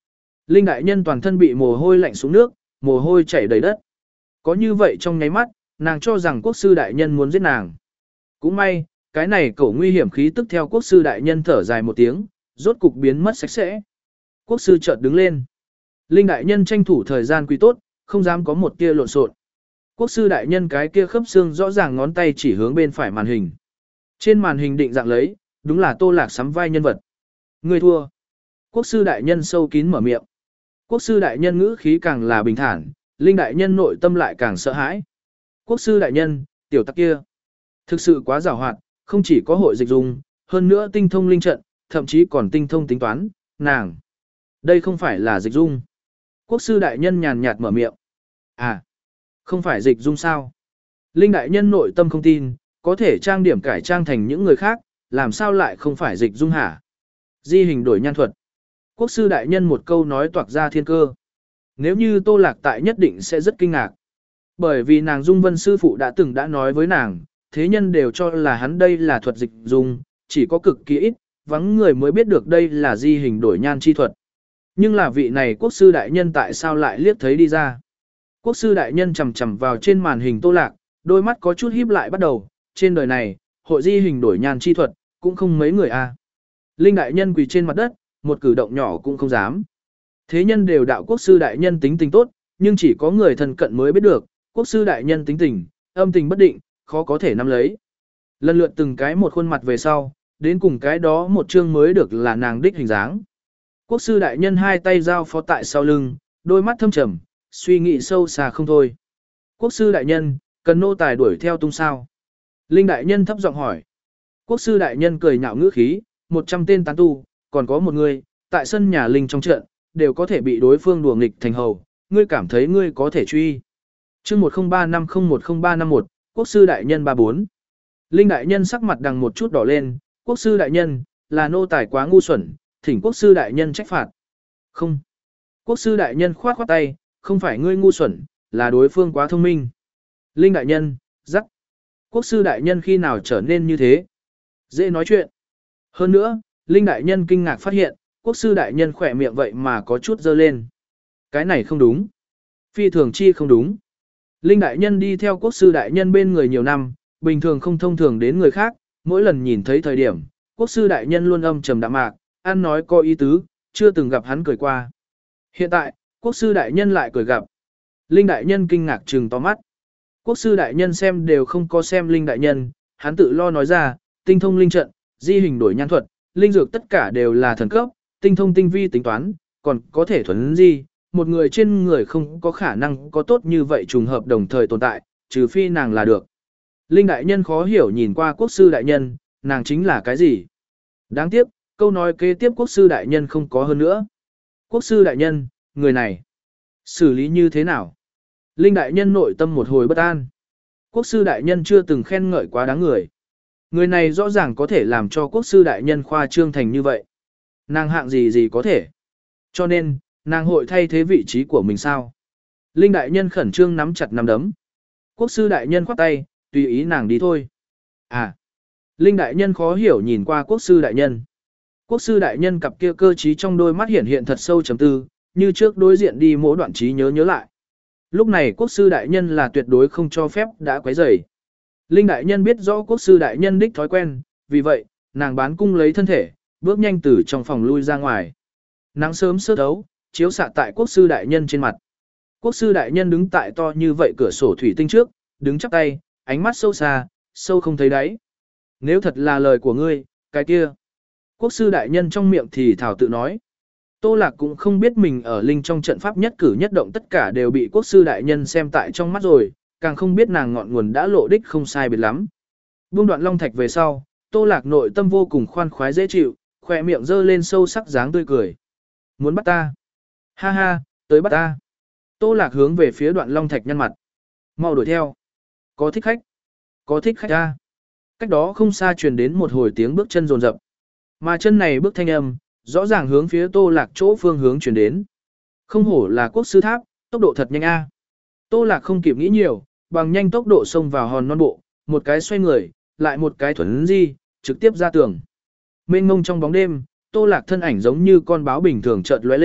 Linh đại nhân toàn thân bị mồ hôi lạnh xuống nước, mồ hôi chảy đầy đất. Có như vậy trong nháy mắt, nàng cho rằng quốc sư đại nhân muốn giết nàng. Cũng may, cái này cổ nguy hiểm khí tức theo quốc sư đại nhân thở dài một tiếng, rốt cục biến mất sạch sẽ. Quốc sư chợt đứng lên. Linh đại nhân tranh thủ thời gian quý tốt, không dám có một tia lộn xộn. Quốc sư đại nhân cái kia khớp xương rõ ràng ngón tay chỉ hướng bên phải màn hình. Trên màn hình định dạng lấy, đúng là Tô Lạc sắm vai nhân vật. Người thua. Quốc sư đại nhân sâu kín mở miệng. Quốc sư đại nhân ngữ khí càng là bình thản, Linh đại nhân nội tâm lại càng sợ hãi. Quốc sư đại nhân, tiểu tặc kia, thực sự quá giàu hoạt, không chỉ có hội dịch dùng, hơn nữa tinh thông linh trận, thậm chí còn tinh thông tính toán, nàng. Đây không phải là dịch dung. Quốc sư đại nhân nhàn nhạt mở miệng. À, không phải dịch dung sao? Linh đại nhân nội tâm không tin, có thể trang điểm cải trang thành những người khác, làm sao lại không phải dịch dung hả? Di hình đổi nhan thuật. Quốc sư đại nhân một câu nói toạc ra thiên cơ. Nếu như Tô Lạc tại nhất định sẽ rất kinh ngạc. Bởi vì nàng Dung Vân sư phụ đã từng đã nói với nàng, thế nhân đều cho là hắn đây là thuật dịch dung, chỉ có cực kỳ ít, vắng người mới biết được đây là di hình đổi nhan chi thuật. Nhưng là vị này quốc sư đại nhân tại sao lại liếc thấy đi ra? Quốc sư đại nhân chầm chầm vào trên màn hình Tô Lạc, đôi mắt có chút híp lại bắt đầu, trên đời này, hội di hình đổi nhan chi thuật, cũng không mấy người a. Linh đại nhân quỳ trên mặt đất, một cử động nhỏ cũng không dám. Thế nhân đều đạo quốc sư đại nhân tính tình tốt, nhưng chỉ có người thân cận mới biết được, quốc sư đại nhân tính tình, âm tình bất định, khó có thể nắm lấy. Lần lượt từng cái một khuôn mặt về sau, đến cùng cái đó một chương mới được là nàng đích hình dáng. Quốc sư đại nhân hai tay giao phó tại sau lưng, đôi mắt thâm trầm, suy nghĩ sâu xa không thôi. Quốc sư đại nhân, cần nô tài đuổi theo tung sao? Linh đại nhân thấp giọng hỏi. Quốc sư đại nhân cười nhạo ngữ khí, một trăm tên tán tu, còn có một người, tại sân nhà Linh trong trận, đều có thể bị đối phương đùa nghịch thành hầu, ngươi cảm thấy ngươi có thể truy. chương một không ba năm không một không ba năm một, quốc sư đại nhân ba bốn. Linh đại nhân sắc mặt đằng một chút đỏ lên, quốc sư đại nhân, là nô tài quá ngu xuẩn, thỉnh quốc sư đại nhân trách phạt. Không. Quốc sư đại nhân khoát khoát tay, không phải ngươi ngu xuẩn, là đối phương quá thông minh. Linh đại nhân, rắc. Quốc sư đại nhân khi nào trở nên như thế? Dễ nói chuyện. Hơn nữa, Linh đại nhân kinh ngạc phát hiện, quốc sư đại nhân khỏe miệng vậy mà có chút dơ lên. Cái này không đúng. Phi thường chi không đúng. Linh đại nhân đi theo quốc sư đại nhân bên người nhiều năm, bình thường không thông thường đến người khác, mỗi lần nhìn thấy thời điểm, quốc sư đại nhân luôn âm trầm đạm mạc, ăn nói có ý tứ, chưa từng gặp hắn cười qua. Hiện tại, quốc sư đại nhân lại cười gặp. Linh đại nhân kinh ngạc trừng to mắt. Quốc sư đại nhân xem đều không có xem Linh đại nhân, hắn tự lo nói ra, tinh thông linh trận, di hình đổi nhan thuật, linh dược tất cả đều là thần cấp, tinh thông tinh vi tính toán, còn có thể thuần di, một người trên người không có khả năng có tốt như vậy trùng hợp đồng thời tồn tại, trừ phi nàng là được. Linh đại nhân khó hiểu nhìn qua quốc sư đại nhân, nàng chính là cái gì? Đáng tiếc, câu nói kế tiếp quốc sư đại nhân không có hơn nữa. Quốc sư đại nhân, người này, xử lý như thế nào? Linh đại nhân nội tâm một hồi bất an. Quốc sư đại nhân chưa từng khen ngợi quá đáng người. Người này rõ ràng có thể làm cho quốc sư đại nhân khoa trương thành như vậy. Nàng hạng gì gì có thể. Cho nên, nàng hội thay thế vị trí của mình sao? Linh đại nhân khẩn trương nắm chặt nắm đấm. Quốc sư đại nhân khoát tay, tùy ý nàng đi thôi. À. Linh đại nhân khó hiểu nhìn qua quốc sư đại nhân. Quốc sư đại nhân cặp kia cơ trí trong đôi mắt hiện hiện thật sâu chấm tư, như trước đối diện đi mỗi đoạn trí nhớ nhớ lại. Lúc này quốc sư đại nhân là tuyệt đối không cho phép đã quấy rầy. Linh đại nhân biết rõ quốc sư đại nhân đích thói quen, vì vậy, nàng bán cung lấy thân thể, bước nhanh từ trong phòng lui ra ngoài. Nắng sớm sớt đấu, chiếu xạ tại quốc sư đại nhân trên mặt. Quốc sư đại nhân đứng tại to như vậy cửa sổ thủy tinh trước, đứng chắp tay, ánh mắt sâu xa, sâu không thấy đáy. Nếu thật là lời của ngươi, cái kia. Quốc sư đại nhân trong miệng thì thảo tự nói. Tô Lạc cũng không biết mình ở linh trong trận pháp nhất cử nhất động tất cả đều bị quốc sư đại nhân xem tại trong mắt rồi, càng không biết nàng ngọn nguồn đã lộ đích không sai biệt lắm. Buông đoạn long thạch về sau, Tô Lạc nội tâm vô cùng khoan khoái dễ chịu, khỏe miệng dơ lên sâu sắc dáng tươi cười. Muốn bắt ta? Ha ha, tới bắt ta. Tô Lạc hướng về phía đoạn long thạch nhăn mặt. Mau đuổi theo. Có thích khách. Có thích khách ta. Cách đó không xa truyền đến một hồi tiếng bước chân rồn rập. Mà chân này bước thanh âm, rõ ràng hướng phía Tô Lạc chỗ phương hướng truyền đến. Không hổ là quốc sư tháp, tốc độ thật nhanh a. Tô Lạc không kịp nghĩ nhiều, bằng nhanh tốc độ xông vào hòn non bộ, một cái xoay người, lại một cái thuần di, trực tiếp ra tường. Mênh mông trong bóng đêm, Tô Lạc thân ảnh giống như con báo bình thường chợt lóe lên,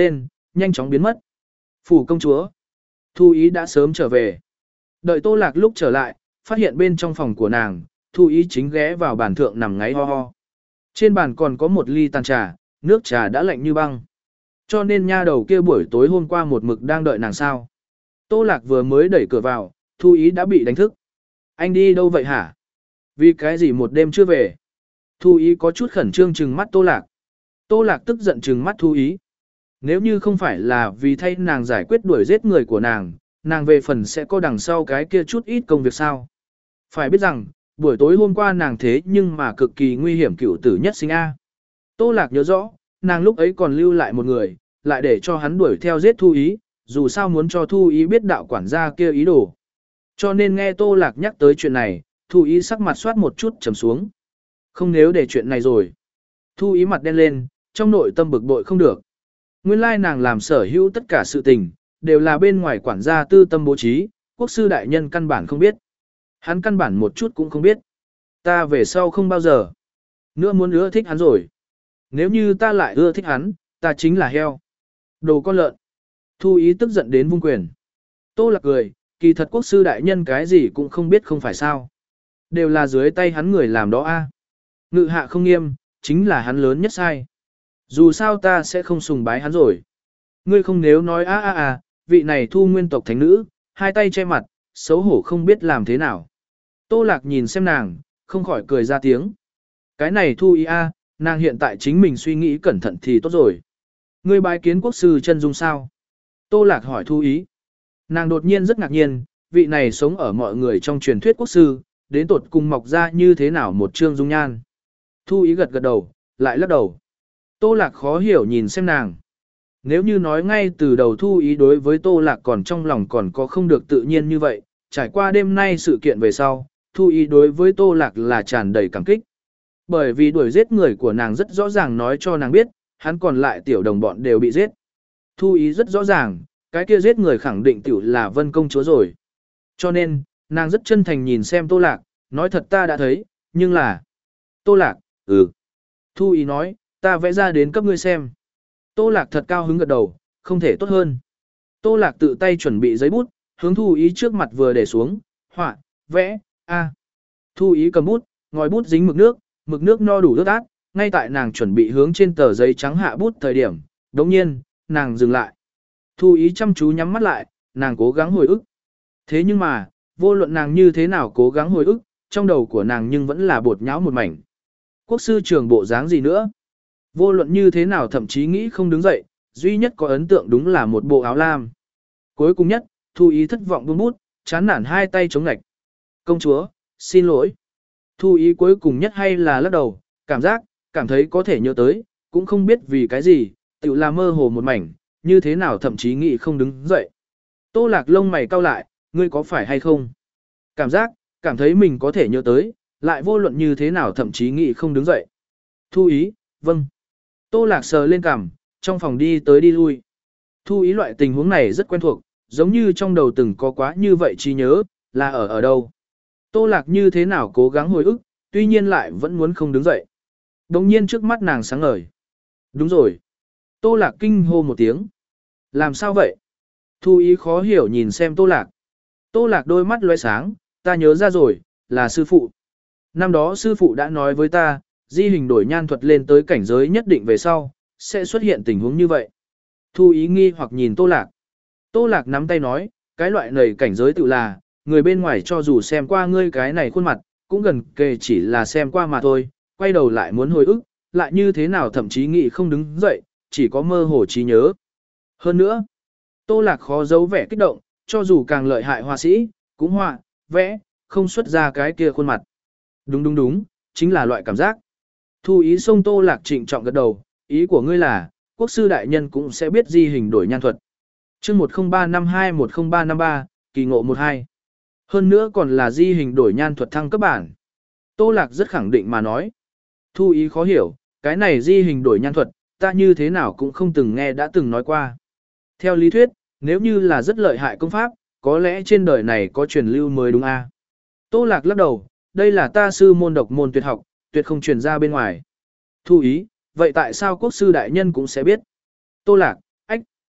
nhanh chóng biến mất. Phủ công chúa. Thu Ý đã sớm trở về. Đợi Tô Lạc lúc trở lại, phát hiện bên trong phòng của nàng, Thu Ý chính ghé vào bàn thượng nằm ngáy ho ho. Trên bàn còn có một ly tàn trà, nước trà đã lạnh như băng. Cho nên nha đầu kia buổi tối hôm qua một mực đang đợi nàng sao. Tô Lạc vừa mới đẩy cửa vào, Thu Ý đã bị đánh thức. Anh đi đâu vậy hả? Vì cái gì một đêm chưa về? Thu Ý có chút khẩn trương trừng mắt Tô Lạc. Tô Lạc tức giận trừng mắt Thu Ý. Nếu như không phải là vì thay nàng giải quyết đuổi giết người của nàng, nàng về phần sẽ có đằng sau cái kia chút ít công việc sao. Phải biết rằng, buổi tối hôm qua nàng thế nhưng mà cực kỳ nguy hiểm cựu tử nhất sinh A. Tô Lạc nhớ rõ, nàng lúc ấy còn lưu lại một người, lại để cho hắn đuổi theo giết Thu Ý, dù sao muốn cho Thu Ý biết đạo quản gia kia ý đồ. Cho nên nghe Tô Lạc nhắc tới chuyện này, Thu Ý sắc mặt soát một chút trầm xuống. Không nếu để chuyện này rồi. Thu Ý mặt đen lên, trong nội tâm bực bội không được. Nguyên lai nàng làm sở hữu tất cả sự tình, đều là bên ngoài quản gia tư tâm bố trí, quốc sư đại nhân căn bản không biết. Hắn căn bản một chút cũng không biết. Ta về sau không bao giờ nữa muốn ưa thích hắn rồi. Nếu như ta lại ưa thích hắn, ta chính là heo. Đồ con lợn. Thu Ý tức giận đến vung quyền. Tô Lạc cười, kỳ thật quốc sư đại nhân cái gì cũng không biết không phải sao. Đều là dưới tay hắn người làm đó a. Ngự hạ không nghiêm, chính là hắn lớn nhất sai. Dù sao ta sẽ không sùng bái hắn rồi. Ngươi không nếu nói a a a, vị này Thu nguyên tộc thánh nữ, hai tay che mặt, xấu hổ không biết làm thế nào. Tô Lạc nhìn xem nàng, không khỏi cười ra tiếng. Cái này Thu Ý a, nàng hiện tại chính mình suy nghĩ cẩn thận thì tốt rồi. Ngươi bái kiến quốc sư chân dung sao? Tô Lạc hỏi Thu Ý. Nàng đột nhiên rất ngạc nhiên, vị này sống ở mọi người trong truyền thuyết quốc sư, đến tột cùng mọc ra như thế nào một trương dung nhan. Thu Ý gật gật đầu, lại lắc đầu. Tô Lạc khó hiểu nhìn xem nàng. Nếu như nói ngay từ đầu Thu Ý đối với Tô Lạc còn trong lòng còn có không được tự nhiên như vậy, trải qua đêm nay sự kiện về sau, Thu Ý đối với Tô Lạc là tràn đầy cảm kích. Bởi vì đuổi giết người của nàng rất rõ ràng nói cho nàng biết, hắn còn lại tiểu đồng bọn đều bị giết. Thu Ý rất rõ ràng, cái kia giết người khẳng định tiểu là Vân công chúa rồi. Cho nên, nàng rất chân thành nhìn xem Tô Lạc, nói thật ta đã thấy, nhưng là... Tô Lạc, ừ. Thu Ý nói, ta vẽ ra đến cấp ngươi xem. Tô Lạc thật cao hứng gật đầu, không thể tốt hơn. Tô Lạc tự tay chuẩn bị giấy bút, hướng Thu Ý trước mặt vừa để xuống, họa, vẽ, a. Thu Ý cầm bút, ngòi bút dính mực nước, mực nước no đủ ướt át, ngay tại nàng chuẩn bị hướng trên tờ giấy trắng hạ bút thời điểm, đống nhiên, nàng dừng lại. Thu Ý chăm chú nhắm mắt lại, nàng cố gắng hồi ức. Thế nhưng mà, vô luận nàng như thế nào cố gắng hồi ức, trong đầu của nàng nhưng vẫn là bột nhão một mảnh. Quốc sư trường bộ dáng gì nữa? Vô luận như thế nào thậm chí nghĩ không đứng dậy, duy nhất có ấn tượng đúng là một bộ áo lam. Cuối cùng nhất, Thu Ý thất vọng buông bút, chán nản hai tay chống ngạch. Công chúa, xin lỗi. Thu Ý cuối cùng nhất hay là lắc đầu, cảm giác, cảm thấy có thể nhớ tới, cũng không biết vì cái gì, tự là mơ hồ một mảnh, như thế nào thậm chí nghĩ không đứng dậy. Tô Lạc lông mày cau lại, ngươi có phải hay không? Cảm giác, cảm thấy mình có thể nhớ tới, lại vô luận như thế nào thậm chí nghĩ không đứng dậy. Thu Ý, vâng. Tô Lạc sờ lên cằm, trong phòng đi tới đi lui. Thu Ý loại tình huống này rất quen thuộc, giống như trong đầu từng có quá như vậy trí nhớ, là ở ở đâu. Tô Lạc như thế nào cố gắng hồi ức, tuy nhiên lại vẫn muốn không đứng dậy. Đồng nhiên trước mắt nàng sáng ngời. Đúng rồi. Tô Lạc kinh hô một tiếng. Làm sao vậy? Thu Ý khó hiểu nhìn xem Tô Lạc. Tô Lạc đôi mắt lóe sáng, ta nhớ ra rồi, là sư phụ. Năm đó sư phụ đã nói với ta, di hình đổi nhan thuật lên tới cảnh giới nhất định về sau, sẽ xuất hiện tình huống như vậy. Thu Ý nghi hoặc nhìn Tô Lạc. Tô Lạc nắm tay nói, cái loại này cảnh giới tự là, người bên ngoài cho dù xem qua ngươi cái này khuôn mặt, cũng gần kề chỉ là xem qua mà thôi, quay đầu lại muốn hồi ức, lại như thế nào thậm chí nghĩ không đứng dậy, chỉ có mơ hồ trí nhớ. Hơn nữa, Tô Lạc khó giấu vẻ kích động, cho dù càng lợi hại họa sĩ, cũng họa, vẽ, không xuất ra cái kia khuôn mặt. Đúng đúng đúng, chính là loại cảm giác. Thu Ý xông Tô Lạc trịnh trọng gật đầu, ý của ngươi là, quốc sư đại nhân cũng sẽ biết di hình đổi nhan thuật. chương một không ba năm hai một không ba năm ba, kỳ ngộ một hai. Hơn nữa còn là di hình đổi nhan thuật thăng cấp bản. Tô Lạc rất khẳng định mà nói. Thu Ý khó hiểu, cái này di hình đổi nhan thuật, ta như thế nào cũng không từng nghe đã từng nói qua. Theo lý thuyết, nếu như là rất lợi hại công pháp, có lẽ trên đời này có truyền lưu mới đúng a. Tô Lạc lắc đầu, đây là ta sư môn độc môn tuyệt học, tuyệt không truyền ra bên ngoài. Thu Ý, vậy tại sao quốc sư đại nhân cũng sẽ biết? Tô Lạc, ách.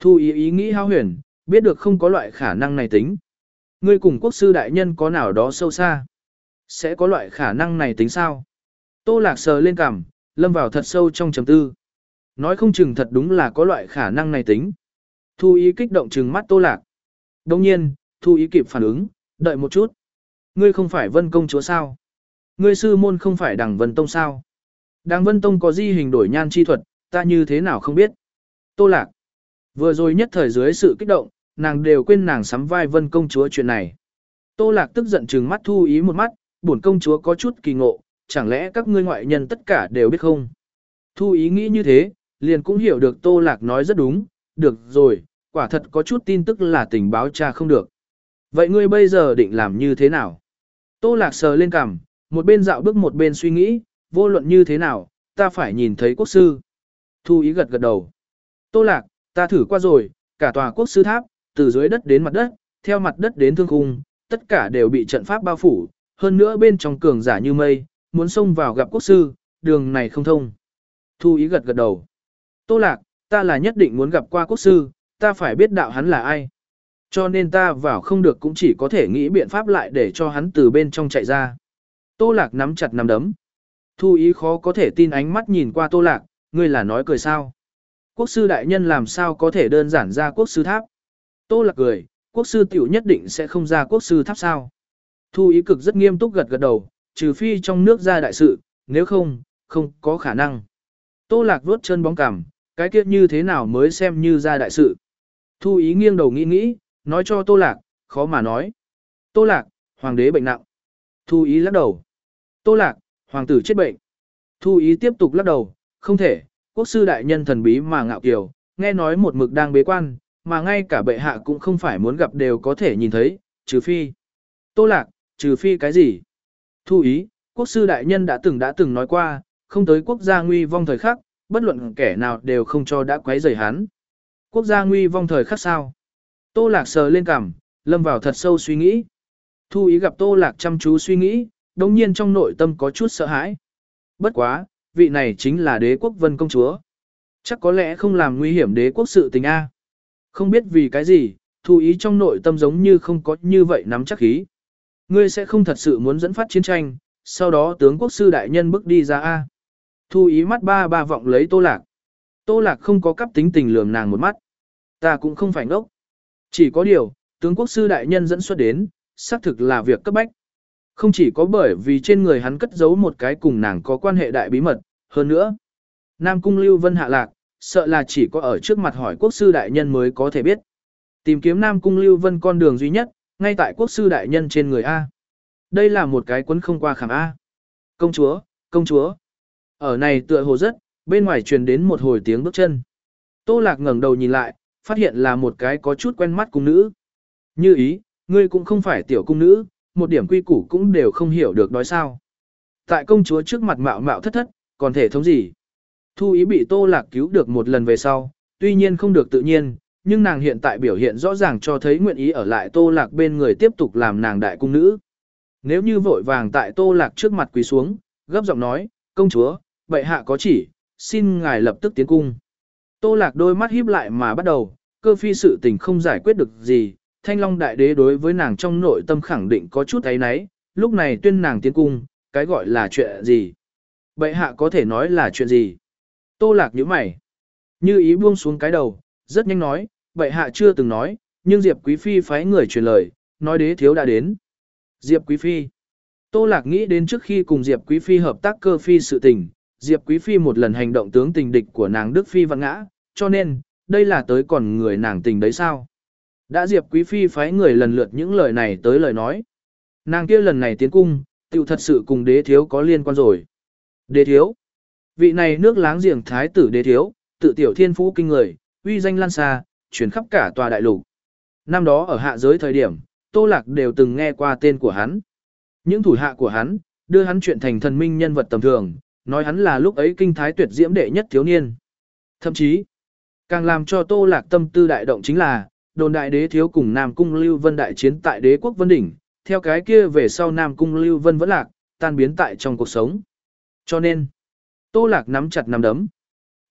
Thu ý ý nghĩ hao huyền, biết được không có loại khả năng này tính. Ngươi cùng quốc sư đại nhân có nào đó sâu xa. Sẽ có loại khả năng này tính sao? Tô Lạc sờ lên cằm, lâm vào thật sâu trong trầm tư. Nói không chừng thật đúng là có loại khả năng này tính. Thu ý kích động trừng mắt Tô Lạc. Đồng nhiên, Thu ý kịp phản ứng, đợi một chút. Ngươi không phải Vân công chúa sao? Ngươi sư môn không phải Đằng Vân Tông sao? Đằng Vân Tông có di hình đổi nhan chi thuật, ta như thế nào không biết. Tô Lạc. Vừa rồi nhất thời dưới sự kích động, nàng đều quên nàng sắm vai Vân công chúa chuyện này. Tô Lạc tức giận trừng mắt Thu ý một mắt, bổn công chúa có chút kỳ ngộ, chẳng lẽ các ngươi ngoại nhân tất cả đều biết không? Thu ý nghĩ như thế, liền cũng hiểu được Tô Lạc nói rất đúng, được rồi, quả thật có chút tin tức là tình báo tra không được. Vậy ngươi bây giờ định làm như thế nào? Tô Lạc sờ lên cằm, một bên dạo bước một bên suy nghĩ, vô luận như thế nào, ta phải nhìn thấy quốc sư. Thu ý gật gật đầu. Tô Lạc, ta thử qua rồi, cả tòa quốc sư tháp, từ dưới đất đến mặt đất, theo mặt đất đến thương khung, tất cả đều bị trận pháp bao phủ, hơn nữa bên trong cường giả như mây, muốn xông vào gặp quốc sư, đường này không thông. Thu ý gật gật đầu. Tô Lạc, ta là nhất định muốn gặp qua quốc sư, ta phải biết đạo hắn là ai. Cho nên ta vào không được cũng chỉ có thể nghĩ biện pháp lại để cho hắn từ bên trong chạy ra. Tô Lạc nắm chặt nắm đấm. Thu ý khó có thể tin ánh mắt nhìn qua Tô Lạc, ngươi là nói cười sao? Quốc sư đại nhân làm sao có thể đơn giản ra quốc sư tháp? Tô Lạc cười, quốc sư tiểu nhất định sẽ không ra quốc sư tháp sao? Thu ý cực rất nghiêm túc gật gật đầu, trừ phi trong nước ra đại sự, nếu không, không có khả năng. Tô Lạc vuốt chân bóng cằm, cái kia như thế nào mới xem như ra đại sự? Thu ý nghiêng đầu nghĩ nghĩ, nói cho Tô Lạc, khó mà nói. Tô Lạc, hoàng đế bệnh nặng. Thu ý lắc đầu. Tô Lạc, hoàng tử chết bệnh. Thu ý tiếp tục lắc đầu, không thể, quốc sư đại nhân thần bí mà ngạo kiều, nghe nói một mực đang bế quan, mà ngay cả bệ hạ cũng không phải muốn gặp đều có thể nhìn thấy, trừ phi. Tô Lạc, trừ phi cái gì? Thu ý, quốc sư đại nhân đã từng đã từng nói qua, không tới quốc gia nguy vong thời khắc, bất luận kẻ nào đều không cho đã quấy rầy hắn. Quốc gia nguy vong thời khắc sao? Tô Lạc sờ lên cằm, lâm vào thật sâu suy nghĩ. Thu ý gặp Tô Lạc chăm chú suy nghĩ, đồng nhiên trong nội tâm có chút sợ hãi. Bất quá, vị này chính là đế quốc Vân công chúa. Chắc có lẽ không làm nguy hiểm đế quốc sự tình A. Không biết vì cái gì, Thu ý trong nội tâm giống như không có như vậy nắm chắc khí. Ngươi sẽ không thật sự muốn dẫn phát chiến tranh, sau đó tướng quốc sư đại nhân bước đi ra A. Thu ý mắt ba ba vọng lấy Tô Lạc. Tô Lạc không có cắp tính tình lườm nàng một mắt. Ta cũng không phải ngốc. Chỉ có điều, tướng quốc sư đại nhân dẫn xuất đến, xác thực là việc cấp bách. Không chỉ có bởi vì trên người hắn cất giấu một cái cùng nàng có quan hệ đại bí mật, hơn nữa. Nam Cung Lưu Vân hạ lạc, sợ là chỉ có ở trước mặt hỏi quốc sư đại nhân mới có thể biết. Tìm kiếm Nam Cung Lưu Vân con đường duy nhất, ngay tại quốc sư đại nhân trên người A. Đây là một cái quấn không qua khảm A. Công chúa, công chúa. Ở này tựa hồ rất, bên ngoài truyền đến một hồi tiếng bước chân. Tô Lạc ngẩng đầu nhìn lại, phát hiện là một cái có chút quen mắt cung nữ. Như ý, ngươi cũng không phải tiểu cung nữ, một điểm quy củ cũng đều không hiểu được nói sao. Tại công chúa trước mặt mạo mạo thất thất, còn thể thống gì? Thu ý bị Tô Lạc cứu được một lần về sau, tuy nhiên không được tự nhiên, nhưng nàng hiện tại biểu hiện rõ ràng cho thấy nguyện ý ở lại Tô Lạc bên người tiếp tục làm nàng đại cung nữ. Nếu như vội vàng tại Tô Lạc trước mặt quỳ xuống, gấp giọng nói, công chúa, bệ hạ có chỉ, xin ngài lập tức tiến cung. Tô Lạc đôi mắt híp lại mà bắt đầu, cơ phi sự tình không giải quyết được gì, Thanh Long đại đế đối với nàng trong nội tâm khẳng định có chút ấy nấy, lúc này tuyên nàng tiến cung, cái gọi là chuyện gì? Bệ hạ có thể nói là chuyện gì? Tô Lạc nhíu mày. Như ý buông xuống cái đầu, rất nhanh nói, bệ hạ chưa từng nói, nhưng Diệp Quý Phi phái người truyền lời, nói đế thiếu đã đến. Diệp Quý Phi. Tô Lạc nghĩ đến trước khi cùng Diệp Quý Phi hợp tác cơ phi sự tình, Diệp Quý Phi một lần hành động tướng tình địch của nàng Đức Phi vặn ngã, cho nên, đây là tới còn người nàng tình đấy sao? Đã Diệp Quý Phi phái người lần lượt những lời này tới lời nói. Nàng kia lần này tiến cung, tiểu thật sự cùng đế thiếu có liên quan rồi. Đế thiếu. Vị này nước láng giềng thái tử đế thiếu, tự tiểu thiên phú kinh người, uy danh lan xa, chuyển khắp cả tòa đại lục. Năm đó ở hạ giới thời điểm, Tô Lạc đều từng nghe qua tên của hắn. Những thủ hạ của hắn, đưa hắn chuyện thành thần minh nhân vật tầm thường, nói hắn là lúc ấy kinh thái tuyệt diễm đệ nhất thiếu niên. Thậm chí, càng làm cho Tô Lạc tâm tư đại động chính là, đồn đại đế thiếu cùng Nam Cung Lưu Vân đại chiến tại đế quốc Vân Đỉnh, theo cái kia về sau Nam Cung Lưu Vân vẫn lạc, tan biến tại trong cuộc sống. Cho nên, Tô Lạc nắm chặt nắm đấm.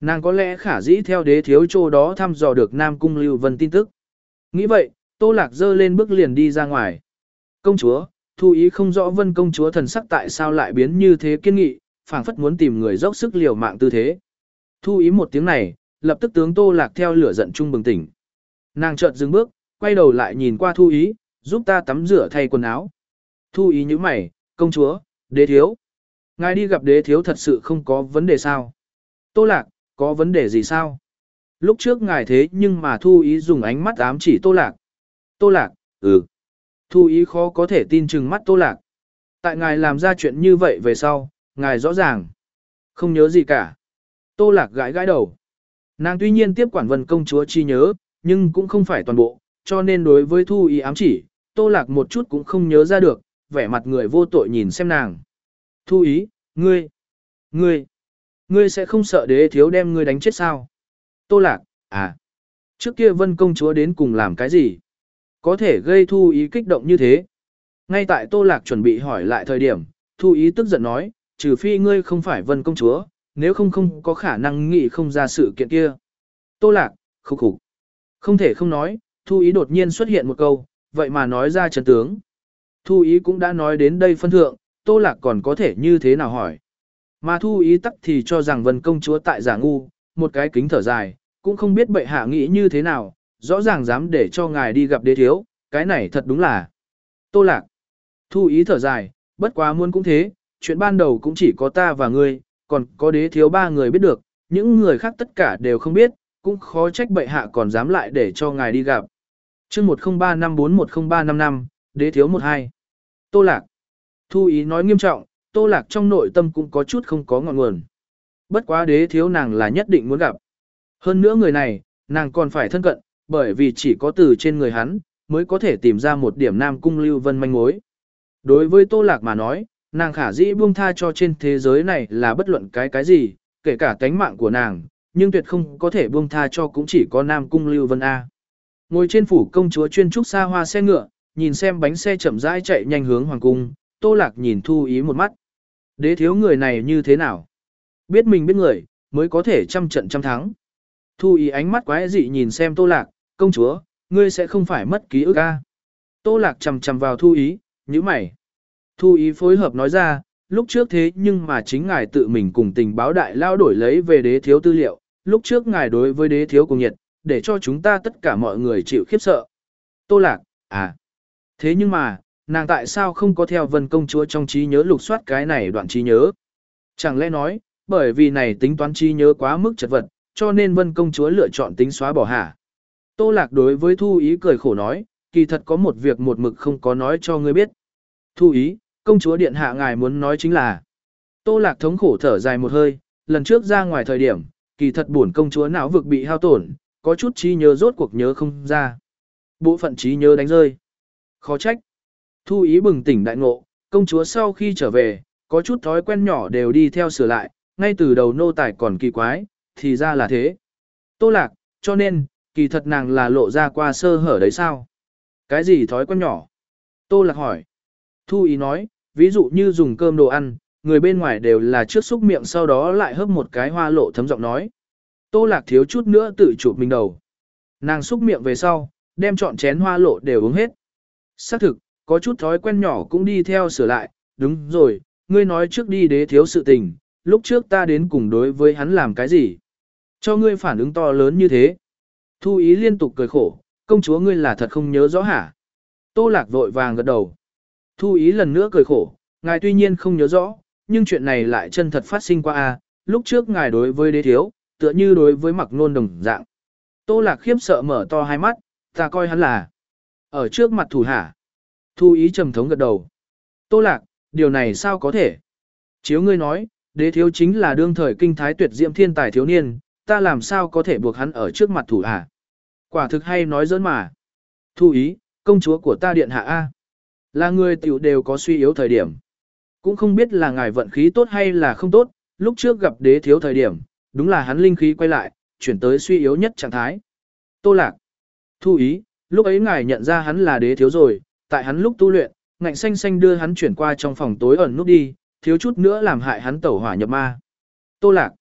Nàng có lẽ khả dĩ theo đế thiếu chỗ đó thăm dò được Nam Cung Lưu Vân tin tức. Nghĩ vậy, Tô Lạc dơ lên bước liền đi ra ngoài. Công chúa, Thu Ý không rõ Vân công chúa thần sắc tại sao lại biến như thế kiên nghị, phảng phất muốn tìm người dốc sức liều mạng tư thế. Thu Ý một tiếng này, lập tức tướng Tô Lạc theo lửa giận trung bừng tỉnh. Nàng chợt dừng bước, quay đầu lại nhìn qua Thu Ý, giúp ta tắm rửa thay quần áo. Thu Ý nhíu mày, công chúa, đế thiếu. Ngài đi gặp đế thiếu thật sự không có vấn đề sao? Tô Lạc, có vấn đề gì sao? Lúc trước ngài thế nhưng mà Thu Ý dùng ánh mắt ám chỉ Tô Lạc. Tô Lạc, ừ. Thu Ý khó có thể tin chừng mắt Tô Lạc. Tại ngài làm ra chuyện như vậy về sau, ngài rõ ràng. Không nhớ gì cả. Tô Lạc gãi gãi đầu. Nàng tuy nhiên tiếp quản Vân công chúa chi nhớ, nhưng cũng không phải toàn bộ, cho nên đối với Thu Ý ám chỉ, Tô Lạc một chút cũng không nhớ ra được, vẻ mặt người vô tội nhìn xem nàng. Thu Ý, ngươi, ngươi, ngươi sẽ không sợ đế thiếu đem ngươi đánh chết sao? Tô Lạc, à, trước kia Vân công chúa đến cùng làm cái gì? Có thể gây Thu Ý kích động như thế. Ngay tại Tô Lạc chuẩn bị hỏi lại thời điểm, Thu Ý tức giận nói, trừ phi ngươi không phải Vân công chúa, nếu không không có khả năng nghĩ không ra sự kiện kia. Tô Lạc, khúc khục. Không thể không nói, Thu Ý đột nhiên xuất hiện một câu, vậy mà nói ra chân tướng. Thu Ý cũng đã nói đến đây phân thượng, Tô Lạc còn có thể như thế nào hỏi. Mà Thu Ý tắc thì cho rằng Vân công chúa tại giả ngu, một cái kính thở dài, cũng không biết bệ hạ nghĩ như thế nào, rõ ràng dám để cho ngài đi gặp đế thiếu, cái này thật đúng là. Tô Lạc. Thu Ý thở dài, bất quá muốn cũng thế, chuyện ban đầu cũng chỉ có ta và ngươi, còn có đế thiếu ba người biết được, những người khác tất cả đều không biết, cũng khó trách bệ hạ còn dám lại để cho ngài đi gặp. chương một không ba năm bốn một không ba năm năm, đế thiếu một hai. Tô Lạc. Thu Ý nói nghiêm trọng, Tô Lạc trong nội tâm cũng có chút không có ngọn nguồn. Bất quá đế thiếu nàng là nhất định muốn gặp. Hơn nữa người này, nàng còn phải thân cận, bởi vì chỉ có từ trên người hắn, mới có thể tìm ra một điểm Nam Cung Lưu Vân manh mối. Đối với Tô Lạc mà nói, nàng khả dĩ buông tha cho trên thế giới này là bất luận cái cái gì, kể cả tánh mạng của nàng, nhưng tuyệt không có thể buông tha cho cũng chỉ có Nam Cung Lưu Vân A. Ngồi trên phủ công chúa chuyên trúc xa hoa xe ngựa, nhìn xem bánh xe chậm rãi chạy nhanh hướng hoàng cung, Tô Lạc nhìn Thu Ý một mắt. Đế thiếu người này như thế nào? Biết mình biết người, mới có thể trăm trận trăm thắng. Thu Ý ánh mắt quái dị nhìn xem Tô Lạc, công chúa, ngươi sẽ không phải mất ký ức a? Tô Lạc chầm chầm vào Thu Ý, nhíu mày. Thu Ý phối hợp nói ra, lúc trước thế nhưng mà chính ngài tự mình cùng tình báo đại lao đổi lấy về đế thiếu tư liệu, lúc trước ngài đối với đế thiếu cùng nhiệt, để cho chúng ta tất cả mọi người chịu khiếp sợ. Tô Lạc, à, thế nhưng mà, nàng tại sao không có theo Vân công chúa trong trí nhớ lục soát cái này đoạn trí nhớ? Chẳng lẽ nói, bởi vì này tính toán trí nhớ quá mức chật vật, cho nên Vân công chúa lựa chọn tính xóa bỏ hả? Tô Lạc đối với Thu Ý cười khổ nói, kỳ thật có một việc một mực không có nói cho ngươi biết. Thu Ý, công chúa điện hạ ngài muốn nói chính là. Tô Lạc thống khổ thở dài một hơi, lần trước ra ngoài thời điểm, kỳ thật buồn công chúa não vực bị hao tổn, có chút trí nhớ rốt cuộc nhớ không ra. Bộ phận trí nhớ đánh rơi. Khó trách. Thu Ý bừng tỉnh đại ngộ, công chúa sau khi trở về, có chút thói quen nhỏ đều đi theo sửa lại, ngay từ đầu nô tài còn kỳ quái, thì ra là thế. Tô Lạc, cho nên, kỳ thật nàng là lộ ra qua sơ hở đấy sao? Cái gì thói quen nhỏ? Tô Lạc hỏi. Thu Ý nói, ví dụ như dùng cơm đồ ăn, người bên ngoài đều là trước xúc miệng sau đó lại hớp một cái hoa lộ thấm giọng nói. Tô Lạc thiếu chút nữa tự chụp mình đầu. Nàng xúc miệng về sau, đem trọn chén hoa lộ đều uống hết. Xác thực, có chút thói quen nhỏ cũng đi theo sửa lại, đúng rồi, ngươi nói trước đi đế thiếu sự tình, lúc trước ta đến cùng đối với hắn làm cái gì? Cho ngươi phản ứng to lớn như thế. Thu Ý liên tục cười khổ, công chúa ngươi là thật không nhớ rõ hả? Tô Lạc vội vàng gật đầu. Thu Ý lần nữa cười khổ, ngài tuy nhiên không nhớ rõ, nhưng chuyện này lại chân thật phát sinh qua a. Lúc trước ngài đối với đế thiếu, tựa như đối với Mặc Nôn đồng dạng. Tô Lạc khiếp sợ mở to hai mắt, ta coi hắn là ở trước mặt thủ hạ. Thu Ý trầm thống gật đầu. Tô Lạc, điều này sao có thể? Chiếu ngươi nói, đế thiếu chính là đương thời kinh thái tuyệt diễm thiên tài thiếu niên, ta làm sao có thể buộc hắn ở trước mặt thủ hạ? Quả thực hay nói giỡn mà. Thu Ý, công chúa của ta điện hạ A. Là người tiểu đều có suy yếu thời điểm. Cũng không biết là ngài vận khí tốt hay là không tốt, lúc trước gặp đế thiếu thời điểm, đúng là hắn linh khí quay lại, chuyển tới suy yếu nhất trạng thái. Tô Lạc. Thu Ý, lúc ấy ngài nhận ra hắn là đế thiếu rồi, tại hắn lúc tu luyện, ngạnh xanh xanh đưa hắn chuyển qua trong phòng tối ẩn nút đi, thiếu chút nữa làm hại hắn tẩu hỏa nhập ma. Tô Lạc.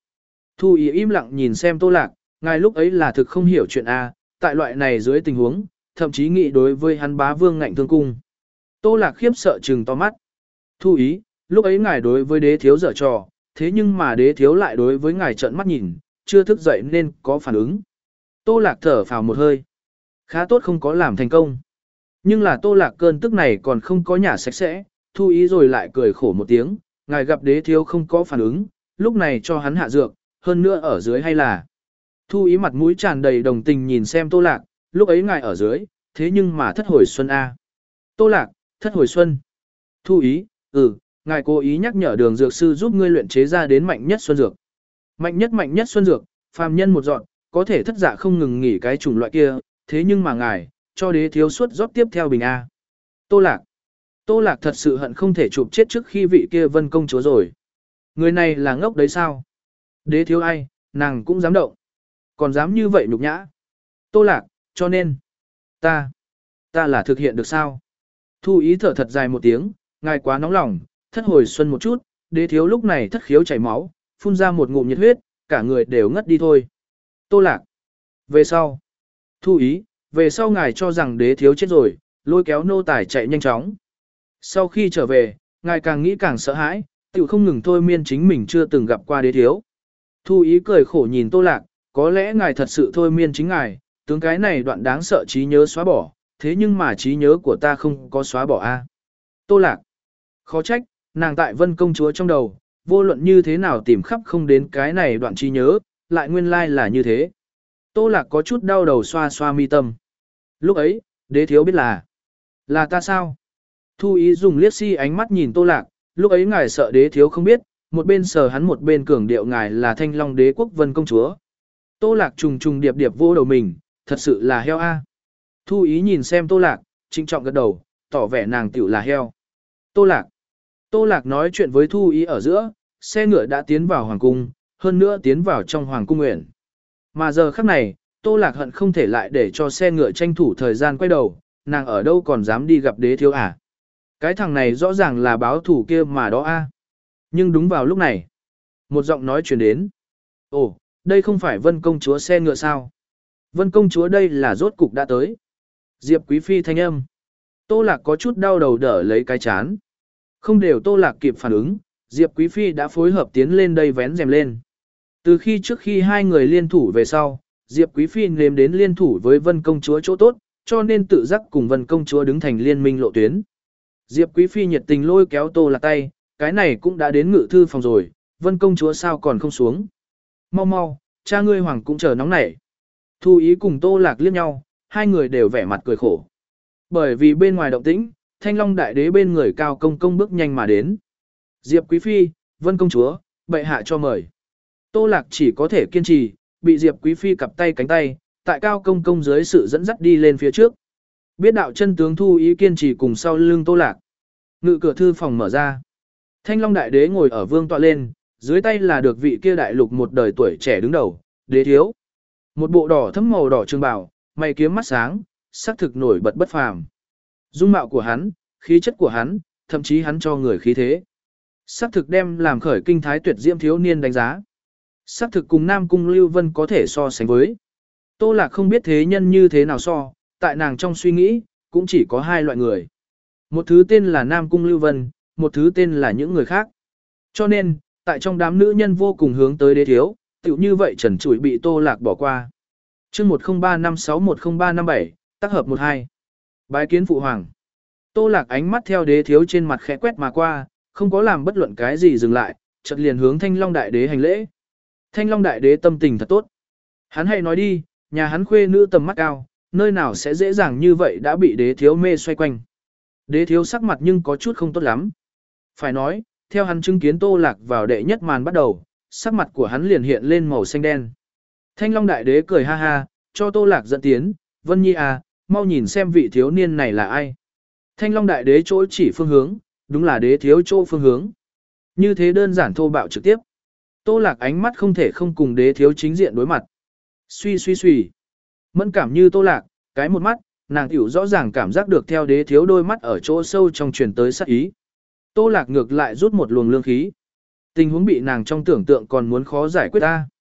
Thu ý im lặng nhìn xem Tô Lạc, ngài lúc ấy là thực không hiểu chuyện A, tại loại này dưới tình huống, thậm chí nghĩ đối với hắn bá vương ngạnh thương cung. Tô Lạc khiếp sợ trừng to mắt. Thu ý, lúc ấy ngài đối với đế thiếu dở trò, thế nhưng mà đế thiếu lại đối với ngài trợn mắt nhìn, chưa thức dậy nên có phản ứng. Tô Lạc thở phào một hơi. Khá tốt không có làm thành công. Nhưng là Tô Lạc cơn tức này còn không có nhả sạch sẽ, Thu ý rồi lại cười khổ một tiếng, ngài gặp đế thiếu không có phản ứng, lúc này cho hắn hạ dược, hơn nữa ở dưới hay là. Thu ý mặt mũi tràn đầy đồng tình nhìn xem Tô Lạc, lúc ấy ngài ở dưới, thế nhưng mà thất hồi xuân A. Tô Lạc, thất hồi xuân. Thu ý, ừ, ngài cố ý nhắc nhở đường dược sư giúp ngươi luyện chế ra đến mạnh nhất xuân dược. Mạnh nhất mạnh nhất xuân dược, phàm nhân một dọn, có thể thất dạ không ngừng nghỉ cái chủng loại kia, thế nhưng mà ngài, cho đế thiếu suốt rót tiếp theo bình A. Tô Lạc. Tô Lạc thật sự hận không thể chụp chết trước khi vị kia vân công chúa rồi. Người này là ngốc đấy sao? Đế thiếu ai, nàng cũng dám động. Còn dám như vậy nhục nhã. Tô Lạc, cho nên, ta, ta là thực hiện được sao? Thu ý thở thật dài một tiếng, ngài quá nóng lòng, thất hồi xuân một chút, đế thiếu lúc này thất khiếu chảy máu, phun ra một ngụm nhiệt huyết, cả người đều ngất đi thôi. Tô Lạc. Về sau. Thu ý, về sau ngài cho rằng đế thiếu chết rồi, lôi kéo nô tài chạy nhanh chóng. Sau khi trở về, ngài càng nghĩ càng sợ hãi, tự không ngừng thôi miên chính mình chưa từng gặp qua đế thiếu. Thu ý cười khổ nhìn Tô Lạc, có lẽ ngài thật sự thôi miên chính ngài, tướng cái này đoạn đáng sợ trí nhớ xóa bỏ, thế nhưng mà trí nhớ của ta không có xóa bỏ a. Tô Lạc. Khó trách, nàng tại vân công chúa trong đầu, vô luận như thế nào tìm khắp không đến cái này đoạn trí nhớ, lại nguyên lai là như thế. Tô Lạc có chút đau đầu xoa xoa mi tâm. Lúc ấy, đế thiếu biết là, là ta sao? Thu ý dùng liếc si ánh mắt nhìn Tô Lạc, lúc ấy ngài sợ đế thiếu không biết, một bên sờ hắn một bên cường điệu ngài là thanh long đế quốc vân công chúa. Tô Lạc trùng trùng điệp điệp vô đầu mình, thật sự là heo a. Thu ý nhìn xem Tô Lạc, trinh trọng gật đầu, tỏ vẻ nàng tiểu là heo. Tô Lạc. Tô Lạc nói chuyện với Thu ý ở giữa, xe ngựa đã tiến vào hoàng cung, hơn nữa tiến vào trong hoàng cung nguyện. Mà giờ khắc này, Tô Lạc hận không thể lại để cho xe ngựa tranh thủ thời gian quay đầu, nàng ở đâu còn dám đi gặp đế thiếu à. Cái thằng này rõ ràng là báo thủ kia mà đó a. Nhưng đúng vào lúc này, một giọng nói truyền đến. Ồ, đây không phải Vân công chúa xe ngựa sao? Vân công chúa đây là rốt cục đã tới. Diệp Quý Phi thanh âm. Tô Lạc có chút đau đầu đỡ lấy cái chán. Không đều Tô Lạc kịp phản ứng, Diệp Quý Phi đã phối hợp tiến lên đây vén rèm lên. Từ khi trước khi hai người liên thủ về sau, Diệp Quý Phi nếm đến liên thủ với Vân công chúa chỗ tốt, cho nên tự giác cùng Vân công chúa đứng thành liên minh lộ tuyến. Diệp Quý Phi nhiệt tình lôi kéo Tô Lạc tay, cái này cũng đã đến ngự thư phòng rồi, Vân công chúa sao còn không xuống. Mau mau, cha ngươi hoàng cũng chờ nóng nảy. Thu ý cùng Tô Lạc liếc nhau, hai người đều vẻ mặt cười khổ. Bởi vì bên ngoài động tĩnh, Thanh Long đại đế bên người Cao công công bước nhanh mà đến. Diệp Quý Phi, Vân công chúa, bệ hạ cho mời. Tô Lạc chỉ có thể kiên trì, bị Diệp Quý Phi cặp tay cánh tay, tại Cao công công dưới sự dẫn dắt đi lên phía trước. Biết đạo chân tướng Thu ý kiên trì cùng sau lưng Tô Lạc. Ngự cửa thư phòng mở ra. Thanh Long đại đế ngồi ở vương tọa lên, dưới tay là được vị kia đại lục một đời tuổi trẻ đứng đầu, đế thiếu. Một bộ đỏ thấm màu đỏ trường bào, mày kiếm mắt sáng, sắc thực nổi bật bất phàm. Dung mạo của hắn, khí chất của hắn, thậm chí hắn cho người khí thế. Sắc thực đem làm khởi kinh thái tuyệt diễm thiếu niên đánh giá. Sắc thực cùng Nam Cung Lưu Vân có thể so sánh với. Tô Lạc không biết thế nhân như thế nào so, tại nàng trong suy nghĩ, cũng chỉ có hai loại người. Một thứ tên là Nam Cung Lưu Vân, một thứ tên là những người khác. Cho nên, tại trong đám nữ nhân vô cùng hướng tới đế thiếu, tựu như vậy trần trụi bị Tô Lạc bỏ qua. chương một không ba năm sáu một không ba năm bảy, tác hợp một hai. Bái kiến phụ hoàng. Tô Lạc ánh mắt theo đế thiếu trên mặt khẽ quét mà qua, không có làm bất luận cái gì dừng lại, chợt liền hướng Thanh Long đại đế hành lễ. Thanh Long đại đế tâm tình thật tốt. Hắn hay nói đi, nhà hắn khuê nữ tầm mắt cao, nơi nào sẽ dễ dàng như vậy đã bị đế thiếu mê xoay quanh. Đế thiếu sắc mặt nhưng có chút không tốt lắm. Phải nói, theo hắn chứng kiến Tô Lạc vào đệ nhất màn bắt đầu, sắc mặt của hắn liền hiện lên màu xanh đen. Thanh Long đại đế cười ha ha, cho Tô Lạc dẫn tiến, Vân Nhi à, mau nhìn xem vị thiếu niên này là ai. Thanh Long đại đế chỗ chỉ phương hướng, đúng là đế thiếu chỗ phương hướng. Như thế đơn giản thô bạo trực tiếp. Tô Lạc ánh mắt không thể không cùng đế thiếu chính diện đối mặt. Suy suy suy. Mẫn cảm như Tô Lạc, cái một mắt, nàng tiểu rõ ràng cảm giác được theo đế thiếu đôi mắt ở chỗ sâu trong truyền tới sát ý. Tô Lạc ngược lại rút một luồng lương khí. Tình huống bị nàng trong tưởng tượng còn muốn khó giải quyết ta.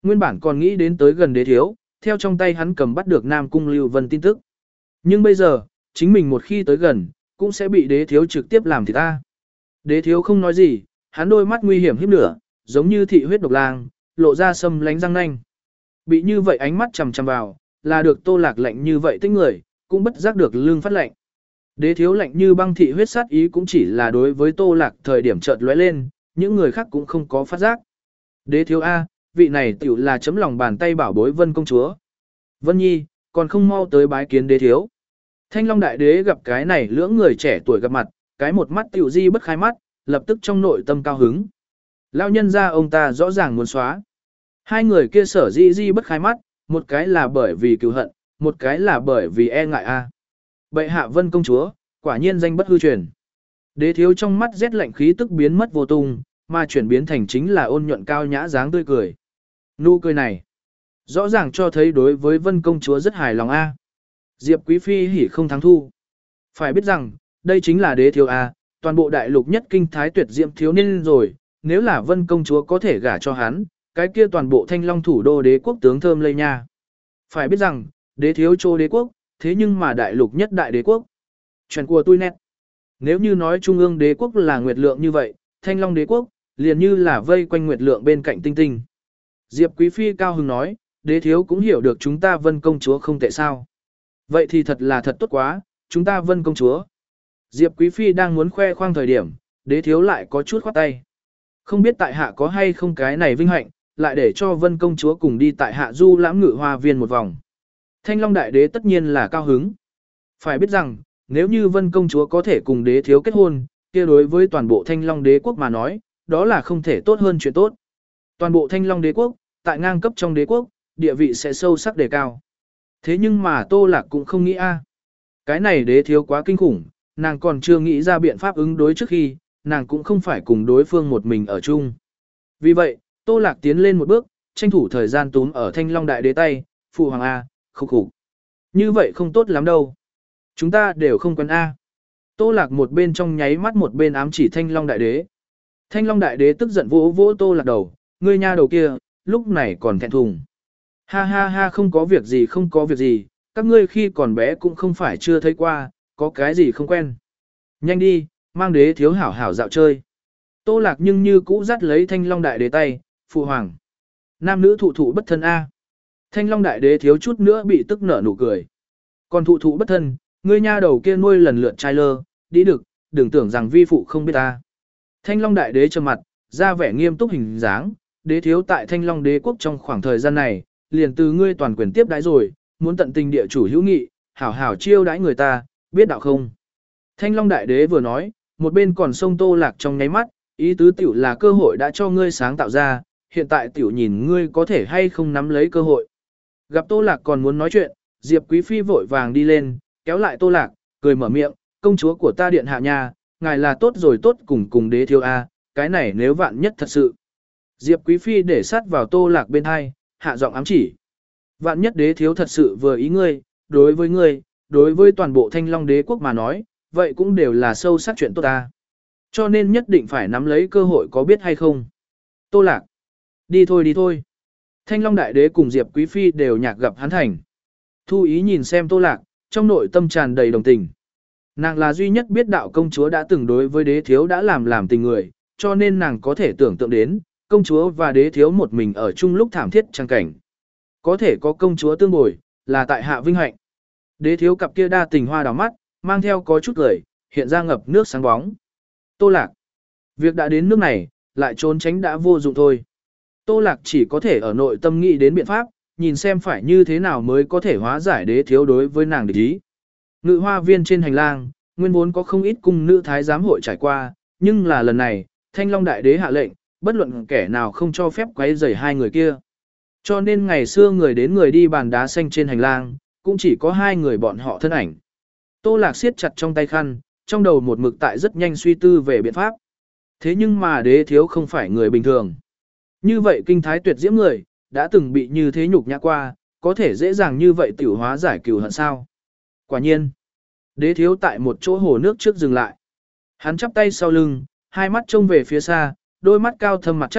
Nguyên bản còn nghĩ đến tới gần đế thiếu, theo trong tay hắn cầm bắt được Nam Cung Lưu Vân tin tức. Nhưng bây giờ, chính mình một khi tới gần, cũng sẽ bị đế thiếu trực tiếp làm thịt ta. Đế thiếu không nói gì, hắn đôi mắt nguy hiểm híp lửa, giống như thị huyết độc lang, lộ ra sâm lánh răng nanh. Bị như vậy ánh mắt chằm chằm vào, là được Tô Lạc lạnh như vậy tích người, cũng bất giác được lương phát lạnh. Đế thiếu lạnh như băng thị huyết sát ý cũng chỉ là đối với Tô Lạc thời điểm chợt lóe lên, những người khác cũng không có phát giác. Đế thiếu A, vị này tiểu là chấm lòng bàn tay bảo bối Vân công chúa. Vân Nhi, còn không mau tới bái kiến đế thiếu. Thanh Long đại đế gặp cái này lưỡng người trẻ tuổi gặp mặt, cái một mắt tiểu di bất khai mắt, lập tức trong nội tâm cao hứng. Lão nhân ra ông ta rõ ràng muốn xóa. Hai người kia sở di di bất khai mắt, một cái là bởi vì cựu hận, một cái là bởi vì e ngại a. Bệ hạ Vân công chúa, quả nhiên danh bất hư truyền. Đế thiếu trong mắt rét lạnh khí tức biến mất vô tung, mà chuyển biến thành chính là ôn nhuận cao nhã dáng tươi cười. Nụ cười này, rõ ràng cho thấy đối với Vân công chúa rất hài lòng a. Diệp Quý Phi hỉ không thắng thu. Phải biết rằng, đây chính là đế thiếu a, toàn bộ đại lục nhất kinh thái tuyệt diệm thiếu niên rồi, nếu là Vân công chúa có thể gả cho hắn, cái kia toàn bộ Thanh Long thủ đô đế quốc tướng thơm lây nha. Phải biết rằng, đế thiếu chô đế quốc, thế nhưng mà đại lục nhất đại đế quốc. Chuyện của tôi nét. Nếu như nói trung ương đế quốc là nguyệt lượng như vậy, Thanh Long đế quốc, liền như là vây quanh nguyệt lượng bên cạnh tinh tinh. Diệp Quý Phi cao hứng nói, đế thiếu cũng hiểu được chúng ta Vân công chúa không tệ sao. Vậy thì thật là thật tốt quá, chúng ta Vân công chúa. Diệp Quý Phi đang muốn khoe khoang thời điểm, đế thiếu lại có chút khoát tay. Không biết tại hạ có hay không cái này vinh hạnh, lại để cho Vân công chúa cùng đi tại hạ du lãm ngự hoa viên một vòng. Thanh Long đại đế tất nhiên là cao hứng. Phải biết rằng, nếu như Vân công chúa có thể cùng đế thiếu kết hôn, kia đối với toàn bộ Thanh Long đế quốc mà nói, đó là không thể tốt hơn chuyện tốt. Toàn bộ Thanh Long đế quốc, tại ngang cấp trong đế quốc, địa vị sẽ sâu sắc đề cao. Thế nhưng mà Tô Lạc cũng không nghĩ a. Cái này đế thiếu quá kinh khủng, nàng còn chưa nghĩ ra biện pháp ứng đối trước khi, nàng cũng không phải cùng đối phương một mình ở chung. Vì vậy, Tô Lạc tiến lên một bước, tranh thủ thời gian túm ở Thanh Long đại đế tay, phụ hoàng A, khúc khục. Như vậy không tốt lắm đâu. Chúng ta đều không quen A. Tô Lạc một bên trong nháy mắt một bên ám chỉ Thanh Long đại đế. Thanh Long đại đế tức giận vỗ vỗ Tô Lạc đầu, ngươi nha đầu kia, lúc này còn thẹn thùng. Ha ha ha không có việc gì không có việc gì, các ngươi khi còn bé cũng không phải chưa thấy qua, có cái gì không quen. Nhanh đi, mang đế thiếu hảo hảo dạo chơi. Tô Lạc nhưng như cũ dắt lấy Thanh Long đại đế tay, phụ hoàng. Nam nữ thụ thụ bất thân A. Thanh Long đại đế thiếu chút nữa bị tức nở nụ cười. Còn thụ thụ bất thân, ngươi nha đầu kia nuôi lần lượt trai lơ, đi được, đừng tưởng rằng vi phụ không biết ta. Thanh Long đại đế trầm mặt, ra vẻ nghiêm túc hình dáng, đế thiếu tại Thanh Long đế quốc trong khoảng thời gian này, liền từ ngươi toàn quyền tiếp đãi rồi, muốn tận tình địa chủ hữu nghị, hảo hảo chiêu đãi người ta, biết đạo không? Thanh Long đại đế vừa nói, một bên còn sông Tô Lạc trong nháy mắt, ý tứ tiểu là cơ hội đã cho ngươi sáng tạo ra, hiện tại tiểu nhìn ngươi có thể hay không nắm lấy cơ hội. Gặp Tô Lạc còn muốn nói chuyện, Diệp Quý Phi vội vàng đi lên, kéo lại Tô Lạc, cười mở miệng, công chúa của ta điện hạ nha, ngài là tốt rồi tốt cùng cùng đế thiếu A, cái này nếu vạn nhất thật sự. Diệp Quý Phi để sát vào Tô Lạc bên hai, hạ giọng ám chỉ. Vạn nhất đế thiếu thật sự vừa ý ngươi, đối với ngươi, đối với toàn bộ Thanh Long đế quốc mà nói, vậy cũng đều là sâu sắc chuyện tốt ta. Cho nên nhất định phải nắm lấy cơ hội có biết hay không. Tô Lạc. Đi thôi đi thôi. Thanh Long đại đế cùng Diệp Quý Phi đều nhạc gặp hắn thành. Thu ý nhìn xem Tô Lạc, trong nội tâm tràn đầy đồng tình. Nàng là duy nhất biết đạo công chúa đã từng đối với đế thiếu đã làm làm tình người, cho nên nàng có thể tưởng tượng đến, công chúa và đế thiếu một mình ở chung lúc thảm thiết trang cảnh. Có thể có công chúa tương bồi, là tại hạ vinh hạnh. Đế thiếu cặp kia đa tình hoa đào mắt, mang theo có chút cười, hiện ra ngập nước sáng bóng. Tô Lạc. Việc đã đến nước này, lại trốn tránh đã vô dụng thôi. Tô Lạc chỉ có thể ở nội tâm nghĩ đến biện pháp, nhìn xem phải như thế nào mới có thể hóa giải đế thiếu đối với nàng địch ý. Ngự hoa viên trên hành lang, nguyên vốn có không ít cung nữ thái giám hội trải qua, nhưng là lần này, Thanh Long đại đế hạ lệnh, bất luận kẻ nào không cho phép quấy rầy hai người kia. Cho nên ngày xưa người đến người đi bàn đá xanh trên hành lang, cũng chỉ có hai người bọn họ thân ảnh. Tô Lạc siết chặt trong tay khăn, trong đầu một mực tại rất nhanh suy tư về biện pháp. Thế nhưng mà đế thiếu không phải người bình thường. Như vậy kinh thái tuyệt diễm người, đã từng bị như thế nhục nhã qua, có thể dễ dàng như vậy tiểu hóa giải cừu hận sao. Quả nhiên, đế thiếu tại một chỗ hồ nước trước dừng lại. Hắn chắp tay sau lưng, hai mắt trông về phía xa, đôi mắt cao thâm mặt chắc,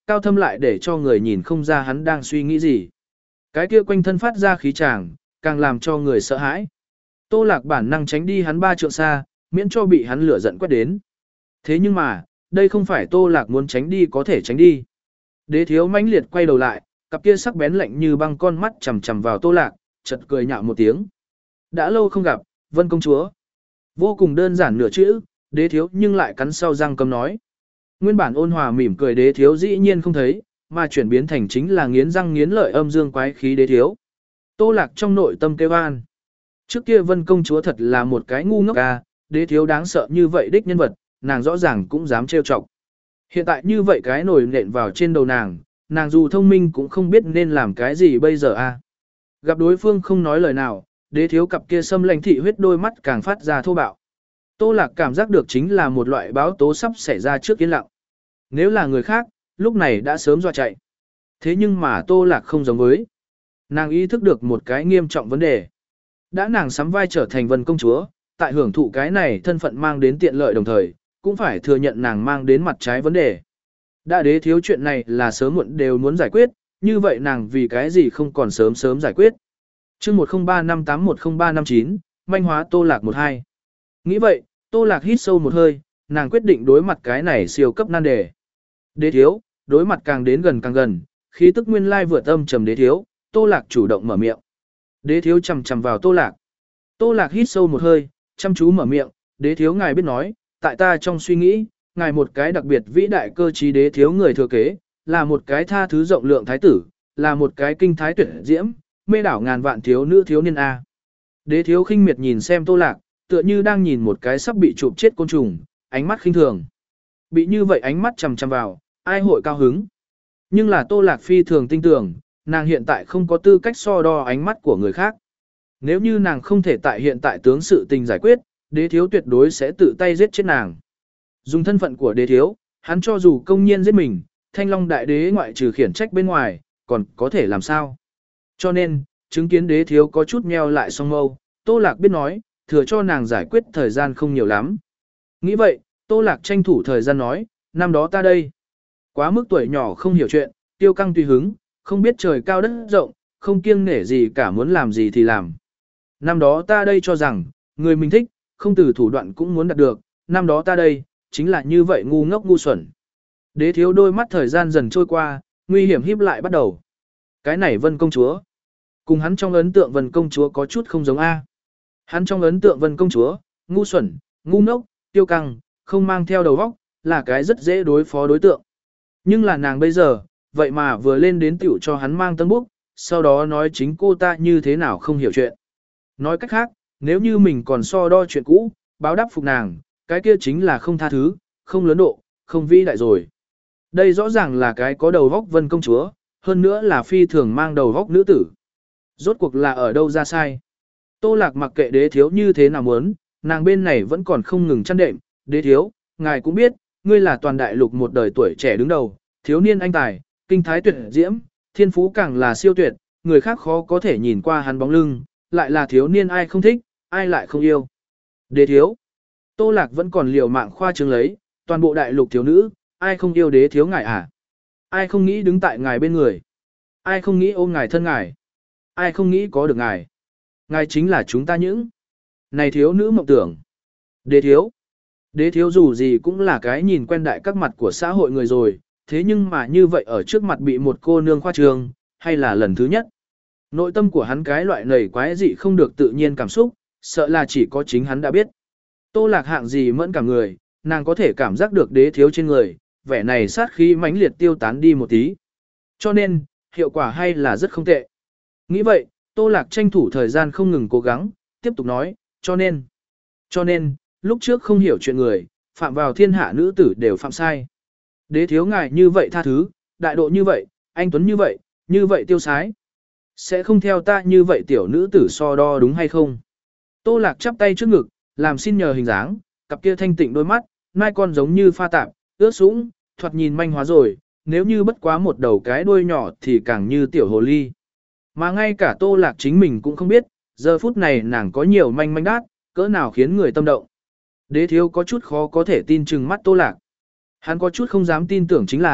cao thâm lại để cho người nhìn không ra hắn đang suy nghĩ gì. Cái kia quanh thân phát ra khí tràng, càng làm cho người sợ hãi. Tô Lạc bản năng tránh đi hắn ba trượng xa, miễn cho bị hắn lửa giận quét đến. Thế nhưng mà, đây không phải Tô Lạc muốn tránh đi có thể tránh đi. Đế thiếu mãnh liệt quay đầu lại, cặp kia sắc bén lạnh như băng con mắt chằm chằm vào Tô Lạc, chợt cười nhạo một tiếng. Đã lâu không gặp, Vân công chúa. Vô cùng đơn giản nửa chữ, đế thiếu nhưng lại cắn sau răng cấm nói. Nguyên bản ôn hòa mỉm cười đế thiếu dĩ nhiên không thấy, mà chuyển biến thành chính là nghiến răng nghiến lợi âm dương quái khí đế thiếu. Tô Lạc trong nội tâm kêu an. Trước kia Vân công chúa thật là một cái ngu ngốc à, đế thiếu đáng sợ như vậy đích nhân vật, nàng rõ ràng cũng dám trêu chọc. Hiện tại như vậy cái nổi nện vào trên đầu nàng, nàng dù thông minh cũng không biết nên làm cái gì bây giờ a. À. Gặp đối phương không nói lời nào, đế thiếu cặp kia xâm lãnh thị huyết đôi mắt càng phát ra thô bạo. Tô Lạc cảm giác được chính là một loại báo tố sắp xảy ra trước yên lặng. Nếu là người khác, lúc này đã sớm dọa chạy. Thế nhưng mà Tô Lạc không giống với. Nàng ý thức được một cái nghiêm trọng vấn đề. Đã nàng sắm vai trở thành Vân công chúa, tại hưởng thụ cái này thân phận mang đến tiện lợi đồng thời, cũng phải thừa nhận nàng mang đến mặt trái vấn đề. Đã đế thiếu chuyện này là sớm muộn đều muốn giải quyết, như vậy nàng vì cái gì không còn sớm sớm giải quyết. chương một không ba năm tám một không ba năm chín, manh hóa Tô Lạc một hai. Nghĩ vậy, Tô Lạc hít sâu một hơi, nàng quyết định đối mặt cái này siêu cấp nan đề. Đế thiếu, đối mặt càng đến gần càng gần, khí tức nguyên lai vượt âm trầm đế thiếu, Tô Lạc chủ động mở miệng. Đế thiếu chằm chằm vào Tô Lạc. Tô Lạc hít sâu một hơi, chăm chú mở miệng, đế thiếu ngài biết nói, tại ta trong suy nghĩ, ngài một cái đặc biệt vĩ đại cơ trí đế thiếu người thừa kế, là một cái tha thứ rộng lượng thái tử, là một cái kinh thái tuyệt diễm, mê đảo ngàn vạn thiếu nữ thiếu niên A. Đế thiếu khinh miệt nhìn xem Tô Lạc, tựa như đang nhìn một cái sắp bị chụp chết côn trùng, ánh mắt khinh thường. Bị như vậy ánh mắt chằm chằm vào, ai hội cao hứng. Nhưng là Tô Lạc phi thường tin tưởng, nàng hiện tại không có tư cách so đo ánh mắt của người khác. Nếu như nàng không thể tại hiện tại tướng sự tình giải quyết, đế thiếu tuyệt đối sẽ tự tay giết chết nàng. Dùng thân phận của đế thiếu, hắn cho dù công nhiên giết mình, Thanh Long đại đế ngoại trừ khiển trách bên ngoài, còn có thể làm sao. Cho nên, chứng kiến đế thiếu có chút nheo lại song mâu, Tô Lạc biết nói, thừa cho nàng giải quyết thời gian không nhiều lắm. Nghĩ vậy, Tô Lạc tranh thủ thời gian nói, năm đó ta đây. Quá mức tuổi nhỏ không hiểu chuyện, tiêu căng tùy hứng, không biết trời cao đất rộng, không kiêng nể gì cả muốn làm gì thì làm. Năm đó ta đây cho rằng, người mình thích, không từ thủ đoạn cũng muốn đạt được, năm đó ta đây, chính là như vậy ngu ngốc ngu xuẩn. Đế thiếu đôi mắt thời gian dần trôi qua, nguy hiểm híp lại bắt đầu. Cái này Vân công chúa. Cùng hắn trong ấn tượng Vân công chúa có chút không giống A. Hắn trong ấn tượng Vân công chúa, ngu xuẩn, ngu ngốc, tiêu căng, không mang theo đầu óc, là cái rất dễ đối phó đối tượng. Nhưng là nàng bây giờ, vậy mà vừa lên đến tiểu cho hắn mang tân búc, sau đó nói chính cô ta như thế nào không hiểu chuyện. Nói cách khác, nếu như mình còn so đo chuyện cũ, báo đáp phục nàng, cái kia chính là không tha thứ, không lớn độ, không vĩ đại rồi. Đây rõ ràng là cái có đầu vóc Vân công chúa, hơn nữa là phi thường mang đầu vóc nữ tử. Rốt cuộc là ở đâu ra sai? Tô Lạc mặc kệ đế thiếu như thế nào muốn, nàng bên này vẫn còn không ngừng chăn đệm, đế thiếu, ngài cũng biết, ngươi là toàn đại lục một đời tuổi trẻ đứng đầu, thiếu niên anh tài, kinh thái tuyệt diễm, thiên phú càng là siêu tuyệt, người khác khó có thể nhìn qua hắn bóng lưng, lại là thiếu niên ai không thích, ai lại không yêu. Đế thiếu, Tô Lạc vẫn còn liều mạng khoa trương lấy, toàn bộ đại lục thiếu nữ, ai không yêu đế thiếu ngài à? Ai không nghĩ đứng tại ngài bên người? Ai không nghĩ ôm ngài thân ngài? Ai không nghĩ có được ngài? Ngài chính là chúng ta những này thiếu nữ mộng tưởng. Đế thiếu, đế thiếu dù gì cũng là cái nhìn quen đại các mặt của xã hội người rồi, thế nhưng mà như vậy ở trước mặt bị một cô nương khoa trương, hay là lần thứ nhất. Nội tâm của hắn cái loại nầy quái dị không được tự nhiên cảm xúc, sợ là chỉ có chính hắn đã biết. Tô Lạc hạng gì mẫn cả người, nàng có thể cảm giác được đế thiếu trên người, vẻ này sát khí mãnh liệt tiêu tán đi một tí. Cho nên, hiệu quả hay là rất không tệ. Nghĩ vậy, Tô Lạc tranh thủ thời gian không ngừng cố gắng, tiếp tục nói, cho nên. Cho nên, lúc trước không hiểu chuyện người, phạm vào thiên hạ nữ tử đều phạm sai. Đế thiếu ngài như vậy tha thứ, đại độ như vậy, anh tuấn như vậy, như vậy tiêu sái. Sẽ không theo ta như vậy tiểu nữ tử so đo đúng hay không? Tô Lạc chắp tay trước ngực, làm xin nhờ hình dáng, cặp kia thanh tịnh đôi mắt, mai con giống như pha tạp, ướt sũng, thoạt nhìn manh hóa rồi, nếu như bất quá một đầu cái đuôi nhỏ thì càng như tiểu hồ ly. Mà ngay cả Tô Lạc chính mình cũng không biết, giờ phút này nàng có nhiều manh manh đát, cỡ nào khiến người tâm động. Đế thiếu có chút khó có thể tin chừng mắt Tô Lạc. Hắn có chút không dám tin tưởng chính là,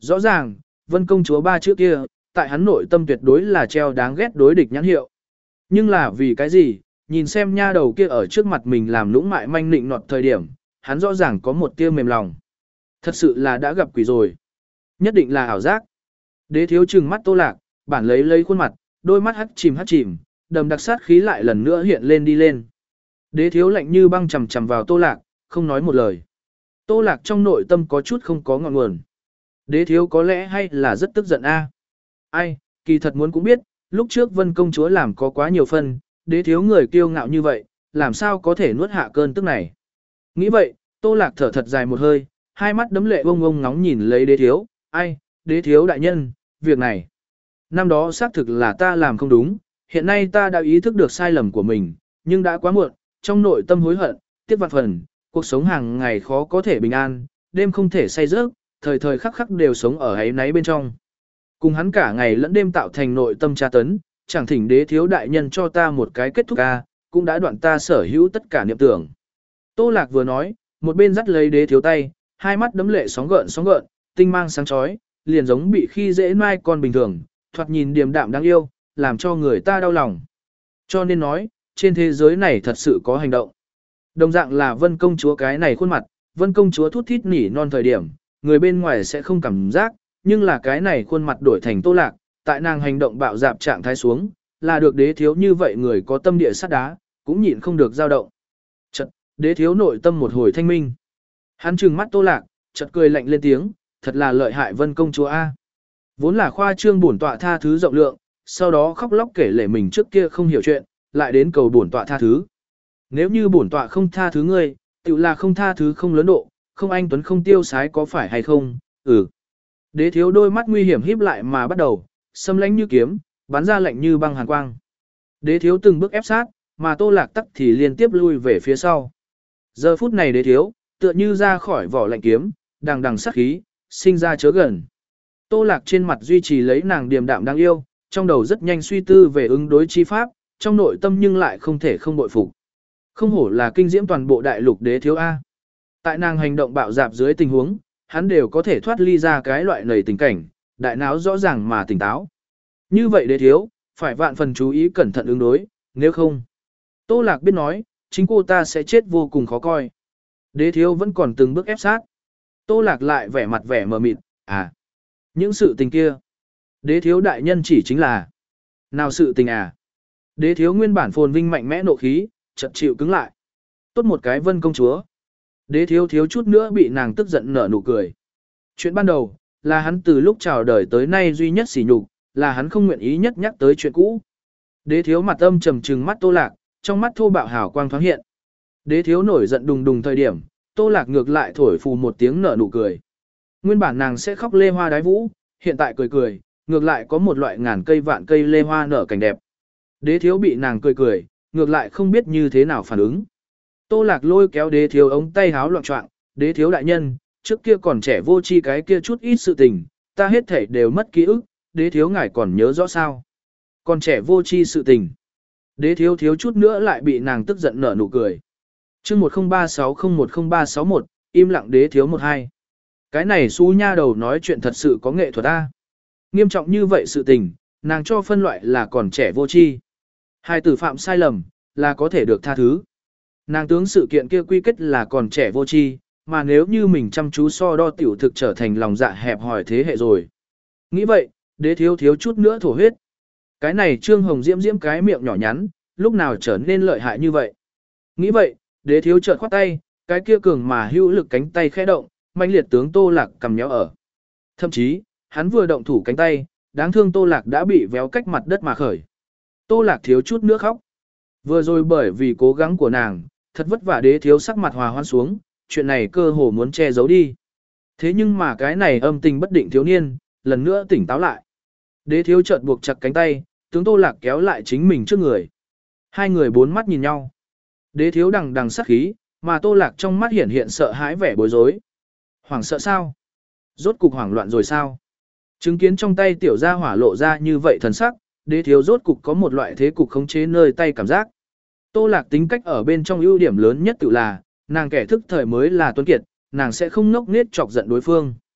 Rõ ràng, Vân công chúa ba chữ kia, tại hắn nội tâm tuyệt đối là treo đáng ghét đối địch nhãn hiệu. Nhưng là vì cái gì, nhìn xem nha đầu kia ở trước mặt mình làm lũng mại manh nịnh nọt thời điểm, hắn rõ ràng có một tia mềm lòng. Thật sự là đã gặp quỷ rồi. Nhất định là ảo giác. Đế thiếu trừng mắt Tô Lạc, bản lấy lấy khuôn mặt, đôi mắt hắt chìm hắt chìm, đầm đặc sát khí lại lần nữa hiện lên đi lên. Đế thiếu lạnh như băng chầm chầm vào Tô Lạc, không nói một lời. Tô Lạc trong nội tâm có chút không có ngọn nguồn. Đế thiếu có lẽ hay là rất tức giận a. Ai, kỳ thật muốn cũng biết, lúc trước Vân công chúa làm có quá nhiều phân, đế thiếu người kiêu ngạo như vậy, làm sao có thể nuốt hạ cơn tức này. Nghĩ vậy, Tô Lạc thở thật dài một hơi, hai mắt đấm lệ bông bông ngóng nhìn lấy đế thiếu, ai, đế thiếu đại nhân, việc này. Năm đó xác thực là ta làm không đúng, hiện nay ta đã ý thức được sai lầm của mình, nhưng đã quá muộn, trong nội tâm hối hận, tiếc vạn phần, cuộc sống hàng ngày khó có thể bình an, đêm không thể say giấc, thời thời khắc khắc đều sống ở ấy náy bên trong. Cùng hắn cả ngày lẫn đêm tạo thành nội tâm tra tấn, chẳng thỉnh đế thiếu đại nhân cho ta một cái kết thúc ca, cũng đã đoạn ta sở hữu tất cả niệm tưởng. Tô Lạc vừa nói, một bên dắt lấy đế thiếu tay, hai mắt đấm lệ sóng gợn sóng gợn, tinh mang sáng chói, liền giống bị khi dễ mai con bình thường, thoạt nhìn điềm đạm đáng yêu, làm cho người ta đau lòng. Cho nên nói, trên thế giới này thật sự có hành động. Đồng dạng là Vân công chúa cái này khuôn mặt, Vân công chúa thút thít nỉ non thời điểm, người bên ngoài sẽ không cảm giác, nhưng là cái này khuôn mặt đổi thành Tô Lạc, tại nàng hành động bạo dạp trạng thái xuống, là được đế thiếu như vậy người có tâm địa sắt đá, cũng nhịn không được dao động. Chợt, đế thiếu nội tâm một hồi thanh minh. Hắn trừng mắt Tô Lạc, chợt cười lạnh lên tiếng, thật là lợi hại Vân công chúa a. Vốn là khoa trương bổn tọa tha thứ rộng lượng, sau đó khóc lóc kể lể mình trước kia không hiểu chuyện, lại đến cầu bổn tọa tha thứ. Nếu như bổn tọa không tha thứ ngươi, tự là không tha thứ không lớn độ, không anh tuấn không tiêu sái có phải hay không? Ừ. Đế thiếu đôi mắt nguy hiểm híp lại mà bắt đầu, xâm lãnh như kiếm, bắn ra lạnh như băng hàn quang. Đế thiếu từng bước ép sát, mà Tô Lạc tắc thì liên tiếp lui về phía sau. Giờ phút này đế thiếu, tựa như ra khỏi vỏ lạnh kiếm, đằng đằng sát khí, sinh ra chớ gần. Tô Lạc trên mặt duy trì lấy nàng điềm đạm đáng yêu, trong đầu rất nhanh suy tư về ứng đối chi pháp, trong nội tâm nhưng lại không thể không bội phục. Không hổ là kinh diễm toàn bộ đại lục đế thiếu A. Tại nàng hành động bạo dạp dưới tình huống, hắn đều có thể thoát ly ra cái loại nầy tình cảnh, đại não rõ ràng mà tỉnh táo. Như vậy đế thiếu, phải vạn phần chú ý cẩn thận ứng đối, nếu không. Tô Lạc biết nói, chính cô ta sẽ chết vô cùng khó coi. Đế thiếu vẫn còn từng bước ép sát. Tô Lạc lại vẻ mặt vẻ mờ mịt, à, những sự tình kia. Đế thiếu đại nhân chỉ chính là, nào sự tình à. Đế thiếu nguyên bản phồn vinh mạnh mẽ nộ khí, chợt chịu cứng lại. Tốt một cái Vân công chúa. Đế thiếu thiếu chút nữa bị nàng tức giận nở nụ cười. Chuyện ban đầu, là hắn từ lúc chào đời tới nay duy nhất sỉ nhục, là hắn không nguyện ý nhất nhắc tới chuyện cũ. Đế thiếu mặt âm trầm trừng mắt Tô Lạc, trong mắt thô bạo hào quang thoáng hiện. Đế thiếu nổi giận đùng đùng thời điểm, Tô Lạc ngược lại thổi phù một tiếng nở nụ cười. Nguyên bản nàng sẽ khóc lê hoa đái vũ, hiện tại cười cười, ngược lại có một loại ngàn cây vạn cây lê hoa nở cảnh đẹp. Đế thiếu bị nàng cười cười, ngược lại không biết như thế nào phản ứng. Tô Lạc lôi kéo đế thiếu ống tay háo loạn trọng, đế thiếu đại nhân, trước kia còn trẻ vô tri cái kia chút ít sự tình, ta hết thể đều mất ký ức, đế thiếu ngài còn nhớ rõ sao. Còn trẻ vô tri sự tình. Đế thiếu thiếu chút nữa lại bị nàng tức giận nở nụ cười. chương một không ba sáu không một không ba sáu một, im lặng đế thiếu một hai. Cái này xú nha đầu nói chuyện thật sự có nghệ thuật a. Nghiêm trọng như vậy sự tình, nàng cho phân loại là còn trẻ vô tri. Hai tử phạm sai lầm, là có thể được tha thứ. Nàng tướng sự kiện kia quy kết là còn trẻ vô tri, mà nếu như mình chăm chú so đo tiểu thực trở thành lòng dạ hẹp hòi thế hệ rồi. Nghĩ vậy, đế thiếu thiếu chút nữa thổ huyết. Cái này Trương Hồng Diễm Diễm cái miệng nhỏ nhắn, lúc nào trở nên lợi hại như vậy. Nghĩ vậy, đế thiếu chợt khoát tay, cái kia cường mà hữu lực cánh tay khẽ động, mãnh liệt tướng Tô Lạc cầm nhéo ở. Thậm chí, hắn vừa động thủ cánh tay, đáng thương Tô Lạc đã bị véo cách mặt đất mà khởi. Tô Lạc thiếu chút nữa khóc. Vừa rồi bởi vì cố gắng của nàng, thật vất vả đế thiếu sắc mặt hòa hoãn xuống, chuyện này cơ hồ muốn che giấu đi. Thế nhưng mà cái này âm tình bất định thiếu niên, lần nữa tỉnh táo lại. Đế thiếu chợt buộc chặt cánh tay, tướng Tô Lạc kéo lại chính mình trước người. Hai người bốn mắt nhìn nhau. Đế thiếu đằng đằng sát khí, mà Tô Lạc trong mắt hiện hiện sợ hãi vẻ bối rối. Hoảng sợ sao? Rốt cục hoảng loạn rồi sao? Chứng kiến trong tay tiểu gia hỏa lộ ra như vậy thần sắc, đế thiếu rốt cục có một loại thế cục khống chế nơi tay cảm giác. Tô Lạc tính cách ở bên trong ưu điểm lớn nhất tự là, nàng kẻ thức thời mới là tuấn kiệt, nàng sẽ không ngốc nghếch chọc giận đối phương.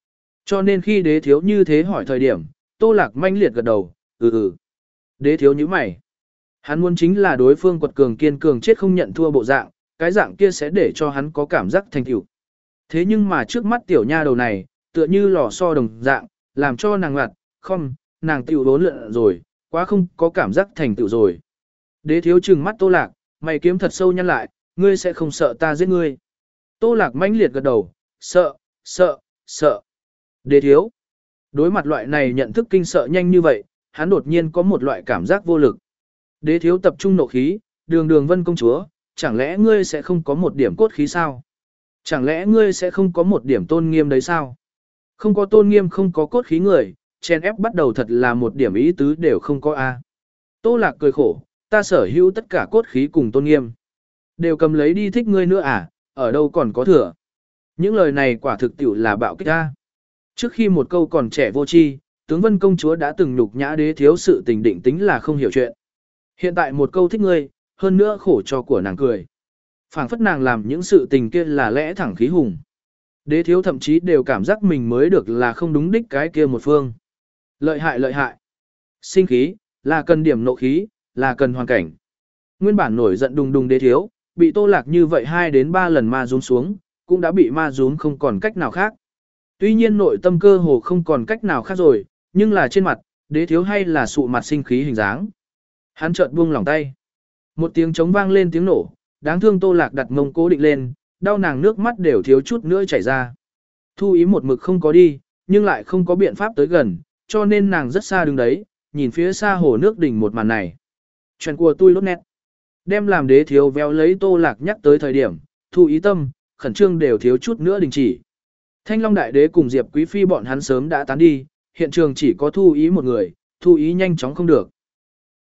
Cho nên khi đế thiếu như thế hỏi thời điểm, Tô Lạc manh liệt gật đầu, ừ ừ. Đế thiếu như mày. Hắn muốn chính là đối phương quật cường kiên cường chết không nhận thua bộ dạng, cái dạng kia sẽ để cho hắn có cảm giác thành tựu. Thế nhưng mà trước mắt tiểu nha đầu này, tựa như lò xo đồng dạng, làm cho nàng ngặt, không, nàng tiểu đốn lượn rồi, quá không có cảm giác thành tựu rồi. Đế thiếu trừng mắt Tô Lạc, mày kiếm thật sâu nhăn lại, ngươi sẽ không sợ ta giết ngươi. Tô Lạc mãnh liệt gật đầu, sợ, sợ, sợ. Đế thiếu. Đối mặt loại này nhận thức kinh sợ nhanh như vậy, hắn đột nhiên có một loại cảm giác vô lực. Đế thiếu tập trung nộ khí, đường đường vân công chúa, chẳng lẽ ngươi sẽ không có một điểm cốt khí sao? Chẳng lẽ ngươi sẽ không có một điểm tôn nghiêm đấy sao? Không có tôn nghiêm không có cốt khí người, chen ép bắt đầu thật là một điểm ý tứ đều không có a. Tô Lạc cười khổ, ta sở hữu tất cả cốt khí cùng tôn nghiêm. Đều cầm lấy đi thích ngươi nữa à, ở đâu còn có thừa. Những lời này quả thực tiểu là bạo kích a. Trước khi một câu còn trẻ vô tri, tướng vân công chúa đã từng nhục nhã đế thiếu sự tình định tính là không hiểu chuyện. Hiện tại một câu thích ngươi, hơn nữa khổ cho của nàng cười. Phảng phất nàng làm những sự tình kia là lẽ thẳng khí hùng. Đế thiếu thậm chí đều cảm giác mình mới được là không đúng đích cái kia một phương. Lợi hại lợi hại. Sinh khí, là cần điểm nộ khí, là cần hoàn cảnh. Nguyên bản nổi giận đùng đùng đế thiếu, bị Tô Lạc như vậy hai đến ba lần ma rúm xuống, cũng đã bị ma rúm không còn cách nào khác. Tuy nhiên nội tâm cơ hồ không còn cách nào khác rồi, nhưng là trên mặt, đế thiếu hay là sụ mặt sinh khí hình dáng. Hắn chợt buông lỏng tay. Một tiếng trống vang lên tiếng nổ, đáng thương Tô Lạc đặt mông cố định lên, đau nàng nước mắt đều thiếu chút nữa chảy ra. Thu ý một mực không có đi, nhưng lại không có biện pháp tới gần, cho nên nàng rất xa đứng đấy, nhìn phía xa hồ nước đỉnh một màn này. Chuyện của tôi lốt nét. Đem làm đế thiếu véo lấy Tô Lạc nhắc tới thời điểm, Thu ý tâm, khẩn trương đều thiếu chút nữa đình chỉ. Thanh Long Đại Đế cùng Diệp Quý Phi bọn hắn sớm đã tán đi, hiện trường chỉ có Thu ý một người, Thu ý nhanh chóng không được.